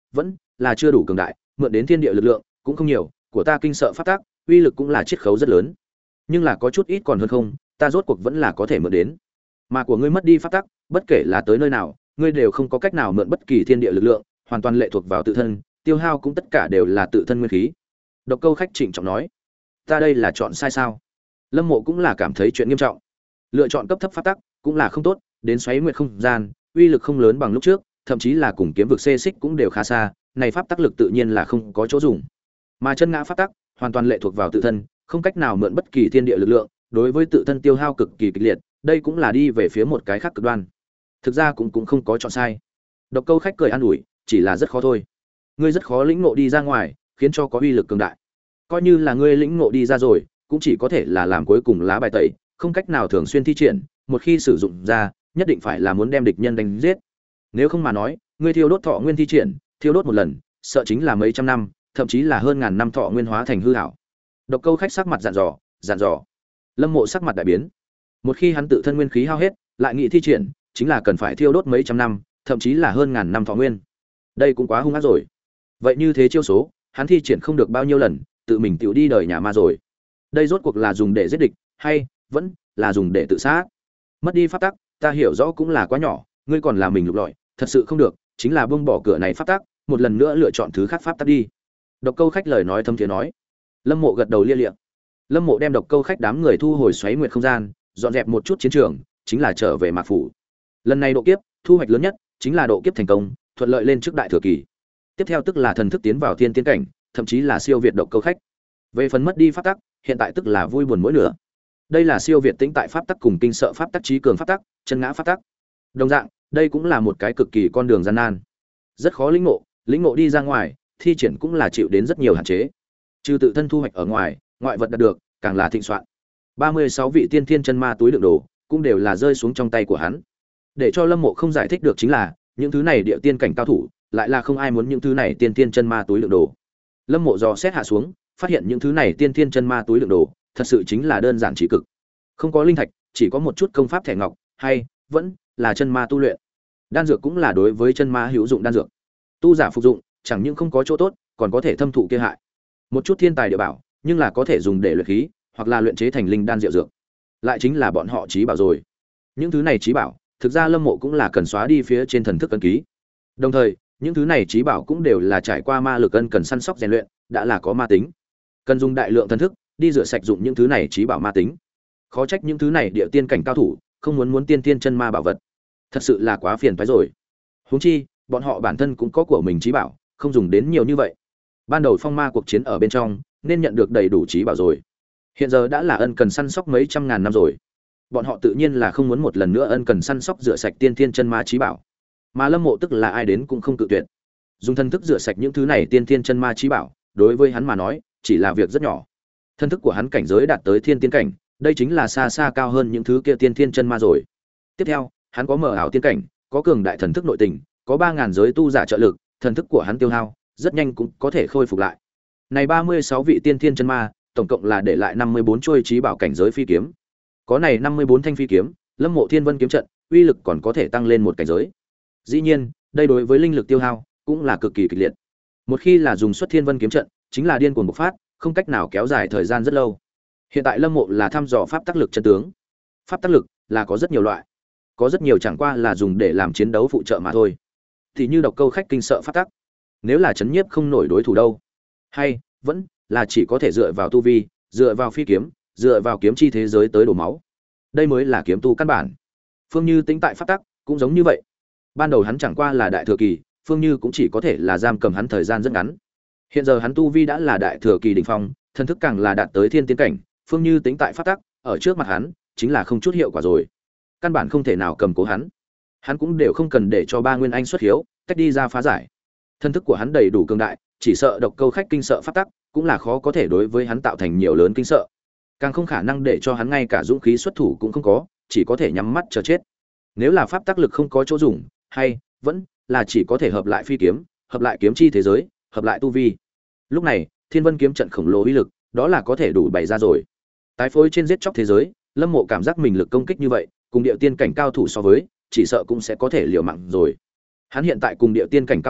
vẫn là chưa đủ cường đại, mượn đến thiên địa lực lượng cũng không nhiều, của ta kinh sợ pháp tắc, uy lực cũng là chiết khấu rất lớn. Nhưng là có chút ít còn hơn không, ta rốt cuộc vẫn là có thể mượn đến. Mà của ngươi mất đi pháp tắc, bất kể là tới nơi nào, ngươi đều không có cách nào mượn bất kỳ thiên địa lực lượng, hoàn toàn lệ thuộc vào tự thân, tiêu hao cũng tất cả đều là tự thân nguyên khí. Độc Câu Khách trịnh trọng nói, ta đây là chọn sai sao? Lâm Mộ cũng là cảm thấy chuyện nghiêm trọng. Lựa chọn cấp thấp pháp tắc cũng là không tốt, đến xoáy nguyệt không gian, uy lực không lớn bằng lúc trước, thậm chí là cùng kiếm vực xê xích cũng đều khá xa, này pháp tắc lực tự nhiên là không có chỗ dùng. Mà chân ngã pháp tắc hoàn toàn lệ thuộc vào tự thân, không cách nào mượn bất kỳ thiên địa lực lượng, đối với tự thân tiêu hao cực kỳ kịch liệt, đây cũng là đi về phía một cái khác cực đoan. Thực ra cũng cũng không có chọn sai. Độc Câu Khách cười an ủi, chỉ là rất khó thôi. Ngươi rất khó lĩnh ngộ đi ra ngoài, khiến cho có uy lực cường đại. Coi như là ngươi lĩnh ngộ đi ra rồi, cũng chỉ có thể là làm cuối cùng lá bài tẩy, không cách nào thường xuyên thi triển, một khi sử dụng ra, nhất định phải là muốn đem địch nhân đánh giết. Nếu không mà nói, ngươi thiêu đốt thọ nguyên thi triển, thiêu đốt một lần, sợ chính là mấy trăm năm, thậm chí là hơn ngàn năm thọ nguyên hóa thành hư ảo. Độc Câu Khách sắc mặt dặn dò, dặn dò. Lâm Mộ sắc mặt đại biến. Một khi hắn tự thân nguyên khí hao hết, lại nghĩ thi triển, chính là cần phải thiêu đốt mấy trăm năm, thậm chí là hơn ngàn năm thọ nguyên. Đây cũng quá hung ác rồi. Vậy như thế chiêu số, hắn thi triển không được bao nhiêu lần, tự mình tiểu đi đời nhà ma rồi. Đây rốt cuộc là dùng để giết địch, hay vẫn là dùng để tự sát? Mất đi pháp tắc, ta hiểu rõ cũng là quá nhỏ, ngươi còn là mình lục lọi, thật sự không được, chính là buông bỏ cửa này pháp tắc, một lần nữa lựa chọn thứ khác pháp tắc đi. Độc Câu Khách lời nói thâm thiế nói. Lâm Mộ gật đầu lia lịa. Lâm Mộ đem Độc Câu Khách đám người thu hồi xoáy nguyệt không gian, dọn dẹp một chút chiến trường, chính là trở về Mạc phủ. Lần này độ kiếp, thu hoạch lớn nhất chính là độ kiếp thành công, thuận lợi lên trước đại thừa kỳ. Tiếp theo tức là thần thức tiến vào thiên tiến cảnh, thậm chí là siêu việt Độc Câu Khách. Về phần mất đi pháp tắc, hiện tại tức là vui buồn mỗi nửa. Đây là siêu việt tĩnh tại pháp tắc cùng kinh sợ pháp tắc trí cường pháp tắc, chân ngã pháp tắc. Đồng dạng, đây cũng là một cái cực kỳ con đường gian nan, rất khó lĩnh ngộ, lĩnh ngộ đi ra ngoài, thi triển cũng là chịu đến rất nhiều hạn chế. Trừ tự thân thu hoạch ở ngoài, ngoại vật đạt được, càng là thịnh soạn. ba mươi sáu vị tiên thiên chân ma túi đựng đồ, cũng đều là rơi xuống trong tay của hắn. Để cho Lâm Mộ không giải thích được chính là, những thứ này địa tiên cảnh cao thủ, lại là không ai muốn những thứ này tiên thiên chân ma túi đựng đồ. Lâm Mộ dò xét hạ xuống, phát hiện những thứ này tiên thiên chân ma túi đựng đồ, thật sự chính là đơn giản chỉ cực. Không có linh thạch, chỉ có một chút công pháp thẻ ngọc, hay vẫn là chân ma tu luyện. Đan dược cũng là đối với chân ma hữu dụng đan dược. Tu giả phục dụng, chẳng những không có chỗ tốt, còn có thể thâm thụ kia hại. Một chút thiên tài địa bảo, nhưng là có thể dùng để luyện khí, hoặc là luyện chế thành linh đan diệu dược. Lại chính là bọn họ trí bảo rồi. Những thứ này trí bảo, thực ra Lâm Mộ cũng là cần xóa đi phía trên thần thức ấn ký. Đồng thời, những thứ này trí bảo cũng đều là trải qua ma lực ân cần săn sóc rèn luyện, đã là có ma tính. Cần dùng đại lượng thần thức đi rửa sạch dụng những thứ này trí bảo ma tính. Khó trách những thứ này địa tiên cảnh cao thủ không muốn muốn tiên tiên chân ma bảo vật. Thật sự là quá phiền toái rồi. Huống chi, bọn họ bản thân cũng có của mình trí bảo, không dùng đến nhiều như vậy. Ban đầu phong ma cuộc chiến ở bên trong, nên nhận được đầy đủ trí bảo rồi. Hiện giờ đã là ân cần săn sóc mấy trăm ngàn năm rồi. Bọn họ tự nhiên là không muốn một lần nữa ân cần săn sóc rửa sạch tiên tiên chân ma trí bảo. Mà Lâm Mộ tức là ai đến cũng không cự tuyệt. Dùng thân thức rửa sạch những thứ này tiên tiên chân ma trí bảo, đối với hắn mà nói, chỉ là việc rất nhỏ. Thân thức của hắn cảnh giới đạt tới thiên tiên cảnh, đây chính là xa xa cao hơn những thứ kia tiên tiên chân ma rồi. Tiếp theo, hắn có mở ảo tiên cảnh, có cường đại thần thức nội tình, có ba ngàn giới tu giả trợ lực, thần thức của hắn tiêu hao, rất nhanh cũng có thể khôi phục lại. Này ba mươi sáu vị tiên thiên chân ma, tổng cộng là để lại năm mươi bốn chuôi chí bảo cảnh giới phi kiếm. Có này năm mươi bốn thanh phi kiếm, Lâm Mộ Thiên Vân kiếm trận, uy lực còn có thể tăng lên một cảnh giới. Dĩ nhiên, đây đối với linh lực tiêu hao cũng là cực kỳ kịch liệt. Một khi là dùng xuất Thiên Vân kiếm trận, chính là điên cuồng bộc phát, không cách nào kéo dài thời gian rất lâu. Hiện tại Lâm Mộ là thăm dò pháp tác lực chân tướng. Pháp tác lực là có rất nhiều loại, có rất nhiều chẳng qua là dùng để làm chiến đấu phụ trợ mà thôi. Thì như Độc Câu Khách kinh sợ pháp tắc, nếu là chấn nhiếp không nổi đối thủ đâu, hay vẫn là chỉ có thể dựa vào tu vi, dựa vào phi kiếm, dựa vào kiếm chi thế giới tới đổ máu. Đây mới là kiếm tu căn bản. Phương Như tính tại pháp tắc cũng giống như vậy. Ban đầu hắn chẳng qua là đại thừa kỳ, Phương Như cũng chỉ có thể là giam cầm hắn thời gian rất ngắn. Hiện giờ hắn tu vi đã là đại thừa kỳ đỉnh phong, thân thức càng là đạt tới thiên tiến cảnh, Phương Như tính tại pháp tắc, ở trước mặt hắn chính là không chút hiệu quả rồi. Căn bản không thể nào cầm cố hắn. Hắn cũng đều không cần để cho ba nguyên anh xuất hiếu, cách đi ra phá giải. Thân thức của hắn đầy đủ cường đại, chỉ sợ Độc Câu Khách kinh sợ pháp tắc, cũng là khó có thể đối với hắn tạo thành nhiều lớn kinh sợ. Càng không khả năng để cho hắn ngay cả dũng khí xuất thủ cũng không có, chỉ có thể nhắm mắt chờ chết. Nếu là pháp tắc lực không có chỗ dùng, hay vẫn là chỉ có thể hợp lại phi kiếm, hợp lại kiếm chi thế giới, hợp lại tu vi. Lúc này, Thiên Vân kiếm trận khổng lồ uy lực, đó là có thể đủ bày ra rồi. Tái phối trên giết chóc thế giới, Lâm Mộ cảm giác mình lực công kích như vậy, cùng điệu tiên cảnh cao thủ so với, chỉ sợ cũng sẽ có thể liều mạng rồi. Hắn hiện tại cùng điệu tiên cảnh cao thủ,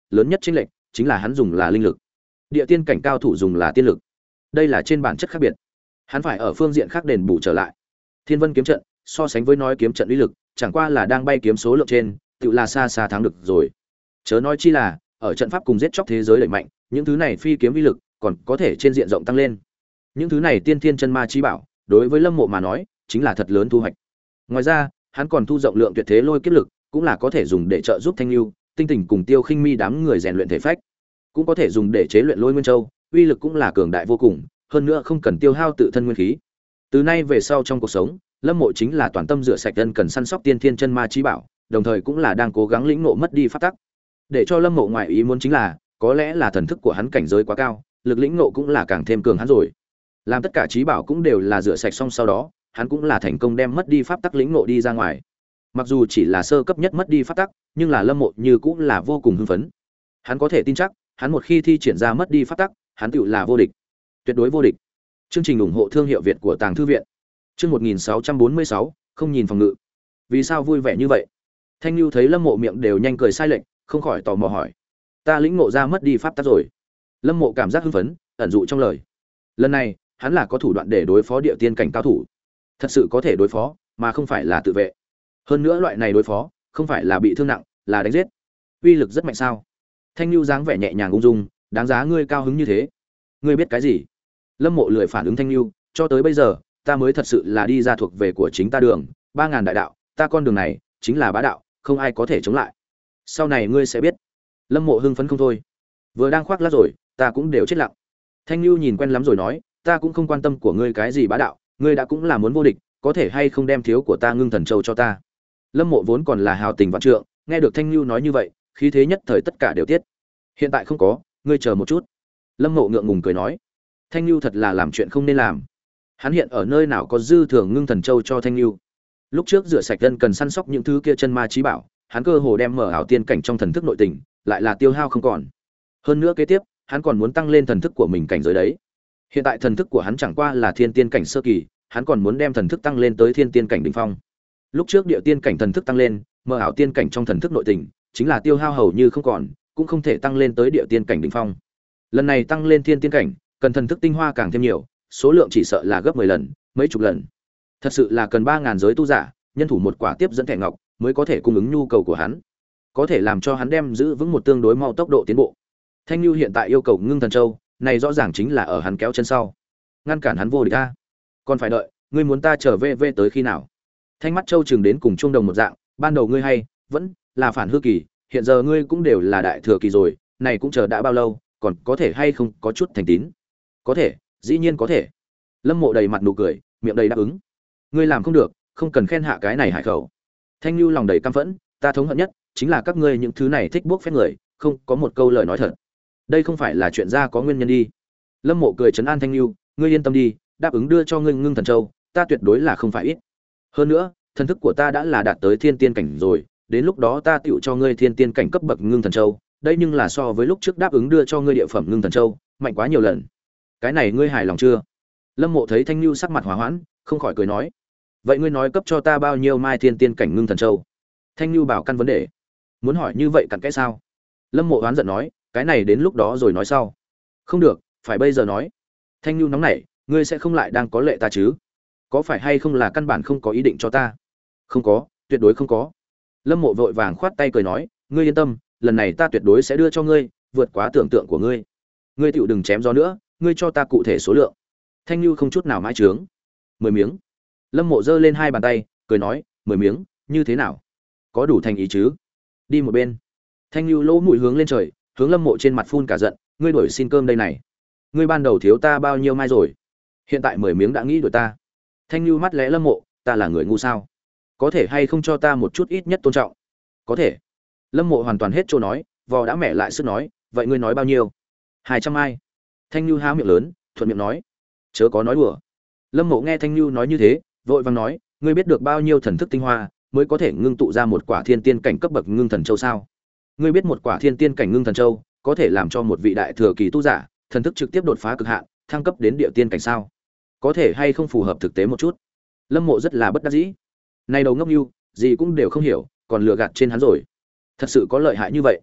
lớn nhất chênh lệch chính là hắn dùng là linh lực, địa tiên cảnh cao thủ dùng là tiên lực. Đây là trên bản chất khác biệt, hắn phải ở phương diện khác đền bù trở lại. Thiên Vân kiếm trận so sánh với nói kiếm trận uy lực, chẳng qua là đang bay kiếm số lượng trên, tự là xa xa thắng được rồi. Chớ nói chi là ở trận pháp cùng giết chóc thế giới đẩy mạnh, những thứ này phi kiếm uy lực còn có thể trên diện rộng tăng lên. Những thứ này tiên thiên chân ma chi bảo, đối với Lâm Mộ mà nói, chính là thật lớn thu hoạch. Ngoài ra, hắn còn thu rộng lượng tuyệt thế lôi kiếp lực, cũng là có thể dùng để trợ giúp Thanh Nưu, Tinh Tình cùng Tiêu Khinh Mi đám người rèn luyện thể phách, cũng có thể dùng để chế luyện Lôi Nguyên Châu, uy lực cũng là cường đại vô cùng, hơn nữa không cần tiêu hao tự thân nguyên khí. Từ nay về sau trong cuộc sống, Lâm Mộ chính là toàn tâm rửa sạch thân cần săn sóc tiên thiên chân ma chi bảo, đồng thời cũng là đang cố gắng lĩnh ngộ mất đi pháp tắc. Để cho Lâm Mộ ngoại ý muốn chính là, có lẽ là thần thức của hắn cảnh giới quá cao, lực lĩnh ngộ cũng là càng thêm cường hắn rồi. Làm tất cả trí bảo cũng đều là rửa sạch xong sau đó, hắn cũng là thành công đem mất đi pháp tắc lĩnh ngộ đi ra ngoài. Mặc dù chỉ là sơ cấp nhất mất đi pháp tắc, nhưng là Lâm Mộ như cũng là vô cùng hưng phấn. Hắn có thể tin chắc, hắn một khi thi triển ra mất đi pháp tắc, hắn tựu là vô địch, tuyệt đối vô địch. Chương trình ủng hộ thương hiệu Việt của Tàng Thư viện. Chương một nghìn sáu trăm bốn mươi sáu, không nhìn phòng ngự. Vì sao vui vẻ như vậy? Thanh Nưu thấy Lâm Mộ miệng đều nhanh cười sai lệch, không khỏi tò mò hỏi. Ta lĩnh ngộ ra mất đi pháp tắc rồi. Lâm Mộ cảm giác hưng phấn, ẩn dụ trong lời. Lần này, hắn là có thủ đoạn để đối phó địa tiên cảnh cao thủ. Thật sự có thể đối phó, mà không phải là tự vệ. Hơn nữa loại này đối phó, không phải là bị thương nặng, là đánh giết. Uy lực rất mạnh sao? Thanh Nưu dáng vẻ nhẹ nhàng ung dung, đáng giá ngươi cao hứng như thế. Ngươi biết cái gì? Lâm Mộ lười phản ứng Thanh Nưu, cho tới bây giờ, ta mới thật sự là đi ra thuộc về của chính ta đường, ba ngàn đại đạo, ta con đường này chính là bá đạo, không ai có thể chống lại. Sau này ngươi sẽ biết. Lâm Mộ hưng phấn không thôi. Vừa đang khoác lác rồi, ta cũng đều chết lặng. Thanh Nưu nhìn quen lắm rồi nói, ta cũng không quan tâm của ngươi cái gì bá đạo, ngươi đã cũng là muốn vô địch, có thể hay không đem thiếu của ta Ngưng Thần Châu cho ta. Lâm Mộ vốn còn là hào tình vạn trượng, nghe được Thanh Nưu nói như vậy, khí thế nhất thời tất cả đều tiết. Hiện tại không có, ngươi chờ một chút. Lâm Mộ ngượng ngùng cười nói, Thanh Nưu thật là làm chuyện không nên làm. Hắn hiện ở nơi nào có dư thừa Ngưng Thần Châu cho Thanh Nưu. Lúc trước rửa sạch thân cần săn sóc những thứ kia chân ma chí bảo, hắn cơ hồ đem mở ảo tiên cảnh trong thần thức nội tình, lại là tiêu hao không còn. Hơn nữa kế tiếp, hắn còn muốn tăng lên thần thức của mình cảnh giới đấy. Hiện tại thần thức của hắn chẳng qua là thiên tiên cảnh sơ kỳ, hắn còn muốn đem thần thức tăng lên tới thiên tiên cảnh đỉnh phong. Lúc trước địa tiên cảnh thần thức tăng lên, mở ảo tiên cảnh trong thần thức nội tình, chính là tiêu hao hầu như không còn, cũng không thể tăng lên tới địa tiên cảnh đỉnh phong. Lần này tăng lên thiên tiên cảnh, cần thần thức tinh hoa càng thêm nhiều, số lượng chỉ sợ là gấp mười lần, mấy chục lần. Thật sự là cần ba ngàn giới tu giả, nhân thủ một quả tiếp dẫn thẻ ngọc, mới có thể cung ứng nhu cầu của hắn, có thể làm cho hắn đem giữ vững một tương đối mau tốc độ tiến bộ. Thanh Nưu hiện tại yêu cầu Ngưng Thần Châu, này rõ ràng chính là ở hắn kéo chân sau, ngăn cản hắn vô địch a. Còn phải đợi, ngươi muốn ta trở về về tới khi nào? Thanh mắt Châu chừng đến cùng trung đồng một dạng, ban đầu ngươi hay vẫn là phản hư kỳ, hiện giờ ngươi cũng đều là đại thừa kỳ rồi, này cũng chờ đã bao lâu, còn có thể hay không có chút thành tín? Có thể, dĩ nhiên có thể. Lâm Mộ đầy mặt nụ cười, miệng đầy đáp ứng. Ngươi làm không được, không cần khen hạ cái này hải khẩu. Thanh Nưu lòng đầy căm phẫn, ta thống hận nhất chính là các ngươi những thứ này thích buốc phép người, không có một câu lời nói thật. Đây không phải là chuyện ra có nguyên nhân đi. Lâm Mộ cười trấn an Thanh Nưu, ngươi yên tâm đi, đáp ứng đưa cho ngươi Ngưng Thần Châu, ta tuyệt đối là không phải ít. Hơn nữa, thần thức của ta đã là đạt tới thiên tiên cảnh rồi, đến lúc đó ta tựu cho ngươi thiên tiên cảnh cấp bậc Ngưng Thần Châu, đây nhưng là so với lúc trước đáp ứng đưa cho ngươi địa phẩm Ngưng Thần Châu, mạnh quá nhiều lần. Cái này ngươi hài lòng chưa? Lâm Mộ thấy Thanh Nưu sắc mặt hòa hoãn, không khỏi cười nói, vậy ngươi nói cấp cho ta bao nhiêu mai thiên tiên cảnh Ngưng Thần Châu? Thanh Nưu bảo căn vấn đề, muốn hỏi như vậy cặn kẽ sao? Lâm Mộ oán giận nói, cái này đến lúc đó rồi nói sau. Không được, phải bây giờ nói. Thanh Nưu nóng nảy, ngươi sẽ không lại đang có lệ ta chứ? Có phải hay không là căn bản không có ý định cho ta? Không có, tuyệt đối không có. Lâm Mộ vội vàng khoát tay cười nói, ngươi yên tâm, lần này ta tuyệt đối sẽ đưa cho ngươi, vượt quá tưởng tượng của ngươi. Ngươi tựu đừng chém gió nữa, ngươi cho ta cụ thể số lượng. Thanh Nưu không chút nào mãi trướng. Mười miếng. Lâm Mộ giơ lên hai bàn tay, cười nói, mười miếng, như thế nào? Có đủ thành ý chứ? Đi một bên. Thanh Nưu lỗ mũi hướng lên trời, hướng Lâm Mộ trên mặt phun cả giận, ngươi đuổi xin cơm đây này. Ngươi ban đầu thiếu ta bao nhiêu mai rồi? Hiện tại mười miếng đã nghĩ đuổi ta. Thanh Nưu mắt lẽ Lâm Mộ, ta là người ngu sao? Có thể hay không cho ta một chút ít nhất tôn trọng? Có thể. Lâm Mộ hoàn toàn hết trôi nói, vò đã mẹ lại sức nói, vậy ngươi nói bao nhiêu? Hai trăm mai. Thanh Nưu há miệng lớn, thuận miệng nói, chớ có nói đùa. Lâm Mộ nghe Thanh Nưu nói như thế, vội vàng nói, ngươi biết được bao nhiêu thần thức tinh hoa mới có thể ngưng tụ ra một quả thiên tiên cảnh cấp bậc Ngưng Thần Châu sao? Ngươi biết một quả thiên tiên cảnh Ngưng Thần Châu có thể làm cho một vị đại thừa kỳ tu giả thần thức trực tiếp đột phá cực hạn, thăng cấp đến địa tiên cảnh sao? Có thể hay không phù hợp thực tế một chút? Lâm Mộ rất là bất đắc dĩ. Này đầu ngốc nưu, gì cũng đều không hiểu, còn lừa gạt trên hắn rồi. Thật sự có lợi hại như vậy?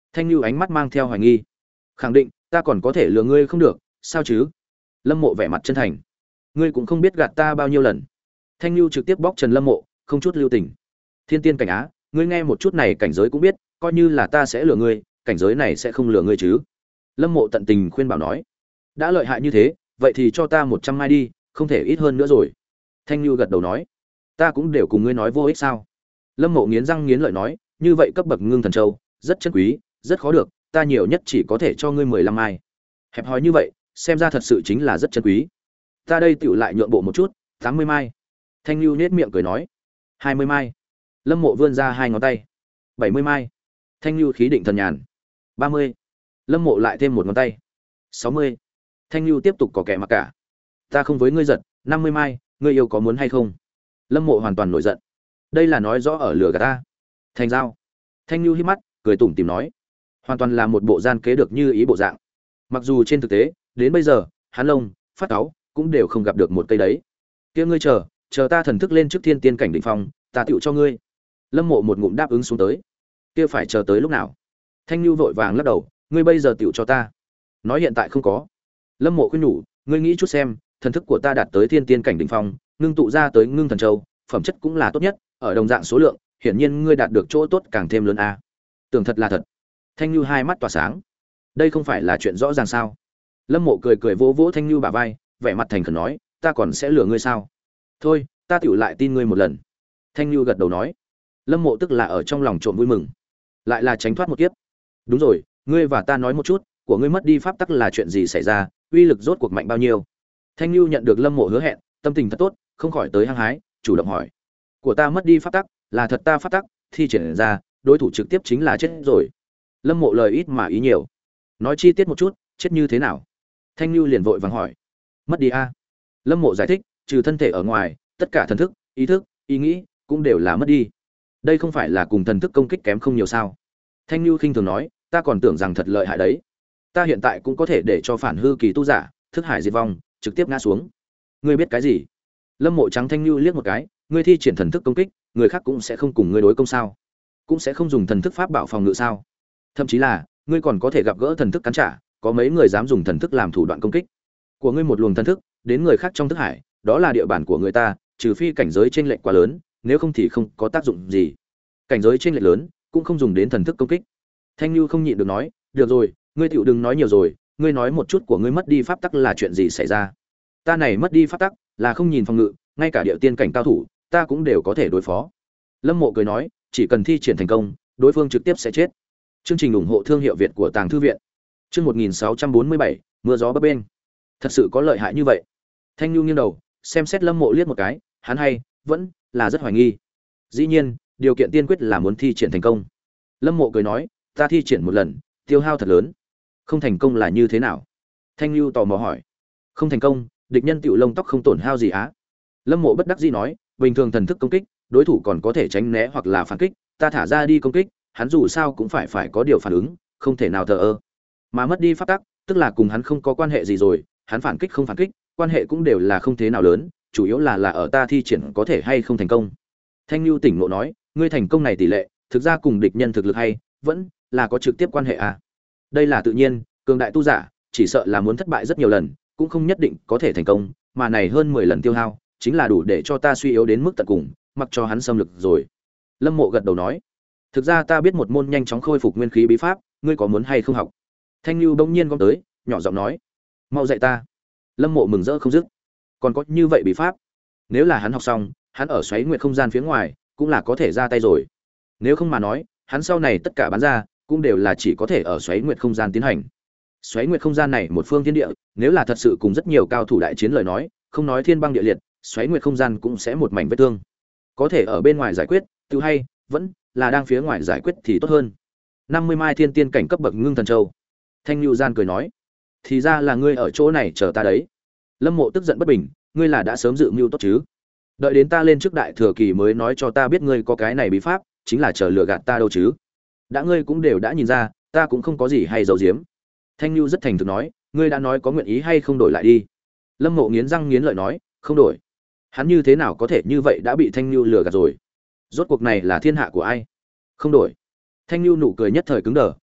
Thanh Nhu ánh mắt mang theo hoài nghi. Khẳng định, ta còn có thể lừa ngươi không được, sao chứ? Lâm Mộ vẻ mặt chân thành. Ngươi cũng không biết gạt ta bao nhiêu lần. Thanh Nhu trực tiếp bóc Trần Lâm Mộ, không chút lưu tình. Thiên tiên cảnh á, ngươi nghe một chút này cảnh giới cũng biết, coi như là ta sẽ lừa ngươi, cảnh giới này sẽ không lừa ngươi chứ? Lâm Mộ tận tình khuyên bảo nói. Đã lợi hại như thế, vậy thì cho ta một trăm mai đi, không thể ít hơn nữa rồi. Thanh Nhu gật đầu nói. Ta cũng đều cùng ngươi nói vô ích sao? Lâm Mộ nghiến răng nghiến lợi nói, như vậy cấp bậc ngưng thần châu, rất chân quý, rất khó được, ta nhiều nhất chỉ có thể cho ngươi mười lăm mai. Hẹp hòi như vậy, xem ra thật sự chính là rất chân quý. Ta đây tựu lại nhượng bộ một chút, tám mươi mai. Thanh Nhu nhếch miệng cười nói. hai mươi mai. Lâm Mộ vươn ra hai ngón tay. bảy mươi mai. Thanh Nhu khí định thần nhàn. ba mươi. Lâm Mộ lại thêm một ngón tay. sáu mươi. Thanh Nhu tiếp tục có kẻ mặc cả. Ta không với ngươi giật, năm mươi mai, ngươi yêu có muốn hay không? Lâm Mộ hoàn toàn nổi giận. Đây là nói rõ ở lửa gạt ta. Thành giao. Thanh Nhu híp mắt, cười tủm tỉm nói, hoàn toàn là một bộ gian kế được như ý bộ dạng. Mặc dù trên thực tế, đến bây giờ, Hán Long, Phát Cáu cũng đều không gặp được một cây đấy. Kia ngươi chờ, chờ ta thần thức lên trước thiên tiên cảnh đỉnh phong, ta tựu cho ngươi. Lâm Mộ một ngụm đáp ứng xuống tới. Kia phải chờ tới lúc nào? Thanh Nhu vội vàng lắc đầu, ngươi bây giờ tựu cho ta. Nói hiện tại không có. Lâm Mộ khuyên nhủ, ngươi nghĩ chút xem, thần thức của ta đạt tới thiên tiên cảnh đỉnh phong, ngưng tụ ra tới ngưng thần châu, phẩm chất cũng là tốt nhất, ở đồng dạng số lượng, hiển nhiên ngươi đạt được chỗ tốt càng thêm lớn a. Tưởng thật là thật. Thanh Nhu hai mắt tỏa sáng. Đây không phải là chuyện rõ ràng sao? Lâm Mộ cười cười vỗ vỗ Thanh Nhu bả vai, vẻ mặt thành khẩn nói, ta còn sẽ lừa ngươi sao? Thôi, ta tựu lại tin ngươi một lần. Thanh Nhu gật đầu nói. Lâm Mộ tức là ở trong lòng trộm vui mừng, lại là tránh thoát một kiếp. Đúng rồi, ngươi và ta nói một chút, của ngươi mất đi pháp tắc là chuyện gì xảy ra, uy lực rốt cuộc mạnh bao nhiêu? Thanh Nhu nhận được Lâm Mộ hứa hẹn, tâm tình thật tốt, không khỏi tới hăng hái, chủ động hỏi. Của ta mất đi pháp tắc, là thật ta pháp tắc, thi triển ra, đối thủ trực tiếp chính là chết rồi. Lâm Mộ lời ít mà ý nhiều. Nói chi tiết một chút, chết như thế nào? Thanh Nhu liền vội vàng hỏi. Mất đi a? Lâm Mộ giải thích, trừ thân thể ở ngoài, tất cả thần thức, ý thức, ý nghĩ cũng đều là mất đi. Đây không phải là cùng thần thức công kích kém không nhiều sao? Thanh Nhu khinh thường nói, ta còn tưởng rằng thật lợi hại đấy. Ta hiện tại cũng có thể để cho phản hư kỳ tu giả, thức hải diệt vong, trực tiếp ngã xuống. Ngươi biết cái gì? Lâm Mộ trắng Thanh Nhu liếc một cái, ngươi thi triển thần thức công kích, người khác cũng sẽ không cùng ngươi đối công sao? Cũng sẽ không dùng thần thức pháp bảo phòng ngự sao? Thậm chí là, ngươi còn có thể gặp gỡ thần thức cắn trả, có mấy người dám dùng thần thức làm thủ đoạn công kích của ngươi một luồng thần thức, đến người khác trong thức hải, đó là địa bàn của người ta, trừ phi cảnh giới chênh lệch quá lớn, nếu không thì không có tác dụng gì. Cảnh giới chênh lệch lớn, cũng không dùng đến thần thức công kích. Thanh Nhu không nhịn được nói, được rồi, ngươi tiểu đừng nói nhiều rồi, ngươi nói một chút của ngươi mất đi pháp tắc là chuyện gì xảy ra? Ta này mất đi pháp tắc, là không nhìn phòng ngự, ngay cả địa tiên cảnh cao thủ, ta cũng đều có thể đối phó. Lâm Mộ cười nói, chỉ cần thi triển thành công, đối phương trực tiếp sẽ chết. Chương trình ủng hộ thương hiệu Việt của Tàng Thư viện. Chương một nghìn sáu trăm bốn mươi bảy, mưa gió bấp bênh. Thật sự có lợi hại như vậy? Thanh Nhu nghiêng đầu, xem xét Lâm Mộ liếc một cái, hắn hay vẫn là rất hoài nghi. Dĩ nhiên, điều kiện tiên quyết là muốn thi triển thành công. Lâm Mộ cười nói, ta thi triển một lần, tiêu hao thật lớn. Không thành công là như thế nào? Thanh Nhu tò mò hỏi. Không thành công, địch nhân tiểu lông tóc không tổn hao gì á. Lâm Mộ bất đắc dĩ nói, bình thường thần thức công kích, đối thủ còn có thể tránh né hoặc là phản kích, ta thả ra đi công kích, hắn dù sao cũng phải phải có điều phản ứng, không thể nào thờ ơ. Mà mất đi pháp tắc, tức là cùng hắn không có quan hệ gì rồi, hắn phản kích không phản kích, quan hệ cũng đều là không thế nào lớn, chủ yếu là là ở ta thi triển có thể hay không thành công. Thanh Nhu tỉnh ngộ nói, ngươi thành công này tỷ lệ, thực ra cùng địch nhân thực lực hay vẫn là có trực tiếp quan hệ à? Đây là tự nhiên, cường đại tu giả, chỉ sợ là muốn thất bại rất nhiều lần, cũng không nhất định có thể thành công, mà này hơn mười lần tiêu hao, chính là đủ để cho ta suy yếu đến mức tận cùng, mặc cho hắn xâm lược rồi. Lâm Mộ gật đầu nói, thực ra ta biết một môn nhanh chóng khôi phục nguyên khí bí pháp, ngươi có muốn hay không học? Thanh Nhu bỗng nhiên gom tới, nhỏ giọng nói, mau dạy ta. Lâm Mộ mừng rỡ không dứt. Còn có như vậy bí pháp? Nếu là hắn học xong, hắn ở xoáy nguyệt không gian phía ngoài, cũng là có thể ra tay rồi. Nếu không mà nói, hắn sau này tất cả bán ra, cũng đều là chỉ có thể ở xoáy nguyệt không gian tiến hành. Xoáy nguyệt không gian này một phương thiên địa, nếu là thật sự cùng rất nhiều cao thủ đại chiến lời nói, không nói thiên băng địa liệt, xoáy nguyệt không gian cũng sẽ một mảnh vết thương. Có thể ở bên ngoài giải quyết, tự hay vẫn là đang phía ngoài giải quyết thì tốt hơn. năm mươi mai thiên tiên cảnh cấp bậc ngưng thần châu. Thanh Nhu gian cười nói, thì ra là ngươi ở chỗ này chờ ta đấy. Lâm Mộ tức giận bất bình, ngươi là đã sớm dự mưu tốt chứ? Đợi đến ta lên trước đại thừa kỳ mới nói cho ta biết ngươi có cái này bí pháp, chính là chờ lừa gạt ta đâu chứ? Đã ngươi cũng đều đã nhìn ra, ta cũng không có gì hay giấu giếm. Thanh Nhu rất thành thực nói, ngươi đã nói có nguyện ý hay không đổi lại đi. Lâm Mộ nghiến răng nghiến lợi nói, không đổi. Hắn như thế nào có thể như vậy đã bị Thanh Nhu lừa gạt rồi? Rốt cuộc này là thiên hạ của ai? Không đổi. Thanh Nhu nụ cười nhất thời cứng đờ,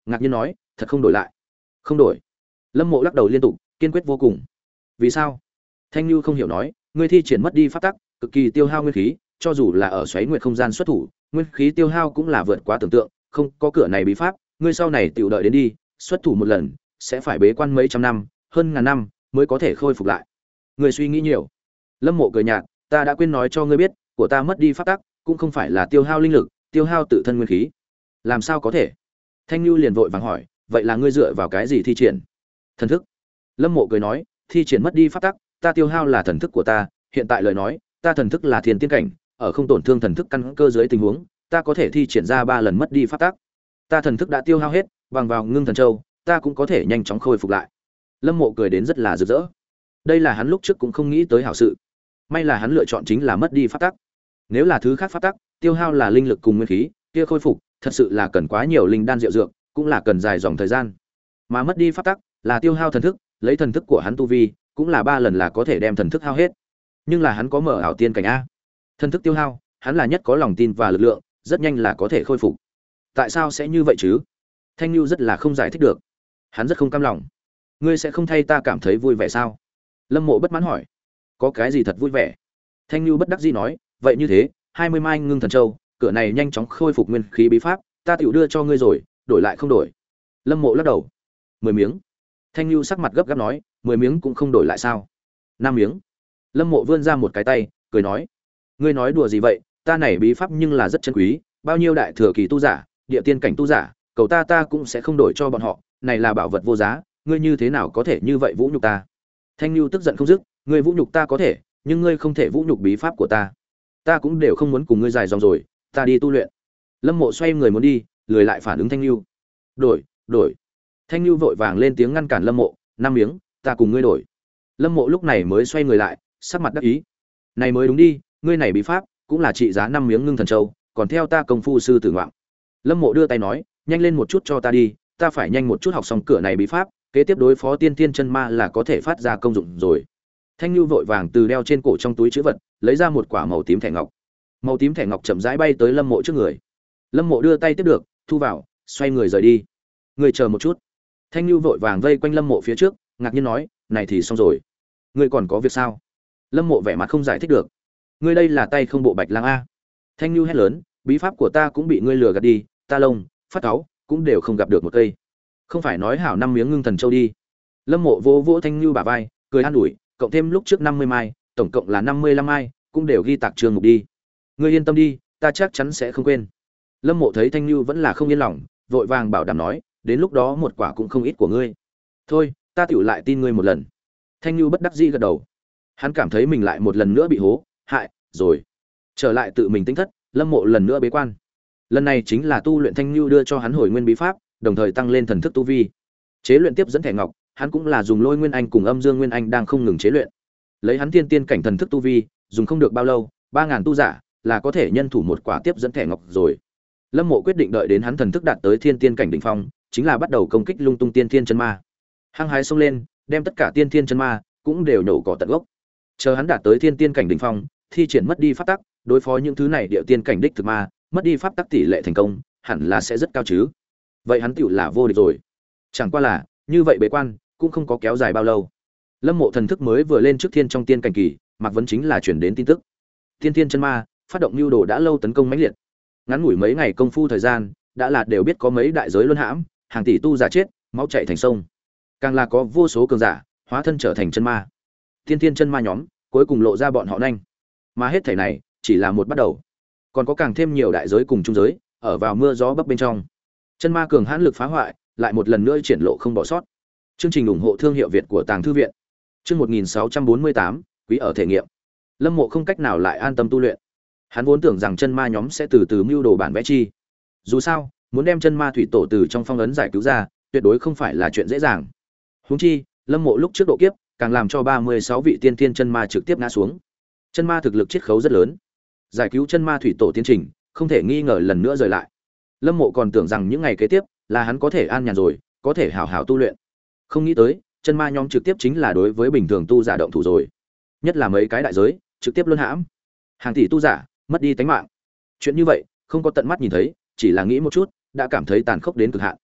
ngạc nhiên nói, thật không đổi lại? Không đổi. Lâm Mộ lắc đầu liên tục, kiên quyết vô cùng. Vì sao? Thanh Nhu không hiểu nói, ngươi thi triển mất đi pháp tắc, cực kỳ tiêu hao nguyên khí, cho dù là ở xoáy nguyệt không gian xuất thủ, nguyên khí tiêu hao cũng là vượt quá tưởng tượng, không có cửa này bí pháp, ngươi sau này tiểu đợi đến đi, xuất thủ một lần, sẽ phải bế quan mấy trăm năm, hơn ngàn năm mới có thể khôi phục lại. Ngươi suy nghĩ nhiều. Lâm Mộ cười nhạt, ta đã quên nói cho ngươi biết, của ta mất đi pháp tắc, cũng không phải là tiêu hao linh lực, tiêu hao tự thân nguyên khí. Làm sao có thể? Thanh Nhu liền vội vàng hỏi, vậy là ngươi dựa vào cái gì thi triển? Thần thức. Lâm Mộ cười nói, thi triển mất đi pháp tắc, ta tiêu hao là thần thức của ta, hiện tại lời nói, ta thần thức là thiên tiên cảnh, ở không tổn thương thần thức căn cơ dưới tình huống, ta có thể thi triển ra ba lần mất đi pháp tắc. Ta thần thức đã tiêu hao hết, bằng vào Ngưng Thần Châu, ta cũng có thể nhanh chóng khôi phục lại. Lâm Mộ cười đến rất là rực rỡ. Đây là hắn lúc trước cũng không nghĩ tới hảo sự. May là hắn lựa chọn chính là mất đi pháp tắc. Nếu là thứ khác pháp tắc, tiêu hao là linh lực cùng nguyên khí, kia khôi phục, thật sự là cần quá nhiều linh đan rượu dược, cũng là cần dài dòng thời gian. Mà mất đi pháp tắc, là tiêu hao thần thức, lấy thần thức của hắn tu vi, cũng là ba lần là có thể đem thần thức hao hết. Nhưng là hắn có mở ảo tiên cảnh a. Thần thức tiêu hao, hắn là nhất có lòng tin và lực lượng, rất nhanh là có thể khôi phục. Tại sao sẽ như vậy chứ? Thanh Nhu rất là không giải thích được. Hắn rất không cam lòng. Ngươi sẽ không thay ta cảm thấy vui vẻ sao? Lâm Mộ bất mãn hỏi. Có cái gì thật vui vẻ? Thanh Nhu bất đắc dĩ nói, vậy như thế, hai mươi mai Ngưng Thần Châu, cửa này nhanh chóng khôi phục nguyên khí bí pháp, ta tiểu đưa cho ngươi rồi, đổi lại không đổi. Lâm Mộ lắc đầu. Mười miếng. Thanh Nhu sắc mặt gấp gáp nói, mười miếng cũng không đổi lại sao? Năm miếng. Lâm Mộ vươn ra một cái tay, cười nói, ngươi nói đùa gì vậy, ta này bí pháp nhưng là rất chân quý, bao nhiêu đại thừa kỳ tu giả, địa tiên cảnh tu giả, cầu ta ta cũng sẽ không đổi cho bọn họ, này là bảo vật vô giá, ngươi như thế nào có thể như vậy vũ nhục ta? Thanh Nhu tức giận không dứt, ngươi vũ nhục ta có thể, nhưng ngươi không thể vũ nhục bí pháp của ta. Ta cũng đều không muốn cùng ngươi dài dòng rồi, ta đi tu luyện. Lâm Mộ xoay người muốn đi, lười lại phản ứng Thanh Nhu. Đổi, đổi. Thanh Nhu vội vàng lên tiếng ngăn cản Lâm Mộ, năm miếng, ta cùng ngươi đổi. Lâm Mộ lúc này mới xoay người lại, sắc mặt đắc ý. Này mới đúng đi, ngươi này bí pháp cũng là trị giá năm miếng Ngưng Thần Châu, còn theo ta công phu sư tử ngoạm. Lâm Mộ đưa tay nói, nhanh lên một chút cho ta đi, ta phải nhanh một chút học xong cửa này bí pháp, kế tiếp đối phó tiên tiên chân ma là có thể phát ra công dụng rồi. Thanh Nhu vội vàng từ đeo trên cổ trong túi trữ vật, lấy ra một quả màu tím thẻ ngọc. Màu tím thẻ ngọc chậm rãi bay tới Lâm Mộ trước người. Lâm Mộ đưa tay tiếp được, thu vào, xoay người rời đi. Ngươi chờ một chút. Thanh Nhu vội vàng vây quanh Lâm Mộ phía trước, ngạc nhiên nói, này thì xong rồi. Ngươi còn có việc sao? Lâm Mộ vẻ mặt không giải thích được. Ngươi đây là tay không bộ Bạch Lang a? Thanh Nhu hét lớn, bí pháp của ta cũng bị ngươi lừa gạt đi, ta lông, phát cáu, cũng đều không gặp được một cây. Không phải nói hảo năm miếng Ngưng Thần Châu đi. Lâm Mộ vỗ vỗ Thanh Nhu bả vai, cười an ủi, cộng thêm lúc trước năm mươi mai, tổng cộng là năm mươi lăm mai, cũng đều ghi tạc trường mục đi. Ngươi yên tâm đi, ta chắc chắn sẽ không quên. Lâm Mộ thấy Thanh Nhu vẫn là không yên lòng, vội vàng bảo đảm nói, đến lúc đó một quả cũng không ít của ngươi. Thôi, ta tiểu lại tin ngươi một lần. Thanh Nhu bất đắc dĩ gật đầu. Hắn cảm thấy mình lại một lần nữa bị hố, hại, rồi. Trở lại tự mình tính thất, Lâm Mộ lần nữa bế quan. Lần này chính là tu luyện Thanh Nhu đưa cho hắn hồi nguyên bí pháp, đồng thời tăng lên thần thức tu vi. Chế luyện tiếp dẫn thẻ ngọc, hắn cũng là dùng Lôi Nguyên Anh cùng Âm Dương Nguyên Anh đang không ngừng chế luyện. Lấy hắn tiên tiên cảnh thần thức tu vi, dùng không được bao lâu, ba ngàn tu giả là có thể nhân thủ một quả tiếp dẫn thẻ ngọc rồi. Lâm Mộ quyết định đợi đến hắn thần thức đạt tới thiên tiên cảnh đỉnh phong, chính là bắt đầu công kích lung tung tiên thiên chân ma. Hăng hái xông lên, đem tất cả tiên thiên chân ma cũng đều nhổ cỏ tận gốc. Chờ hắn đạt tới thiên tiên cảnh đỉnh phong, thi triển mất đi pháp tắc, đối phó những thứ này địa tiên cảnh đích thực ma, mất đi pháp tắc tỷ lệ thành công, hẳn là sẽ rất cao chứ. Vậy hắn tựu là vô địch rồi. Chẳng qua là, như vậy bế quan cũng không có kéo dài bao lâu. Lâm Mộ thần thức mới vừa lên trước thiên trong tiên cảnh kỳ, Mạc Vấn chính là chuyển đến tin tức. Tiên tiên chân ma phát động nhu đồ đã lâu tấn công mãnh liệt. Ngắn ngủi mấy ngày công phu thời gian, đã là đều biết có mấy đại giới luân hãm, hàng tỷ tu giả chết, máu chảy thành sông. Càng là có vô số cường giả hóa thân trở thành chân ma. Tiên tiên chân ma nhóm cuối cùng lộ ra bọn họ nhanh. Mà hết thảy này chỉ là một bắt đầu. Còn có càng thêm nhiều đại giới cùng trung giới ở vào mưa gió bấp bên trong. Chân ma cường hãn lực phá hoại, lại một lần nữa triển lộ không bỏ sót. Chương trình ủng hộ thương hiệu Việt của Tàng Thư viện. Chương một nghìn sáu trăm bốn mươi tám, quý ở thể nghiệm. Lâm Mộ không cách nào lại an tâm tu luyện. Hắn vốn tưởng rằng chân ma nhóm sẽ từ từ mưu đồ bản vẽ chi. Dù sao, muốn đem chân ma thủy tổ từ trong phong ấn giải cứu ra, tuyệt đối không phải là chuyện dễ dàng. Huống chi, Lâm Mộ lúc trước độ kiếp, càng làm cho ba mươi sáu vị tiên thiên chân ma trực tiếp ngã xuống. Chân ma thực lực chiết khấu rất lớn. Giải cứu chân ma thủy tổ tiến trình, không thể nghi ngờ lần nữa rời lại. Lâm Mộ còn tưởng rằng những ngày kế tiếp là hắn có thể an nhàn rồi, có thể hảo hảo tu luyện. Không nghĩ tới, chân ma nhóm trực tiếp chính là đối với bình thường tu giả động thủ rồi. Nhất là mấy cái đại giới, trực tiếp luân hãm. Hàng tỷ tu giả mất đi tánh mạng. Chuyện như vậy, không có tận mắt nhìn thấy, chỉ là nghĩ một chút, đã cảm thấy tàn khốc đến cực hạn.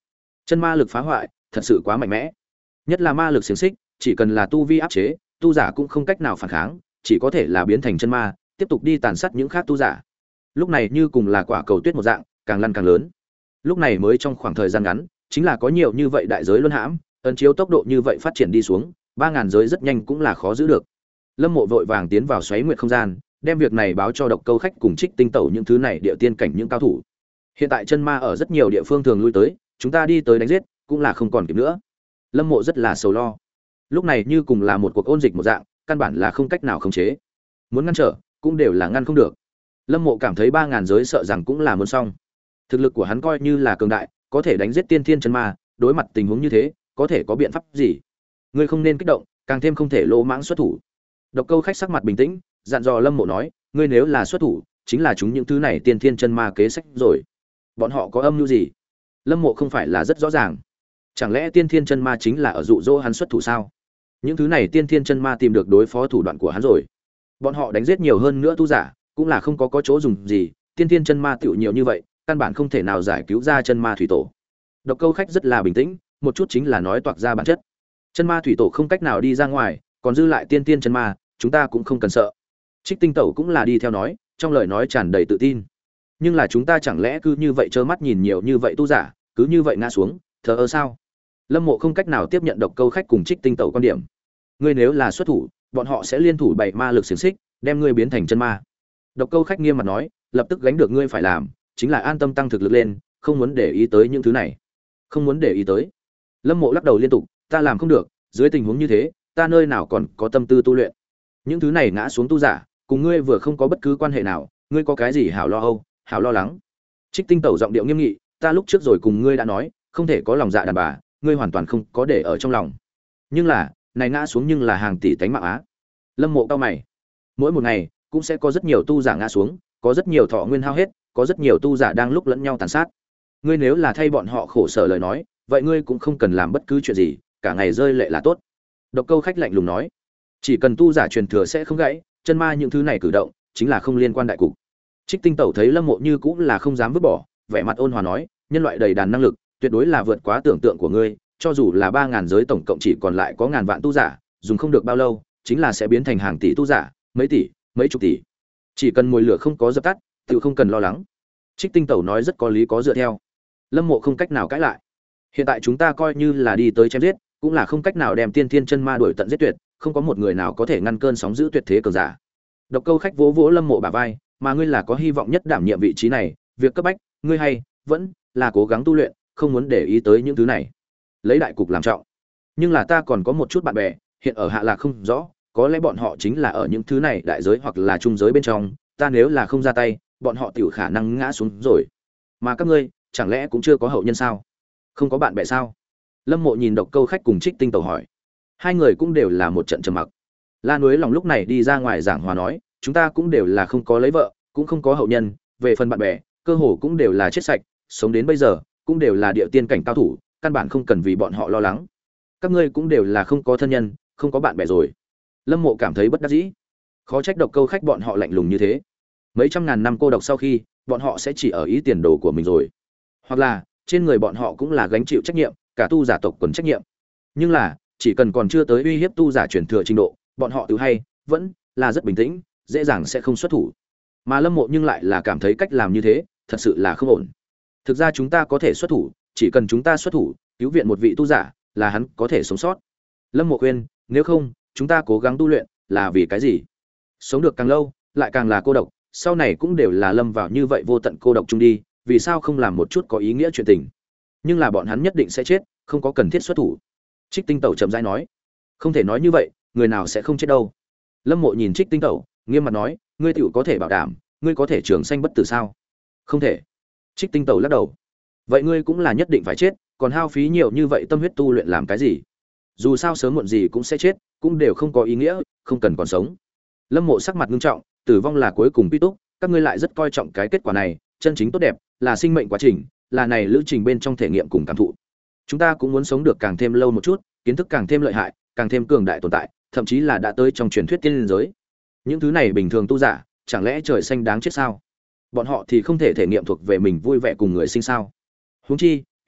Chân ma lực phá hoại thật sự quá mạnh mẽ, nhất là ma lực xiềng xích, chỉ cần là tu vi áp chế, tu giả cũng không cách nào phản kháng, chỉ có thể là biến thành chân ma, tiếp tục đi tàn sát những khác tu giả. Lúc này như cùng là quả cầu tuyết một dạng, càng lăn càng lớn. Lúc này mới trong khoảng thời gian ngắn, chính là có nhiều như vậy đại giới luân hãm, ấn chiếu tốc độ như vậy phát triển đi xuống, ba ngàn giới rất nhanh cũng là khó giữ được. Lâm Mộ vội vàng tiến vào xoáy nguyệt không gian, đem việc này báo cho Độc Câu Khách cùng Trích Tinh Tẩu những thứ này địa tiên cảnh những cao thủ. Hiện tại chân ma ở rất nhiều địa phương thường lui tới, chúng ta đi tới đánh giết, cũng là không còn kịp nữa. Lâm Mộ rất là sầu lo. Lúc này như cùng là một cuộc ôn dịch một dạng, căn bản là không cách nào khống chế. Muốn ngăn trở, cũng đều là ngăn không được. Lâm Mộ cảm thấy ba ngàn giới sợ rằng cũng là muốn xong. Thực lực của hắn coi như là cường đại, có thể đánh giết tiên thiên chân ma, đối mặt tình huống như thế, có thể có biện pháp gì? Ngươi không nên kích động, càng thêm không thể lỗ mãng xuất thủ. Độc Câu Khách sắc mặt bình tĩnh, dặn dò Lâm Mộ nói, ngươi nếu là xuất thủ, chính là chúng những thứ này tiên thiên chân ma kế sách rồi. Bọn họ có âm mưu gì? Lâm Mộ không phải là rất rõ ràng. Chẳng lẽ tiên thiên chân ma chính là ở dụ dỗ hắn xuất thủ sao? Những thứ này tiên thiên chân ma tìm được đối phó thủ đoạn của hắn rồi. Bọn họ đánh giết nhiều hơn nữa tu giả, cũng là không có có chỗ dùng gì, tiên thiên chân ma tiểu nhiều như vậy, căn bản không thể nào giải cứu ra chân ma thủy tổ. Độc Câu Khách rất là bình tĩnh, một chút chính là nói toạc ra bản chất. Chân ma thủy tổ không cách nào đi ra ngoài, còn dư lại tiên tiên chân ma, chúng ta cũng không cần sợ. Trích Tinh Tẩu cũng là đi theo nói, trong lời nói tràn đầy tự tin. Nhưng là chúng ta chẳng lẽ cứ như vậy trơ mắt nhìn nhiều như vậy tu giả, cứ như vậy ngã xuống, thờ ơ sao? Lâm Mộ không cách nào tiếp nhận Độc Câu Khách cùng Trích Tinh Tẩu quan điểm. Ngươi nếu là xuất thủ, bọn họ sẽ liên thủ bày ma lực xiển xích, đem ngươi biến thành chân ma. Độc Câu Khách nghiêm mặt nói, lập tức gánh được ngươi phải làm, chính là an tâm tăng thực lực lên, không muốn để ý tới những thứ này. Không muốn để ý tới. Lâm Mộ lắc đầu liên tục, ta làm không được, dưới tình huống như thế, ta nơi nào còn có tâm tư tu luyện. Những thứ này ngã xuống tu giả, cùng ngươi vừa không có bất cứ quan hệ nào, ngươi có cái gì hảo lo âu, hảo lo lắng. Trích Tinh Tẩu giọng điệu nghiêm nghị, ta lúc trước rồi cùng ngươi đã nói, không thể có lòng dạ đàn bà, ngươi hoàn toàn không có để ở trong lòng. Nhưng là, này ngã xuống nhưng là hàng tỷ tánh mạng á. Lâm Mộ cao mày. Mỗi một ngày cũng sẽ có rất nhiều tu giả ngã xuống, có rất nhiều thọ nguyên hao hết, có rất nhiều tu giả đang lúc lẫn nhau tàn sát. Ngươi nếu là thay bọn họ khổ sở lời nói, vậy ngươi cũng không cần làm bất cứ chuyện gì, cả ngày rơi lệ là tốt. Độc Câu Khách lạnh lùng nói, chỉ cần tu giả truyền thừa sẽ không gãy, chân ma những thứ này cử động chính là không liên quan đại cục. Trích Tinh Tẩu thấy Lâm Mộ như cũng là không dám vứt bỏ, vẻ mặt ôn hòa nói, nhân loại đầy đàn năng lực, tuyệt đối là vượt quá tưởng tượng của ngươi, cho dù là ba ngàn giới tổng cộng chỉ còn lại có ngàn vạn tu giả, dùng không được bao lâu, chính là sẽ biến thành hàng tỷ tu giả, mấy tỷ, mấy chục tỷ. Chỉ cần mùi lửa không có dập tắt, tự không cần lo lắng. Trích Tinh Tẩu nói rất có lý có dựa theo. Lâm Mộ không cách nào cãi lại. Hiện tại chúng ta coi như là đi tới chém giết, cũng là không cách nào đem tiên thiên chân ma đuổi tận giết tuyệt, không có một người nào có thể ngăn cơn sóng dữ tuyệt thế cường giả. Độc Câu Khách vỗ vỗ Lâm Mộ bả vai, mà ngươi là có hy vọng nhất đảm nhiệm vị trí này, việc cấp bách, ngươi hay vẫn là cố gắng tu luyện, không muốn để ý tới những thứ này. Lấy đại cục làm trọng. Nhưng là ta còn có một chút bạn bè, hiện ở Hạ Lạc không rõ, có lẽ bọn họ chính là ở những thứ này đại giới hoặc là trung giới bên trong, ta nếu là không ra tay, bọn họ tiểu khả năng ngã xuống rồi. Mà các ngươi, chẳng lẽ cũng chưa có hậu nhân sao? Không có bạn bè sao? Lâm Mộ nhìn Độc Câu Khách cùng Trích Tinh Tẩu hỏi. Hai người cũng đều là một trận trầm mặc. La Núi Lòng lúc này đi ra ngoài giảng hòa nói, chúng ta cũng đều là không có lấy vợ, cũng không có hậu nhân, về phần bạn bè, cơ hồ cũng đều là chết sạch, sống đến bây giờ, cũng đều là địa tiên cảnh cao thủ, căn bản không cần vì bọn họ lo lắng. Các ngươi cũng đều là không có thân nhân, không có bạn bè rồi. Lâm Mộ cảm thấy bất đắc dĩ. Khó trách Độc Câu Khách bọn họ lạnh lùng như thế. Mấy trăm ngàn năm cô độc sau khi, bọn họ sẽ chỉ ở ý tiền đồ của mình rồi. Hoặc là, trên người bọn họ cũng là gánh chịu trách nhiệm, cả tu giả tộc quần trách nhiệm. Nhưng là, chỉ cần còn chưa tới uy hiếp tu giả truyền thừa trình độ, bọn họ tự hay vẫn là rất bình tĩnh, dễ dàng sẽ không xuất thủ. Mà Lâm Mộ nhưng lại là cảm thấy cách làm như thế, thật sự là không ổn. Thực ra chúng ta có thể xuất thủ, chỉ cần chúng ta xuất thủ, cứu viện một vị tu giả, là hắn có thể sống sót. Lâm Mộ khuyên, nếu không, chúng ta cố gắng tu luyện, là vì cái gì? Sống được càng lâu, lại càng là cô độc, sau này cũng đều là lâm vào như vậy vô tận cô độc chung đi, vì sao không làm một chút có ý nghĩa chuyện tình? Nhưng là bọn hắn nhất định sẽ chết, không có cần thiết xuất thủ. Trích Tinh Tẩu chậm rãi nói, không thể nói như vậy, người nào sẽ không chết đâu. Lâm Mộ nhìn Trích Tinh Tẩu, nghiêm mặt nói, ngươi tiểu có thể bảo đảm, ngươi có thể trường sanh bất tử sao? Không thể. Trích Tinh Tẩu lắc đầu. Vậy ngươi cũng là nhất định phải chết, còn hao phí nhiều như vậy tâm huyết tu luyện làm cái gì? Dù sao sớm muộn gì cũng sẽ chết, cũng đều không có ý nghĩa, không cần còn sống. Lâm Mộ sắc mặt nghiêm trọng, tử vong là cuối cùng quy túc, các ngươi lại rất coi trọng cái kết quả này, chân chính tốt đẹp là sinh mệnh quá trình, là này lữ trình bên trong thể nghiệm cùng cảm thụ. Chúng ta cũng muốn sống được càng thêm lâu một chút, kiến thức càng thêm lợi hại, càng thêm cường đại tồn tại, thậm chí là đã tới trong truyền thuyết tiên giới. Những thứ này bình thường tu giả, chẳng lẽ trời xanh đáng chết sao? Bọn họ thì không thể thể nghiệm thuộc về mình vui vẻ cùng người sinh sao? Huống chi,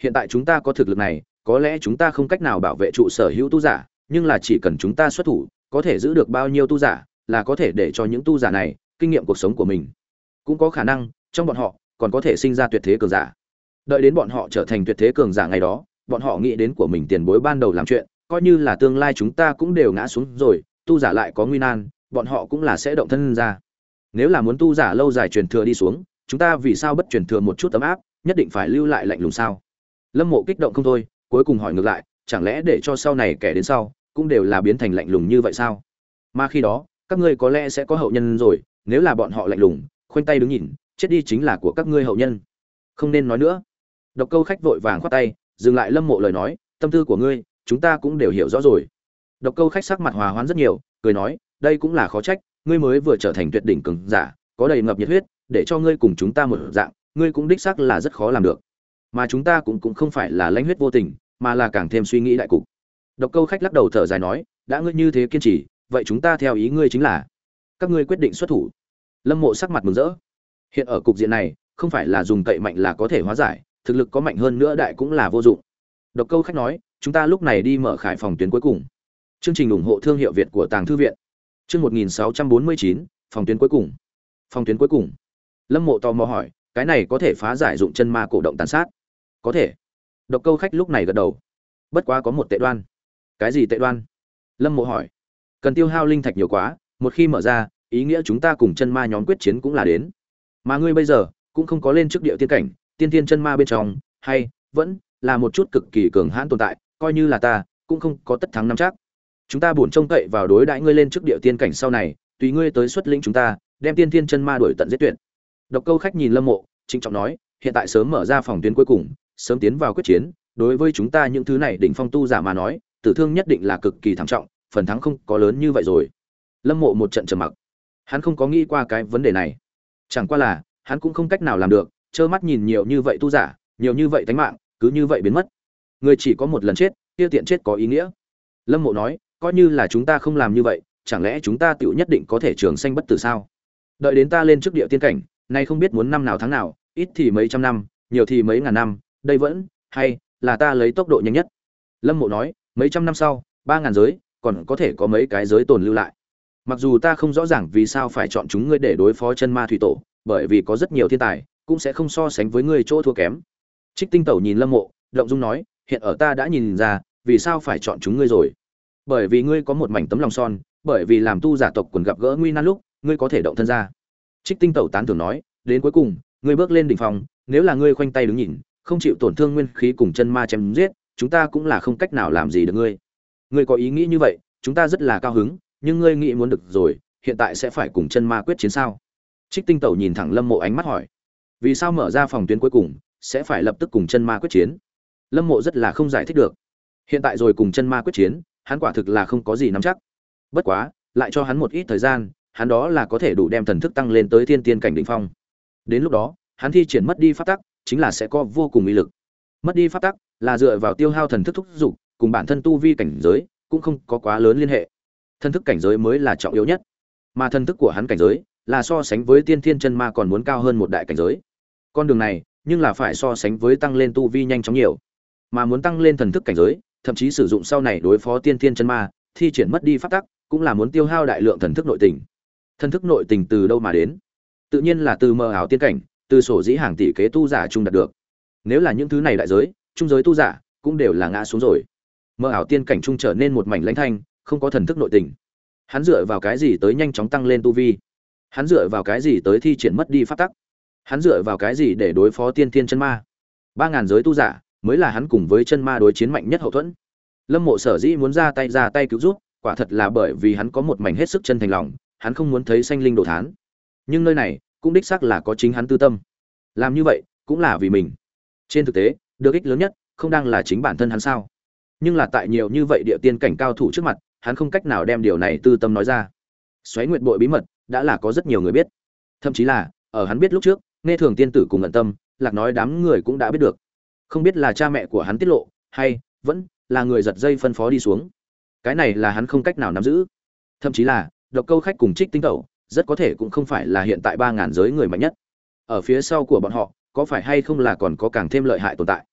Hiện tại chúng ta có thực lực này, có lẽ chúng ta không cách nào bảo vệ trụ sở hữu tu giả, nhưng là chỉ cần chúng ta xuất thủ, có thể giữ được bao nhiêu tu giả, là có thể để cho những tu giả này kinh nghiệm cuộc sống của mình. Cũng có khả năng trong bọn họ còn có thể sinh ra tuyệt thế cường giả. Đợi đến bọn họ trở thành tuyệt thế cường giả ngày đó, bọn họ nghĩ đến của mình tiền bối ban đầu làm chuyện, coi như là tương lai chúng ta cũng đều ngã xuống rồi, tu giả lại có nguy nan, bọn họ cũng là sẽ động thân ra. Nếu là muốn tu giả lâu dài truyền thừa đi xuống, chúng ta vì sao bất truyền thừa một chút ấm áp, nhất định phải lưu lại lạnh lùng sao? Lâm Mộ kích động không thôi, cuối cùng hỏi ngược lại, chẳng lẽ để cho sau này kẻ đến sau cũng đều là biến thành lạnh lùng như vậy sao? Mà khi đó, các ngươi có lẽ sẽ có hậu nhân rồi, nếu là bọn họ lạnh lùng, khoanh tay đứng nhìn, chết đi chính là của các ngươi hậu nhân. Không nên nói nữa. Độc Câu Khách vội vàng khoát tay, dừng lại Lâm Mộ lời nói, tâm tư của ngươi, chúng ta cũng đều hiểu rõ rồi. Độc Câu Khách sắc mặt hòa hoãn rất nhiều, cười nói, đây cũng là khó trách, ngươi mới vừa trở thành tuyệt đỉnh cường giả, có đầy ngập nhiệt huyết, để cho ngươi cùng chúng ta một dạng, ngươi cũng đích xác là rất khó làm được. Mà chúng ta cũng cũng không phải là lãnh huyết vô tình, mà là càng thêm suy nghĩ đại cục. Độc Câu Khách lắc đầu thở dài nói, đã ngươi như thế kiên trì, vậy chúng ta theo ý ngươi chính là, các ngươi quyết định xuất thủ. Lâm Mộ sắc mặt mừng rỡ. Hiện ở cục diện này, không phải là dùng cậy mạnh là có thể hóa giải, thực lực có mạnh hơn nữa đại cũng là vô dụng. Độc Câu Khách nói, chúng ta lúc này đi mở khải phòng tuyến cuối cùng. Chương trình ủng hộ thương hiệu Việt của Tàng Thư viện. Chương một nghìn sáu trăm bốn mươi chín, phòng tuyến cuối cùng. Phòng tuyến cuối cùng. Lâm Mộ tò mò hỏi, cái này có thể phá giải dụng chân ma cổ động tàn sát? Có thể. Độc Câu Khách lúc này gật đầu. Bất quá có một tệ đoan. Cái gì tệ đoan? Lâm Mộ hỏi. Cần tiêu hao linh thạch nhiều quá, một khi mở ra, ý nghĩa chúng ta cùng chân ma nhóm quyết chiến cũng là đến. Mà ngươi bây giờ cũng không có lên trước địa tiên cảnh, tiên tiên chân ma bên trong, hay vẫn là một chút cực kỳ cường hãn tồn tại, coi như là ta, cũng không có tất thắng năm chắc. Chúng ta buồn trông cậy vào đối đãi ngươi lên trước địa tiên cảnh sau này, tùy ngươi tới xuất lĩnh chúng ta, đem tiên tiên chân ma đuổi tận giết tuyệt. Độc Câu Khách nhìn Lâm Mộ, trịnh trọng nói, hiện tại sớm mở ra phòng tuyến cuối cùng, sớm tiến vào quyết chiến, đối với chúng ta những thứ này đỉnh phong tu giả mà nói, tử thương nhất định là cực kỳ thảm trọng, phần thắng không có lớn như vậy rồi. Lâm Mộ một trận trầm mặc. Hắn không có nghĩ qua cái vấn đề này. Chẳng qua là, hắn cũng không cách nào làm được, trơ mắt nhìn nhiều như vậy tu giả, nhiều như vậy tánh mạng, cứ như vậy biến mất. Người chỉ có một lần chết, kia tiện chết có ý nghĩa. Lâm Mộ nói, coi như là chúng ta không làm như vậy, chẳng lẽ chúng ta tựu nhất định có thể trường sanh bất tử sao? Đợi đến ta lên trước địa tiên cảnh, nay không biết muốn năm nào tháng nào, ít thì mấy trăm năm, nhiều thì mấy ngàn năm, đây vẫn hay là ta lấy tốc độ nhanh nhất. Lâm Mộ nói, mấy trăm năm sau, ba ngàn giới, còn có thể có mấy cái giới tồn lưu lại. Mặc dù ta không rõ ràng vì sao phải chọn chúng ngươi để đối phó chân ma thủy tổ, bởi vì có rất nhiều thiên tài, cũng sẽ không so sánh với ngươi chỗ thua kém. Trích Tinh Tẩu nhìn Lâm Mộ, động dung nói, hiện ở ta đã nhìn ra, vì sao phải chọn chúng ngươi rồi. Bởi vì ngươi có một mảnh tấm lòng son, bởi vì làm tu giả tộc quần gặp gỡ nguy nan lúc, ngươi có thể động thân ra. Trích Tinh Tẩu tán thưởng nói, đến cuối cùng, ngươi bước lên đỉnh phong, nếu là ngươi khoanh tay đứng nhìn, không chịu tổn thương nguyên khí cùng chân ma chém giết, chúng ta cũng là không cách nào làm gì được ngươi. Ngươi có ý nghĩ như vậy, chúng ta rất là cao hứng, nhưng ngươi nghĩ muốn được rồi, hiện tại sẽ phải cùng chân ma quyết chiến sao? Trích Tinh Tẩu nhìn thẳng Lâm Mộ ánh mắt hỏi, vì sao mở ra phòng tuyến cuối cùng, sẽ phải lập tức cùng chân ma quyết chiến? Lâm Mộ rất là không giải thích được. Hiện tại rồi cùng chân ma quyết chiến, hắn quả thực là không có gì nắm chắc. Bất quá, lại cho hắn một ít thời gian, hắn đó là có thể đủ đem thần thức tăng lên tới thiên tiên cảnh đỉnh phong. Đến lúc đó, hắn thi triển mất đi pháp tắc, chính là sẽ có vô cùng uy lực. Mất đi pháp tắc là dựa vào tiêu hao thần thức thúc dục, cùng bản thân tu vi cảnh giới cũng không có quá lớn liên hệ. Thần thức cảnh giới mới là trọng yếu nhất, mà thần thức của hắn cảnh giới là so sánh với tiên thiên chân ma còn muốn cao hơn một đại cảnh giới. Con đường này, nhưng là phải so sánh với tăng lên tu vi nhanh chóng nhiều. Mà muốn tăng lên thần thức cảnh giới, thậm chí sử dụng sau này đối phó tiên thiên chân ma, thi triển mất đi pháp tắc, cũng là muốn tiêu hao đại lượng thần thức nội tình. Thần thức nội tình từ đâu mà đến? Tự nhiên là từ mơ ảo tiên cảnh, từ sổ dĩ hàng tỷ kế tu giả chung đạt được. Nếu là những thứ này đại giới, trung giới tu giả cũng đều là ngã xuống rồi. Mơ ảo tiên cảnh trung trở nên một mảnh lãnh thanh, không có thần thức nội tình. Hắn dựa vào cái gì tới nhanh chóng tăng lên tu vi? Hắn dựa vào cái gì tới thi triển mất đi pháp tắc? Hắn dựa vào cái gì để đối phó tiên thiên chân ma? Ba ngàn giới tu giả mới là hắn cùng với chân ma đối chiến mạnh nhất hậu thuẫn. Lâm Mộ sở dĩ muốn ra tay ra tay cứu giúp, quả thật là bởi vì hắn có một mảnh hết sức chân thành lòng, hắn không muốn thấy sanh linh đổ thán. Nhưng nơi này cũng đích xác là có chính hắn tư tâm. Làm như vậy cũng là vì mình. Trên thực tế, được ích lớn nhất không đang là chính bản thân hắn sao? Nhưng là tại nhiều như vậy địa tiên cảnh cao thủ trước mặt, hắn không cách nào đem điều này tư tâm nói ra. Xoáy Nguyệt bội bí mật đã là có rất nhiều người biết, thậm chí là ở hắn biết lúc trước, nghe thường tiên tử cùng ẩn tâm, lạc nói đám người cũng đã biết được. Không biết là cha mẹ của hắn tiết lộ, hay vẫn là người giật dây phân phó đi xuống. Cái này là hắn không cách nào nắm giữ. Thậm chí là Độc Câu Khách cùng Trích Tinh Tẩu, rất có thể cũng không phải là hiện tại ba ngàn giới người mạnh nhất. Ở phía sau của bọn họ, có phải hay không là còn có càng thêm lợi hại tồn tại.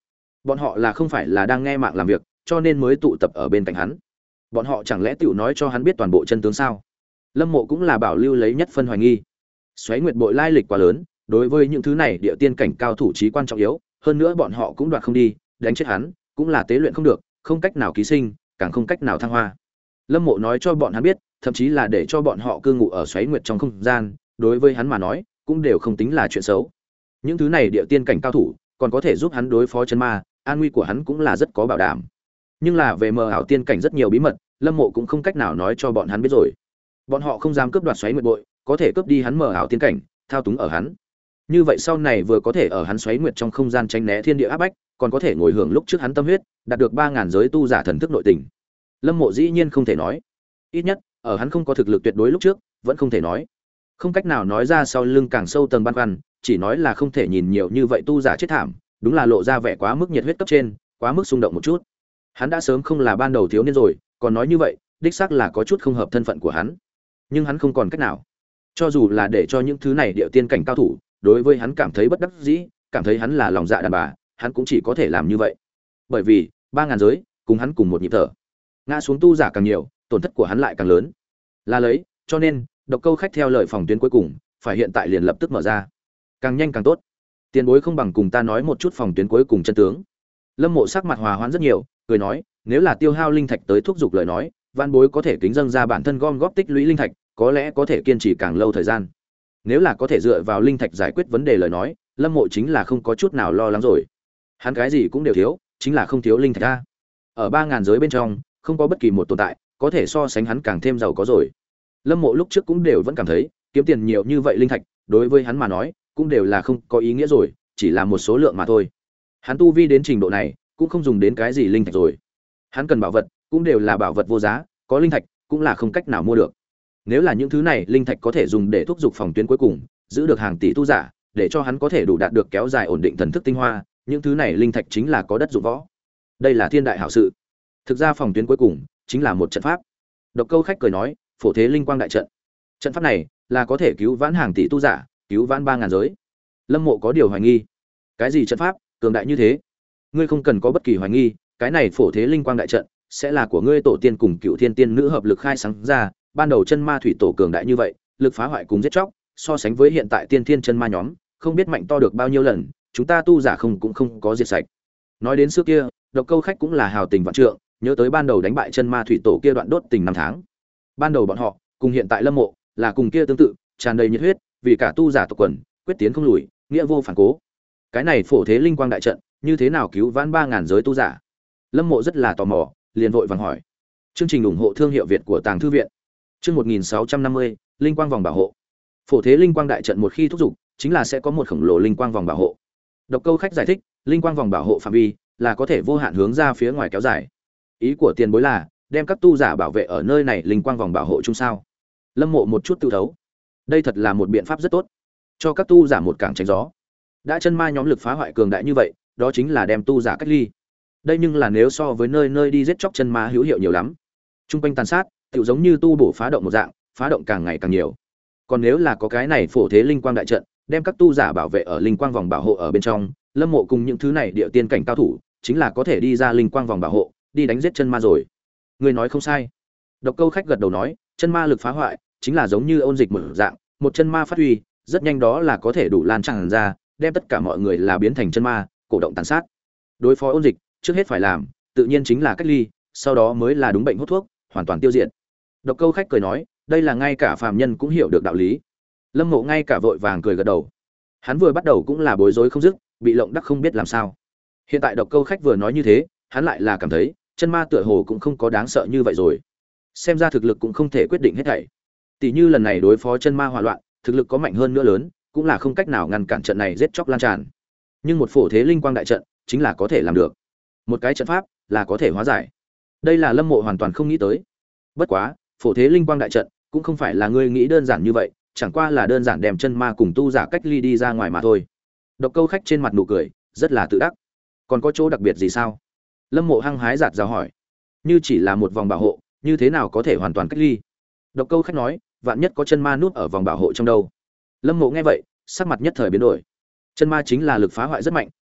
Bọn họ là không phải là đang nghe mạng làm việc, cho nên mới tụ tập ở bên cạnh hắn. Bọn họ chẳng lẽ tiểu nói cho hắn biết toàn bộ chân tướng sao? Lâm Mộ cũng là bảo lưu lấy nhất phân hoài nghi. Xoáy Nguyệt bội lai lịch quá lớn, đối với những thứ này địa tiên cảnh cao thủ chí quan trọng yếu, hơn nữa bọn họ cũng đoạt không đi, đánh chết hắn, cũng là tế luyện không được, không cách nào ký sinh, càng không cách nào thăng hoa. Lâm Mộ nói cho bọn hắn biết, thậm chí là để cho bọn họ cư ngụ ở Xoáy Nguyệt trong không gian, đối với hắn mà nói, cũng đều không tính là chuyện xấu. Những thứ này địa tiên cảnh cao thủ, còn có thể giúp hắn đối phó chân ma, an nguy của hắn cũng là rất có bảo đảm. Nhưng là về mờ ảo tiên cảnh rất nhiều bí mật, Lâm Mộ cũng không cách nào nói cho bọn hắn biết rồi. Bọn họ không dám cướp đoạt Xoáy Nguyệt bội, có thể cướp đi hắn mờ ảo tiên cảnh, thao túng ở hắn. Như vậy sau này vừa có thể ở hắn Xoáy Nguyệt trong không gian tránh né thiên địa áp bách, còn có thể ngồi hưởng lúc trước hắn tâm huyết, đạt được ba ngàn giới tu giả thần thức nội tình. Lâm Mộ dĩ nhiên không thể nói. Ít nhất, ở hắn không có thực lực tuyệt đối lúc trước, vẫn không thể nói. Không cách nào nói ra sau lưng càng sâu tầng băn khoăn, chỉ nói là không thể nhìn nhiều như vậy tu giả chết thảm, đúng là lộ ra vẻ quá mức nhiệt huyết cấp trên, quá mức xung động một chút. Hắn đã sớm không là ban đầu thiếu niên rồi, còn nói như vậy, đích xác là có chút không hợp thân phận của hắn. Nhưng hắn không còn cách nào. Cho dù là để cho những thứ này điệu tiên cảnh cao thủ, đối với hắn cảm thấy bất đắc dĩ, cảm thấy hắn là lòng dạ đàn bà, hắn cũng chỉ có thể làm như vậy. Bởi vì, ba ngàn giới, cùng hắn cùng một nhịp thở. Ngã xuống tu giả càng nhiều, tổn thất của hắn lại càng lớn. Là lấy, cho nên, độc câu khách theo lời phòng tuyến cuối cùng, phải hiện tại liền lập tức mở ra. Càng nhanh càng tốt. Tiền bối không bằng cùng ta nói một chút phòng tuyến cuối cùng chân tướng. Lâm Mộ sắc mặt hòa hoãn rất nhiều, cười nói, nếu là tiêu hao linh thạch tới thúc giục lời nói, văn bối có thể kính dâng ra bản thân gom góp tích lũy linh thạch, có lẽ có thể kiên trì càng lâu thời gian. Nếu là có thể dựa vào linh thạch giải quyết vấn đề lời nói, Lâm Mộ chính là không có chút nào lo lắng rồi. Hắn cái gì cũng đều thiếu, chính là không thiếu linh thạch a. Ở ba ngàn giới bên trong, không có bất kỳ một tồn tại có thể so sánh hắn càng thêm giàu có rồi. Lâm Mộ lúc trước cũng đều vẫn cảm thấy, kiếm tiền nhiều như vậy linh thạch, đối với hắn mà nói, cũng đều là không có ý nghĩa rồi, chỉ là một số lượng mà thôi. Hắn tu vi đến trình độ này, cũng không dùng đến cái gì linh thạch rồi. Hắn cần bảo vật, cũng đều là bảo vật vô giá, có linh thạch cũng là không cách nào mua được. Nếu là những thứ này linh thạch có thể dùng để thúc giục phòng tuyến cuối cùng, giữ được hàng tỷ tu giả, để cho hắn có thể đủ đạt được kéo dài ổn định thần thức tinh hoa, những thứ này linh thạch chính là có đất dụng võ. Đây là thiên đại hảo sự. Thực ra phòng tuyến cuối cùng chính là một trận pháp. Độc câu khách cười nói, phổ thế linh quang đại trận. Trận pháp này là có thể cứu vãn hàng tỷ tu giả, cứu vãn ba ngàn giới. Lâm Mộ có điều hoài nghi. Cái gì trận pháp cường đại như thế? Ngươi không cần có bất kỳ hoài nghi, cái này phổ thế linh quang đại trận sẽ là của ngươi tổ tiên cùng cựu thiên tiên nữ hợp lực khai sáng ra, ban đầu chân ma thủy tổ cường đại như vậy, lực phá hoại cùng giết chóc, so sánh với hiện tại tiên thiên chân ma nhóm, không biết mạnh to được bao nhiêu lần, chúng ta tu giả không cũng không có diệt sạch. Nói đến xưa kia, độc câu khách cũng là hào tình vạn trượng, nhớ tới ban đầu đánh bại chân ma thủy tổ kia đoạn đốt tình năm tháng. Ban đầu bọn họ, cùng hiện tại Lâm Mộ, là cùng kia tương tự, tràn đầy nhiệt huyết, vì cả tu giả tộc quần, quyết tiến không lùi, nghĩa vô phản cố. Cái này phổ thế linh quang đại trận, như thế nào cứu vãn ba ngàn giới tu giả? Lâm Mộ rất là tò mò, liền vội vàng hỏi. Chương trình ủng hộ thương hiệu Việt của Tàng thư viện. Chương một nghìn sáu trăm năm mươi, linh quang vòng bảo hộ. Phổ thế linh quang đại trận một khi thúc dục, chính là sẽ có một khổng lồ linh quang vòng bảo hộ. Độc câu khách giải thích, linh quang vòng bảo hộ phạm vi là có thể vô hạn hướng ra phía ngoài kéo dài. Ý của tiền bối là đem các tu giả bảo vệ ở nơi này linh quang vòng bảo hộ chung sao? Lâm Mộ một chút tự thấu. Đây thật là một biện pháp rất tốt, cho các tu giả một cảng tránh gió. Đã chân ma nhóm lực phá hoại cường đại như vậy, đó chính là đem tu giả cách ly. Đây nhưng là nếu so với nơi nơi đi giết chóc chân ma hữu hiệu nhiều lắm. Trung quanh tàn sát, tựu giống như tu bổ phá động một dạng, phá động càng ngày càng nhiều. Còn nếu là có cái này phổ thế linh quang đại trận, đem các tu giả bảo vệ ở linh quang vòng bảo hộ ở bên trong, Lâm Mộ cùng những thứ này địa tiên cảnh cao thủ, chính là có thể đi ra linh quang vòng bảo hộ, đi đánh giết chân ma rồi. Người nói không sai. Độc câu khách gật đầu nói, chân ma lực phá hoại chính là giống như ôn dịch một dạng, một chân ma phát huy, rất nhanh đó là có thể đủ lan tràn ra, đem tất cả mọi người là biến thành chân ma, cổ động tàn sát. Đối phó ôn dịch, trước hết phải làm, tự nhiên chính là cách ly, sau đó mới là đúng bệnh hút thuốc, hoàn toàn tiêu diệt. Độc câu khách cười nói, đây là ngay cả phàm nhân cũng hiểu được đạo lý. Lâm Mộ ngay cả vội vàng cười gật đầu. Hắn vừa bắt đầu cũng là bối rối không dứt, bị lộng đắc không biết làm sao. Hiện tại độc câu khách vừa nói như thế, hắn lại là cảm thấy, chân ma tựa hồ cũng không có đáng sợ như vậy rồi. Xem ra thực lực cũng không thể quyết định hết thảy. Tỷ như lần này đối phó chân ma hỏa loạn, thực lực có mạnh hơn nữa lớn, cũng là không cách nào ngăn cản trận này giết chóc lan tràn. Nhưng một phổ thế linh quang đại trận, chính là có thể làm được. Một cái trận pháp là có thể hóa giải. Đây là Lâm Mộ hoàn toàn không nghĩ tới. Bất quá, phổ thế linh quang đại trận cũng không phải là ngươi nghĩ đơn giản như vậy, chẳng qua là đơn giản đem chân ma cùng tu giả cách ly đi ra ngoài mà thôi. Độc câu khách trên mặt nụ cười, rất là tự đắc. Còn có chỗ đặc biệt gì sao? Lâm Mộ hăng hái giạt rào hỏi. Như chỉ là một vòng bảo hộ, như thế nào có thể hoàn toàn cách ly? Độc câu khách nói, vạn nhất có chân ma núp ở vòng bảo hộ trong đâu. Lâm Mộ nghe vậy, sắc mặt nhất thời biến đổi. Chân ma chính là lực phá hoại rất mạnh,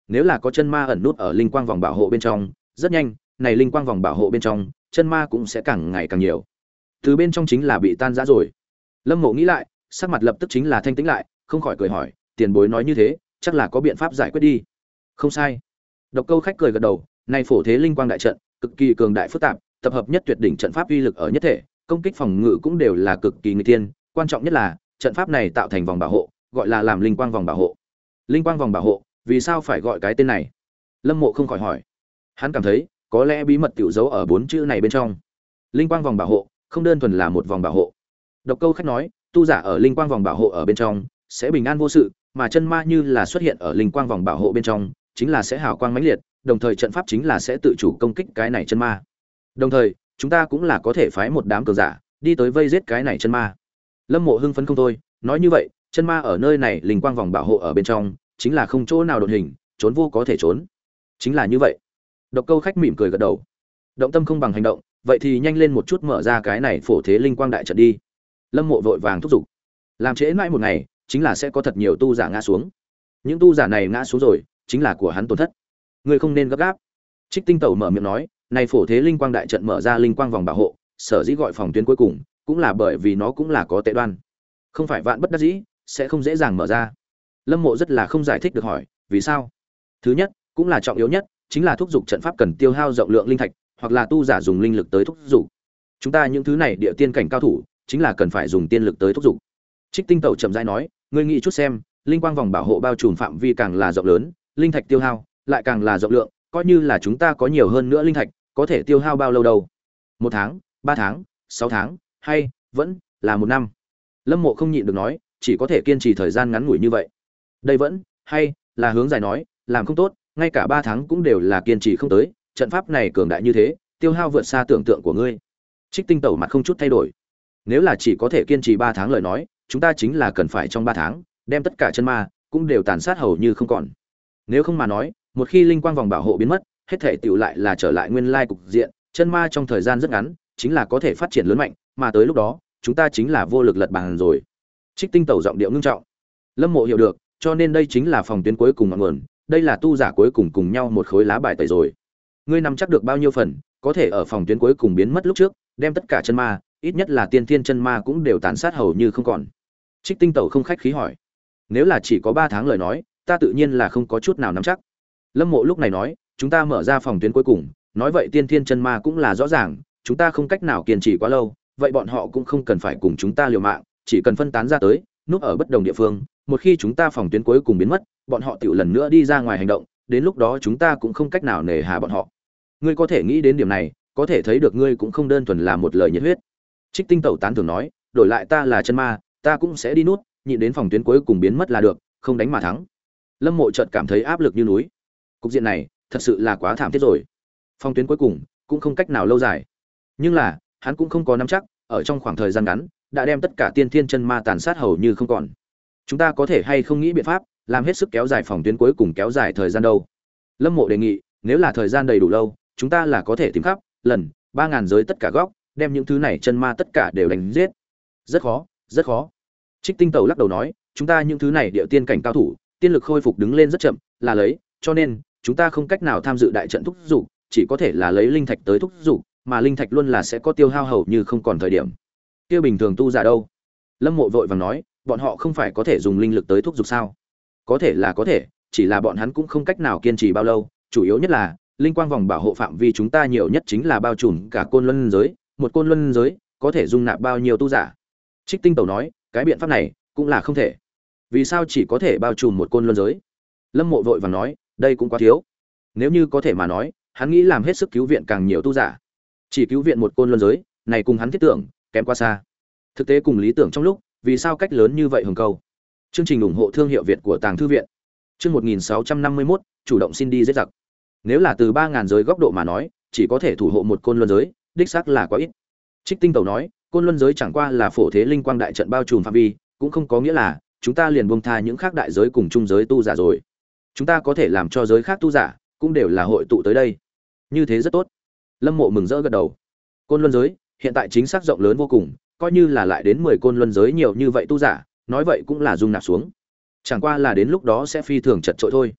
nếu là có chân ma ẩn nút ở linh quang vòng bảo hộ bên trong, rất nhanh, này linh quang vòng bảo hộ bên trong, chân ma cũng sẽ càng ngày càng nhiều. Từ bên trong chính là bị tan rã rồi. Lâm Mộ nghĩ lại, sắc mặt lập tức chính là thanh tĩnh lại, không khỏi cười hỏi, tiền bối nói như thế, chắc là có biện pháp giải quyết đi. Không sai. Độc Câu Khách cười gật đầu, này phổ thế linh quang đại trận, cực kỳ cường đại phức tạp, tập hợp nhất tuyệt đỉnh trận pháp uy lực ở nhất thể, công kích phòng ngự cũng đều là cực kỳ nguy tiên, quan trọng nhất là, trận pháp này tạo thành vòng bảo hộ, gọi là làm linh quang vòng bảo hộ. Linh quang vòng bảo hộ, vì sao phải gọi cái tên này? Lâm Mộ không khỏi hỏi. Hắn cảm thấy, có lẽ bí mật tiểu giấu ở bốn chữ này bên trong. Linh quang vòng bảo hộ, không đơn thuần là một vòng bảo hộ. Độc Câu Khách nói, tu giả ở linh quang vòng bảo hộ ở bên trong, sẽ bình an vô sự, mà chân ma như là xuất hiện ở linh quang vòng bảo hộ bên trong, chính là sẽ hào quang mãnh liệt, đồng thời trận pháp chính là sẽ tự chủ công kích cái này chân ma. Đồng thời, chúng ta cũng là có thể phái một đám cường giả đi tới vây giết cái này chân ma. Lâm Mộ hưng phấn không thôi, nói như vậy, chân ma ở nơi này linh quang vòng bảo hộ ở bên trong, chính là không chỗ nào đột hình, trốn vô có thể trốn. Chính là như vậy. Độc Câu Khách mỉm cười gật đầu. Động tâm không bằng hành động, vậy thì nhanh lên một chút mở ra cái này phổ thế linh quang đại trận đi. Lâm Mộ vội vàng thúc giục. Làm trễ mãi một ngày, chính là sẽ có thật nhiều tu giả ngã xuống. Những tu giả này ngã xuống rồi, chính là của hắn tổn thất. Ngươi không nên gấp gáp. Trích Tinh Tẩu mở miệng nói, này phổ thế linh quang đại trận mở ra linh quang vòng bảo hộ, sở dĩ gọi phòng tuyến cuối cùng, cũng là bởi vì nó cũng là có tệ đoan. Không phải vạn bất đắc dĩ, sẽ không dễ dàng mở ra. Lâm Mộ rất là không giải thích được hỏi, vì sao? Thứ nhất, cũng là trọng yếu nhất, chính là thúc dục trận pháp cần tiêu hao rộng lượng linh thạch, hoặc là tu giả dùng linh lực tới thúc dục. Chúng ta những thứ này địa tiên cảnh cao thủ, chính là cần phải dùng tiên lực tới thúc dục. Trích Tinh Tẩu chậm rãi nói, ngươi nghĩ chút xem, linh quang vòng bảo hộ bao trùm phạm vi càng là rộng lớn, linh thạch tiêu hao lại càng là rộng lượng, coi như là chúng ta có nhiều hơn nữa linh thạch, có thể tiêu hao bao lâu đâu? Một tháng, ba tháng, sáu tháng, hay vẫn là một năm? Lâm Mộ không nhịn được nói, chỉ có thể kiên trì thời gian ngắn ngủi như vậy. Đây vẫn hay là hướng dài nói, làm không tốt, ngay cả ba tháng cũng đều là kiên trì không tới, trận pháp này cường đại như thế, tiêu hao vượt xa tưởng tượng của ngươi. Trích Tinh Tẩu mặt không chút thay đổi. Nếu là chỉ có thể kiên trì ba tháng lời nói, chúng ta chính là cần phải trong ba tháng đem tất cả chân ma cũng đều tàn sát hầu như không còn. Nếu không mà nói, một khi linh quang vòng bảo hộ biến mất, hết thể tiểu lại là trở lại nguyên lai cục diện, chân ma trong thời gian rất ngắn, chính là có thể phát triển lớn mạnh, mà tới lúc đó, chúng ta chính là vô lực lật bàn rồi. Trích Tinh Tẩu giọng điệu ngưng trọng. Lâm Mộ hiểu được, cho nên đây chính là phòng tuyến cuối cùng ngọn nguồn, đây là tu giả cuối cùng cùng nhau một khối lá bài tẩy rồi. Ngươi nắm chắc được bao nhiêu phần, có thể ở phòng tuyến cuối cùng biến mất lúc trước, đem tất cả chân ma, ít nhất là tiên thiên chân ma cũng đều tàn sát hầu như không còn. Trích Tinh Tẩu không khách khí hỏi. Nếu là chỉ có ba tháng lời nói, ta tự nhiên là không có chút nào nắm chắc. Lâm Mộ lúc này nói, chúng ta mở ra phòng tuyến cuối cùng, nói vậy tiên thiên chân ma cũng là rõ ràng, chúng ta không cách nào kiên trì quá lâu, vậy bọn họ cũng không cần phải cùng chúng ta liều mạng, chỉ cần phân tán ra tới, núp ở bất đồng địa phương, một khi chúng ta phòng tuyến cuối cùng biến mất, bọn họ tiểu lần nữa đi ra ngoài hành động, đến lúc đó chúng ta cũng không cách nào nề hà bọn họ. Ngươi có thể nghĩ đến điểm này, có thể thấy được ngươi cũng không đơn thuần là một lời nhiệt huyết. Trích Tinh Tẩu tán thưởng nói, đổi lại ta là chân ma, ta cũng sẽ đi nút, nhịn đến phòng tuyến cuối cùng biến mất là được, không đánh mà thắng. Lâm Mộ chợt cảm thấy áp lực như núi. Cục diện này, thật sự là quá thảm thiết rồi. Phòng tuyến cuối cùng cũng không cách nào lâu dài. Nhưng là, hắn cũng không có nắm chắc, ở trong khoảng thời gian ngắn, đã đem tất cả tiên thiên chân ma tàn sát hầu như không còn. Chúng ta có thể hay không nghĩ biện pháp, làm hết sức kéo dài phòng tuyến cuối cùng kéo dài thời gian đâu? Lâm Mộ đề nghị, nếu là thời gian đầy đủ lâu, chúng ta là có thể tìm khắp lần ba ngàn giới tất cả góc, đem những thứ này chân ma tất cả đều đánh giết. Rất khó, rất khó. Trích Tinh Tẩu lắc đầu nói, chúng ta những thứ này địa tiên cảnh cao thủ, tiên lực khôi phục đứng lên rất chậm, là lấy, cho nên chúng ta không cách nào tham dự đại trận thúc dục, chỉ có thể là lấy linh thạch tới thúc dục, mà linh thạch luôn là sẽ có tiêu hao hầu như không còn thời điểm. Kia bình thường tu giả đâu? Lâm Mộ vội vàng nói, bọn họ không phải có thể dùng linh lực tới thúc dục sao? Có thể là có thể, chỉ là bọn hắn cũng không cách nào kiên trì bao lâu, chủ yếu nhất là linh quang vòng bảo hộ phạm vi chúng ta nhiều nhất chính là bao trùm cả côn luân giới, một côn luân giới có thể dung nạp bao nhiêu tu giả? Trích Tinh Tẩu nói, cái biện pháp này cũng là không thể. Vì sao chỉ có thể bao trùm một côn luân giới? Lâm Mộ vội vàng nói, đây cũng quá thiếu. Nếu như có thể mà nói, hắn nghĩ làm hết sức cứu viện càng nhiều tu giả. Chỉ cứu viện một côn luân giới, này cùng hắn thiết tưởng kém quá xa. Thực tế cùng lý tưởng trong lúc, vì sao cách lớn như vậy hừng câu. Chương trình ủng hộ thương hiệu Việt của Tàng thư viện. Chương một nghìn sáu trăm năm mươi mốt, chủ động xin đi giết giặc. Nếu là từ ba ngàn giới góc độ mà nói, chỉ có thể thủ hộ một côn luân giới, đích xác là quá ít. Trích Tinh Tẩu nói, côn luân giới chẳng qua là phổ thế linh quang đại trận bao trùm phạm vi, cũng không có nghĩa là chúng ta liền buông tha những khác đại giới cùng chung giới tu giả rồi. Chúng ta có thể làm cho giới khác tu giả cũng đều là hội tụ tới đây. Như thế rất tốt. Lâm Mộ mừng rỡ gật đầu. Côn luân giới hiện tại chính xác rộng lớn vô cùng, coi như là lại đến mười côn luân giới nhiều như vậy tu giả, nói vậy cũng là dung nạp xuống. Chẳng qua là đến lúc đó sẽ phi thường chật chội thôi.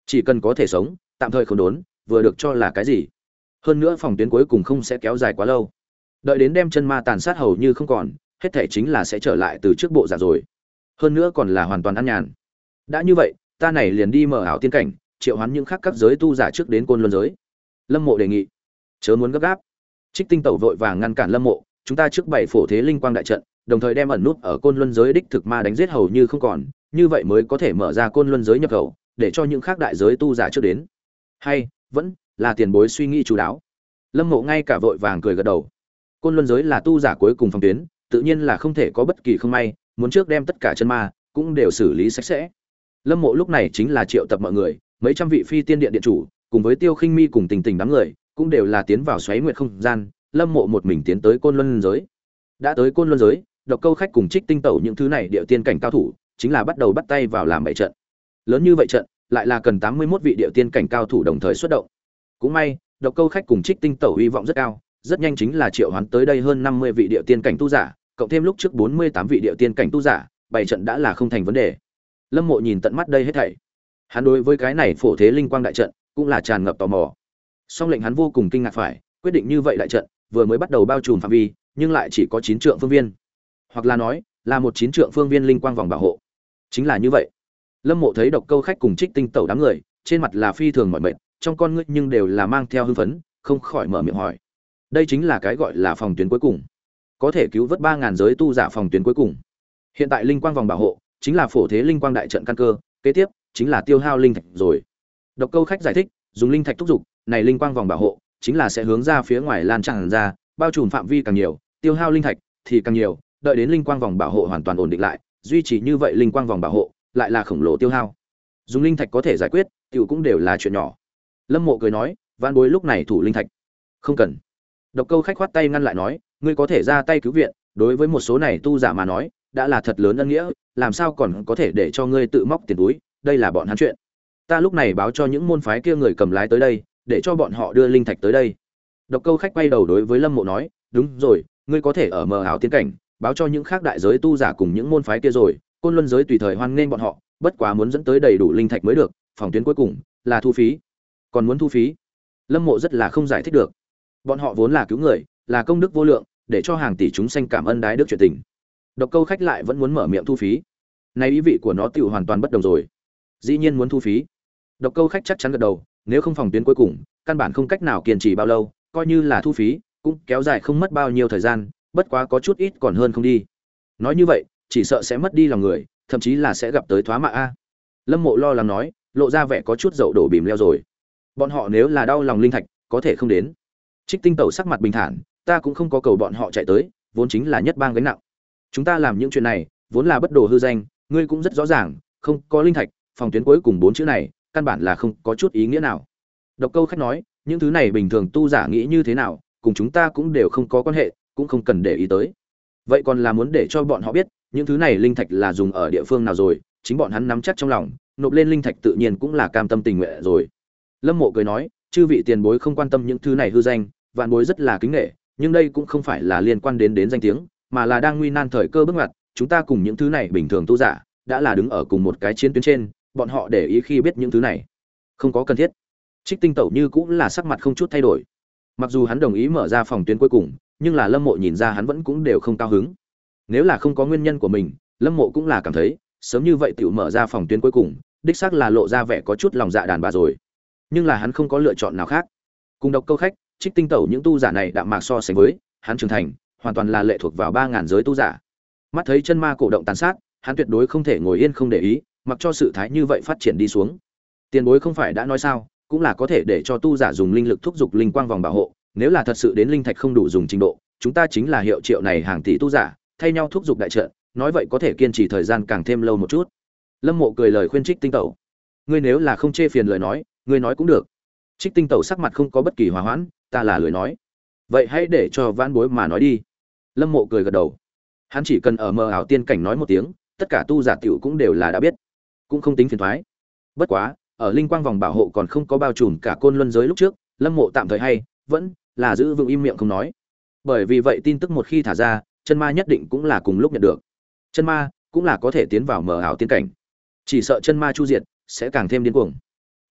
chỉ cần có thể sống tạm thời không đốn vừa được cho là cái gì. Hơn nữa phòng tuyến cuối cùng không sẽ kéo dài quá lâu, đợi đến đem chân ma tàn sát hầu như không còn, hết thể chính là sẽ trở lại từ trước bộ giả rồi. Hơn nữa còn là hoàn toàn an nhàn. Đã như vậy, ta này liền đi mở ảo tiên cảnh, triệu hoán những khác các giới tu giả trước đến côn luân giới. Lâm Mộ đề nghị. Chớ muốn gấp gáp. Trích Tinh Tẩu vội vàng ngăn cản Lâm Mộ, chúng ta trước bảy phổ thế linh quang đại trận, đồng thời đem ẩn nút ở côn luân giới đích thực ma đánh giết hầu như không còn, như vậy mới có thể mở ra côn luân giới nhập khẩu, để cho những khác đại giới tu giả trước đến. Hay vẫn là tiền bối suy nghĩ chú đáo. Lâm Mộ ngay cả vội vàng cười gật đầu. Côn luân giới là tu giả cuối cùng phòng tuyến, tự nhiên là không thể có bất kỳ không may, muốn trước đem tất cả chân ma cũng đều xử lý sạch sẽ. Lâm Mộ lúc này chính là triệu tập mọi người, mấy trăm vị phi tiên điện điện chủ, cùng với Tiêu Khinh Mi cùng Tình Tình đám người, cũng đều là tiến vào xoáy nguyệt không gian. Lâm Mộ một mình tiến tới côn luân giới. Đã tới côn luân giới, Độc Câu Khách cùng Trích Tinh Tẩu những thứ này điệu tiên cảnh cao thủ, chính là bắt đầu bắt tay vào làm bảy trận. Lớn như vậy trận, lại là cần tám mươi mốt vị điệu tiên cảnh cao thủ đồng thời xuất động. Cũng may, Độc Câu Khách cùng Trích Tinh Tẩu hy vọng rất cao, rất nhanh chính là triệu hoán tới đây hơn năm mươi vị điệu tiên cảnh tu giả, cộng thêm lúc trước bốn mươi tám vị điệu tiên cảnh tu giả, bảy trận đã là không thành vấn đề. Lâm Mộ nhìn tận mắt đây hết thảy. Hắn đối với cái này phổ thế linh quang đại trận cũng là tràn ngập tò mò. Song lệnh hắn vô cùng kinh ngạc phải, quyết định như vậy đại trận vừa mới bắt đầu bao trùm phạm vi, nhưng lại chỉ có chín trượng phương viên. Hoặc là nói, là một chín trượng phương viên linh quang vòng bảo hộ. Chính là như vậy. Lâm Mộ thấy Độc Câu Khách cùng Trích Tinh Tẩu đám người, trên mặt là phi thường mỏi mệt, trong con ngươi nhưng đều là mang theo hưng phấn, không khỏi mở miệng hỏi. Đây chính là cái gọi là phòng tuyến cuối cùng, có thể cứu vớt ba ngàn giới tu giả phòng tuyến cuối cùng. Hiện tại linh quang vòng bảo hộ chính là phổ thế linh quang đại trận căn cơ, kế tiếp chính là tiêu hao linh thạch rồi. Độc Câu Khách giải thích, dùng linh thạch thúc giục, này linh quang vòng bảo hộ chính là sẽ hướng ra phía ngoài lan tràn ra, bao trùm phạm vi càng nhiều, tiêu hao linh thạch thì càng nhiều, đợi đến linh quang vòng bảo hộ hoàn toàn ổn định lại, duy trì như vậy linh quang vòng bảo hộ lại là khổng lồ tiêu hao. Dùng linh thạch có thể giải quyết, tiểu cũng đều là chuyện nhỏ. Lâm Mộ cười nói, vạn bối lúc này thủ linh thạch. Không cần. Độc Câu Khách khoát tay ngăn lại nói, ngươi có thể ra tay cứu viện, đối với một số này tu giả mà nói, đã là thật lớn ân nghĩa, làm sao còn có thể để cho ngươi tự móc tiền túi, đây là bọn hắn chuyện. Ta lúc này báo cho những môn phái kia người cầm lái tới đây, để cho bọn họ đưa linh thạch tới đây. Độc Câu Khách quay đầu đối với Lâm Mộ nói, đúng rồi, ngươi có thể ở mờ ảo tiên cảnh, báo cho những khác đại giới tu giả cùng những môn phái kia rồi, côn luân giới tùy thời hoan nghênh bọn họ, bất quá muốn dẫn tới đầy đủ linh thạch mới được, phòng tuyến cuối cùng là thu phí. Còn muốn thu phí? Lâm Mộ rất là không giải thích được. Bọn họ vốn là cứu người, là công đức vô lượng, để cho hàng tỷ chúng sanh cảm ơn đái đức chuyện tình. Độc Câu Khách lại vẫn muốn mở miệng thu phí. Này ý vị của nó tiểu hoàn toàn bất đồng rồi. Dĩ nhiên muốn thu phí. Độc Câu Khách chắc chắn gật đầu, nếu không phòng tuyến cuối cùng, căn bản không cách nào kiên trì bao lâu, coi như là thu phí, cũng kéo dài không mất bao nhiêu thời gian, bất quá có chút ít còn hơn không đi. Nói như vậy, chỉ sợ sẽ mất đi lòng người, thậm chí là sẽ gặp tới thoá mạ a. Lâm Mộ lo lắng nói, lộ ra vẻ có chút dậu đổ bìm leo rồi. Bọn họ nếu là đau lòng linh thạch, có thể không đến. Trích Tinh Tẩu sắc mặt bình thản, ta cũng không có cầu bọn họ chạy tới, vốn chính là nhất bang gánh nặng. Chúng ta làm những chuyện này, vốn là bất đồ hư danh, ngươi cũng rất rõ ràng, không có linh thạch, phòng tuyến cuối cùng bốn chữ này, căn bản là không có chút ý nghĩa nào. Độc Câu Khách nói, những thứ này bình thường tu giả nghĩ như thế nào, cùng chúng ta cũng đều không có quan hệ, cũng không cần để ý tới. Vậy còn là muốn để cho bọn họ biết, những thứ này linh thạch là dùng ở địa phương nào rồi, chính bọn hắn nắm chắc trong lòng, nộp lên linh thạch tự nhiên cũng là cam tâm tình nguyện rồi. Lâm Mộ cười nói, chư vị tiền bối không quan tâm những thứ này hư danh, vạn bối rất là kính nể, nhưng đây cũng không phải là liên quan đến đến danh tiếng, mà là đang nguy nan thời cơ bước ngoặt, chúng ta cùng những thứ này bình thường tu giả, đã là đứng ở cùng một cái chiến tuyến trên, bọn họ để ý khi biết những thứ này, không có cần thiết. Trích Tinh Tẩu như cũng là sắc mặt không chút thay đổi. Mặc dù hắn đồng ý mở ra phòng tuyến cuối cùng, nhưng là Lâm Mộ nhìn ra hắn vẫn cũng đều không cao hứng. Nếu là không có nguyên nhân của mình, Lâm Mộ cũng là cảm thấy, sớm như vậy tiểu mở ra phòng tuyến cuối cùng, đích xác là lộ ra vẻ có chút lòng dạ đàn bà rồi. Nhưng là hắn không có lựa chọn nào khác. Cùng Độc Câu Khách, Trích Tinh Tẩu những tu giả này đạm mạc so sánh với, hắn trưởng thành, hoàn toàn là lệ thuộc vào ba ngàn giới tu giả. Mắt thấy chân ma cổ động tàn sát, hắn tuyệt đối không thể ngồi yên không để ý, mặc cho sự thái như vậy phát triển đi xuống. Tiền bối không phải đã nói sao, cũng là có thể để cho tu giả dùng linh lực thúc giục linh quang vòng bảo hộ, nếu là thật sự đến linh thạch không đủ dùng trình độ, chúng ta chính là hiệu triệu này hàng tỷ tu giả, thay nhau thúc giục đại trận, nói vậy có thể kiên trì thời gian càng thêm lâu một chút. Lâm Mộ cười lời khuyên Trích Tinh Tẩu, ngươi nếu là không chê phiền lời nói, ngươi nói cũng được. Trích Tinh Tẩu sắc mặt không có bất kỳ hòa hoãn, ta là lười nói. Vậy hãy để cho vãn bối mà nói đi. Lâm Mộ cười gật đầu. Hắn chỉ cần ở mờ ảo tiên cảnh nói một tiếng, tất cả tu giả tiểu cũng đều là đã biết, cũng không tính phiền toái. Bất quá, ở linh quang vòng bảo hộ còn không có bao trùm cả côn luân giới lúc trước, Lâm Mộ tạm thời hay vẫn là giữ vững im miệng không nói. Bởi vì vậy tin tức một khi thả ra, chân ma nhất định cũng là cùng lúc nhận được. Chân ma cũng là có thể tiến vào mờ ảo tiên cảnh. Chỉ sợ chân ma chu diệt sẽ càng thêm điên cuồng.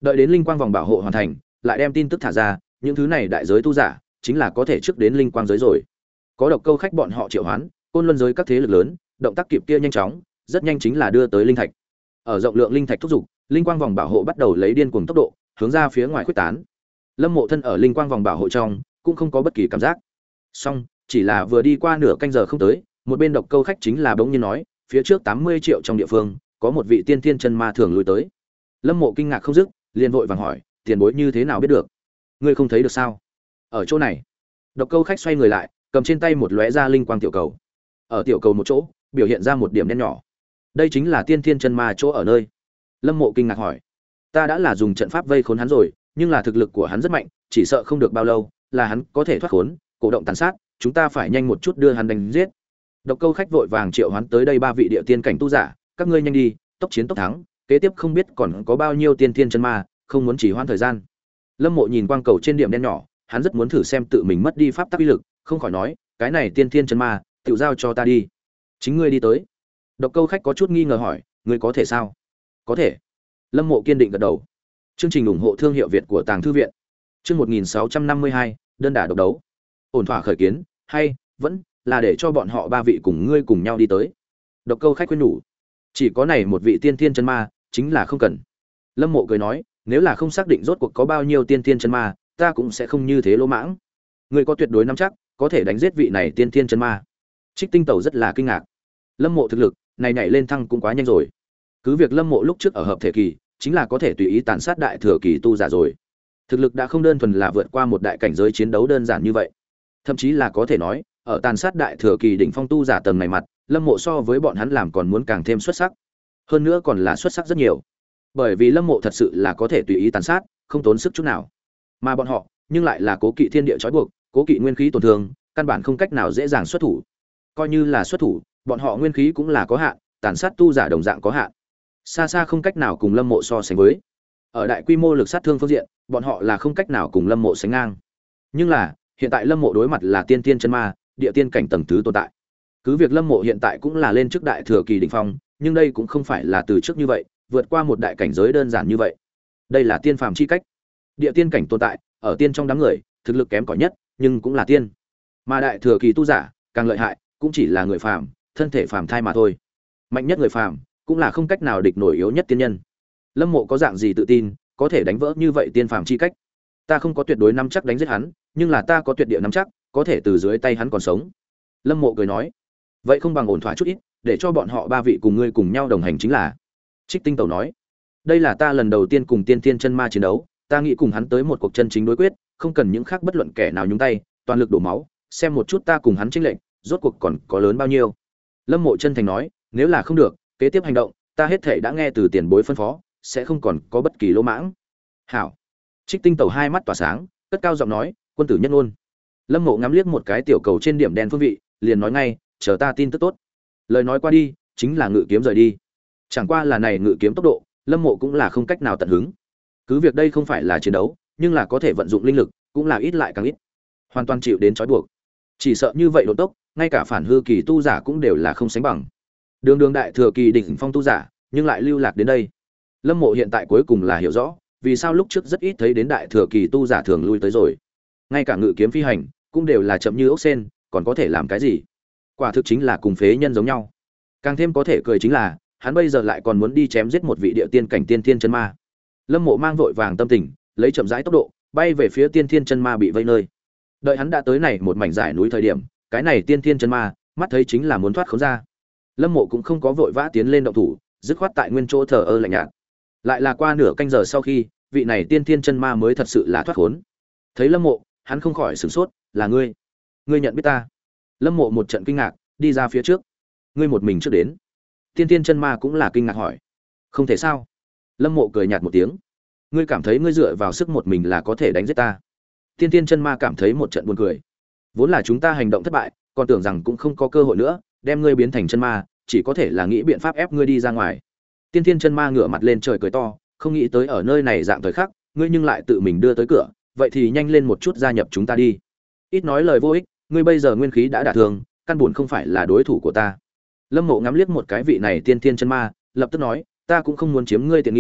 Đợi đến linh quang vòng bảo hộ hoàn thành, lại đem tin tức thả ra, những thứ này đại giới tu giả chính là có thể trước đến linh quang giới rồi. Có độc câu khách bọn họ triệu hoán, côn luân giới các thế lực lớn, động tác kịp kia nhanh chóng, rất nhanh chính là đưa tới linh thạch. Ở rộng lượng linh thạch thúc dục, linh quang vòng bảo hộ bắt đầu lấy điên cuồng tốc độ hướng ra phía ngoài khuếch tán. Lâm Mộ thân ở linh quang vòng bảo hộ trong, cũng không có bất kỳ cảm giác. Song, chỉ là vừa đi qua nửa canh giờ không tới, một bên độc câu khách chính là bỗng nhiên nói, phía trước tám mươi triệu trong địa phương, có một vị tiên thiên chân ma thường lui tới. Lâm Mộ kinh ngạc không dứt, liền vội vàng hỏi, tiền bối như thế nào biết được? Ngươi không thấy được sao? Ở chỗ này. Độc câu khách xoay người lại, cầm trên tay một lóe ra linh quang tiểu cầu. Ở tiểu cầu một chỗ, biểu hiện ra một điểm đen nhỏ. Đây chính là tiên thiên chân ma chỗ ở nơi. Lâm Mộ kinh ngạc hỏi, ta đã là dùng trận pháp vây khốn hắn rồi, nhưng là thực lực của hắn rất mạnh, chỉ sợ không được bao lâu là hắn có thể thoát khốn, cổ động tàn sát, chúng ta phải nhanh một chút đưa hắn đánh giết. Độc câu khách vội vàng triệu hoán tới đây ba vị địa tiên cảnh tu giả, các ngươi nhanh đi, tốc chiến tốc thắng, kế tiếp không biết còn có bao nhiêu tiên thiên chân ma, không muốn chỉ hoãn thời gian. Lâm Mộ nhìn quang cầu trên điểm đen nhỏ, hắn rất muốn thử xem tự mình mất đi pháp tắc uy lực, không khỏi nói, cái này tiên thiên chân ma, tự giao cho ta đi. Chính ngươi đi tới. Độc câu khách có chút nghi ngờ hỏi, ngươi có thể sao? Có thể. Lâm Mộ kiên định gật đầu. Chương trình ủng hộ thương hiệu Việt của Tàng Thư viện. Chương một nghìn sáu trăm năm mươi hai, đơn đả độc đấu. Ổn thỏa khởi kiến, hay vẫn là để cho bọn họ ba vị cùng ngươi cùng nhau đi tới. Độc câu khách khuyên nhủ. Chỉ có này một vị tiên thiên chân ma, chính là không cần. Lâm Mộ cười nói, nếu là không xác định rốt cuộc có bao nhiêu tiên thiên chân ma, ta cũng sẽ không như thế lỗ mãng. Ngươi có tuyệt đối nắm chắc có thể đánh giết vị này tiên thiên chân ma. Trích Tinh Tẩu rất là kinh ngạc. Lâm Mộ thực lực này nhảy lên thăng cũng quá nhanh rồi. Cứ việc Lâm Mộ lúc trước ở hợp thể kỳ, chính là có thể tùy ý tàn sát đại thừa kỳ tu giả rồi. Thực lực đã không đơn thuần là vượt qua một đại cảnh giới chiến đấu đơn giản như vậy, thậm chí là có thể nói, ở tàn sát đại thừa kỳ đỉnh phong tu giả tầng này mặt, Lâm Mộ so với bọn hắn làm còn muốn càng thêm xuất sắc. Hơn nữa còn là xuất sắc rất nhiều. Bởi vì Lâm Mộ thật sự là có thể tùy ý tàn sát, không tốn sức chút nào. Mà bọn họ, nhưng lại là cố kỵ thiên địa trói buộc, cố kỵ nguyên khí tổn thương, căn bản không cách nào dễ dàng xuất thủ. Coi như là xuất thủ, bọn họ nguyên khí cũng là có hạn, tàn sát tu giả đồng dạng có hạn, xa xa không cách nào cùng Lâm Mộ so sánh với. Ở đại quy mô lực sát thương phương diện, bọn họ là không cách nào cùng Lâm Mộ sánh ngang. Nhưng là, hiện tại Lâm Mộ đối mặt là tiên tiên chân ma, địa tiên cảnh tầng thứ tồn tại. Cứ việc Lâm Mộ hiện tại cũng là lên trước đại thừa kỳ đỉnh phong, nhưng đây cũng không phải là từ trước như vậy, vượt qua một đại cảnh giới đơn giản như vậy. Đây là tiên phàm chi cách. Địa tiên cảnh tồn tại, ở tiên trong đám người, thực lực kém cỏi nhất, nhưng cũng là tiên. Mà đại thừa kỳ tu giả, càng lợi hại, cũng chỉ là người phàm, thân thể phàm thai mà thôi. Mạnh nhất người phàm, cũng là không cách nào địch nổi yếu nhất tiên nhân. Lâm Mộ có dạng gì tự tin có thể đánh vỡ như vậy tiên phàm chi cách? Ta không có tuyệt đối nắm chắc đánh giết hắn, nhưng là ta có tuyệt địa nắm chắc có thể từ dưới tay hắn còn sống. Lâm Mộ cười nói, vậy không bằng ổn thỏa chút ít, để cho bọn họ ba vị cùng ngươi cùng nhau đồng hành chính là. Trích Tinh Tẩu nói, đây là ta lần đầu tiên cùng tiên tiên chân ma chiến đấu, ta nghĩ cùng hắn tới một cuộc chân chính đối quyết, không cần những khác bất luận kẻ nào nhúng tay, toàn lực đổ máu, xem một chút ta cùng hắn chênh lệch, rốt cuộc còn có lớn bao nhiêu. Lâm Mộ chân thành nói, nếu là không được, kế tiếp hành động, ta hết thảy đã nghe từ tiền bối phân phó, sẽ không còn có bất kỳ lỗ mãng. Hảo. Trích Tinh Tẩu hai mắt tỏa sáng, cất cao giọng nói, quân tử nhất ngôn. Lâm Mộ ngắm liếc một cái tiểu cầu trên điểm đen phương vị, liền nói ngay, chờ ta tin tức tốt. Lời nói qua đi, chính là ngự kiếm rời đi. Chẳng qua là này ngự kiếm tốc độ, Lâm Mộ cũng là không cách nào tận hứng. Cứ việc đây không phải là chiến đấu, nhưng là có thể vận dụng linh lực, cũng là ít lại càng ít. Hoàn toàn chịu đến trói buộc. Chỉ sợ như vậy độ tốc, ngay cả phản hư kỳ tu giả cũng đều là không sánh bằng. Đường đường đại thừa kỳ đỉnh phong tu giả, nhưng lại lưu lạc đến đây. Lâm Mộ hiện tại cuối cùng là hiểu rõ, vì sao lúc trước rất ít thấy đến đại thừa kỳ tu giả thường lui tới rồi. Ngay cả ngự kiếm phi hành, cũng đều là chậm như ốc sen, còn có thể làm cái gì? Quả thực chính là cùng phế nhân giống nhau. Càng thêm có thể cười chính là, hắn bây giờ lại còn muốn đi chém giết một vị địa tiên cảnh tiên thiên chân ma. Lâm Mộ mang vội vàng tâm tình, lấy chậm rãi tốc độ, bay về phía tiên thiên chân ma bị vây nơi. Đợi hắn đã tới này một mảnh dải núi thời điểm, cái này tiên thiên chân ma, mắt thấy chính là muốn thoát khốn ra. Lâm Mộ cũng không có vội vã tiến lên động thủ, dứt khoát tại nguyên chỗ thờ ơ lạnh nhạt. Lại là qua nửa canh giờ sau khi, vị này tiên thiên chân ma mới thật sự là thoát khốn. Thấy Lâm Mộ, hắn không khỏi sửng sốt, là ngươi? Ngươi nhận biết ta? Lâm Mộ một trận kinh ngạc, đi ra phía trước. Ngươi một mình trước đến? Tiên thiên chân ma cũng là kinh ngạc hỏi. Không thể sao? Lâm Mộ cười nhạt một tiếng. Ngươi cảm thấy ngươi dựa vào sức một mình là có thể đánh giết ta? Tiên thiên chân ma cảm thấy một trận buồn cười. Vốn là chúng ta hành động thất bại, còn tưởng rằng cũng không có cơ hội nữa, đem ngươi biến thành chân ma, chỉ có thể là nghĩ biện pháp ép ngươi đi ra ngoài. Tiên thiên chân ma ngửa mặt lên trời cười to, không nghĩ tới ở nơi này dạng thời khắc, ngươi nhưng lại tự mình đưa tới cửa, vậy thì nhanh lên một chút gia nhập chúng ta đi. Ít nói lời vô ích, ngươi bây giờ nguyên khí đã đả thương, căn buồn không phải là đối thủ của ta. Lâm Mộ ngắm liếc một cái vị này tiên thiên chân ma, lập tức nói, ta cũng không muốn chiếm ngươi tiện nghi,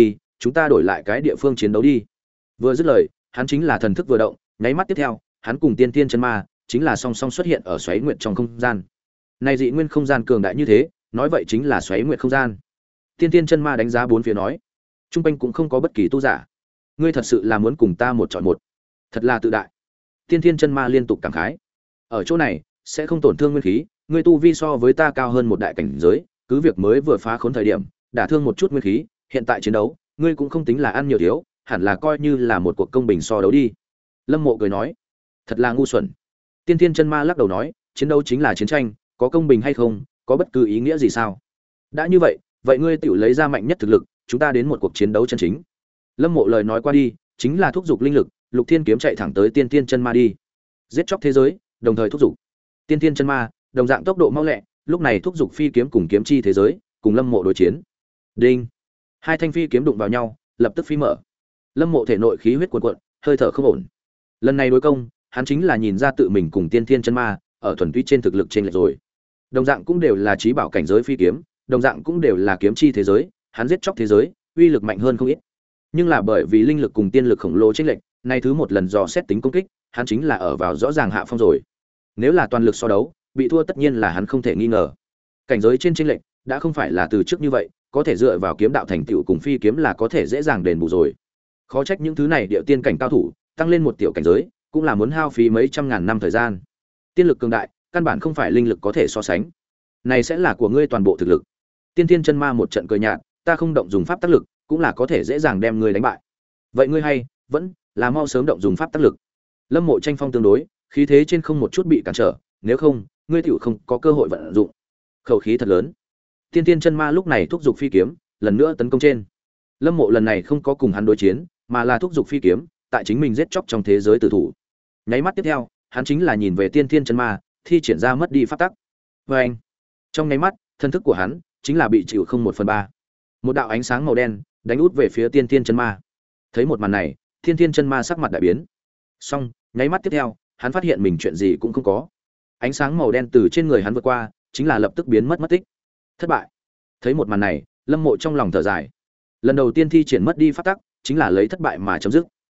chúng ta đổi lại cái địa phương chiến đấu đi. Vừa dứt lời, hắn chính là thần thức vừa động, nháy mắt tiếp theo, hắn cùng tiên tiên chân ma chính là song song xuất hiện ở xoáy nguyệt trong không gian. Này dị nguyên không gian cường đại như thế, nói vậy chính là xoáy nguyệt không gian. Tiên tiên chân ma đánh giá bốn phía nói, trung quanh cũng không có bất kỳ tu giả. Ngươi thật sự là muốn cùng ta một chọi một, thật là tự đại. Tiên tiên chân ma liên tục cảm khái, ở chỗ này sẽ không tổn thương nguyên khí, ngươi tu vi so với ta cao hơn một đại cảnh giới, cứ việc mới vừa phá khốn thời điểm, đả thương một chút nguyên khí, hiện tại chiến đấu, ngươi cũng không tính là ăn nhiều thiếu, hẳn là coi như là một cuộc công bình so đấu đi. Lâm Mộ cười nói, thật là ngu xuẩn. Tiên Thiên Chân Ma lắc đầu nói, chiến đấu chính là chiến tranh, có công bình hay không, có bất cứ ý nghĩa gì sao? Đã như vậy, vậy ngươi tự lấy ra mạnh nhất thực lực, chúng ta đến một cuộc chiến đấu chân chính. Lâm Mộ lời nói qua đi, chính là thúc giục linh lực, Lục Thiên kiếm chạy thẳng tới Tiên Thiên Chân Ma đi. Giết chóc thế giới, đồng thời thúc giục. Tiên Thiên Chân Ma, đồng dạng tốc độ mau lẹ, lúc này thúc giục phi kiếm cùng kiếm chi thế giới, cùng Lâm Mộ đối chiến. Đinh. Hai thanh phi kiếm đụng vào nhau, lập tức phi mở. Lâm Mộ thể nội khí huyết cuồn cuộn, hơi thở không ổn. Lần này đối công, hắn chính là nhìn ra tự mình cùng Tiên Thiên Chân Ma ở thuần túy trên thực lực trên lệch rồi. Đồng dạng cũng đều là trí bảo cảnh giới phi kiếm, đồng dạng cũng đều là kiếm chi thế giới, hắn giết chóc thế giới, uy lực mạnh hơn không ít. Nhưng là bởi vì linh lực cùng tiên lực khổng lồ chênh lệch, nay thứ một lần dò xét tính công kích, hắn chính là ở vào rõ ràng hạ phong rồi. Nếu là toàn lực so đấu, bị thua tất nhiên là hắn không thể nghi ngờ. Cảnh giới trên chênh lệch đã không phải là từ trước như vậy, có thể dựa vào kiếm đạo thành tựu cùng phi kiếm là có thể dễ dàng đền bù rồi. Khó trách những thứ này địa tiên cảnh cao thủ, tăng lên một tiểu cảnh giới, cũng là muốn hao phí mấy trăm ngàn năm thời gian. Tiên lực cường đại, căn bản không phải linh lực có thể so sánh. Này sẽ là của ngươi toàn bộ thực lực. Tiên Thiên Chân Ma một trận cười nhạt, ta không động dùng pháp tác lực, cũng là có thể dễ dàng đem ngươi đánh bại. Vậy ngươi hay, vẫn là mau sớm động dùng pháp tác lực. Lâm Mộ tranh phong tương đối, khí thế trên không một chút bị cản trở, nếu không, ngươi tiểu không có cơ hội vận dụng. Khẩu khí thật lớn. Tiên Thiên Chân Ma lúc này thúc giục phi kiếm, lần nữa tấn công trên. Lâm Mộ lần này không có cùng hắn đối chiến, mà là thúc giục phi kiếm, tại chính mình giết chóc trong thế giới tử thủ. Nháy mắt tiếp theo, hắn chính là nhìn về Tiên Thiên Chân Ma, thi triển ra mất đi pháp tắc. Và anh, trong nháy mắt, thân thức của hắn chính là bị chịu không một phần ba. Một đạo ánh sáng màu đen đánh út về phía Tiên Thiên Chân Ma. Thấy một màn này, Tiên Thiên Chân Ma sắc mặt đại biến. Xong, nháy mắt tiếp theo, hắn phát hiện mình chuyện gì cũng không có. Ánh sáng màu đen từ trên người hắn vượt qua, chính là lập tức biến mất mất tích. Thất bại. Thấy một màn này, Lâm Mộ trong lòng thở dài. Lần đầu tiên thi triển mất đi pháp tắc, chính là lấy thất bại mà chấm dứt.